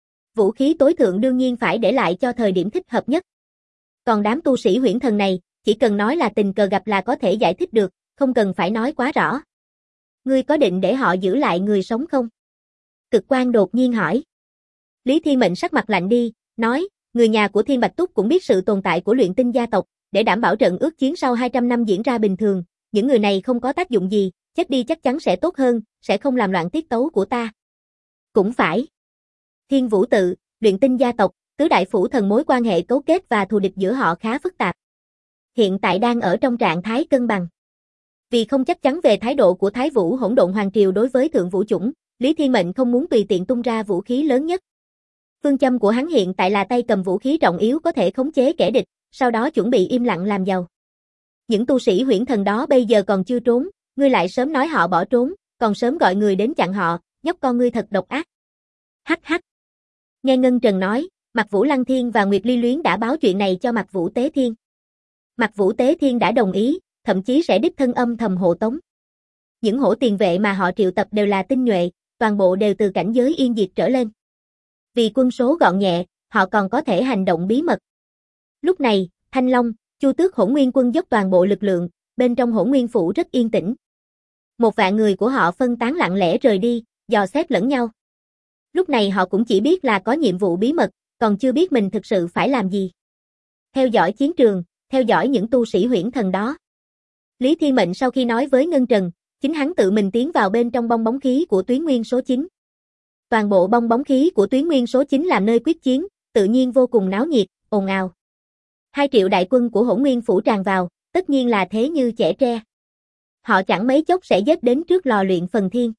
Vũ khí tối thượng đương nhiên phải để lại cho thời điểm thích hợp nhất. Còn đám tu sĩ huyễn thần này, chỉ cần nói là tình cờ gặp là có thể giải thích được, không cần phải nói quá rõ. Ngươi có định để họ giữ lại người sống không? Cực Quang đột nhiên hỏi. Lý Thiên Mệnh sắc mặt lạnh đi, nói, người nhà của Thiên Bạch Túc cũng biết sự tồn tại của Luyện Tinh gia tộc, để đảm bảo trận ước chiến sau 200 năm diễn ra bình thường, những người này không có tác dụng gì, chết đi chắc chắn sẽ tốt hơn, sẽ không làm loạn tiết tấu của ta. Cũng phải. Thiên Vũ Tự, Luyện Tinh gia tộc, tứ đại phủ thần mối quan hệ cấu kết và thù địch giữa họ khá phức tạp. Hiện tại đang ở trong trạng thái cân bằng. Vì không chắc chắn về thái độ của Thái Vũ Hỗn Độn Hoàng Triều đối với Thượng Vũ Chủng, Lý Thiên Mệnh không muốn tùy tiện tung ra vũ khí lớn nhất. Phương châm của hắn hiện tại là tay cầm vũ khí trọng yếu có thể khống chế kẻ địch, sau đó chuẩn bị im lặng làm giàu. Những tu sĩ huyễn thần đó bây giờ còn chưa trốn, ngươi lại sớm nói họ bỏ trốn, còn sớm gọi người đến chặn họ, nhóc con ngươi thật độc ác. Hắc hắc. Nghe Ngân Trần nói, Mạc Vũ Lăng Thiên và Nguyệt Ly Luyến đã báo chuyện này cho Mạc Vũ Tế Thiên. Mạc Vũ Tế Thiên đã đồng ý, thậm chí sẽ đích thân âm thầm hộ tống. Những hổ tiền vệ mà họ triệu tập đều là tinh nhuệ, toàn bộ đều từ cảnh giới yên diệt trở lên. Vì quân số gọn nhẹ, họ còn có thể hành động bí mật. Lúc này, Thanh Long, Chu Tước Hỗn Nguyên Quân dốc toàn bộ lực lượng, bên trong Hỗn Nguyên phủ rất yên tĩnh. 1.000 người của họ phân tán lặng lẽ rời đi, dò xét lẫn nhau. Lúc này họ cũng chỉ biết là có nhiệm vụ bí mật, còn chưa biết mình thực sự phải làm gì. Theo dõi chiến trường, theo dõi những tu sĩ huyễn thần đó. Lý Thiên Mệnh sau khi nói với Ngân Trần, chính hắn tự mình tiến vào bên trong bong bóng khí của tuyến nguyên số 9. Toàn bộ bong bóng khí của tuyến nguyên số 9 làm nơi quyết chiến, tự nhiên vô cùng náo nhiệt, ồn ào. 2 triệu đại quân của Hỗn Nguyên phủ tràn vào, tất nhiên là thế như chẻ tre. Họ chẳng mấy chốc sẽ giết đến trước lò luyện phần thiên.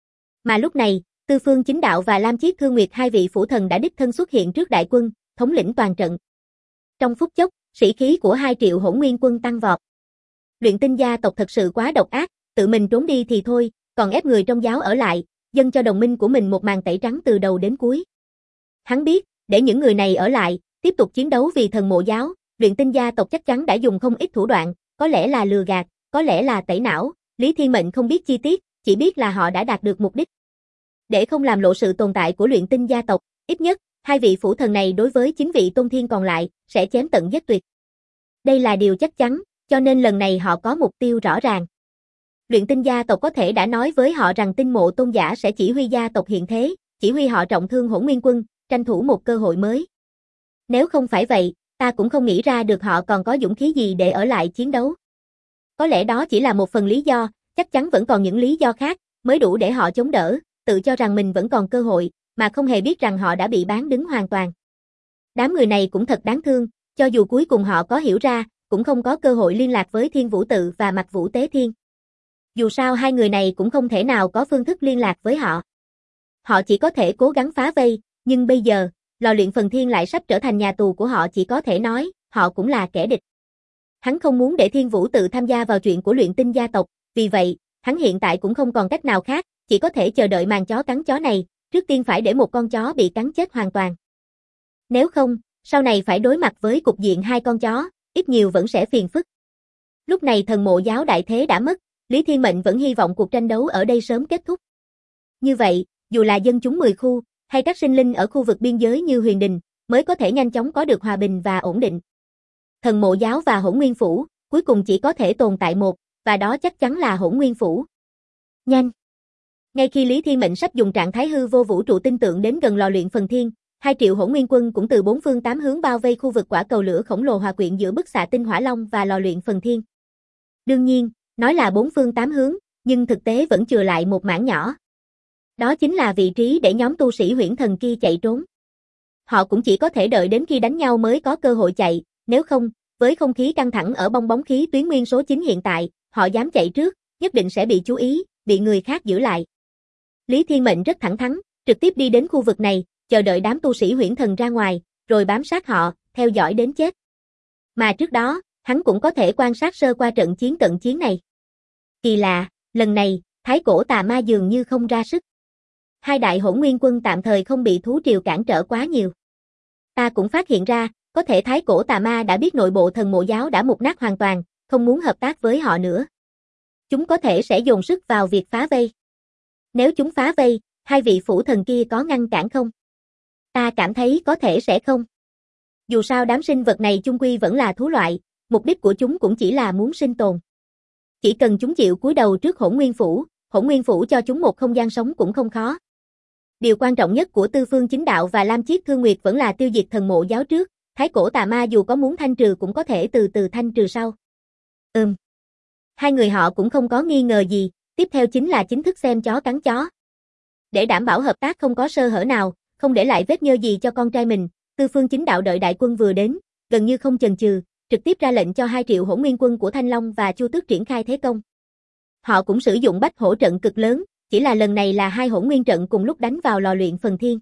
Mà lúc này, Tư Phương Chính Đạo và Lam Chiết Thương Nguyệt hai vị phủ thần đã đích thân xuất hiện trước đại quân, thống lĩnh toàn trận. Trong phút chốc, sĩ khí của 2 triệu Hỗn Nguyên quân tăng vọt. Luyện Tinh gia tộc thật sự quá độc ác, tự mình trốn đi thì thôi, còn ép người trong giáo ở lại, dâng cho đồng minh của mình một màn tẩy trắng từ đầu đến cuối. Hắn biết, để những người này ở lại, tiếp tục chiến đấu vì thần mộ giáo, Luyện Tinh gia tộc chắc chắn đã dùng không ít thủ đoạn, có lẽ là lừa gạt, có lẽ là tẩy não, Lý Thiên Mệnh không biết chi tiết, chỉ biết là họ đã đạt được mục đích. Để không làm lộ sự tồn tại của Luyện Tinh gia tộc, ít nhất, 2 vị phủ thần này đối với 9 vị tôn thiên còn lại, sẽ chém tận giết tuyệt. Đây là điều chắc chắn, cho nên lần này họ có mục tiêu rõ ràng. Luyện Tinh gia tộc có thể đã nói với họ rằng Tinh Mộ Tôn giả sẽ chỉ huy gia tộc hiện thế, chỉ huy họ trọng thương Hỗn Nguyên quân, tranh thủ một cơ hội mới. Nếu không phải vậy, ta cũng không nghĩ ra được họ còn có dũng khí gì để ở lại chiến đấu. Có lẽ đó chỉ là một phần lý do, chắc chắn vẫn còn những lý do khác, mới đủ để họ chống đỡ, tự cho rằng mình vẫn còn cơ hội, mà không hề biết rằng họ đã bị bán đứng hoàn toàn. Đám người này cũng thật đáng thương, cho dù cuối cùng họ có hiểu ra, cũng không có cơ hội liên lạc với Thiên Vũ Tự và Mạch Vũ Tế Thiên. Dù sao hai người này cũng không thể nào có phương thức liên lạc với họ. Họ chỉ có thể cố gắng phá vây, nhưng bây giờ, lò luyện phần thiên lại sắp trở thành nhà tù của họ, chỉ có thể nói, họ cũng là kẻ địch. Hắn không muốn để Thiên Vũ Tự tham gia vào chuyện của luyện tinh gia tộc, vì vậy, hắn hiện tại cũng không còn cách nào khác, chỉ có thể chờ đợi màn chó cắn chó này, trước tiên phải để một con chó bị cắn chết hoàn toàn. Nếu không, sau này phải đối mặt với cục diện hai con chó, ít nhiều vẫn sẽ phiền phức. Lúc này thần mộ giáo đại thế đã mất, Lý Thiên Mệnh vẫn hy vọng cuộc tranh đấu ở đây sớm kết thúc. Như vậy, dù là dân chúng 10 khu, hay các sinh linh ở khu vực biên giới như Huyền Đình, mới có thể nhanh chóng có được hòa bình và ổn định. Thần mộ giáo và Hỗn Nguyên Phủ, cuối cùng chỉ có thể tồn tại một, và đó chắc chắn là Hỗn Nguyên Phủ. Nhanh! Ngay khi Lý Thiên Mệnh sắp dùng trạng thái hư vô vũ trụ tinh tượng đến gần lò luyện phần thiên, 2 triệu Hỗn Nguyên quân cũng từ 4 phương 8 hướng bao vây khu vực quả cầu lửa khổng lồ hòa quyện giữa bức xạ tinh hỏa long và lò luyện phần thiên. Đương nhiên, nói là 4 phương 8 hướng, nhưng thực tế vẫn chừa lại một mảng nhỏ. Đó chính là vị trí để nhóm tu sĩ huyễn thần kia chạy trốn. Họ cũng chỉ có thể đợi đến khi đánh nhau mới có cơ hội chạy, nếu không, với không khí căng thẳng ở bong bóng khí tuyến nguyên số 9 hiện tại, họ dám chạy trước, nhất định sẽ bị chú ý, bị người khác giữ lại. Lý Thiên Mệnh rất thẳng thắn, trực tiếp đi đến khu vực này, chờ đợi đám tu sĩ huyễn thần ra ngoài, rồi bám sát họ, theo dõi đến chết. Mà trước đó, hắn cũng có thể quan sát sơ qua trận chiến cận chiến này. Kỳ lạ, lần này, Thái Cổ Tà Ma dường như không ra sức. 2 đại Hỗn Nguyên quân tạm thời không bị thú triều cản trở quá nhiều. Ta cũng phát hiện ra, có thể Thái Cổ Tà Ma đã biết nội bộ thần mộ giáo đã mục nát hoàn toàn, không muốn hợp tác với họ nữa. Chúng có thể sẽ dồn sức vào việc phá vây. Nếu chúng phá vây, 2 vị phủ thần kia có ngăn cản không? Ta cảm thấy có thể sẽ không. Dù sao đám sinh vật này chung quy vẫn là thú loại, mục đích của chúng cũng chỉ là muốn sinh tồn. Chỉ cần chúng chịu cúi đầu trước Hỗn Nguyên Phủ cho chúng một không gian sống cũng không khó. Điều quan trọng nhất của Tư Phương Chính Đạo và Lam Chiết Thương Nguyệt vẫn là tiêu diệt thần mộ giáo trước, Thái Cổ Tà Ma dù có muốn thanh trừ cũng có thể từ từ thanh trừ sau. Hai người họ cũng không có nghi ngờ gì, tiếp theo chính là chính thức xem chó cắn chó. Để đảm bảo hợp tác không có sơ hở nào, không để lại vết nhơ gì cho con trai mình, Tư Phương Chính Đạo đợi đại quân vừa đến, gần như không chần chừ, trực tiếp ra lệnh cho 2 triệu Hỗn Nguyên quân của Thanh Long và Chu Tước triển khai thế công. Họ cũng sử dụng bách hổ trận cực lớn, chỉ là lần này là 2 hỗn nguyên trận cùng lúc đánh vào lò luyện phần thiên.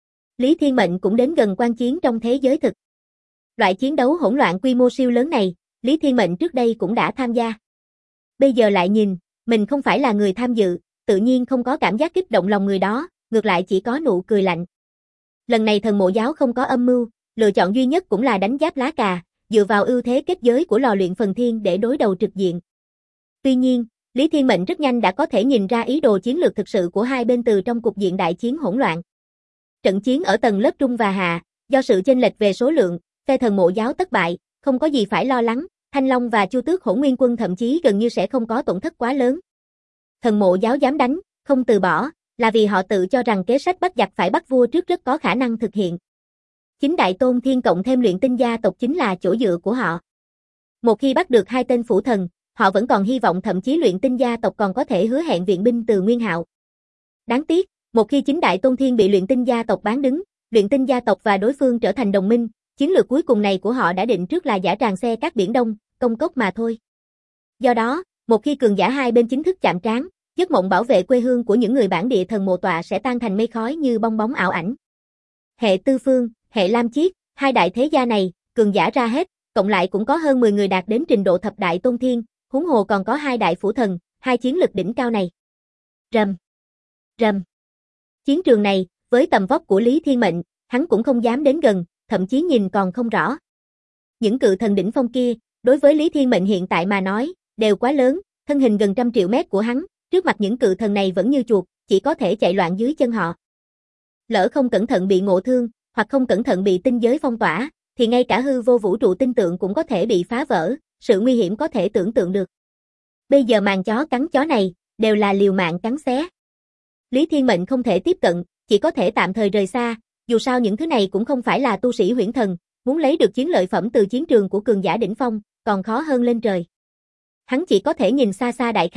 Lý Thiên Mệnh cũng đến gần quan chiến trong thế giới thực. Loại chiến đấu hỗn loạn quy mô siêu lớn này, Lý Thiên Mệnh trước đây cũng đã tham gia. Bây giờ lại nhìn, mình không phải là người tham dự, tự nhiên không có cảm giác kích động lòng người đó, ngược lại chỉ có nụ cười lạnh. Lần này thần mộ giáo không có âm mưu, lựa chọn duy nhất cũng là đánh giáp lá cà, dựa vào ưu thế kết giới của lò luyện phần thiên để đối đầu trực diện. Tuy nhiên, Lý Thiên Mệnh rất nhanh đã có thể nhìn ra ý đồ chiến lược thực sự của hai bên từ trong cục diện đại chiến hỗn loạn. Trận chiến ở tầng lớp trung và hạ, do sự chênh lệch về số lượng, phe thần mộ giáo thất bại, không có gì phải lo lắng, Thanh Long và Chu Tước Hỗn Nguyên quân thậm chí gần như sẽ không có tổn thất quá lớn. Thần mộ giáo dám đánh, không từ bỏ, là vì họ tự cho rằng kế sách bắt giặc phải bắt vua trước rất có khả năng thực hiện. Chính Đại Tôn Thiên cộng thêm luyện tinh gia tộc chính là chỗ dựa của họ. Một khi bắt được 2 tên phủ thần, họ vẫn còn hy vọng thậm chí luyện tinh gia tộc còn có thể hứa hẹn viện binh từ Nguyên Hạo. Đáng tiếc, một khi chính Đại Tôn Thiên bị luyện tinh gia tộc bán đứng, luyện tinh gia tộc và đối phương trở thành đồng minh, chiến lược cuối cùng này của họ đã định trước là giã tràng xe cát biển Đông, công cốc mà thôi. Do đó, một khi cường giả hai bên chính thức chạm trán, giấc mộng bảo vệ quê hương của những người bản địa thần mộ tọa sẽ tan thành mây khói như bong bóng ảo ảnh. Hệ Tư Phương, hệ Lam Chiết, 2 đại thế gia này, cường giả ra hết, cộng lại cũng có hơn 10 người đạt đến trình độ thập đại tôn thiên, huống hồ còn có 2 đại phủ thần, 2 chiến lực đỉnh cao này. Rầm, rầm. Chiến trường này, với tầm vóc của Lý Thiên Mệnh, hắn cũng không dám đến gần, thậm chí nhìn còn không rõ. Những cự thần đỉnh phong kia, đối với Lý Thiên Mệnh hiện tại mà nói, đều quá lớn, thân hình gần 100 triệu mét của hắn, trước mặt những cự thần này vẫn như chuột, chỉ có thể chạy loạn dưới chân họ. Lỡ không cẩn thận bị ngộ thương, hoặc không cẩn thận bị tinh giới phong tỏa, thì ngay cả hư vô vũ trụ tinh tượng cũng có thể bị phá vỡ, sự nguy hiểm có thể tưởng tượng được. Bây giờ màn chó cắn chó này, đều là liều mạng cắn xé. Lý Thiên Mệnh không thể tiếp cận, chỉ có thể tạm thời rời xa, dù sao những thứ này cũng không phải là tu sĩ huyễn thần, muốn lấy được chiến lợi phẩm từ chiến trường của cường giả đỉnh phong, còn khó hơn lên trời. Hắn chỉ có thể nhìn xa xa đại khái,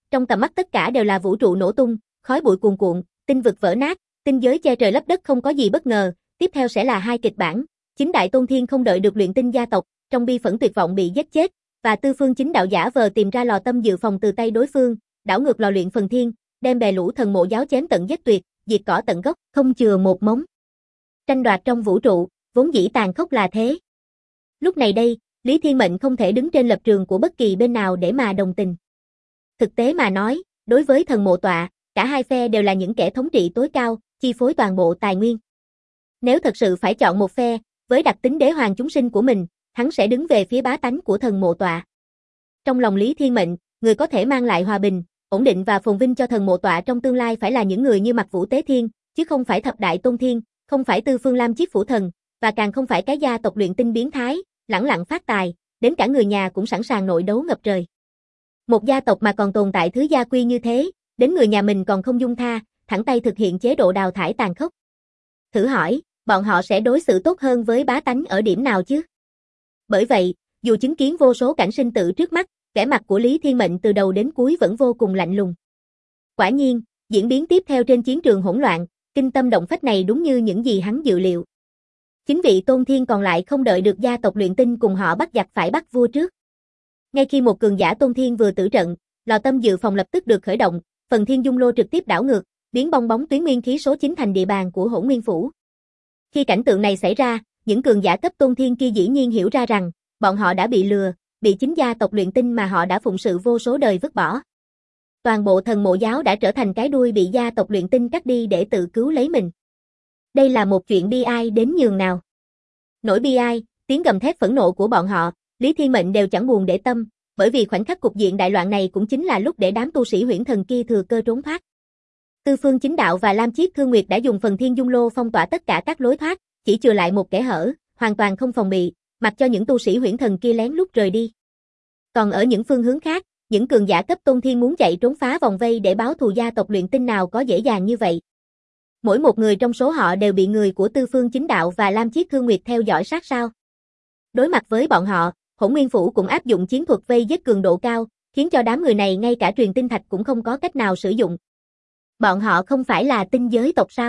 trong tầm mắt tất cả đều là vũ trụ nổ tung, khói bụi cuồn cuộn, tinh vực vỡ nát, tinh giới che trời lấp đất không có gì bất ngờ, tiếp theo sẽ là hai kịch bản. Chính đại tôn thiên không đợi được luyện tinh gia tộc, trong bi phẫn tuyệt vọng bị giết chết, và tư phương chính đạo giả vờ tìm ra lò tâm dự phòng từ tay đối phương, đảo ngược lò luyện phần thiên, đem bè lũ thần mộ giáo chém tận giết tuyệt, diệt cỏ tận gốc, không chừa một mống. Tranh đoạt trong vũ trụ, vốn dĩ tàn khốc là thế. Lúc này đây, Lý Thiên Mệnh không thể đứng trên lập trường của bất kỳ bên nào để mà đồng tình. Thực tế mà nói, đối với thần mộ tọa, cả hai phe đều là những kẻ thống trị tối cao, chi phối toàn bộ tài nguyên. Nếu thật sự phải chọn một phe, với đặc tính đế hoàng chúng sinh của mình, hắn sẽ đứng về phía bá tánh của thần mộ tọa. Trong lòng Lý Thiên Mệnh, người có thể mang lại hòa bình, ổn định và phồn vinh cho thần mộ tọa trong tương lai phải là những người như Mặc Vũ Tế Thiên, chứ không phải thập đại tôn thiên, không phải Tư Phương Lam Chiết Phủ Thần, và càng không phải cái gia tộc luyện tinh biến thái, lẳng lặng phát tài, đến cả người nhà cũng sẵn sàng nội đấu ngập trời. Một gia tộc mà còn tồn tại thứ gia quy như thế, đến người nhà mình còn không dung tha, thẳng tay thực hiện chế độ đào thải tàn khốc. Thử hỏi, bọn họ sẽ đối xử tốt hơn với bá tánh ở điểm nào chứ? Bởi vậy, dù chứng kiến vô số cảnh sinh tử trước mắt, vẻ mặt của Lý Thiên Mệnh từ đầu đến cuối vẫn vô cùng lạnh lùng. Quả nhiên, diễn biến tiếp theo trên chiến trường hỗn loạn, kinh tâm động phách này đúng như những gì hắn dự liệu. Chính vị tôn thiên còn lại không đợi được gia tộc luyện tinh cùng họ bắt giặc phải bắt vua trước. Ngay khi một cường giả tôn thiên vừa tử trận, lò tâm dự phòng lập tức được khởi động, phần thiên dung lô trực tiếp đảo ngược, biến bong bóng tuyến nguyên khí số 9 thành địa bàn của Hỗn Nguyên Phủ. Khi cảnh tượng này xảy ra, những cường giả cấp tôn thiên kia dĩ nhiên hiểu ra rằng, bọn họ đã bị lừa, bị chính gia tộc luyện tinh mà họ đã phụng sự vô số đời vứt bỏ. Toàn bộ thần mộ giáo đã trở thành cái đuôi bị gia tộc luyện tinh cắt đi để tự cứu lấy mình. Đây là một chuyện bi ai đến nhường nào. Nỗi bi ai, tiếng gầm thét phẫn nộ của bọn họ, Lý Thiên Mệnh đều chẳng buồn để tâm, bởi vì khoảnh khắc cục diện đại loạn này cũng chính là lúc để đám tu sĩ huyễn thần kia thừa cơ trốn thoát. Tư Phương Chính Đạo và Lam Chiết Thương Nguyệt đã dùng phần thiên dung lô phong tỏa tất cả các lối thoát, chỉ chừa lại một kẽ hở, hoàn toàn không phòng bị, mặc cho những tu sĩ huyễn thần kia lén lút rời đi. Còn ở những phương hướng khác, những cường giả cấp tôn thiên muốn chạy trốn phá vòng vây để báo thù gia tộc luyện tinh nào có dễ dàng như vậy. Mỗi một người trong số họ đều bị người của Tư Phương Chính Đạo và Lam Chiết Thương Nguyệt theo dõi sát sao. Đối mặt với bọn họ, Hỗn Nguyên Phủ cũng áp dụng chiến thuật vây giết cường độ cao, khiến cho đám người này ngay cả truyền tinh thạch cũng không có cách nào sử dụng. Bọn họ không phải là tinh giới tộc sao?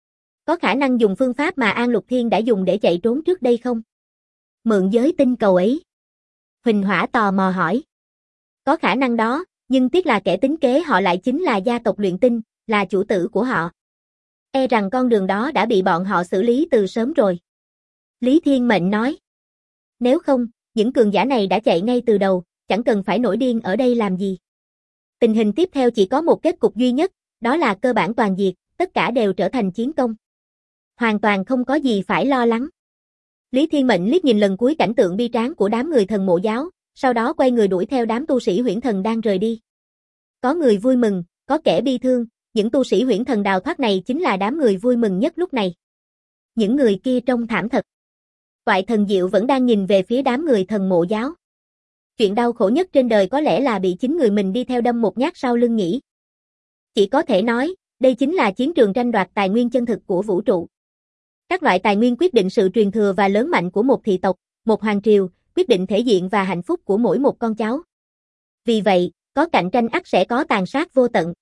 Có khả năng dùng phương pháp mà An Lục Thiên đã dùng để chạy trốn trước đây không? Mượn giới tinh cầu ấy. Huỳnh Hỏa tò mò hỏi. Có khả năng đó, nhưng tiếc là kẻ tính kế họ lại chính là gia tộc luyện tinh, là chủ tử của họ. E rằng con đường đó đã bị bọn họ xử lý từ sớm rồi. Lý Thiên Mệnh nói. Nếu không, những cường giả này đã chạy ngay từ đầu, chẳng cần phải nổi điên ở đây làm gì. Tình hình tiếp theo chỉ có một kết cục duy nhất, đó là cơ bản toàn diệt, tất cả đều trở thành chiến công. Hoàn toàn không có gì phải lo lắng. Lý Thiên Mệnh liếc nhìn lần cuối cảnh tượng bi tráng của đám người thần mộ giáo, sau đó quay người đuổi theo đám tu sĩ huyễn thần đang rời đi. Có người vui mừng, có kẻ bi thương, những tu sĩ huyễn thần đào thoát này chính là đám người vui mừng nhất lúc này. Những người kia trông thảm thật. Toại Thần Diệu vẫn đang nhìn về phía đám người thần mộ giáo. Chuyện đau khổ nhất trên đời có lẽ là bị chính người mình đi theo đâm một nhát sau lưng nhỉ. Chỉ có thể nói, đây chính là chiến trường tranh đoạt tài nguyên chân thực của vũ trụ. Các loại tài nguyên quyết định sự truyền thừa và lớn mạnh của một thị tộc, một hoàng triều, quyết định thể diện và hạnh phúc của mỗi một con cháu. Vì vậy, có cạnh tranh ắt sẽ có tàn sát vô tận.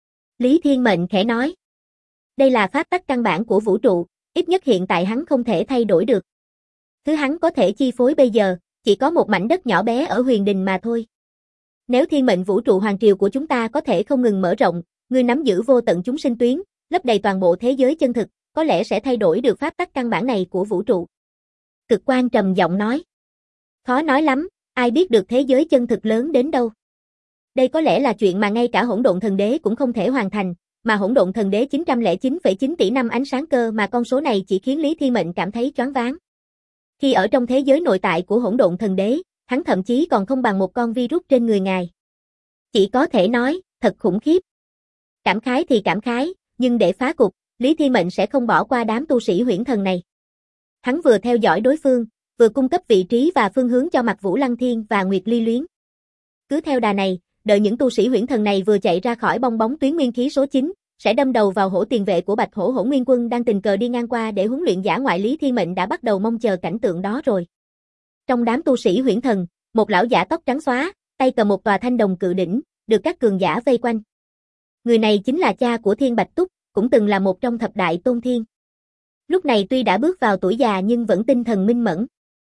Lý Thiên Mệnh khẽ nói. Đây là pháp tắc căn bản của vũ trụ, ít nhất hiện tại hắn không thể thay đổi được. Thứ hắn có thể chi phối bây giờ, chỉ có một mảnh đất nhỏ bé ở huyền đình mà thôi. Nếu thiên mệnh vũ trụ hoàng triều của chúng ta có thể không ngừng mở rộng, ngươi nắm giữ vô tận chúng sinh tuyến, lấp đầy toàn bộ thế giới chân thực, có lẽ sẽ thay đổi được pháp tắc căn bản này của vũ trụ. Cực Quan trầm giọng nói. Khó nói lắm, ai biết được thế giới chân thực lớn đến đâu. Đây có lẽ là chuyện mà ngay cả hỗn độn thần đế cũng không thể hoàn thành, mà hỗn độn thần đế 909,9 tỷ năm ánh sáng cơ mà con số này chỉ khiến Lý Thiên Mệnh cảm thấy choáng váng. Khi ở trong thế giới nội tại của hỗn độn thần đế, hắn thậm chí còn không bằng một con virus trên người ngài. Chỉ có thể nói, thật khủng khiếp. Cảm khái thì cảm khái, nhưng để phá cục, Lý Thiên Mệnh sẽ không bỏ qua đám tu sĩ huyễn thần này. Hắn vừa theo dõi đối phương, vừa cung cấp vị trí và phương hướng cho Mặc Vũ Lăng Thiên và Nguyệt Ly Luyến. Cứ theo đà này, đợi những tu sĩ huyễn thần này vừa chạy ra khỏi bong bóng tuyến nguyên khí số 9, sẽ đâm đầu vào hổ tiền vệ của Bạch Hổ Hỗn Nguyên Quân đang tình cờ đi ngang qua để huấn luyện giả ngoại. Lý Thiên Mệnh đã bắt đầu mong chờ cảnh tượng đó rồi. Trong đám tu sĩ huyễn thần, một lão giả tóc trắng xóa, tay cầm một tòa thanh đồng cự đỉnh, được các cường giả vây quanh. Người này chính là cha của Thiên Bạch Túc, cũng từng là một trong thập đại tôn thiên. Lúc này tuy đã bước vào tuổi già nhưng vẫn tinh thần minh mẫn.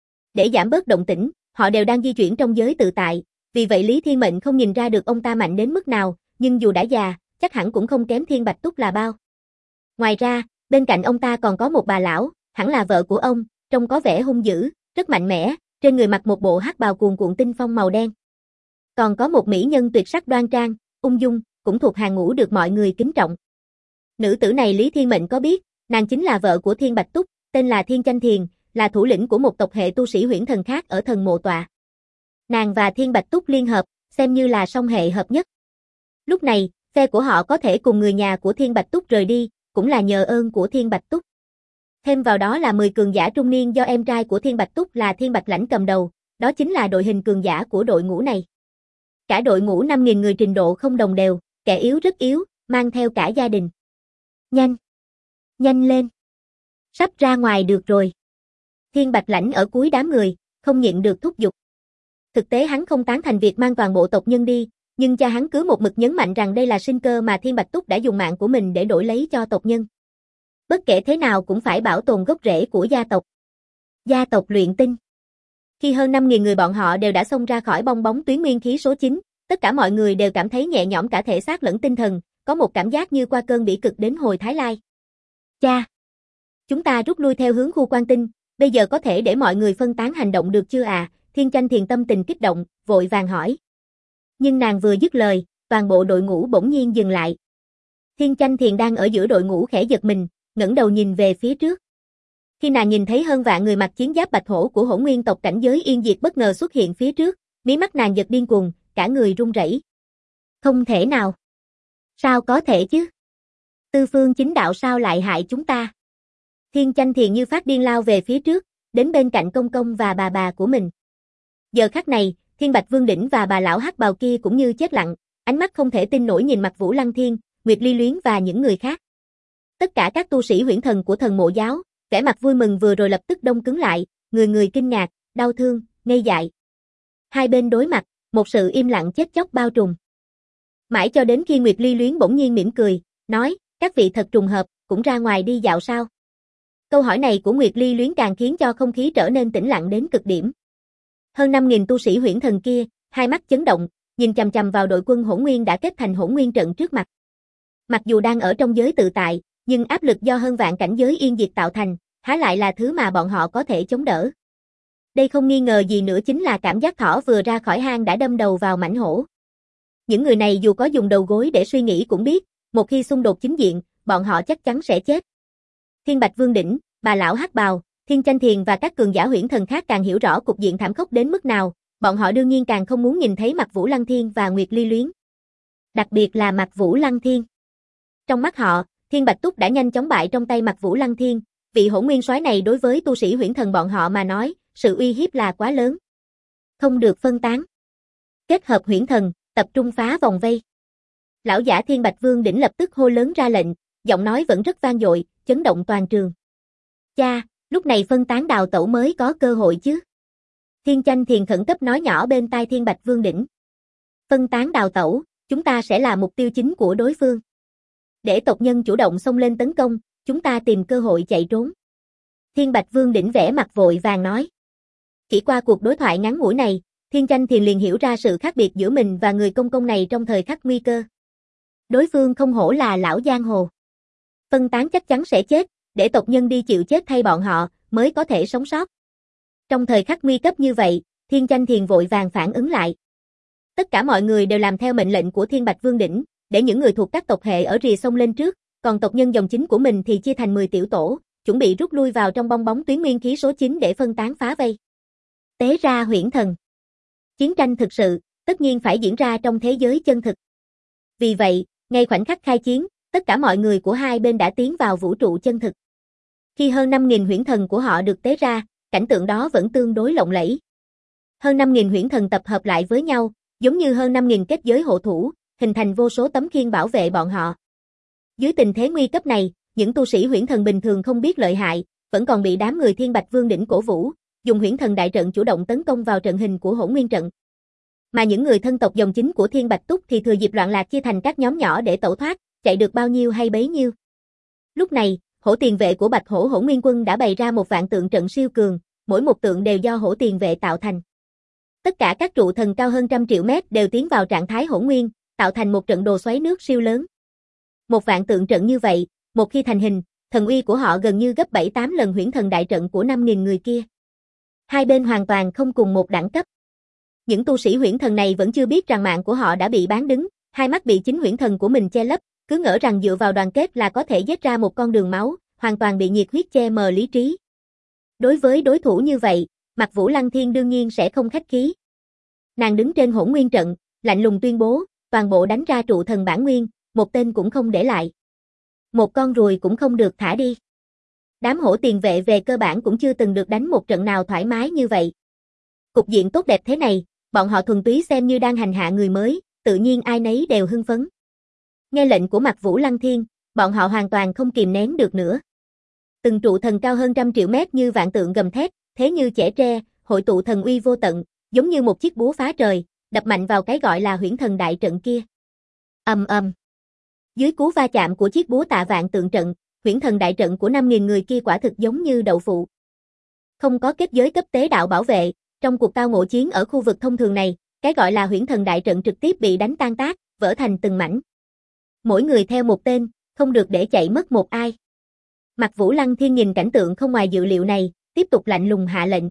Để giảm bớt động tĩnh, họ đều đang di chuyển trong giới tự tại, vì vậy Lý Thiên Mệnh không nhìn ra được ông ta mạnh đến mức nào, nhưng dù đã già, chắc hẳn cũng không kém Thiên Bạch Túc là bao. Ngoài ra, bên cạnh ông ta còn có một bà lão, hẳn là vợ của ông, trông có vẻ hung dữ, rất mạnh mẽ, trên người mặc một bộ hắc bào cuồn cuộn tinh phong màu đen. Còn có một mỹ nhân tuyệt sắc đoan trang, ung dung, cũng thuộc hàng ngũ được mọi người kính trọng. Nữ tử này Lý Thiên Mệnh có biết, nàng chính là vợ của Thiên Bạch Túc, tên là Thiên Chanh Thiền, là thủ lĩnh của một tộc hệ tu sĩ huyễn thần khác ở thần mộ tọa. Nàng và Thiên Bạch Túc liên hợp, xem như là song hệ hợp nhất. Lúc này, phe của họ có thể cùng người nhà của Thiên Bạch Túc rời đi, cũng là nhờ ơn của Thiên Bạch Túc. Thêm vào đó là 10 cường giả trung niên do em trai của Thiên Bạch Túc là Thiên Bạch Lãnh cầm đầu, đó chính là đội hình cường giả của đội ngũ này. Cả đội ngũ 5.000 người trình độ không đồng đều, kẻ yếu rất yếu, mang theo cả gia đình. Nhanh! Nhanh lên! Sắp ra ngoài được rồi. Thiên Bạch Lãnh ở cuối đám người, không nhịn được thúc giục. Thực tế hắn không tán thành việc mang toàn bộ tộc nhân đi, nhưng cha hắn cứ một mực nhấn mạnh rằng đây là sinh cơ mà Thiên Bạch Túc đã dùng mạng của mình để đổi lấy cho tộc nhân. Bất kể thế nào cũng phải bảo tồn gốc rễ của gia tộc. Gia tộc luyện tinh. Khi hơn 5.000 người bọn họ đều đã xông ra khỏi bong bóng tuyến nguyên khí số 9, tất cả mọi người đều cảm thấy nhẹ nhõm cả thể xác lẫn tinh thần, có một cảm giác như qua cơn bỉ cực đến hồi Thái Lai. Cha! Chúng ta rút lui theo hướng khu quan tinh, bây giờ có thể để mọi người phân tán hành động được chưa à? Thiên Chanh Thiền tâm tình kích động, vội vàng hỏi. Nhưng nàng vừa dứt lời, toàn bộ đội ngũ bỗng nhiên dừng lại. Thiên Chanh Thiền đang ở giữa đội ngũ khẽ giật mình, ngẩng đầu nhìn về phía trước. Khi nàng nhìn thấy hơn vạn người mặc chiến giáp bạch hổ của Hỗn Nguyên tộc cảnh giới Yên Diệt bất ngờ xuất hiện phía trước, mí mắt nàng giật điên cuồng, cả người run rẩy. Không thể nào. Sao có thể chứ? Tư phương chính đạo sao lại hại chúng ta? Thiên Chanh Thiền như phát điên lao về phía trước, đến bên cạnh công công và bà của mình. Giờ khắc này, Thiên Bạch Vương Đỉnh và bà lão hắc bào kia cũng như chết lặng, ánh mắt không thể tin nổi nhìn mặt Vũ Lăng Thiên, Nguyệt Ly Luyến và những người khác. Tất cả các tu sĩ huyễn thần của thần mộ giáo, vẻ mặt vui mừng vừa rồi lập tức đông cứng lại, người kinh ngạc, đau thương, ngây dại. Hai bên đối mặt, một sự im lặng chết chóc bao trùm. Mãi cho đến khi Nguyệt Ly Luyến bỗng nhiên mỉm cười, nói, các vị thật trùng hợp, cũng ra ngoài đi dạo sao? Câu hỏi này của Nguyệt Ly Luyến càng khiến cho không khí trở nên tĩnh lặng đến cực điểm. Hơn 5.000 tu sĩ huyễn thần kia, hai mắt chấn động, nhìn chằm chằm vào đội quân Hỗn Nguyên đã kết thành Hỗn Nguyên trận trước mặt. Mặc dù đang ở trong giới tự tại, nhưng áp lực do hơn vạn cảnh giới Yên Diệt tạo thành, há lại là thứ mà bọn họ có thể chống đỡ. Đây không nghi ngờ gì nữa chính là cảm giác thỏ vừa ra khỏi hang đã đâm đầu vào mãnh hổ. Những người này dù có dùng đầu gối để suy nghĩ cũng biết, một khi xung đột chính diện, bọn họ chắc chắn sẽ chết. Thiên Bạch Vương Đỉnh, bà lão hắc bào, Thiên Chanh Thiền và các cường giả huyễn thần khác càng hiểu rõ cục diện thảm khốc đến mức nào, bọn họ đương nhiên càng không muốn nhìn thấy mặt Vũ Lăng Thiên và Nguyệt Ly Luyến. Đặc biệt là mặt Vũ Lăng Thiên. Trong mắt họ, Thiên Bạch Túc đã nhanh chóng bại trong tay mặt Vũ Lăng Thiên, vị Hỗn Nguyên soái này đối với tu sĩ huyễn thần bọn họ mà nói, sự uy hiếp là quá lớn. Không được phân tán. Kết hợp huyễn thần, tập trung phá vòng vây. Lão giả Thiên Bạch Vương Đỉnh lập tức hô lớn ra lệnh, giọng nói vẫn rất vang dội, chấn động toàn trường. Cha, lúc này phân tán đào tẩu mới có cơ hội chứ. Thiên Chanh Thiền khẩn cấp nói nhỏ bên tai Thiên Bạch Vương Đỉnh. Phân tán đào tẩu, chúng ta sẽ là mục tiêu chính của đối phương. Để tộc nhân chủ động xông lên tấn công, chúng ta tìm cơ hội chạy trốn. Thiên Bạch Vương Đỉnh vẻ mặt vội vàng nói. Chỉ qua cuộc đối thoại ngắn ngủi này, Thiên Chanh Thiền liền hiểu ra sự khác biệt giữa mình và người công công này trong thời khắc nguy cơ. Đối phương không hổ là lão giang hồ. Phân tán chắc chắn sẽ chết, để tộc nhân đi chịu chết thay bọn họ, mới có thể sống sót. Trong thời khắc nguy cấp như vậy, Thiên Chanh Thiền vội vàng phản ứng lại. Tất cả mọi người đều làm theo mệnh lệnh của Thiên Bạch Vương Đỉnh, để những người thuộc các tộc hệ ở rìa sông lên trước, còn tộc nhân dòng chính của mình thì chia thành 10 tiểu tổ, chuẩn bị rút lui vào trong bong bóng tuyến nguyên khí số 9 để phân tán phá vây. Tế ra huyễn thần. Chiến tranh thực sự, tất nhiên phải diễn ra trong thế giới chân thực. Vì vậy, ngay khoảnh khắc khai chiến, tất cả mọi người của hai bên đã tiến vào vũ trụ chân thực. Khi hơn 5.000 huyễn thần của họ được tế ra, cảnh tượng đó vẫn tương đối lộng lẫy. Hơn 5.000 huyễn thần tập hợp lại với nhau, giống như hơn 5.000 kết giới hộ thủ, hình thành vô số tấm khiên bảo vệ bọn họ. Dưới tình thế nguy cấp này, những tu sĩ huyễn thần bình thường không biết lợi hại, vẫn còn bị đám người Thiên Bạch Vương Đỉnh cổ vũ, dùng huyễn thần đại trận chủ động tấn công vào trận hình của Hỗn Nguyên trận. Mà những người thân tộc dòng chính của Thiên Bạch Túc thì thừa dịp loạn lạc chia thành các nhóm nhỏ để tẩu thoát, chạy được bao nhiêu hay bấy nhiêu. Lúc này, hổ tiền vệ của Bạch Hổ Hổ Nguyên Quân đã bày ra một vạn tượng trận siêu cường, mỗi một tượng đều do hổ tiền vệ tạo thành. Tất cả các trụ thần cao hơn 100 triệu mét đều tiến vào trạng thái hỗn nguyên, tạo thành một trận đồ xoáy nước siêu lớn. Một vạn tượng trận như vậy, một khi thành hình, thần uy của họ gần như gấp 7-8 lần huyễn thần đại trận của 5.000 người kia. Hai bên hoàn toàn không cùng một đẳng cấp. Những tu sĩ huyễn thần này vẫn chưa biết rằng mạng của họ đã bị bán đứng, hai mắt bị chính huyễn thần của mình che lấp, cứ ngỡ rằng dựa vào đoàn kết là có thể giết ra một con đường máu, hoàn toàn bị nhiệt huyết che mờ lý trí. Đối với đối thủ như vậy, Mạc Vũ Lăng Thiên đương nhiên sẽ không khách khí. Nàng đứng trên hỗn nguyên trận, lạnh lùng tuyên bố, toàn bộ đánh ra trụ thần bản nguyên, một tên cũng không để lại. Một con ruồi cũng không được thả đi. Đám hổ tiền vệ về cơ bản cũng chưa từng được đánh một trận nào thoải mái như vậy. Cục diện tốt đẹp thế này, bọn họ thuần túy xem như đang hành hạ người mới, tự nhiên ai nấy đều hưng phấn. Nghe lệnh của Mạc Vũ Lăng Thiên, bọn họ hoàn toàn không kìm nén được nữa. Từng trụ thần cao hơn 100 triệu mét như vạn tượng gầm thét, thế như chẻ tre, hội tụ thần uy vô tận, giống như một chiếc búa phá trời, đập mạnh vào cái gọi là huyễn thần đại trận kia. Ầm ầm. Dưới cú va chạm của chiếc búa tạ vạn tượng trận, huyễn thần đại trận của 5.000 người kia quả thực giống như đậu phụ. Không có kết giới cấp tế đạo bảo vệ, trong cuộc tao ngộ chiến ở khu vực thông thường này, cái gọi là huyễn thần đại trận trực tiếp bị đánh tan tác, vỡ thành từng mảnh. Mỗi người theo một tên, không được để chạy mất một ai. Mạc Vũ Lăng Thiên nhìn cảnh tượng không ngoài dự liệu này, tiếp tục lạnh lùng hạ lệnh.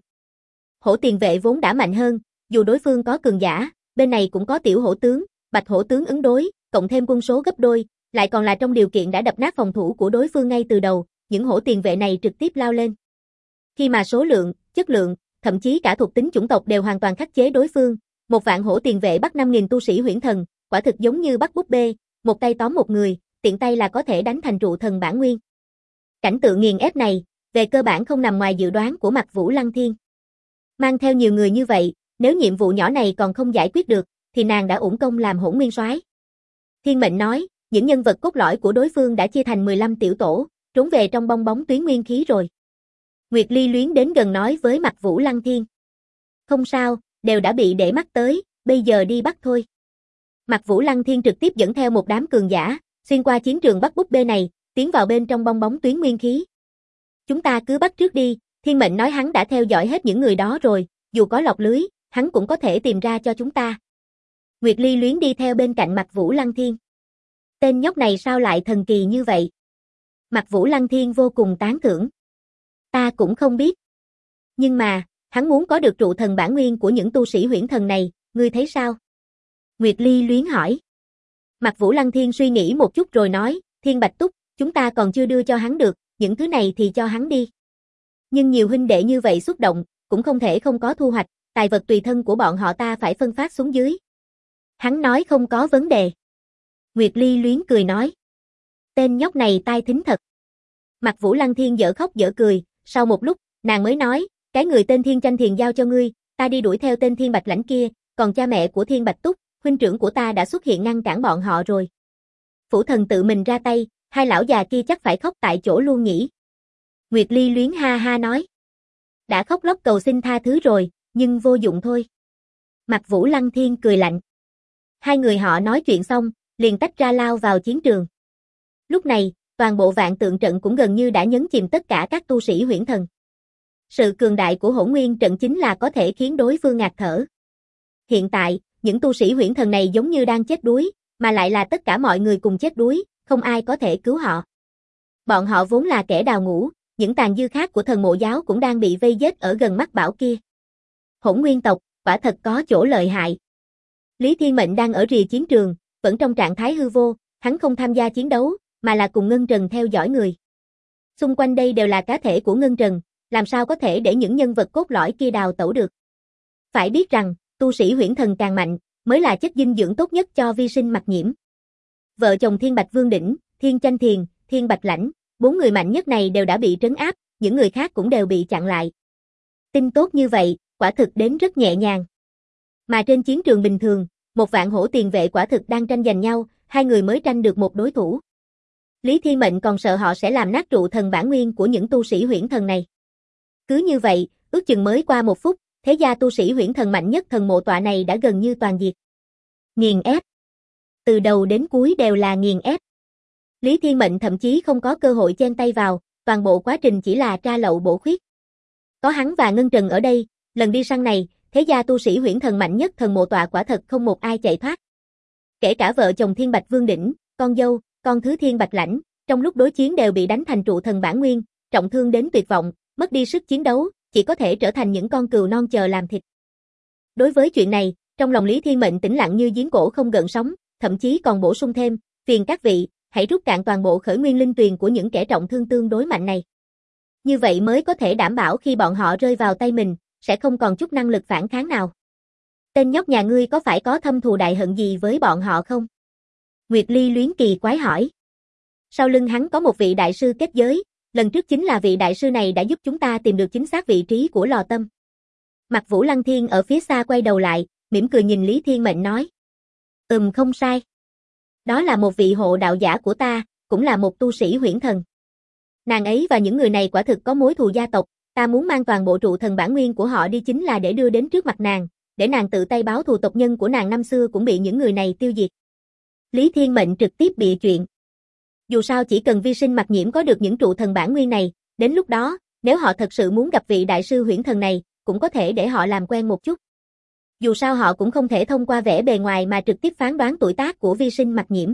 Hổ tiền vệ vốn đã mạnh hơn, dù đối phương có cường giả, bên này cũng có tiểu hổ tướng, bạch hổ tướng ứng đối, cộng thêm quân số gấp đôi, lại còn là trong điều kiện đã đập nát phòng thủ của đối phương ngay từ đầu, những hổ tiền vệ này trực tiếp lao lên. Khi mà số lượng, chất lượng, thậm chí cả thuộc tính chủng tộc đều hoàn toàn khắc chế đối phương, một vạn hổ tiền vệ bắt 5.000 tu sĩ huyễn thần, quả thực giống như bắt búp bê, một tay tóm một người, tiện tay là có thể đánh thành trụ thần bản nguyên. Cảnh tượng nghiền ép này, về cơ bản không nằm ngoài dự đoán của Mạc Vũ Lăng Thiên. Mang theo nhiều người như vậy, nếu nhiệm vụ nhỏ này còn không giải quyết được, thì nàng đã uổng công làm hỗn nguyên soái. Thiên mệnh nói, những nhân vật cốt lõi của đối phương đã chia thành 15 tiểu tổ, trốn về trong bong bóng tuyến nguyên khí rồi. Nguyệt Ly Luyến đến gần nói với Mạc Vũ Lăng Thiên. Không sao, đều đã bị để mắt tới, bây giờ đi bắt thôi. Mạc Vũ Lăng Thiên trực tiếp dẫn theo một đám cường giả, xuyên qua chiến trường bắt búp bê này, tiến vào bên trong bong bóng tuyến nguyên khí. Chúng ta cứ bắt trước đi, Thiên mệnh nói hắn đã theo dõi hết những người đó rồi, dù có lọc lưới, hắn cũng có thể tìm ra cho chúng ta. Nguyệt Ly Luyến đi theo bên cạnh Mạc Vũ Lăng Thiên. Tên nhóc này sao lại thần kỳ như vậy? Mạc Vũ Lăng Thiên vô cùng tán thưởng. Ta cũng không biết. Nhưng mà, hắn muốn có được trụ thần bản nguyên của những tu sĩ huyễn thần này, ngươi thấy sao? Nguyệt Ly Luyến hỏi. Mạc Vũ Lăng Thiên suy nghĩ một chút rồi nói, Thiên Bạch Túc, chúng ta còn chưa đưa cho hắn được, những thứ này thì cho hắn đi. Nhưng nhiều huynh đệ như vậy xúc động, cũng không thể không có thu hoạch, tài vật tùy thân của bọn họ ta phải phân phát xuống dưới. Hắn nói không có vấn đề. Nguyệt Ly Luyến cười nói. Tên nhóc này tai thính thật. Mạc Vũ Lăng Thiên dở khóc dở cười, sau một lúc, nàng mới nói, cái người tên Thiên Tranh Thiền giao cho ngươi, ta đi đuổi theo tên Thiên Bạch Lãnh kia, còn cha mẹ của Thiên Bạch Túc, huynh trưởng của ta đã xuất hiện ngăn cản bọn họ rồi. Phủ thần tự mình ra tay, hai lão già kia chắc phải khóc tại chỗ luôn nhỉ. Nguyệt Ly Luyến ha ha nói. Đã khóc lóc cầu xin tha thứ rồi, nhưng vô dụng thôi. Mạc Vũ Lăng Thiên cười lạnh. Hai người họ nói chuyện xong, liền tách ra lao vào chiến trường. Lúc này, toàn bộ vạn tượng trận cũng gần như đã nhấn chìm tất cả các tu sĩ huyễn thần. Sự cường đại của hỗn nguyên trận chính là có thể khiến đối phương ngạt thở. Hiện tại, những tu sĩ huyễn thần này giống như đang chết đuối, mà lại là tất cả mọi người cùng chết đuối, không ai có thể cứu họ. Bọn họ vốn là kẻ đào ngũ, những tàn dư khác của thần mộ giáo cũng đang bị vây giết ở gần mắt bảo kia. Hỗn nguyên tộc, quả thật có chỗ lợi hại. Lý Thiên Mệnh đang ở rìa chiến trường, vẫn trong trạng thái hư vô, hắn không tham gia chiến đấu, mà là cùng Ngân Trần theo dõi người. Xung quanh đây đều là cá thể của Ngân Trần, làm sao có thể để những nhân vật cốt lõi kia đào tẩu được. Phải biết rằng, tu sĩ huyễn thần càng mạnh, mới là chất dinh dưỡng tốt nhất cho vi sinh mặc nhiễm. Vợ chồng Thiên Bạch Vương Đỉnh, Thiên Tranh Thiền, Thiên Bạch Lãnh, 4 người mạnh nhất này đều đã bị trấn áp, những người khác cũng đều bị chặn lại. Tin tốt như vậy, quả thực đến rất nhẹ nhàng. Mà trên chiến trường bình thường, một vạn hổ tiền vệ quả thực đang tranh giành nhau, hai người mới tranh được một đối thủ. Lý Thiên Mệnh còn sợ họ sẽ làm nát trụ thần bản nguyên của những tu sĩ huyễn thần này. Cứ như vậy, ước chừng mới qua một phút, thế gia tu sĩ huyễn thần mạnh nhất thần mộ tọa này đã gần như toàn diệt. Nghiền ép. Từ đầu đến cuối đều là nghiền ép. Lý Thiên Mệnh thậm chí không có cơ hội chen tay vào, toàn bộ quá trình chỉ là tra lậu bổ khuyết. Có hắn và Ngân Trần ở đây, lần đi săn này, thế gia tu sĩ huyễn thần mạnh nhất thần mộ tọa quả thật không một ai chạy thoát. Kể cả vợ chồng Thiên Bạch Vương Đỉnh, con dâu, con thứ Thiên Bạch Lãnh, trong lúc đối chiến đều bị đánh thành trụ thần bản nguyên, trọng thương đến tuyệt vọng, mất đi sức chiến đấu, chỉ có thể trở thành những con cừu non chờ làm thịt. Đối với chuyện này, trong lòng Lý Thiên Mệnh tĩnh lặng như giếng cổ không gợn sóng, thậm chí còn bổ sung thêm, phiền các vị, hãy rút cạn toàn bộ khởi nguyên linh tuyền của những kẻ trọng thương tương đối mạnh này. Như vậy mới có thể đảm bảo khi bọn họ rơi vào tay mình, sẽ không còn chút năng lực phản kháng nào. Tên nhóc nhà ngươi có phải có thâm thù đại hận gì với bọn họ không? Nguyệt Ly luyến kỳ quái hỏi. Sau lưng hắn có một vị đại sư kết giới, lần trước chính là vị đại sư này đã giúp chúng ta tìm được chính xác vị trí của lò tâm. Mặc Vũ Lăng Thiên ở phía xa quay đầu lại, mỉm cười nhìn Lý Thiên Mệnh nói. Không sai. Đó là một vị hộ đạo giả của ta, cũng là một tu sĩ huyễn thần. Nàng ấy và những người này quả thực có mối thù gia tộc, ta muốn mang toàn bộ trụ thần bản nguyên của họ đi chính là để đưa đến trước mặt nàng, để nàng tự tay báo thù tộc nhân của nàng năm xưa cũng bị những người này tiêu diệt. Lý Thiên Mệnh trực tiếp bịa chuyện. Dù sao chỉ cần Vi Sinh Mặc Nhiễm có được những trụ thần bản nguyên này, đến lúc đó, nếu họ thật sự muốn gặp vị đại sư huyễn thần này, cũng có thể để họ làm quen một chút. Dù sao họ cũng không thể thông qua vẻ bề ngoài mà trực tiếp phán đoán tuổi tác của Vi Sinh Mặc Nhiễm.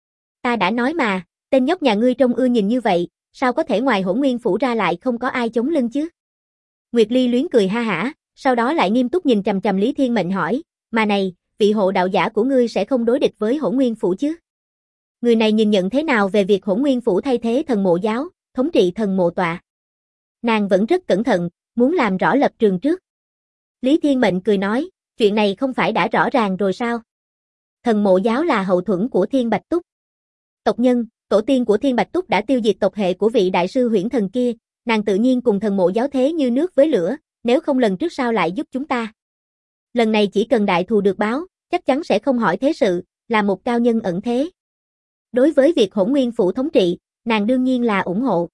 Ta đã nói mà, tên nhóc nhà ngươi trông ưa nhìn như vậy, sao có thể ngoài Hỗn Nguyên phủ ra lại không có ai chống lưng chứ? Nguyệt Ly luyến cười ha hả, sau đó lại nghiêm túc nhìn chằm chằm Lý Thiên Mệnh hỏi, mà này, vị hộ đạo giả của ngươi sẽ không đối địch với Hỗn Nguyên phủ chứ? Người này nhìn nhận thế nào về việc Hỗn Nguyên phủ thay thế thần mộ giáo, thống trị thần mộ tọa? Nàng vẫn rất cẩn thận, muốn làm rõ lập trường trước. Lý Thiên Mệnh cười nói, chuyện này không phải đã rõ ràng rồi sao? Thần mộ giáo là hậu thuẫn của Thiên Bạch Túc. Tộc nhân, tổ tiên của Thiên Bạch Túc đã tiêu diệt tộc hệ của vị đại sư huyễn thần kia, nàng tự nhiên cùng thần mộ giáo thế như nước với lửa, nếu không lần trước sao lại giúp chúng ta. Lần này chỉ cần đại thù được báo, chắc chắn sẽ không hỏi thế sự, là một cao nhân ẩn thế. Đối với việc Hỗn Nguyên phủ thống trị, nàng đương nhiên là ủng hộ.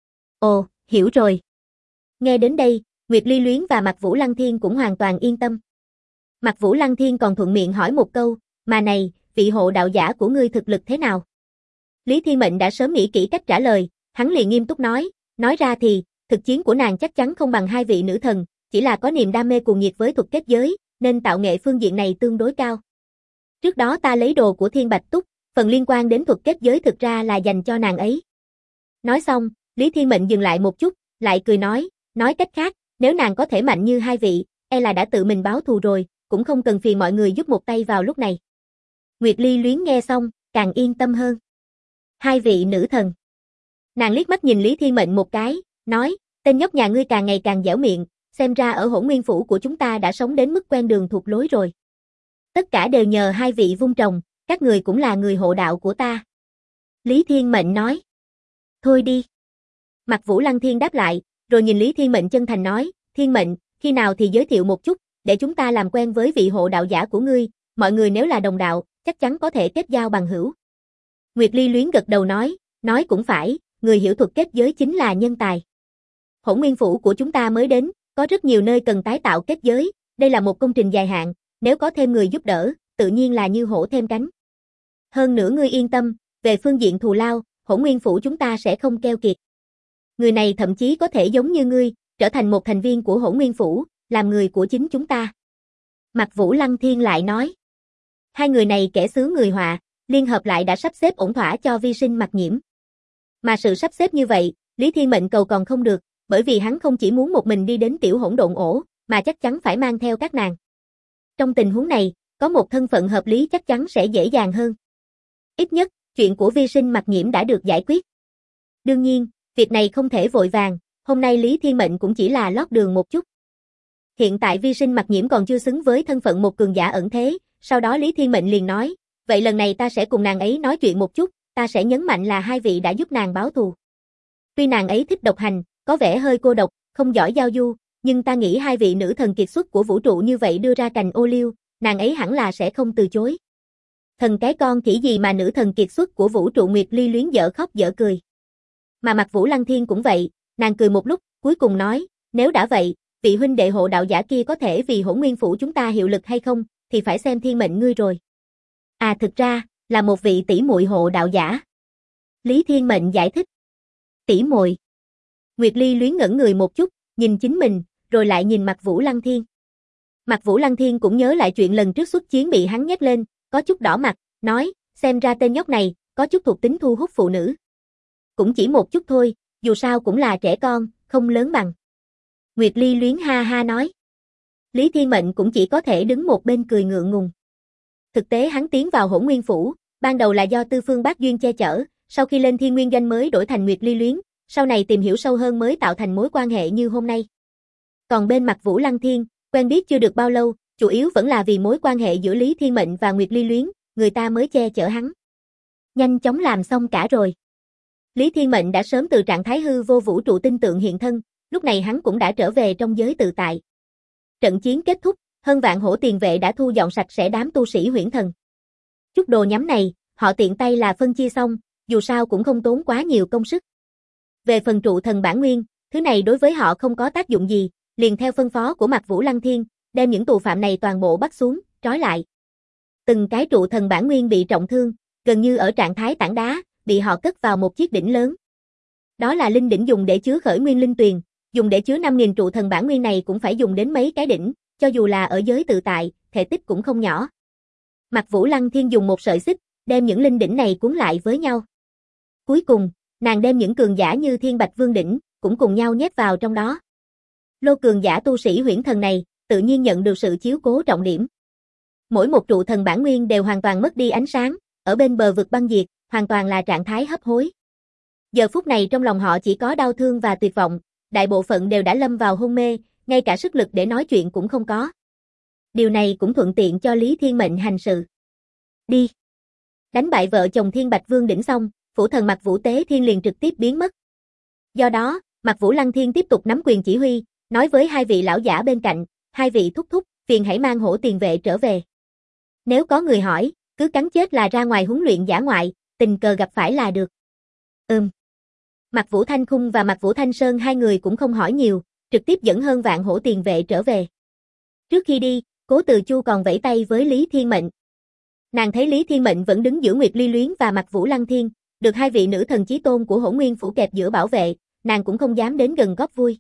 Ồ, hiểu rồi. Nghe đến đây, Nguyệt Ly Luyến và Mạc Vũ Lăng Thiên cũng hoàn toàn yên tâm. Mạc Vũ Lăng Thiên còn thuận miệng hỏi một câu, mà này, vị hộ đạo giả của ngươi thực lực thế nào? Lý Thiên Mệnh đã sớm nghĩ kỹ cách trả lời, hắn liền nghiêm túc nói ra thì, thực chiến của nàng chắc chắn không bằng hai vị nữ thần, chỉ là có niềm đam mê cuồng nhiệt với thuật kết giới, nên tạo nghệ phương diện này tương đối cao. Trước đó ta lấy đồ của Thiên Bạch Túc, phần liên quan đến thuật kết giới thực ra là dành cho nàng ấy. Nói xong, Lý Thiên Mệnh dừng lại một chút, lại cười nói cách khác, nếu nàng có thể mạnh như hai vị, e là đã tự mình báo thù rồi, cũng không cần phiền mọi người giúp một tay vào lúc này. Nguyệt Ly Luyến nghe xong, càng yên tâm hơn. Hai vị nữ thần. Nàng liếc mắt nhìn Lý Thiên Mệnh một cái, nói, tên nhóc nhà ngươi càng ngày càng dẻo miệng, xem ra ở Hỗn Nguyên phủ của chúng ta đã sống đến mức quen đường thuộc lối rồi. Tất cả đều nhờ hai vị vung trồng, các người cũng là người hộ đạo của ta. Lý Thiên Mệnh nói. Thôi đi. Mạc Vũ Lăng Thiên đáp lại, rồi nhìn Lý Thiên Mệnh chân thành nói, Thiên Mệnh, khi nào thì giới thiệu một chút, để chúng ta làm quen với vị hộ đạo giả của ngươi, mọi người nếu là đồng đạo, chắc chắn có thể kết giao bằng hữu. Nguyệt Ly Luyến gật đầu nói cũng phải, người hiểu thuật kết giới chính là nhân tài. Hỗn Nguyên phủ của chúng ta mới đến, có rất nhiều nơi cần tái tạo kết giới, đây là một công trình dài hạn, nếu có thêm người giúp đỡ, tự nhiên là như hổ thêm cánh. Hơn nữa ngươi yên tâm, về phương diện thù lao, Hỗn Nguyên phủ chúng ta sẽ không keo kiệt. Người này thậm chí có thể giống như ngươi, trở thành một thành viên của Hỗn Nguyên phủ, làm người của chính chúng ta. Mạc Vũ Lăng Thiên lại nói. Hai người này kẻ xứ người họa, liên hợp lại đã sắp xếp ổn thỏa cho Vi Sinh Mặc Nhiễm. Mà sự sắp xếp như vậy, Lý Thiên Mệnh cầu còn không được, bởi vì hắn không chỉ muốn một mình đi đến tiểu hỗn độn ổ, mà chắc chắn phải mang theo các nàng. Trong tình huống này, có một thân phận hợp lý chắc chắn sẽ dễ dàng hơn. Ít nhất, chuyện của Vi Sinh Mặc Nhiễm đã được giải quyết. Đương nhiên, việc này không thể vội vàng, hôm nay Lý Thiên Mệnh cũng chỉ là lót đường một chút. Hiện tại Vi Sinh Mặc Nhiễm còn chưa xứng với thân phận một cường giả ẩn thế, sau đó Lý Thiên Mệnh liền nói, vậy lần này ta sẽ cùng nàng ấy nói chuyện một chút, ta sẽ nhấn mạnh là hai vị đã giúp nàng báo thù. Tuy nàng ấy thích độc hành, có vẻ hơi cô độc, không giỏi giao du, nhưng ta nghĩ hai vị nữ thần kiệt xuất của vũ trụ như vậy đưa ra cành ô liu, nàng ấy hẳn là sẽ không từ chối. Thần cái con chỉ gì mà nữ thần kiệt xuất của vũ trụ Nguyệt Ly Luyến dở khóc dở cười. Mà Mạc Vũ Lăng Thiên cũng vậy, nàng cười một lúc, cuối cùng nói, nếu đã vậy, vị huynh đệ hộ đạo giả kia có thể vì Hỗn Nguyên phủ chúng ta hiệu lực hay không, thì phải xem thiên mệnh ngươi rồi. À thực ra, là một vị tỷ muội hộ đạo giả. Lý Thiên Mệnh giải thích. Tỷ muội. Nguyệt Ly luyến ngẩn người một chút, nhìn chính mình, rồi lại nhìn Mạc Vũ Lăng Thiên. Mạc Vũ Lăng Thiên cũng nhớ lại chuyện lần trước xuất chiến bị hắn nhét lên, có chút đỏ mặt, nói, xem ra tên nhóc này, có chút thuộc tính thu hút phụ nữ. Cũng chỉ một chút thôi, dù sao cũng là trẻ con, không lớn bằng. Nguyệt Ly luyến ha ha nói. Lý Thiên Mệnh cũng chỉ có thể đứng một bên cười ngượng ngùng. Thực tế hắn tiến vào Hỗn Nguyên phủ, ban đầu là do Tư Phương Bác Duyên che chở, sau khi lên Thiên Nguyên Doanh mới đổi thành Nguyệt Ly luyến, sau này tìm hiểu sâu hơn mới tạo thành mối quan hệ như hôm nay. Còn bên Mạc Vũ Lăng Thiên, quen biết chưa được bao lâu, chủ yếu vẫn là vì mối quan hệ giữa Lý Thiên Mệnh và Nguyệt Ly luyến, người ta mới che chở hắn. Nhanh chóng làm xong cả rồi. Lý Thiên Mệnh đã sớm từ trạng thái hư vô vũ trụ tinh tượng hiện thân, lúc này hắn cũng đã trở về trong giới tự tại. Trận chiến kết thúc, hơn vạn hổ tiền vệ đã thu dọn sạch sẽ đám tu sĩ huyễn thần. Chút đồ nhắm này, họ tiện tay là phân chia xong, dù sao cũng không tốn quá nhiều công sức. Về phần trụ thần bản nguyên, thứ này đối với họ không có tác dụng gì, liền theo phân phó của Mạc Vũ Lăng Thiên, đem những tù phạm này toàn bộ bắt xuống, trói lại. Từng cái trụ thần bản nguyên bị trọng thương, gần như ở trạng thái tảng đá, bị họ cất vào một chiếc đỉnh lớn. Đó là linh đỉnh dùng để chứa khởi nguyên linh tuyền, dùng để chứa 5.000 trụ thần bản nguyên này cũng phải dùng đến mấy cái đỉnh, cho dù là ở giới tự tại, thể tích cũng không nhỏ. Mạc Vũ Lăng Thiên dùng một sợi xích, đem những linh đỉnh này cuốn lại với nhau. Cuối cùng, nàng đem những cường giả như Thiên Bạch Vương đỉnh, cũng cùng nhau nhét vào trong đó. Lô cường giả tu sĩ huyễn thần này, tự nhiên nhận được sự chiếu cố trọng điểm. Mỗi một trụ thần bản nguyên đều hoàn toàn mất đi ánh sáng, ở bên bờ vực băng diệt, hoàn toàn là trạng thái hấp hối. Giờ phút này trong lòng họ chỉ có đau thương và tuyệt vọng, đại bộ phận đều đã lâm vào hôn mê, ngay cả sức lực để nói chuyện cũng không có. Điều này cũng thuận tiện cho Lý Thiên Mệnh hành sự. Đi. Đánh bại vợ chồng Thiên Bạch Vương đỉnh xong, phủ thần Mạc Vũ Tế Thiên liền trực tiếp biến mất. Do đó, Mạc Vũ Lăng Thiên tiếp tục nắm quyền chỉ huy, nói với hai vị lão giả bên cạnh, hai vị thúc thúc, phiền hãy mang hổ tiền vệ trở về. Nếu có người hỏi, cứ cắn chết là ra ngoài huấn luyện dã ngoại, tình cờ gặp phải là được. Mạc Vũ Thanh Khung và Mạc Vũ Thanh Sơn hai người cũng không hỏi nhiều, trực tiếp dẫn hơn vạn hổ tiền vệ trở về. Trước khi đi, Cố Từ Chu còn vẫy tay với Lý Thiên Mệnh. Nàng thấy Lý Thiên Mệnh vẫn đứng giữa Nguyệt Ly luyến và Mạc Vũ Lăng Thiên, được hai vị nữ thần chí tôn của Hỗn Nguyên phủ kẹp giữa bảo vệ, nàng cũng không dám đến gần góp vui.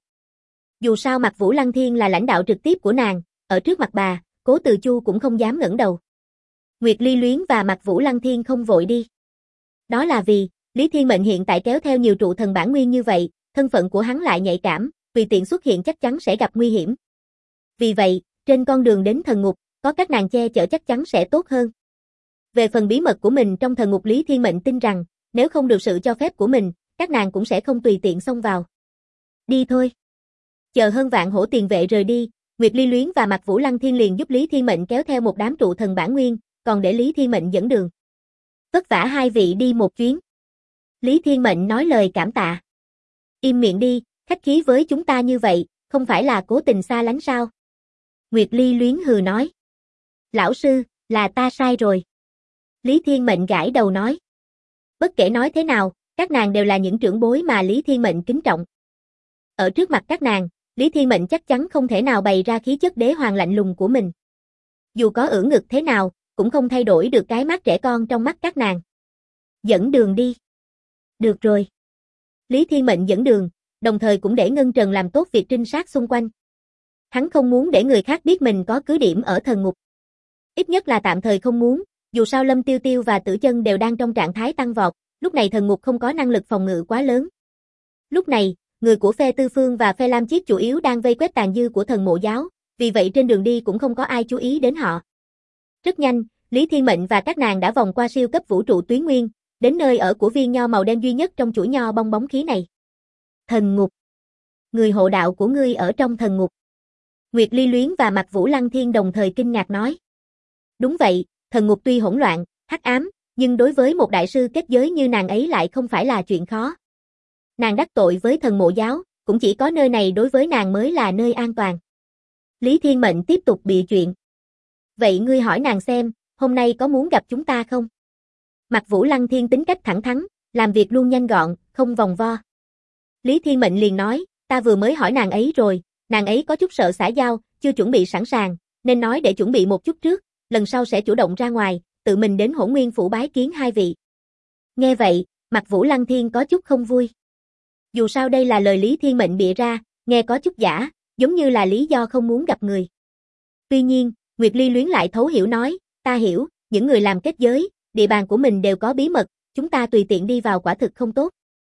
Dù sao Mạc Vũ Lăng Thiên là lãnh đạo trực tiếp của nàng, ở trước mặt bà, Cố Từ Chu cũng không dám ngẩng đầu. Nguyệt Ly luyến và Mạc Vũ Lăng Thiên không vội đi. Đó là vì, Lý Thiên Mệnh hiện tại kéo theo nhiều trụ thần bản nguyên như vậy, thân phận của hắn lại nhạy cảm, tùy tiện xuất hiện chắc chắn sẽ gặp nguy hiểm. Vì vậy, trên con đường đến thần ngục, có các nàng che chở chắc chắn sẽ tốt hơn. Về phần bí mật của mình trong thần ngục, Lý Thiên Mệnh tin rằng, nếu không được sự cho phép của mình, các nàng cũng sẽ không tùy tiện xông vào. Đi thôi. Chờ hơn vạn hổ tiền vệ rời đi, Nguyệt Ly luyến và Mạc Vũ Lăng Thiên liền giúp Lý Thiên Mệnh kéo theo một đám trụ thần bản nguyên, còn để Lý Thiên Mệnh dẫn đường. Vất vả hai vị đi một chuyến. Lý Thiên Mệnh nói lời cảm tạ. Im miệng đi, khách khí với chúng ta như vậy, không phải là cố tình xa lánh sao? Nguyệt Ly luyến hừ nói. Lão sư, là ta sai rồi. Lý Thiên Mệnh gãi đầu nói. Bất kể nói thế nào, các nàng đều là những trưởng bối mà Lý Thiên Mệnh kính trọng. Ở trước mặt các nàng, Lý Thiên Mệnh chắc chắn không thể nào bày ra khí chất đế hoàng lạnh lùng của mình. Dù có ưỡn ngực thế nào, cũng không thay đổi được cái mắt trẻ con trong mắt các nàng. Dẫn đường đi. Được rồi. Lý Thiên Mệnh dẫn đường, đồng thời cũng để Ngân Trần làm tốt việc trinh sát xung quanh. Hắn không muốn để người khác biết mình có cứ điểm ở thần ngục. Ít nhất là tạm thời không muốn, dù sao Lâm Tiêu Tiêu và Tử Chân đều đang trong trạng thái tăng vọt, lúc này thần ngục không có năng lực phòng ngự quá lớn. Lúc này, người của phe Tư Phương và phe Lam Chiết chủ yếu đang vây quét tàn dư của thần mộ giáo, vì vậy trên đường đi cũng không có ai chú ý đến họ. Rất nhanh, Lý Thiên Mệnh và các nàng đã vòng qua siêu cấp vũ trụ tuyến nguyên, đến nơi ở của viên nho màu đen duy nhất trong chuỗi nho bong bóng khí này. Thần ngục. Người hộ đạo của ngươi ở trong thần ngục. Nguyệt Ly luyến và Mạc Vũ Lăng Thiên đồng thời kinh ngạc nói. Đúng vậy, thần ngục tuy hỗn loạn, hắc ám, nhưng đối với một đại sư kết giới như nàng ấy lại không phải là chuyện khó. Nàng đắc tội với thần mộ giáo, cũng chỉ có nơi này đối với nàng mới là nơi an toàn. Lý Thiên Mệnh tiếp tục bịa chuyện. Vậy ngươi hỏi nàng xem, hôm nay có muốn gặp chúng ta không? Mạc Vũ Lăng Thiên tính cách thẳng thắn, làm việc luôn nhanh gọn, không vòng vo. Lý Thiên Mệnh liền nói, ta vừa mới hỏi nàng ấy rồi, Nàng ấy có chút sợ xã giao, chưa chuẩn bị sẵn sàng, nên nói để chuẩn bị một chút trước, lần sau sẽ chủ động ra ngoài, tự mình đến Hỗn Nguyên phủ bái kiến hai vị. Nghe vậy, mặt Vũ Lăng Thiên có chút không vui. Dù sao đây là lời Lý Thiên Mệnh bịa ra, nghe có chút giả, giống như là lý do không muốn gặp người. Tuy nhiên, Nguyệt Ly Luyến lại thấu hiểu nói, ta hiểu, những người làm kết giới, địa bàn của mình đều có bí mật, chúng ta tùy tiện đi vào quả thực không tốt.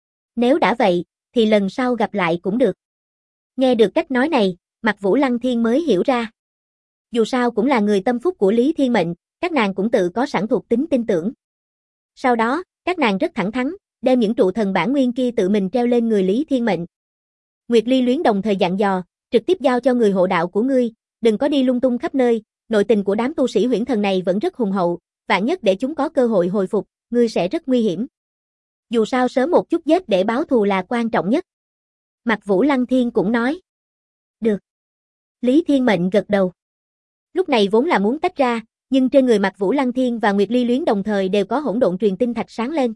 Nếu đã vậy, thì lần sau gặp lại cũng được. Nghe được cách nói này, mặt Vũ Lăng Thiên mới hiểu ra. Dù sao cũng là người tâm phúc của Lý Thiên Mệnh, các nàng cũng tự có sẵn thuộc tính tin tưởng. Sau đó, các nàng rất thẳng thắn, đem những trụ thần bản nguyên kia tự mình treo lên người Lý Thiên Mệnh. Nguyệt Ly Luyến đồng thời dặn dò, trực tiếp giao cho người hộ đạo của ngươi, đừng có đi lung tung khắp nơi, nội tình của đám tu sĩ huyễn thần này vẫn rất hùng hậu, vạn nhất để chúng có cơ hội hồi phục, ngươi sẽ rất nguy hiểm. Dù sao sớm một chút giết để báo thù là quan trọng nhất. Mặt Vũ Lăng Thiên cũng nói. Được. Lý Thiên Mệnh gật đầu. Lúc này vốn là muốn tách ra, nhưng trên người Mặt Vũ Lăng Thiên và Nguyệt Ly Luyến đồng thời đều có hỗn độn truyền tinh thạch sáng lên.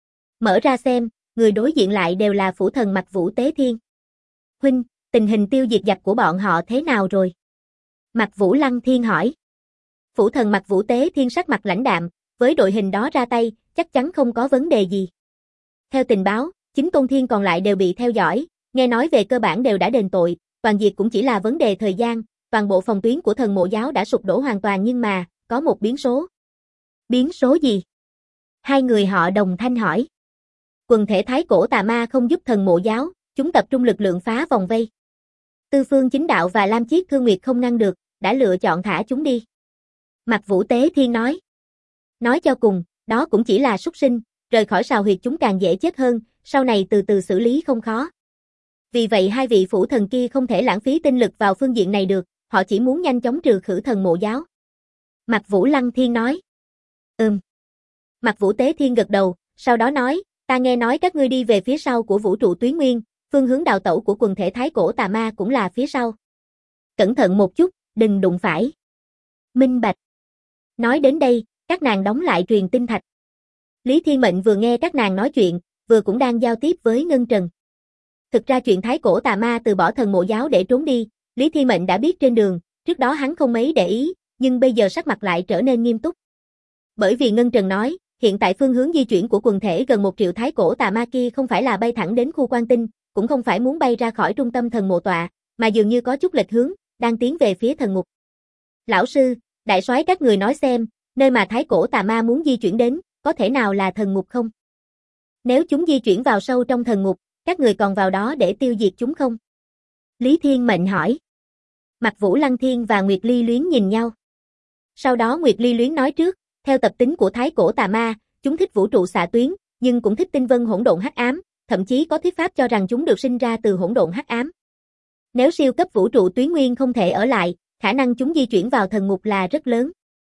Mở ra xem, người đối diện lại đều là phủ thần Mặt Vũ Tế Thiên. Huynh, tình hình tiêu diệt giặc của bọn họ thế nào rồi? Mặt Vũ Lăng Thiên hỏi. Phủ thần Mặt Vũ Tế Thiên sắc mặt lãnh đạm, với đội hình đó ra tay, chắc chắn không có vấn đề gì. Theo tình báo, 9 tôn thiên còn lại đều bị theo dõi, nghe nói về cơ bản đều đã đền tội, toàn diệt cũng chỉ là vấn đề thời gian, toàn bộ phòng tuyến của thần mộ giáo đã sụp đổ hoàn toàn nhưng mà, có một biến số. Biến số gì? Hai người họ đồng thanh hỏi. Quần thể thái cổ tà ma không giúp thần mộ giáo, chúng tập trung lực lượng phá vòng vây. Tư Phương Chính Đạo và Lam Chiết Thương Nguyệt không ngăn được, đã lựa chọn thả chúng đi. Mặt Vũ Tế Thiên nói. Nói cho cùng, đó cũng chỉ là súc sinh, rời khỏi sào huyệt chúng càng dễ chết hơn, sau này từ từ xử lý không khó. Vì vậy hai vị phủ thần kia không thể lãng phí tinh lực vào phương diện này được, họ chỉ muốn nhanh chóng trừ khử thần mộ giáo. Mặt Vũ Lăng Thiên nói. Mặt Vũ Tế Thiên gật đầu, sau đó nói, ta nghe nói các ngươi đi về phía sau của vũ trụ Tuyến Nguyên, phương hướng đào tẩu của quần thể thái cổ tà ma cũng là phía sau. Cẩn thận một chút, đừng đụng phải. Minh bạch. Nói đến đây, các nàng đóng lại truyền tinh thạch. Lý Thiên Mệnh vừa nghe các nàng nói chuyện, vừa cũng đang giao tiếp với Ngân Trần. Thực ra chuyện thái cổ tà ma từ bỏ thần mộ giáo để trốn đi, Lý Thiên Mệnh đã biết trên đường, trước đó hắn không mấy để ý, nhưng bây giờ sắc mặt lại trở nên nghiêm túc. Bởi vì Ngân Trần nói, hiện tại phương hướng di chuyển của quần thể gần 1 triệu thái cổ tà ma kia không phải là bay thẳng đến khu Quan Tinh, cũng không phải muốn bay ra khỏi trung tâm thần mộ tọa, mà dường như có chút lệch hướng, đang tiến về phía thần ngục. Lão sư, đại soái các người nói xem, nơi mà thái cổ tà ma muốn di chuyển đến, có thể nào là thần ngục không? Nếu chúng di chuyển vào sâu trong thần ngục, các người còn vào đó để tiêu diệt chúng không? Lý Thiên Mệnh hỏi. Mặt Vũ Lăng Thiên và Nguyệt Ly Luyến nhìn nhau. Sau đó Nguyệt Ly Luyến nói trước, theo tập tính của thái cổ tà ma, chúng thích vũ trụ xạ tuyến, nhưng cũng thích tinh vân hỗn độn hắc ám, thậm chí có thuyết pháp cho rằng chúng được sinh ra từ hỗn độn hắc ám. Nếu siêu cấp vũ trụ Tuyến Nguyên không thể ở lại, khả năng chúng di chuyển vào thần ngục là rất lớn.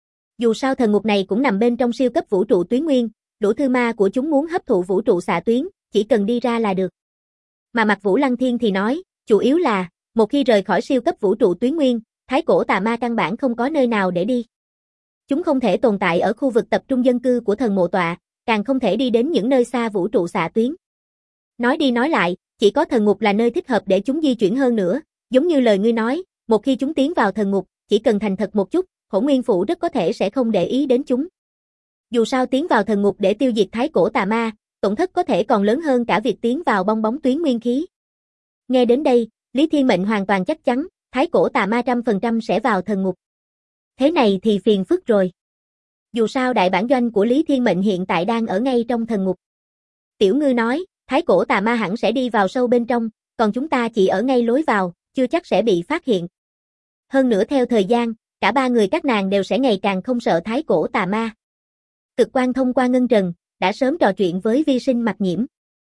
Dù sao thần ngục này cũng nằm bên trong siêu cấp vũ trụ Tuyến Nguyên, đủ thư ma của chúng muốn hấp thụ vũ trụ xạ tuyến, chỉ cần đi ra là được. Mà Mặt Vũ Lăng Thiên thì nói, chủ yếu là, một khi rời khỏi siêu cấp vũ trụ Tuyến Nguyên, thái cổ tà ma căn bản không có nơi nào để đi. Chúng không thể tồn tại ở khu vực tập trung dân cư của thần mộ tọa, càng không thể đi đến những nơi xa vũ trụ xạ tuyến. Nói đi nói lại, chỉ có thần ngục là nơi thích hợp để chúng di chuyển hơn nữa, giống như lời ngươi nói, một khi chúng tiến vào thần ngục, chỉ cần thành thật một chút, Hỗn Nguyên phủ rất có thể sẽ không để ý đến chúng. Dù sao tiến vào thần ngục để tiêu diệt thái cổ tà ma, tổn thất có thể còn lớn hơn cả việc tiến vào bong bóng tuyến nguyên khí. Nghe đến đây, Lý Thiên Mệnh hoàn toàn chắc chắn, thái cổ tà ma 100% sẽ vào thần ngục. Thế này thì phiền phức rồi. Dù sao đại bản doanh của Lý Thiên Mệnh hiện tại đang ở ngay trong thần ngục. Tiểu Ngư nói, thái cổ tà ma hẳn sẽ đi vào sâu bên trong, còn chúng ta chỉ ở ngay lối vào, chưa chắc sẽ bị phát hiện. Hơn nữa theo thời gian, cả ba người các nàng đều sẽ ngày càng không sợ thái cổ tà ma. Cực Quan thông qua Ngân Trần, đã sớm trò chuyện với vi sinh Mặc Nhiễm.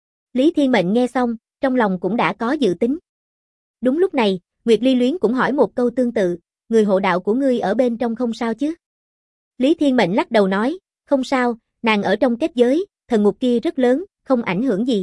Lý Thiên Mệnh nghe xong, trong lòng cũng đã có dự tính. Đúng lúc này, Nguyệt Ly Luyến cũng hỏi một câu tương tự, người hộ đạo của ngươi ở bên trong không sao chứ? Lý Thiên Mệnh lắc đầu nói, không sao, nàng ở trong kết giới, thần ngục kia rất lớn, không ảnh hưởng gì.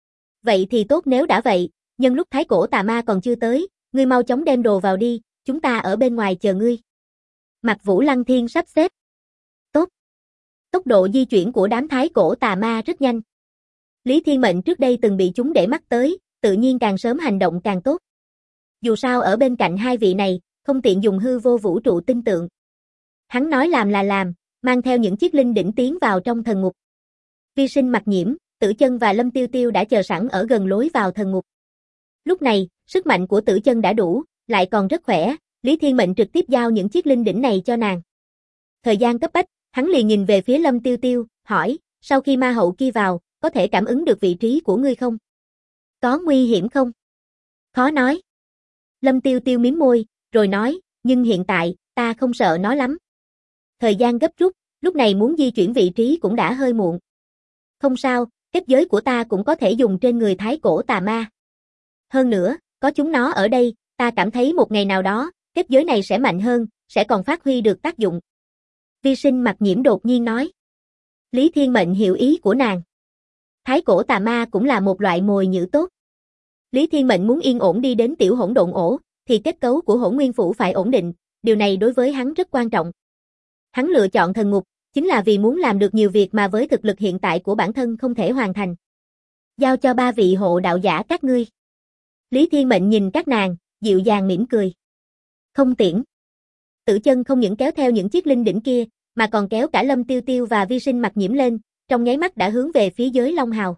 Vậy thì tốt nếu đã vậy, nhân lúc thái cổ tà ma còn chưa tới, ngươi mau chóng đem đồ vào đi, chúng ta ở bên ngoài chờ ngươi. Mặt Vũ Lăng Thiên sắp xếp. Tốt. Tốc độ di chuyển của đám thái cổ tà ma rất nhanh. Lý Thiên Mệnh trước đây từng bị chúng để mắt tới, tự nhiên càng sớm hành động càng tốt. Dù sao ở bên cạnh hai vị này, không tiện dùng hư vô vũ trụ tinh tượng. Hắn nói làm là làm, mang theo những chiếc linh đỉnh tiến vào trong thần ngục. Vi Sinh Mặc Nhiễm, Tử Chân và Lâm Tiêu Tiêu đã chờ sẵn ở gần lối vào thần ngục. Lúc này, sức mạnh của Tử Chân đã đủ, lại còn rất khỏe, Lý Thiên Mệnh trực tiếp giao những chiếc linh đỉnh này cho nàng. Thời gian cấp bách, hắn liền nhìn về phía Lâm Tiêu Tiêu, hỏi, sau khi ma hậu kia vào, có thể cảm ứng được vị trí của ngươi không? Có nguy hiểm không? Khó nói. Lâm Tiêu Tiêu mím môi, rồi nói, nhưng hiện tại, ta không sợ nó lắm. Thời gian gấp rút, lúc này muốn di chuyển vị trí cũng đã hơi muộn. Không sao, kết giới của ta cũng có thể dùng trên người thái cổ tà ma. Hơn nữa, có chúng nó ở đây, ta cảm thấy một ngày nào đó, kết giới này sẽ mạnh hơn, sẽ còn phát huy được tác dụng. Vi Sinh Mặc Nhiễm đột nhiên nói. Lý Thiên Mệnh hiểu ý của nàng. Thái cổ tà ma cũng là một loại mồi nhử tốt. Lý Thiên Mệnh muốn yên ổn đi đến tiểu hỗn độn ổ, thì kết cấu của Hỗn Nguyên Phủ phải ổn định, điều này đối với hắn rất quan trọng. Hắn lựa chọn thần ngục, chính là vì muốn làm được nhiều việc mà với thực lực hiện tại của bản thân không thể hoàn thành. Giao cho ba vị hộ đạo giả các ngươi. Lý Thiên Mệnh nhìn các nàng, dịu dàng mỉm cười. Không tiễn. Tử Chân không những kéo theo những chiếc linh đỉnh kia, mà còn kéo cả Lâm Tiêu Tiêu và Vi Sinh Mặc Nhiễm lên, trong nháy mắt đã hướng về phía giới Long Hào.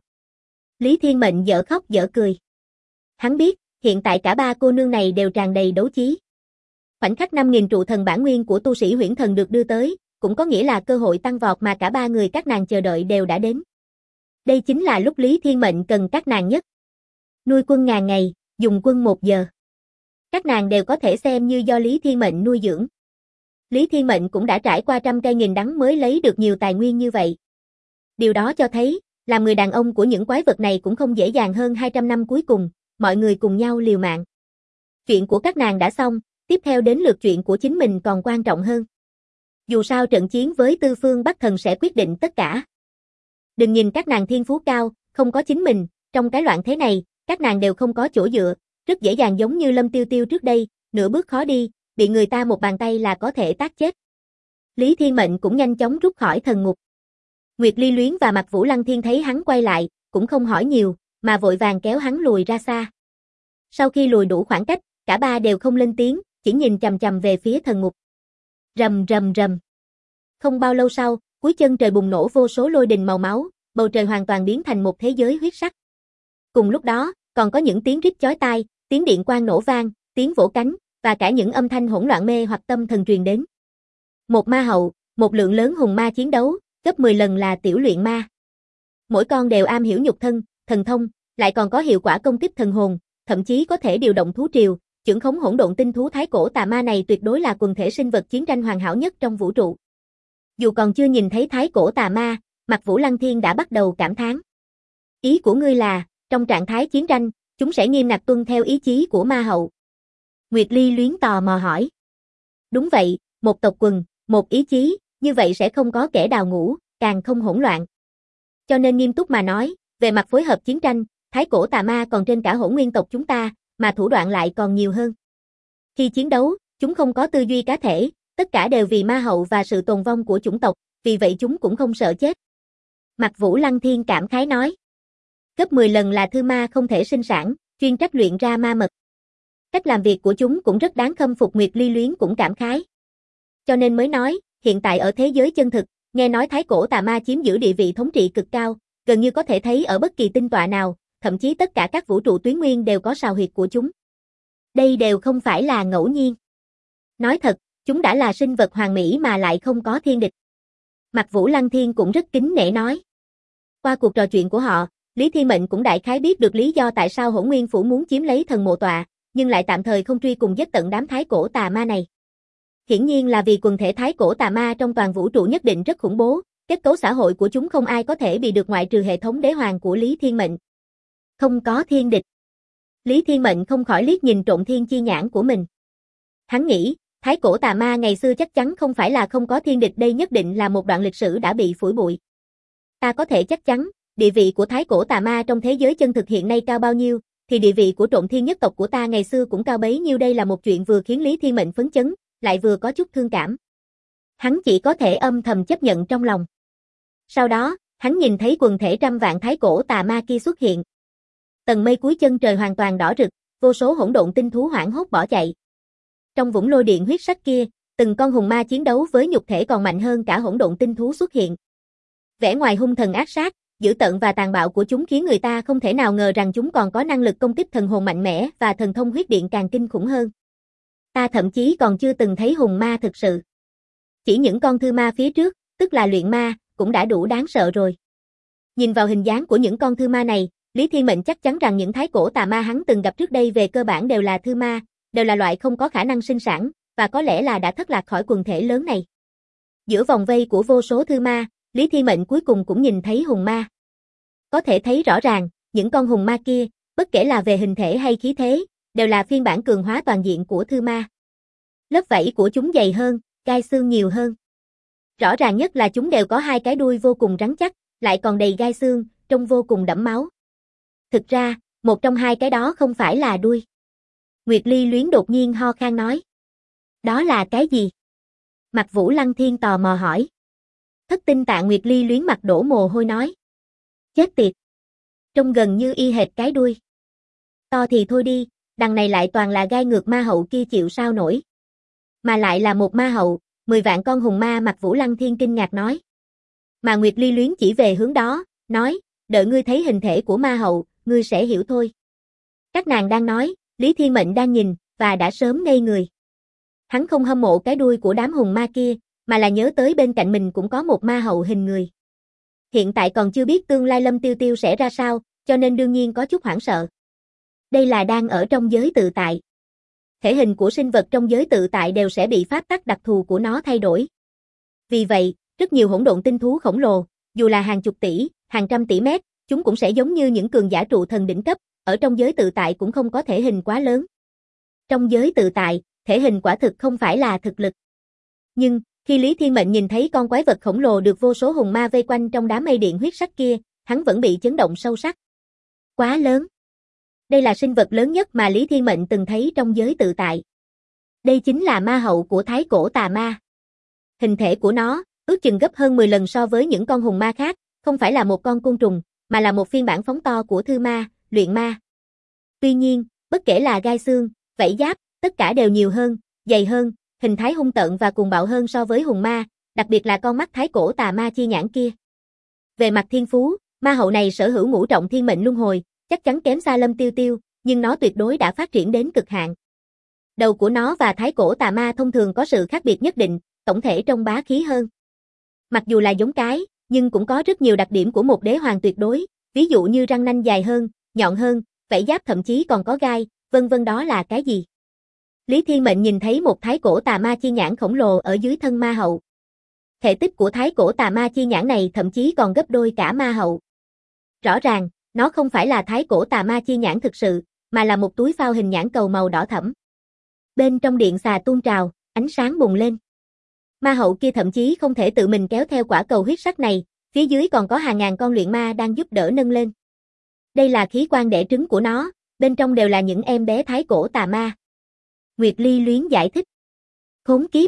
Lý Thiên Mệnh dở khóc dở cười. Hắn biết, hiện tại cả ba cô nương này đều tràn đầy đấu chí. Khoảnh khắc 5.000 trụ thần bản nguyên của tu sĩ huyễn thần được đưa tới, cũng có nghĩa là cơ hội tăng vọt mà cả ba người các nàng chờ đợi đều đã đến. Đây chính là lúc Lý Thiên Mệnh cần các nàng nhất. Nuôi quân ngàn ngày, dùng quân 1 giờ. Các nàng đều có thể xem như do Lý Thiên Mệnh nuôi dưỡng. Lý Thiên Mệnh cũng đã trải qua trăm cây nghìn đắng mới lấy được nhiều tài nguyên như vậy. Điều đó cho thấy, làm người đàn ông của những quái vật này cũng không dễ dàng hơn 200 năm cuối cùng, mọi người cùng nhau liều mạng. Chuyện của các nàng đã xong, tiếp theo đến lượt chuyện của chính mình còn quan trọng hơn. Dù sao trận chiến với Tư Phương Bắc Thần sẽ quyết định tất cả. Đừng nhìn các nàng thiên phú cao, không có chính mình, trong cái loạn thế này, các nàng đều không có chỗ dựa, rất dễ dàng giống như Lâm Tiêu Tiêu trước đây, nửa bước khó đi, bị người ta một bàn tay là có thể tát chết. Lý Thiên Mệnh cũng nhanh chóng rút khỏi thần ngục. Nguyệt Ly Luyến và Mạc Vũ Lăng Thiên thấy hắn quay lại, cũng không hỏi nhiều, mà vội vàng kéo hắn lùi ra xa. Sau khi lùi đủ khoảng cách, cả ba đều không lên tiếng, chỉ nhìn chằm chằm về phía thần ngục. Rầm rầm rầm. Không bao lâu sau, cuối chân trời bùng nổ vô số lôi đình màu máu, bầu trời hoàn toàn biến thành một thế giới huyết sắc. Cùng lúc đó, còn có những tiếng rít chói tai, tiếng điện quang nổ vang, tiếng vỗ cánh, và cả những âm thanh hỗn loạn mê hoặc tâm thần truyền đến. Một ma hậu, một lượng lớn hùng ma chiến đấu, gấp 10 lần là tiểu luyện ma. Mỗi con đều am hiểu nhục thân, thần thông, lại còn có hiệu quả công kích thần hồn, thậm chí có thể điều động thú triều, chưởng khống hỗn độn tinh thú thái cổ tà ma này tuyệt đối là quần thể sinh vật chiến tranh hoàn hảo nhất trong vũ trụ. Dù còn chưa nhìn thấy thái cổ tà ma, Mạc Vũ Lăng Thiên đã bắt đầu cảm thán. Ý của ngươi là, trong trạng thái chiến tranh, chúng sẽ nghiêm ngặt tuân theo ý chí của ma hậu. Nguyệt Ly Luyến tò mò hỏi. Đúng vậy, một tộc quần, một ý chí, như vậy sẽ không có kẻ đào ngũ, càng không hỗn loạn. Cho nên nghiêm túc mà nói, về mặt phối hợp chiến tranh, thái cổ tà ma còn trên cả hỗn nguyên tộc chúng ta, mà thủ đoạn lại còn nhiều hơn. Khi chiến đấu, chúng không có tư duy cá thể, tất cả đều vì ma hậu và sự tồn vong của chủng tộc, vì vậy chúng cũng không sợ chết. Mạc Vũ Lăng Thiên cảm khái nói. Gấp 10 lần là thư ma không thể sinh sản, chuyên trách luyện ra ma mật. Cách làm việc của chúng cũng rất đáng khâm phục. Nguyệt Ly Luyến cũng cảm khái. Cho nên mới nói, hiện tại ở thế giới chân thực, nghe nói thái cổ tà ma chiếm giữ địa vị thống trị cực cao, gần như có thể thấy ở bất kỳ tinh tọa nào, thậm chí tất cả các vũ trụ tuyến nguyên đều có sào huyệt của chúng. Đây đều không phải là ngẫu nhiên. Nói thật, chúng đã là sinh vật hoàn mỹ mà lại không có thiên địch. Mạc Vũ Lăng Thiên cũng rất kính nể nói. Qua cuộc trò chuyện của họ, Lý Thiên Mệnh cũng đại khái biết được lý do tại sao Hỗn Nguyên Phủ muốn chiếm lấy thần mộ tọa, nhưng lại tạm thời không truy cùng giết tận đám thái cổ tà ma này. Hiển nhiên là vì quần thể thái cổ tà ma trong toàn vũ trụ nhất định rất khủng bố, kết cấu xã hội của chúng không ai có thể bị được ngoại trừ hệ thống đế hoàng của Lý Thiên Mệnh. Không có thiên địch. Lý Thiên Mệnh không khỏi liếc nhìn trộm thiên chi nhãn của mình. Hắn nghĩ, thái cổ tà ma ngày xưa chắc chắn không phải là không có thiên địch, đây nhất định là một đoạn lịch sử đã bị phủi bụi. Ta có thể chắc chắn, địa vị của thái cổ tà ma trong thế giới chân thực hiện nay cao bao nhiêu, thì địa vị của trộm thiên nhất tộc của ta ngày xưa cũng cao bấy nhiêu. Đây là một chuyện vừa khiến Lý Thiên Mệnh phấn chấn, lại vừa có chút thương cảm. Hắn chỉ có thể âm thầm chấp nhận trong lòng. Sau đó, hắn nhìn thấy quần thể trăm vạn thái cổ tà ma kia xuất hiện. Tầng mây cuối chân trời hoàn toàn đỏ rực, vô số hỗn độn tinh thú hoảng hốt bỏ chạy. Trong vũng lôi điện huyết sắc kia, từng con hùng ma chiến đấu với nhục thể còn mạnh hơn cả hỗn độn tinh thú xuất hiện. Vẻ ngoài hung thần ác sát, dữ tợn và tàn bạo của chúng khiến người ta không thể nào ngờ rằng chúng còn có năng lực công kích thần hồn mạnh mẽ và thần thông huyết điện càng kinh khủng hơn. Ta thậm chí còn chưa từng thấy hùng ma thực sự. Chỉ những con thư ma phía trước, tức là luyện ma, cũng đã đủ đáng sợ rồi. Nhìn vào hình dáng của những con thư ma này, Lý Thiên Mệnh chắc chắn rằng những thái cổ tà ma hắn từng gặp trước đây về cơ bản đều là thư ma, đều là loại không có khả năng sinh sản, và có lẽ là đã thất lạc khỏi quần thể lớn này. Giữa vòng vây của vô số thư ma, Lý Thiên Mệnh cuối cùng cũng nhìn thấy hùng ma. Có thể thấy rõ ràng, những con hùng ma kia, bất kể là về hình thể hay khí thế, đều là phiên bản cường hóa toàn diện của thư ma. Lớp vảy của chúng dày hơn, gai xương nhiều hơn. Rõ ràng nhất là chúng đều có hai cái đuôi vô cùng rắn chắc, lại còn đầy gai xương, trông vô cùng đẫm máu. Thực ra, một trong hai cái đó không phải là đuôi. Nguyệt Ly Luyến đột nhiên ho khan nói. Đó là cái gì? Mạc Vũ Lăng Thiên tò mò hỏi. Thất tinh tạng Nguyệt Ly Luyến mặt đổ mồ hôi nói. Chết tiệt. Trông gần như y hệt cái đuôi. To thì thôi đi, đằng này lại toàn là gai ngược ma hậu kia chịu sao nổi. Mà lại là một ma hậu, 10 vạn con hùng ma. Mạc Vũ Lăng Thiên kinh ngạc nói. Mà Nguyệt Ly Luyến chỉ về hướng đó, nói, đợi ngươi thấy hình thể của ma hậu, ngươi sẽ hiểu thôi. Các nàng đang nói, Lý Thiên Mệnh đang nhìn, và đã sớm ngây người. Hắn không hâm mộ cái đuôi của đám hùng ma kia, mà là nhớ tới bên cạnh mình cũng có một ma hậu hình người. Hiện tại còn chưa biết tương lai Lâm Tiêu Tiêu sẽ ra sao, cho nên đương nhiên có chút hoảng sợ. Đây là đang ở trong giới tự tại. Thể hình của sinh vật trong giới tự tại đều sẽ bị pháp tắc đặc thù của nó thay đổi. Vì vậy, rất nhiều hỗn độn tinh thú khổng lồ, dù là hàng chục tỷ, hàng trăm tỷ mét, chúng cũng sẽ giống như những cường giả trụ thần đỉnh cấp, ở trong giới tự tại cũng không có thể hình quá lớn. Trong giới tự tại, thể hình quả thực không phải là thực lực. Nhưng, khi Lý Thiên Mệnh nhìn thấy con quái vật khổng lồ được vô số hùng ma vây quanh trong đám mây điện huyết sắc kia, hắn vẫn bị chấn động sâu sắc. Quá lớn. Đây là sinh vật lớn nhất mà Lý Thiên Mệnh từng thấy trong giới tự tại. Đây chính là ma hậu của thái cổ tà ma. Hình thể của nó, ước chừng gấp hơn 10 lần so với những con hùng ma khác, không phải là một con côn trùng, mà là một phiên bản phóng to của thư ma, luyện ma. Tuy nhiên, bất kể là gai xương, vảy giáp, tất cả đều nhiều hơn, dày hơn, hình thái hung tợn và cuồng bạo hơn so với hùng ma, đặc biệt là con mắt thái cổ tà ma chi nhãn kia. Về mặt thiên phú, ma hậu này sở hữu ngũ trọng thiên mệnh luân hồi, chắc chắn kém xa Lâm Tiêu Tiêu, nhưng nó tuyệt đối đã phát triển đến cực hạn. Đầu của nó và thái cổ tà ma thông thường có sự khác biệt nhất định, tổng thể trông bá khí hơn. Mặc dù là giống cái, nhưng cũng có rất nhiều đặc điểm của một đế hoàng tuyệt đối, ví dụ như răng nanh dài hơn, nhọn hơn, vảy giáp thậm chí còn có gai, vân vân. Đó là cái gì? Lý Thiên Mệnh nhìn thấy một thái cổ tà ma chi nhãn khổng lồ ở dưới thân ma hậu. Thể tích của thái cổ tà ma chi nhãn này thậm chí còn gấp đôi cả ma hậu. Rõ ràng, nó không phải là thái cổ tà ma chi nhãn thực sự, mà là một túi phao hình nhãn cầu màu đỏ thẫm. Bên trong điện xà tuôn trào, ánh sáng bùng lên. Ma hậu kia thậm chí không thể tự mình kéo theo quả cầu huyết sắc này, phía dưới còn có hàng ngàn con luyện ma đang giúp đỡ nâng lên. Đây là khí quan đẻ trứng của nó, bên trong đều là những em bé thái cổ tà ma. Nguyệt Ly Luyến giải thích. Khốn kiếp.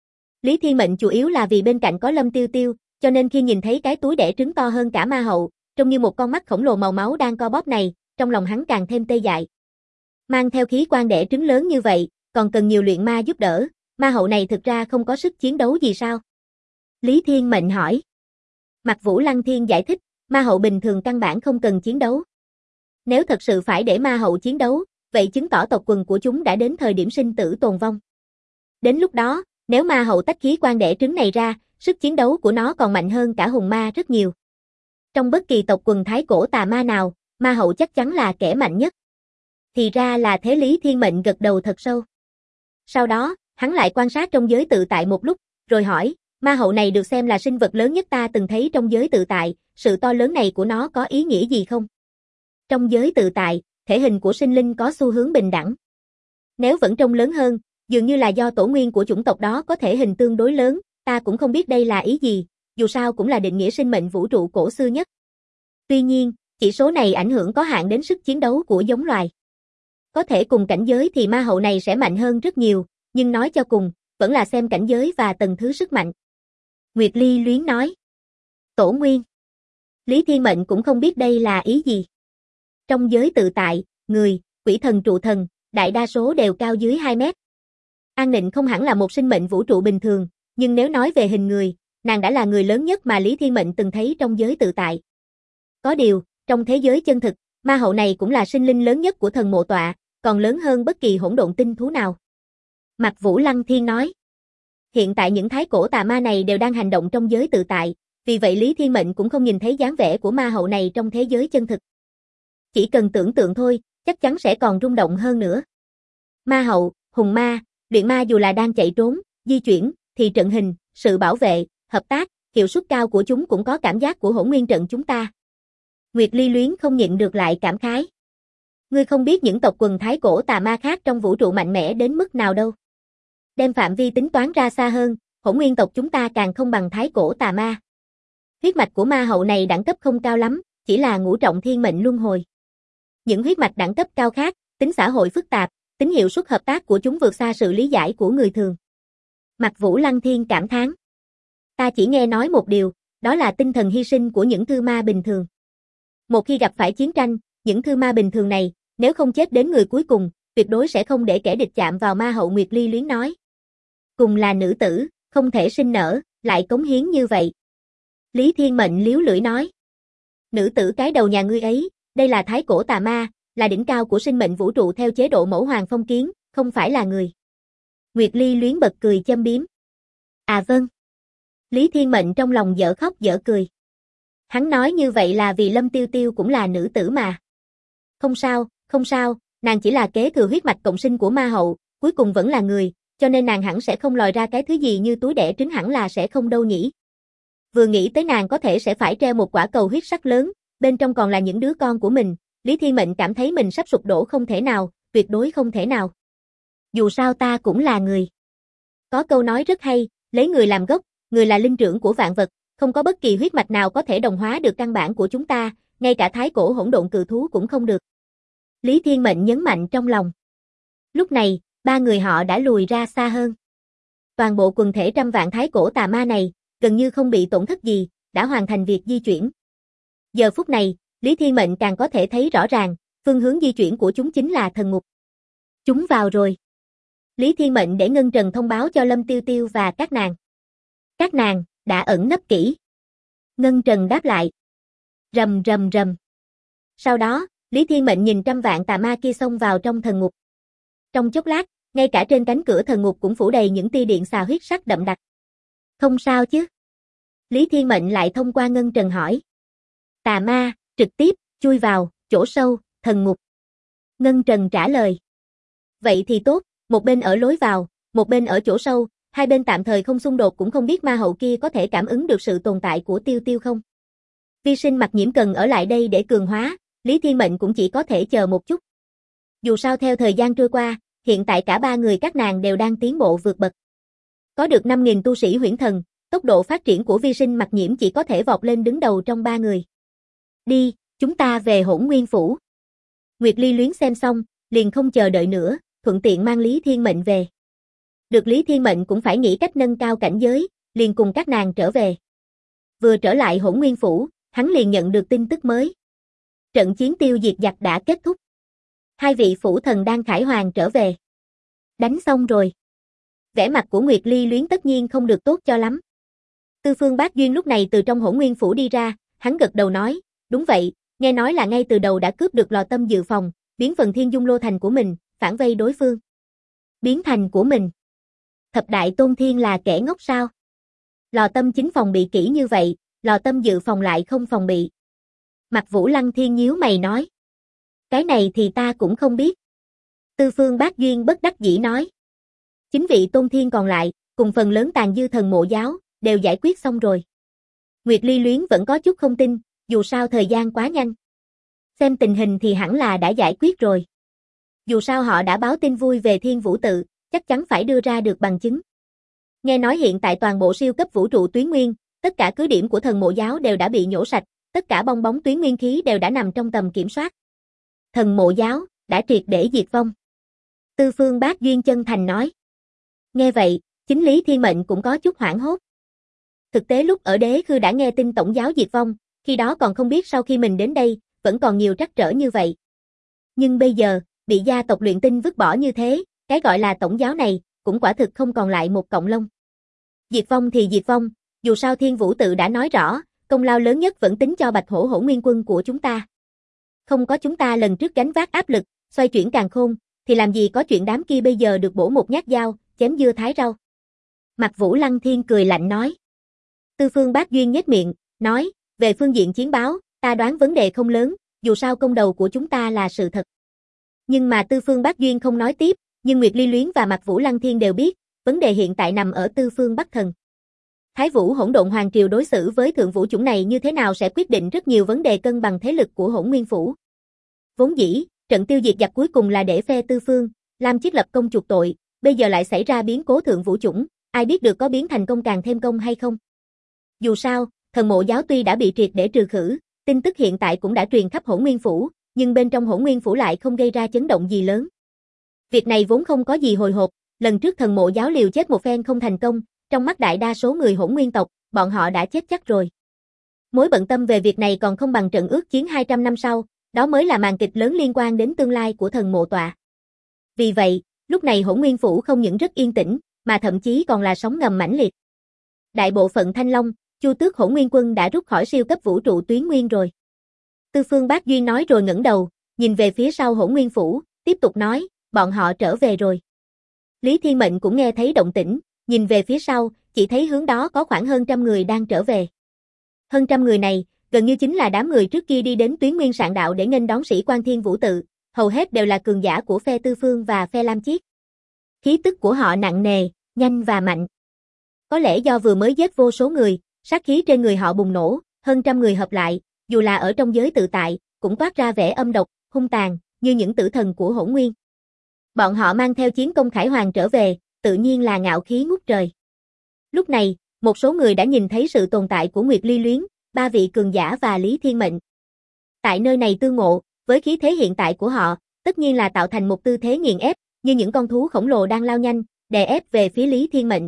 Lý Thiên Mệnh chủ yếu là vì bên cạnh có Lâm Tiêu Tiêu, cho nên khi nhìn thấy cái túi đẻ trứng to hơn cả ma hậu, trông như một con mắt khổng lồ màu máu đang co bóp này, trong lòng hắn càng thêm tê dại. Mang theo khí quan đẻ trứng lớn như vậy, còn cần nhiều luyện ma giúp đỡ, ma hậu này thực ra không có sức chiến đấu gì sao? Lý Thiên Mệnh hỏi. Mạc Vũ Lăng Thiên giải thích, ma hậu bình thường căn bản không cần chiến đấu. Nếu thật sự phải để ma hậu chiến đấu, vậy chứng tỏ tộc quần của chúng đã đến thời điểm sinh tử tồn vong. Đến lúc đó, nếu ma hậu tách khí quan đẻ trứng này ra, sức chiến đấu của nó còn mạnh hơn cả hùng ma rất nhiều. Trong bất kỳ tộc quần thái cổ tà ma nào, ma hậu chắc chắn là kẻ mạnh nhất. Thì ra là thế. Lý Thiên Mệnh gật đầu thật sâu. Sau đó, hắn lại quan sát trong giới tự tại một lúc, rồi hỏi, ma hậu này được xem là sinh vật lớn nhất ta từng thấy trong giới tự tại, sự to lớn này của nó có ý nghĩa gì không? Trong giới tự tại, thể hình của sinh linh có xu hướng bình đẳng. Nếu vẫn trông lớn hơn, dường như là do tổ nguyên của chủng tộc đó có thể hình tương đối lớn, ta cũng không biết đây là ý gì, dù sao cũng là định nghĩa sinh mệnh vũ trụ cổ xưa nhất. Tuy nhiên, chỉ số này ảnh hưởng có hạn đến sức chiến đấu của giống loài. Có thể cùng cảnh giới thì ma hậu này sẽ mạnh hơn rất nhiều, nhưng nói cho cùng, vẫn là xem cảnh giới và tầng thứ sức mạnh. Nguyệt Ly Luyến nói. Tổ nguyên. Lý Thiên Mệnh cũng không biết đây là ý gì. Trong giới tự tại, người, quỷ thần trụ thần, đại đa số đều cao dưới 2 mét. An Nịnh không hẳn là một sinh mệnh vũ trụ bình thường, nhưng nếu nói về hình người, nàng đã là người lớn nhất mà Lý Thiên Mệnh từng thấy trong giới tự tại. Có điều, trong thế giới chân thực, ma hậu này cũng là sinh linh lớn nhất của thần mộ tọa, còn lớn hơn bất kỳ hỗn độn tinh thú nào. Mạc Vũ Lăng Thiên nói. Hiện tại những thái cổ tà ma này đều đang hành động trong giới tự tại, vì vậy Lý Thiên Mệnh cũng không nhìn thấy dáng vẻ của ma hậu này trong thế giới chân thực. Chỉ cần tưởng tượng thôi, chắc chắn sẽ còn rung động hơn nữa. Ma hậu, hùng ma, luyện ma dù là đang chạy trốn, di chuyển, thì trận hình, sự bảo vệ, hợp tác, hiệu suất cao của chúng cũng có cảm giác của hỗn nguyên trận chúng ta. Nguyệt Ly Luyến không nhịn được lại cảm khái. Ngươi không biết những tộc quần thái cổ tà ma khác trong vũ trụ mạnh mẽ đến mức nào đâu. Đem phạm vi tính toán ra xa hơn, hỗn nguyên tộc chúng ta càng không bằng thái cổ tà ma. Huyết mạch của ma hậu này đẳng cấp không cao lắm, chỉ là ngũ trọng thiên mệnh luân hồi. Những huyết mạch đẳng cấp cao khác, tính xã hội phức tạp, tính hiệu suất hợp tác của chúng vượt xa sự lý giải của người thường. Mạc Vũ Lăng Thiên cảm thán. Ta chỉ nghe nói một điều, đó là tinh thần hy sinh của những thư ma bình thường. Một khi gặp phải chiến tranh, những thư ma bình thường này, nếu không chết đến người cuối cùng, tuyệt đối sẽ không để kẻ địch chạm vào ma hậu. Nguyệt Ly Luyến nói. Cùng là nữ tử, không thể sinh nở, lại cống hiến như vậy. Lý Thiên Mệnh liếu lưỡi nói. Nữ tử cái đầu nhà ngươi ấy, đây là thái cổ tà ma, là đỉnh cao của sinh mệnh vũ trụ theo chế độ mẫu hoàng phong kiến, không phải là người. Nguyệt Ly Luyến bật cười châm biếm. À vâng. Lý Thiên Mệnh trong lòng dở khóc dở cười. Hắn nói như vậy là vì Lâm Tiêu Tiêu cũng là nữ tử mà. Không sao, nàng chỉ là kế thừa huyết mạch cộng sinh của ma hậu, cuối cùng vẫn là người, cho nên nàng hẳn sẽ không lòi ra cái thứ gì như túi đẻ trứng, hẳn là sẽ không đâu nhỉ. Vừa nghĩ tới nàng có thể sẽ phải treo một quả cầu huyết sắc lớn, bên trong còn là những đứa con của mình, Lý Thiên Mệnh cảm thấy mình sắp sụp đổ. Không thể nào, tuyệt đối không thể nào. Dù sao ta cũng là người. Có câu nói rất hay, lấy người làm gốc, người là linh trưởng của vạn vật, không có bất kỳ huyết mạch nào có thể đồng hóa được căn bản của chúng ta, ngay cả thái cổ hỗn độn cự thú cũng không được. Lý Thiên Mệnh nhấn mạnh trong lòng. Lúc này, ba người họ đã lùi ra xa hơn. Toàn bộ quần thể trăm vạn thái cổ tà ma này, gần như không bị tổn thất gì, đã hoàn thành việc di chuyển. Giờ phút này, Lý Thiên Mệnh càng có thể thấy rõ ràng, phương hướng di chuyển của chúng chính là thần ngục. Chúng vào rồi. Lý Thiên Mệnh để Ngân Trần thông báo cho Lâm Tiêu Tiêu và các nàng. Các nàng đã ẩn nấp kỹ. Ngân Trần đáp lại. Rầm rầm rầm. Sau đó, Lý Thiên Mệnh nhìn trăm vạn tà ma kia xông vào trong thần ngục. Trong chốc lát, ngay cả trên cánh cửa thần ngục cũng phủ đầy những tia điện xà huyết sắc đậm đặc. Không sao chứ? Lý Thiên Mệnh lại thông qua Ngân Trần hỏi. Tà ma, trực tiếp, chui vào, chỗ sâu, thần ngục. Ngân Trần trả lời. Vậy thì tốt, một bên ở lối vào, một bên ở chỗ sâu, hai bên tạm thời không xung đột. Cũng không biết ma hậu kia có thể cảm ứng được sự tồn tại của Tiêu Tiêu không? Vi Sinh Mặc Nhiễm cần ở lại đây để cường hóa, Lý Thiên Mệnh cũng chỉ có thể chờ một chút. Dù sao theo thời gian trôi qua, hiện tại cả ba người các nàng đều đang tiến bộ vượt bậc. Có được 5.000 tu sĩ huyễn thần, tốc độ phát triển của Vi Sinh Mặc Nhiễm chỉ có thể vọt lên đứng đầu trong ba người. Đi, chúng ta về Hỗn Nguyên Phủ. Nguyệt Ly Luyến xem xong, liền không chờ đợi nữa, thuận tiện mang Lý Thiên Mệnh về. Được Lý Thiên Mệnh cũng phải nghĩ cách nâng cao cảnh giới, liền cùng các nàng trở về. Vừa trở lại Hỗn Nguyên Phủ, hắn liền nhận được tin tức mới. Trận chiến tiêu diệt giặc đã kết thúc. Hai vị phủ thần đang khải hoàn trở về. Đánh xong rồi. Vẻ mặt của Nguyệt Ly Luyến tất nhiên không được tốt cho lắm. Tư Phương Bác Duyên lúc này từ trong Hỗn Nguyên Phủ đi ra, hắn gật đầu nói, đúng vậy, nghe nói là ngay từ đầu đã cướp được lò tâm dự phòng, biến phần Thiên Dung Lô thành của mình, phản vây đối phương. Biến thành của mình. Thập đại tôn thiên là kẻ ngốc sao? Lò tâm chính phòng bị kỹ như vậy, lò tâm dự phòng lại không phòng bị. Mạc Vũ Lăng Thiên nhíu mày nói. Cái này thì ta cũng không biết. Tư Phương Bác Duyên bất đắc dĩ nói. Chính vị tôn thiên còn lại, cùng phần lớn tàn dư thần mộ giáo, đều giải quyết xong rồi. Nguyệt Ly Luyến vẫn có chút không tin, dù sao thời gian quá nhanh. Xem tình hình thì hẳn là đã giải quyết rồi. Dù sao họ đã báo tin vui về Thiên Vũ Tự, chắc chắn phải đưa ra được bằng chứng. Nghe nói hiện tại toàn bộ siêu cấp vũ trụ tuyến nguyên, tất cả cứ điểm của thần mộ giáo đều đã bị nhổ sạch, tất cả bong bóng tuyến nguyên khí đều đã nằm trong tầm kiểm soát. Thần mộ giáo đã triệt để diệt vong. Tư Phương Bác Duyên chân thành nói. Nghe vậy, chính Lý Thiên Mệnh cũng có chút hoảng hốt. Thực tế lúc ở Đế Khư đã nghe tin tổng giáo diệt vong, khi đó còn không biết sau khi mình đến đây, vẫn còn nhiều trắc trở như vậy. Nhưng bây giờ, bị gia tộc luyện tinh vứt bỏ như thế, cái gọi là tổng giáo này, cũng quả thực không còn lại một cọng lông. Diệt vong thì diệt vong, dù sao Thiên Vũ Tự đã nói rõ, công lao lớn nhất vẫn tính cho Bạch Hổ Hổ Nguyên Quân của chúng ta. Không có chúng ta lần trước gánh vác áp lực, xoay chuyển càn khôn, thì làm gì có chuyện đám kia bây giờ được bổ một nhát dao, chém dưa thái rau. Mạc Vũ Lăng Thiên cười lạnh nói. Tư Phương Bác Duyên nhếch miệng, nói, về phương diện chiến báo, ta đoán vấn đề không lớn, dù sao công đầu của chúng ta là sự thật. Nhưng mà Tư Phương Bác Duyên không nói tiếp, nhưng Nguyệt Ly Luyến và Mạc Vũ Lăng Thiên đều biết, vấn đề hiện tại nằm ở Tư Phương Bắc Thần. Thái Vũ Hỗn Độn Hoàng Triều đối xử với thượng vũ chủng này như thế nào sẽ quyết định rất nhiều vấn đề cân bằng thế lực của Hỗn Nguyên Phủ. Vốn dĩ, trận tiêu diệt giặc cuối cùng là để phe Tư Phương, Lam Chiết lập công chuộc tội, bây giờ lại xảy ra biến cố thượng vũ chủng, ai biết được có biến thành công càng thêm công hay không. Dù sao, Thần Mộ Giáo tuy đã bị triệt để trừ khử, tin tức hiện tại cũng đã truyền khắp Hỗn Nguyên Phủ, nhưng bên trong Hỗn Nguyên Phủ lại không gây ra chấn động gì lớn. Việc này vốn không có gì hồi hộp, lần trước Thần Mộ Giáo liều chết một phen không thành công, trong mắt đại đa số người Hỗn Nguyên tộc, bọn họ đã chết chắc rồi. Mối bận tâm về việc này còn không bằng trận ước chiến 200 năm sau, đó mới là màn kịch lớn liên quan đến tương lai của Thần Mộ Tọa. Vì vậy, lúc này Hỗn Nguyên Phủ không những rất yên tĩnh, mà thậm chí còn là sóng ngầm mãnh liệt. Đại bộ phận Thanh Long, Chu Tước Hỗn Nguyên Quân đã rút khỏi siêu cấp vũ trụ tuyến nguyên rồi. Tư Phương Bác Duyên nói rồi ngẩng đầu, nhìn về phía sau Hỗn Nguyên Phủ, tiếp tục nói, bọn họ trở về rồi. Lý Thiên Mệnh cũng nghe thấy động tĩnh, nhìn về phía sau, chỉ thấy hướng đó có khoảng hơn trăm người đang trở về. Hơn trăm người này, gần như chính là đám người trước kia đi đến tuyến nguyên sạn đạo để nghênh đón sĩ quan Thiên Vũ Tự, hầu hết đều là cường giả của phe Tư Phương và phe Lam Chiết. Khí tức của họ nặng nề, nhanh và mạnh. Có lẽ do vừa mới giết vô số người, sát khí trên người họ bùng nổ, hơn trăm người hợp lại, dù là ở trong giới tự tại, cũng toát ra vẻ âm độc, hung tàn, như những tử thần của Hỗn Nguyên. Bọn họ mang theo chiến công khải hoàng trở về, tự nhiên là ngạo khí ngút trời. Lúc này, một số người đã nhìn thấy sự tồn tại của Nguyệt Ly Luyến, ba vị cường giả và Lý Thiên Mệnh. Tại nơi này tương ngộ, với khí thế hiện tại của họ, tất nhiên là tạo thành một tư thế nghiền ép, như những con thú khổng lồ đang lao nhanh, đè ép về phía Lý Thiên Mệnh.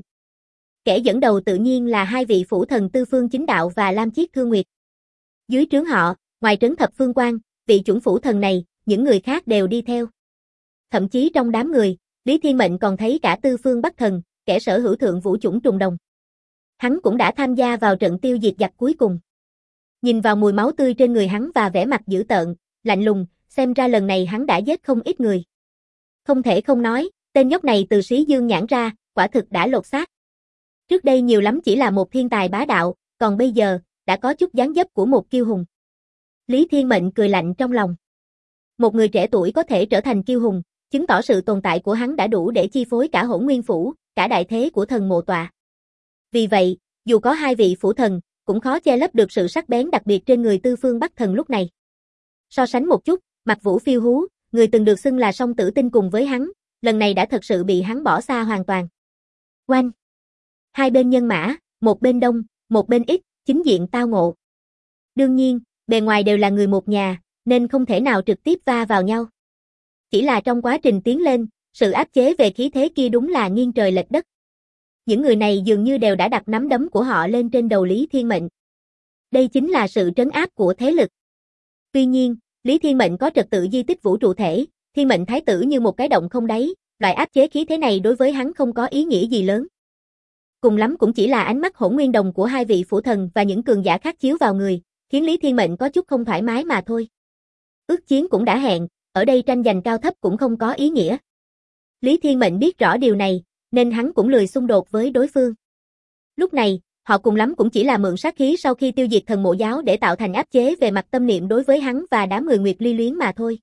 Kẻ dẫn đầu tự nhiên là hai vị phủ thần Tư Phương Chính Đạo và Lam Chiết Thương Nguyệt. Dưới trướng họ, ngoài trấn Thập Phương Quan, vị chuẩn phủ thần này, những người khác đều đi theo. Thậm chí trong đám người, Lý Thiên Mệnh còn thấy cả Tư Phương Bắc Thần, kẻ sở hữu thượng vũ chủng trùng đồng. Hắn cũng đã tham gia vào trận tiêu diệt giặc cuối cùng. Nhìn vào mùi máu tươi trên người hắn và vẻ mặt dữ tợn, lạnh lùng, xem ra lần này hắn đã giết không ít người. Không thể không nói, tên nhóc này từ Xí Dương nhãn ra, quả thực đã lột xác. Trước đây nhiều lắm chỉ là một thiên tài bá đạo, còn bây giờ, đã có chút dáng dấp của một kiêu hùng. Lý Thiên Mệnh cười lạnh trong lòng. Một người trẻ tuổi có thể trở thành kiêu hùng, chứng tỏ sự tồn tại của hắn đã đủ để chi phối cả Hỗn Nguyên Phủ, cả đại thế của Thần Mộ Tọa. Vì vậy, dù có hai vị phủ thần, cũng khó che lấp được sự sắc bén đặc biệt trên người Tư Phương Bắc Thần lúc này. So sánh một chút, Mạc Vũ Phiêu Hú, người từng được xưng là song tử tinh cùng với hắn, lần này đã thật sự bị hắn bỏ xa hoàn toàn. Oanh! Hai bên nhân mã, một bên đông, một bên ít, chính diện tao ngộ. Đương nhiên, bề ngoài đều là người một nhà, nên không thể nào trực tiếp va vào nhau. Chỉ là trong quá trình tiến lên, sự áp chế về khí thế kia đúng là nghiêng trời lệch đất. Những người này dường như đều đã đặt nắm đấm của họ lên trên đầu Lý Thiên Mệnh. Đây chính là sự trấn áp của thế lực. Tuy nhiên, Lý Thiên Mệnh có trật tự di tích vũ trụ thể, Thiên Mệnh Thái Tử như một cái động không đáy, loại áp chế khí thế này đối với hắn không có ý nghĩa gì lớn. Cùng lắm cũng chỉ là ánh mắt hỗn nguyên đồng của hai vị phủ thần và những cường giả khác chiếu vào người, khiến Lý Thiên Mệnh có chút không thoải mái mà thôi. Ước chiến cũng đã hẹn, ở đây tranh giành cao thấp cũng không có ý nghĩa. Lý Thiên Mệnh biết rõ điều này, nên hắn cũng lười xung đột với đối phương. Lúc này, họ cùng lắm cũng chỉ là mượn sát khí sau khi tiêu diệt Thần Mộ Giáo để tạo thành áp chế về mặt tâm niệm đối với hắn và đám người Nguyệt Ly Luyến mà thôi.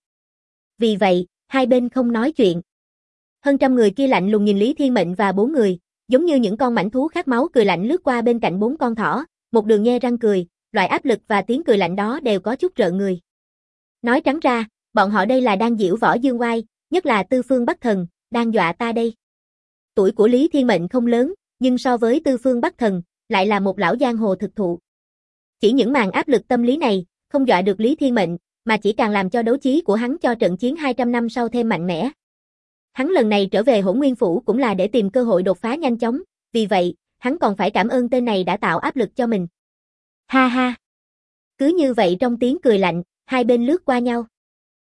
Vì vậy, hai bên không nói chuyện. Hơn trăm người kia lạnh lùng nhìn Lý Thiên Mệnh và bốn người, giống như những con mãnh thú khát máu cười lạnh lướt qua bên cạnh bốn con thỏ, một đường nhe răng cười, loại áp lực và tiếng cười lạnh đó đều có chút rợn người. Nói trắng ra, bọn họ đây là đang giễu võ dương oai, nhất là Tư Phương Bắc Thần, đang dọa ta đây. Tuổi của Lý Thiên Mệnh không lớn, nhưng so với Tư Phương Bắc Thần, lại là một lão giang hồ thực thụ. Chỉ những màn áp lực tâm lý này, không dọa được Lý Thiên Mệnh, mà chỉ càng làm cho đấu trí của hắn cho trận chiến 200 năm sau thêm mạnh mẽ. Hắn lần này trở về Hỗn Nguyên Phủ cũng là để tìm cơ hội đột phá nhanh chóng, vì vậy, hắn còn phải cảm ơn tên này đã tạo áp lực cho mình. Ha ha! Cứ như vậy trong tiếng cười lạnh, hai bên lướt qua nhau.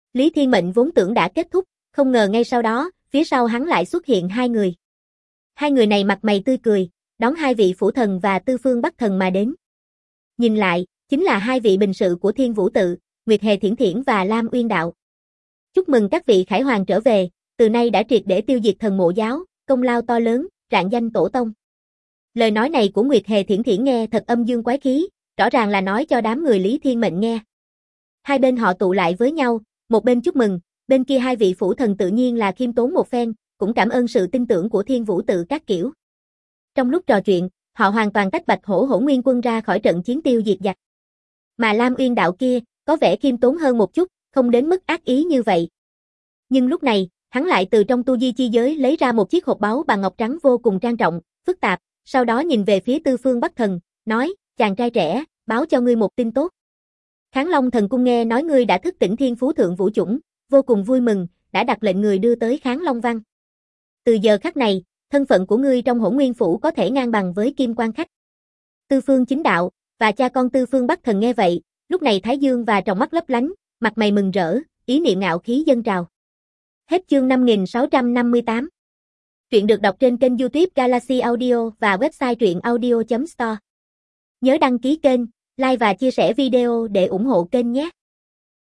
Lý Thiên Mệnh vốn tưởng đã kết thúc, không ngờ ngay sau đó, phía sau hắn lại xuất hiện hai người. Hai người này mặt mày tươi cười, đón hai vị phủ thần và tư phương bắc thần mà đến. Nhìn lại, chính là hai vị bình sự của Thiên Vũ Tự, Nguyệt Hề Thiển Thiển và Lam Uyên Đạo. Chúc mừng các vị khải hoàng trở về, từ nay đã triệt để tiêu diệt thần mộ giáo, công lao to lớn, rạng danh tổ tông. Lời nói này của Nguyệt Hề Thiển Thiển nghe thật âm dương quái khí, rõ ràng là nói cho đám người Lý Thiên Mệnh nghe. Hai bên họ tụ lại với nhau, một bên chúc mừng, bên kia hai vị phủ thần tự nhiên là khiêm tốn một phen, cũng cảm ơn sự tin tưởng của Thiên Vũ Tự các kiểu. Trong lúc trò chuyện, họ hoàn toàn tách Bạch Hổ Hổ Nguyên Quân ra khỏi trận chiến tiêu diệt giặc. Mà Lam Uyên Đạo kia, có vẻ khiêm tốn hơn một chút, không đến mức ác ý như vậy. Nhưng lúc này, hắn lại từ trong tu di chi giới lấy ra một chiếc hộp báu bằng ngọc trắng vô cùng trang trọng, phức tạp, sau đó nhìn về phía Tư Phương Bắc Thần, nói, chàng trai trẻ, báo cho ngươi một tin tốt. Kháng Long Thần Cung nghe nói ngươi đã thức tỉnh thiên phú thượng vũ chủng, vô cùng vui mừng, đã đặt lệnh người đưa tới Kháng Long Văn. Từ giờ khắc này, thân phận của ngươi trong Hỗn Nguyên Phủ có thể ngang bằng với Kim Quan Khách. Tư Phương Chính Đạo, và cha con Tư Phương Bắc Thần nghe vậy, lúc này Thái Dương và tròng mắt lấp lánh, mặt mày mừng rỡ, ý niệm ngạo khí dâng trào. Hết chương 5658. Truyện được đọc trên kênh YouTube Galaxy Audio và website truyệnaudio.store. Nhớ đăng ký kênh, like và chia sẻ video để ủng hộ kênh nhé.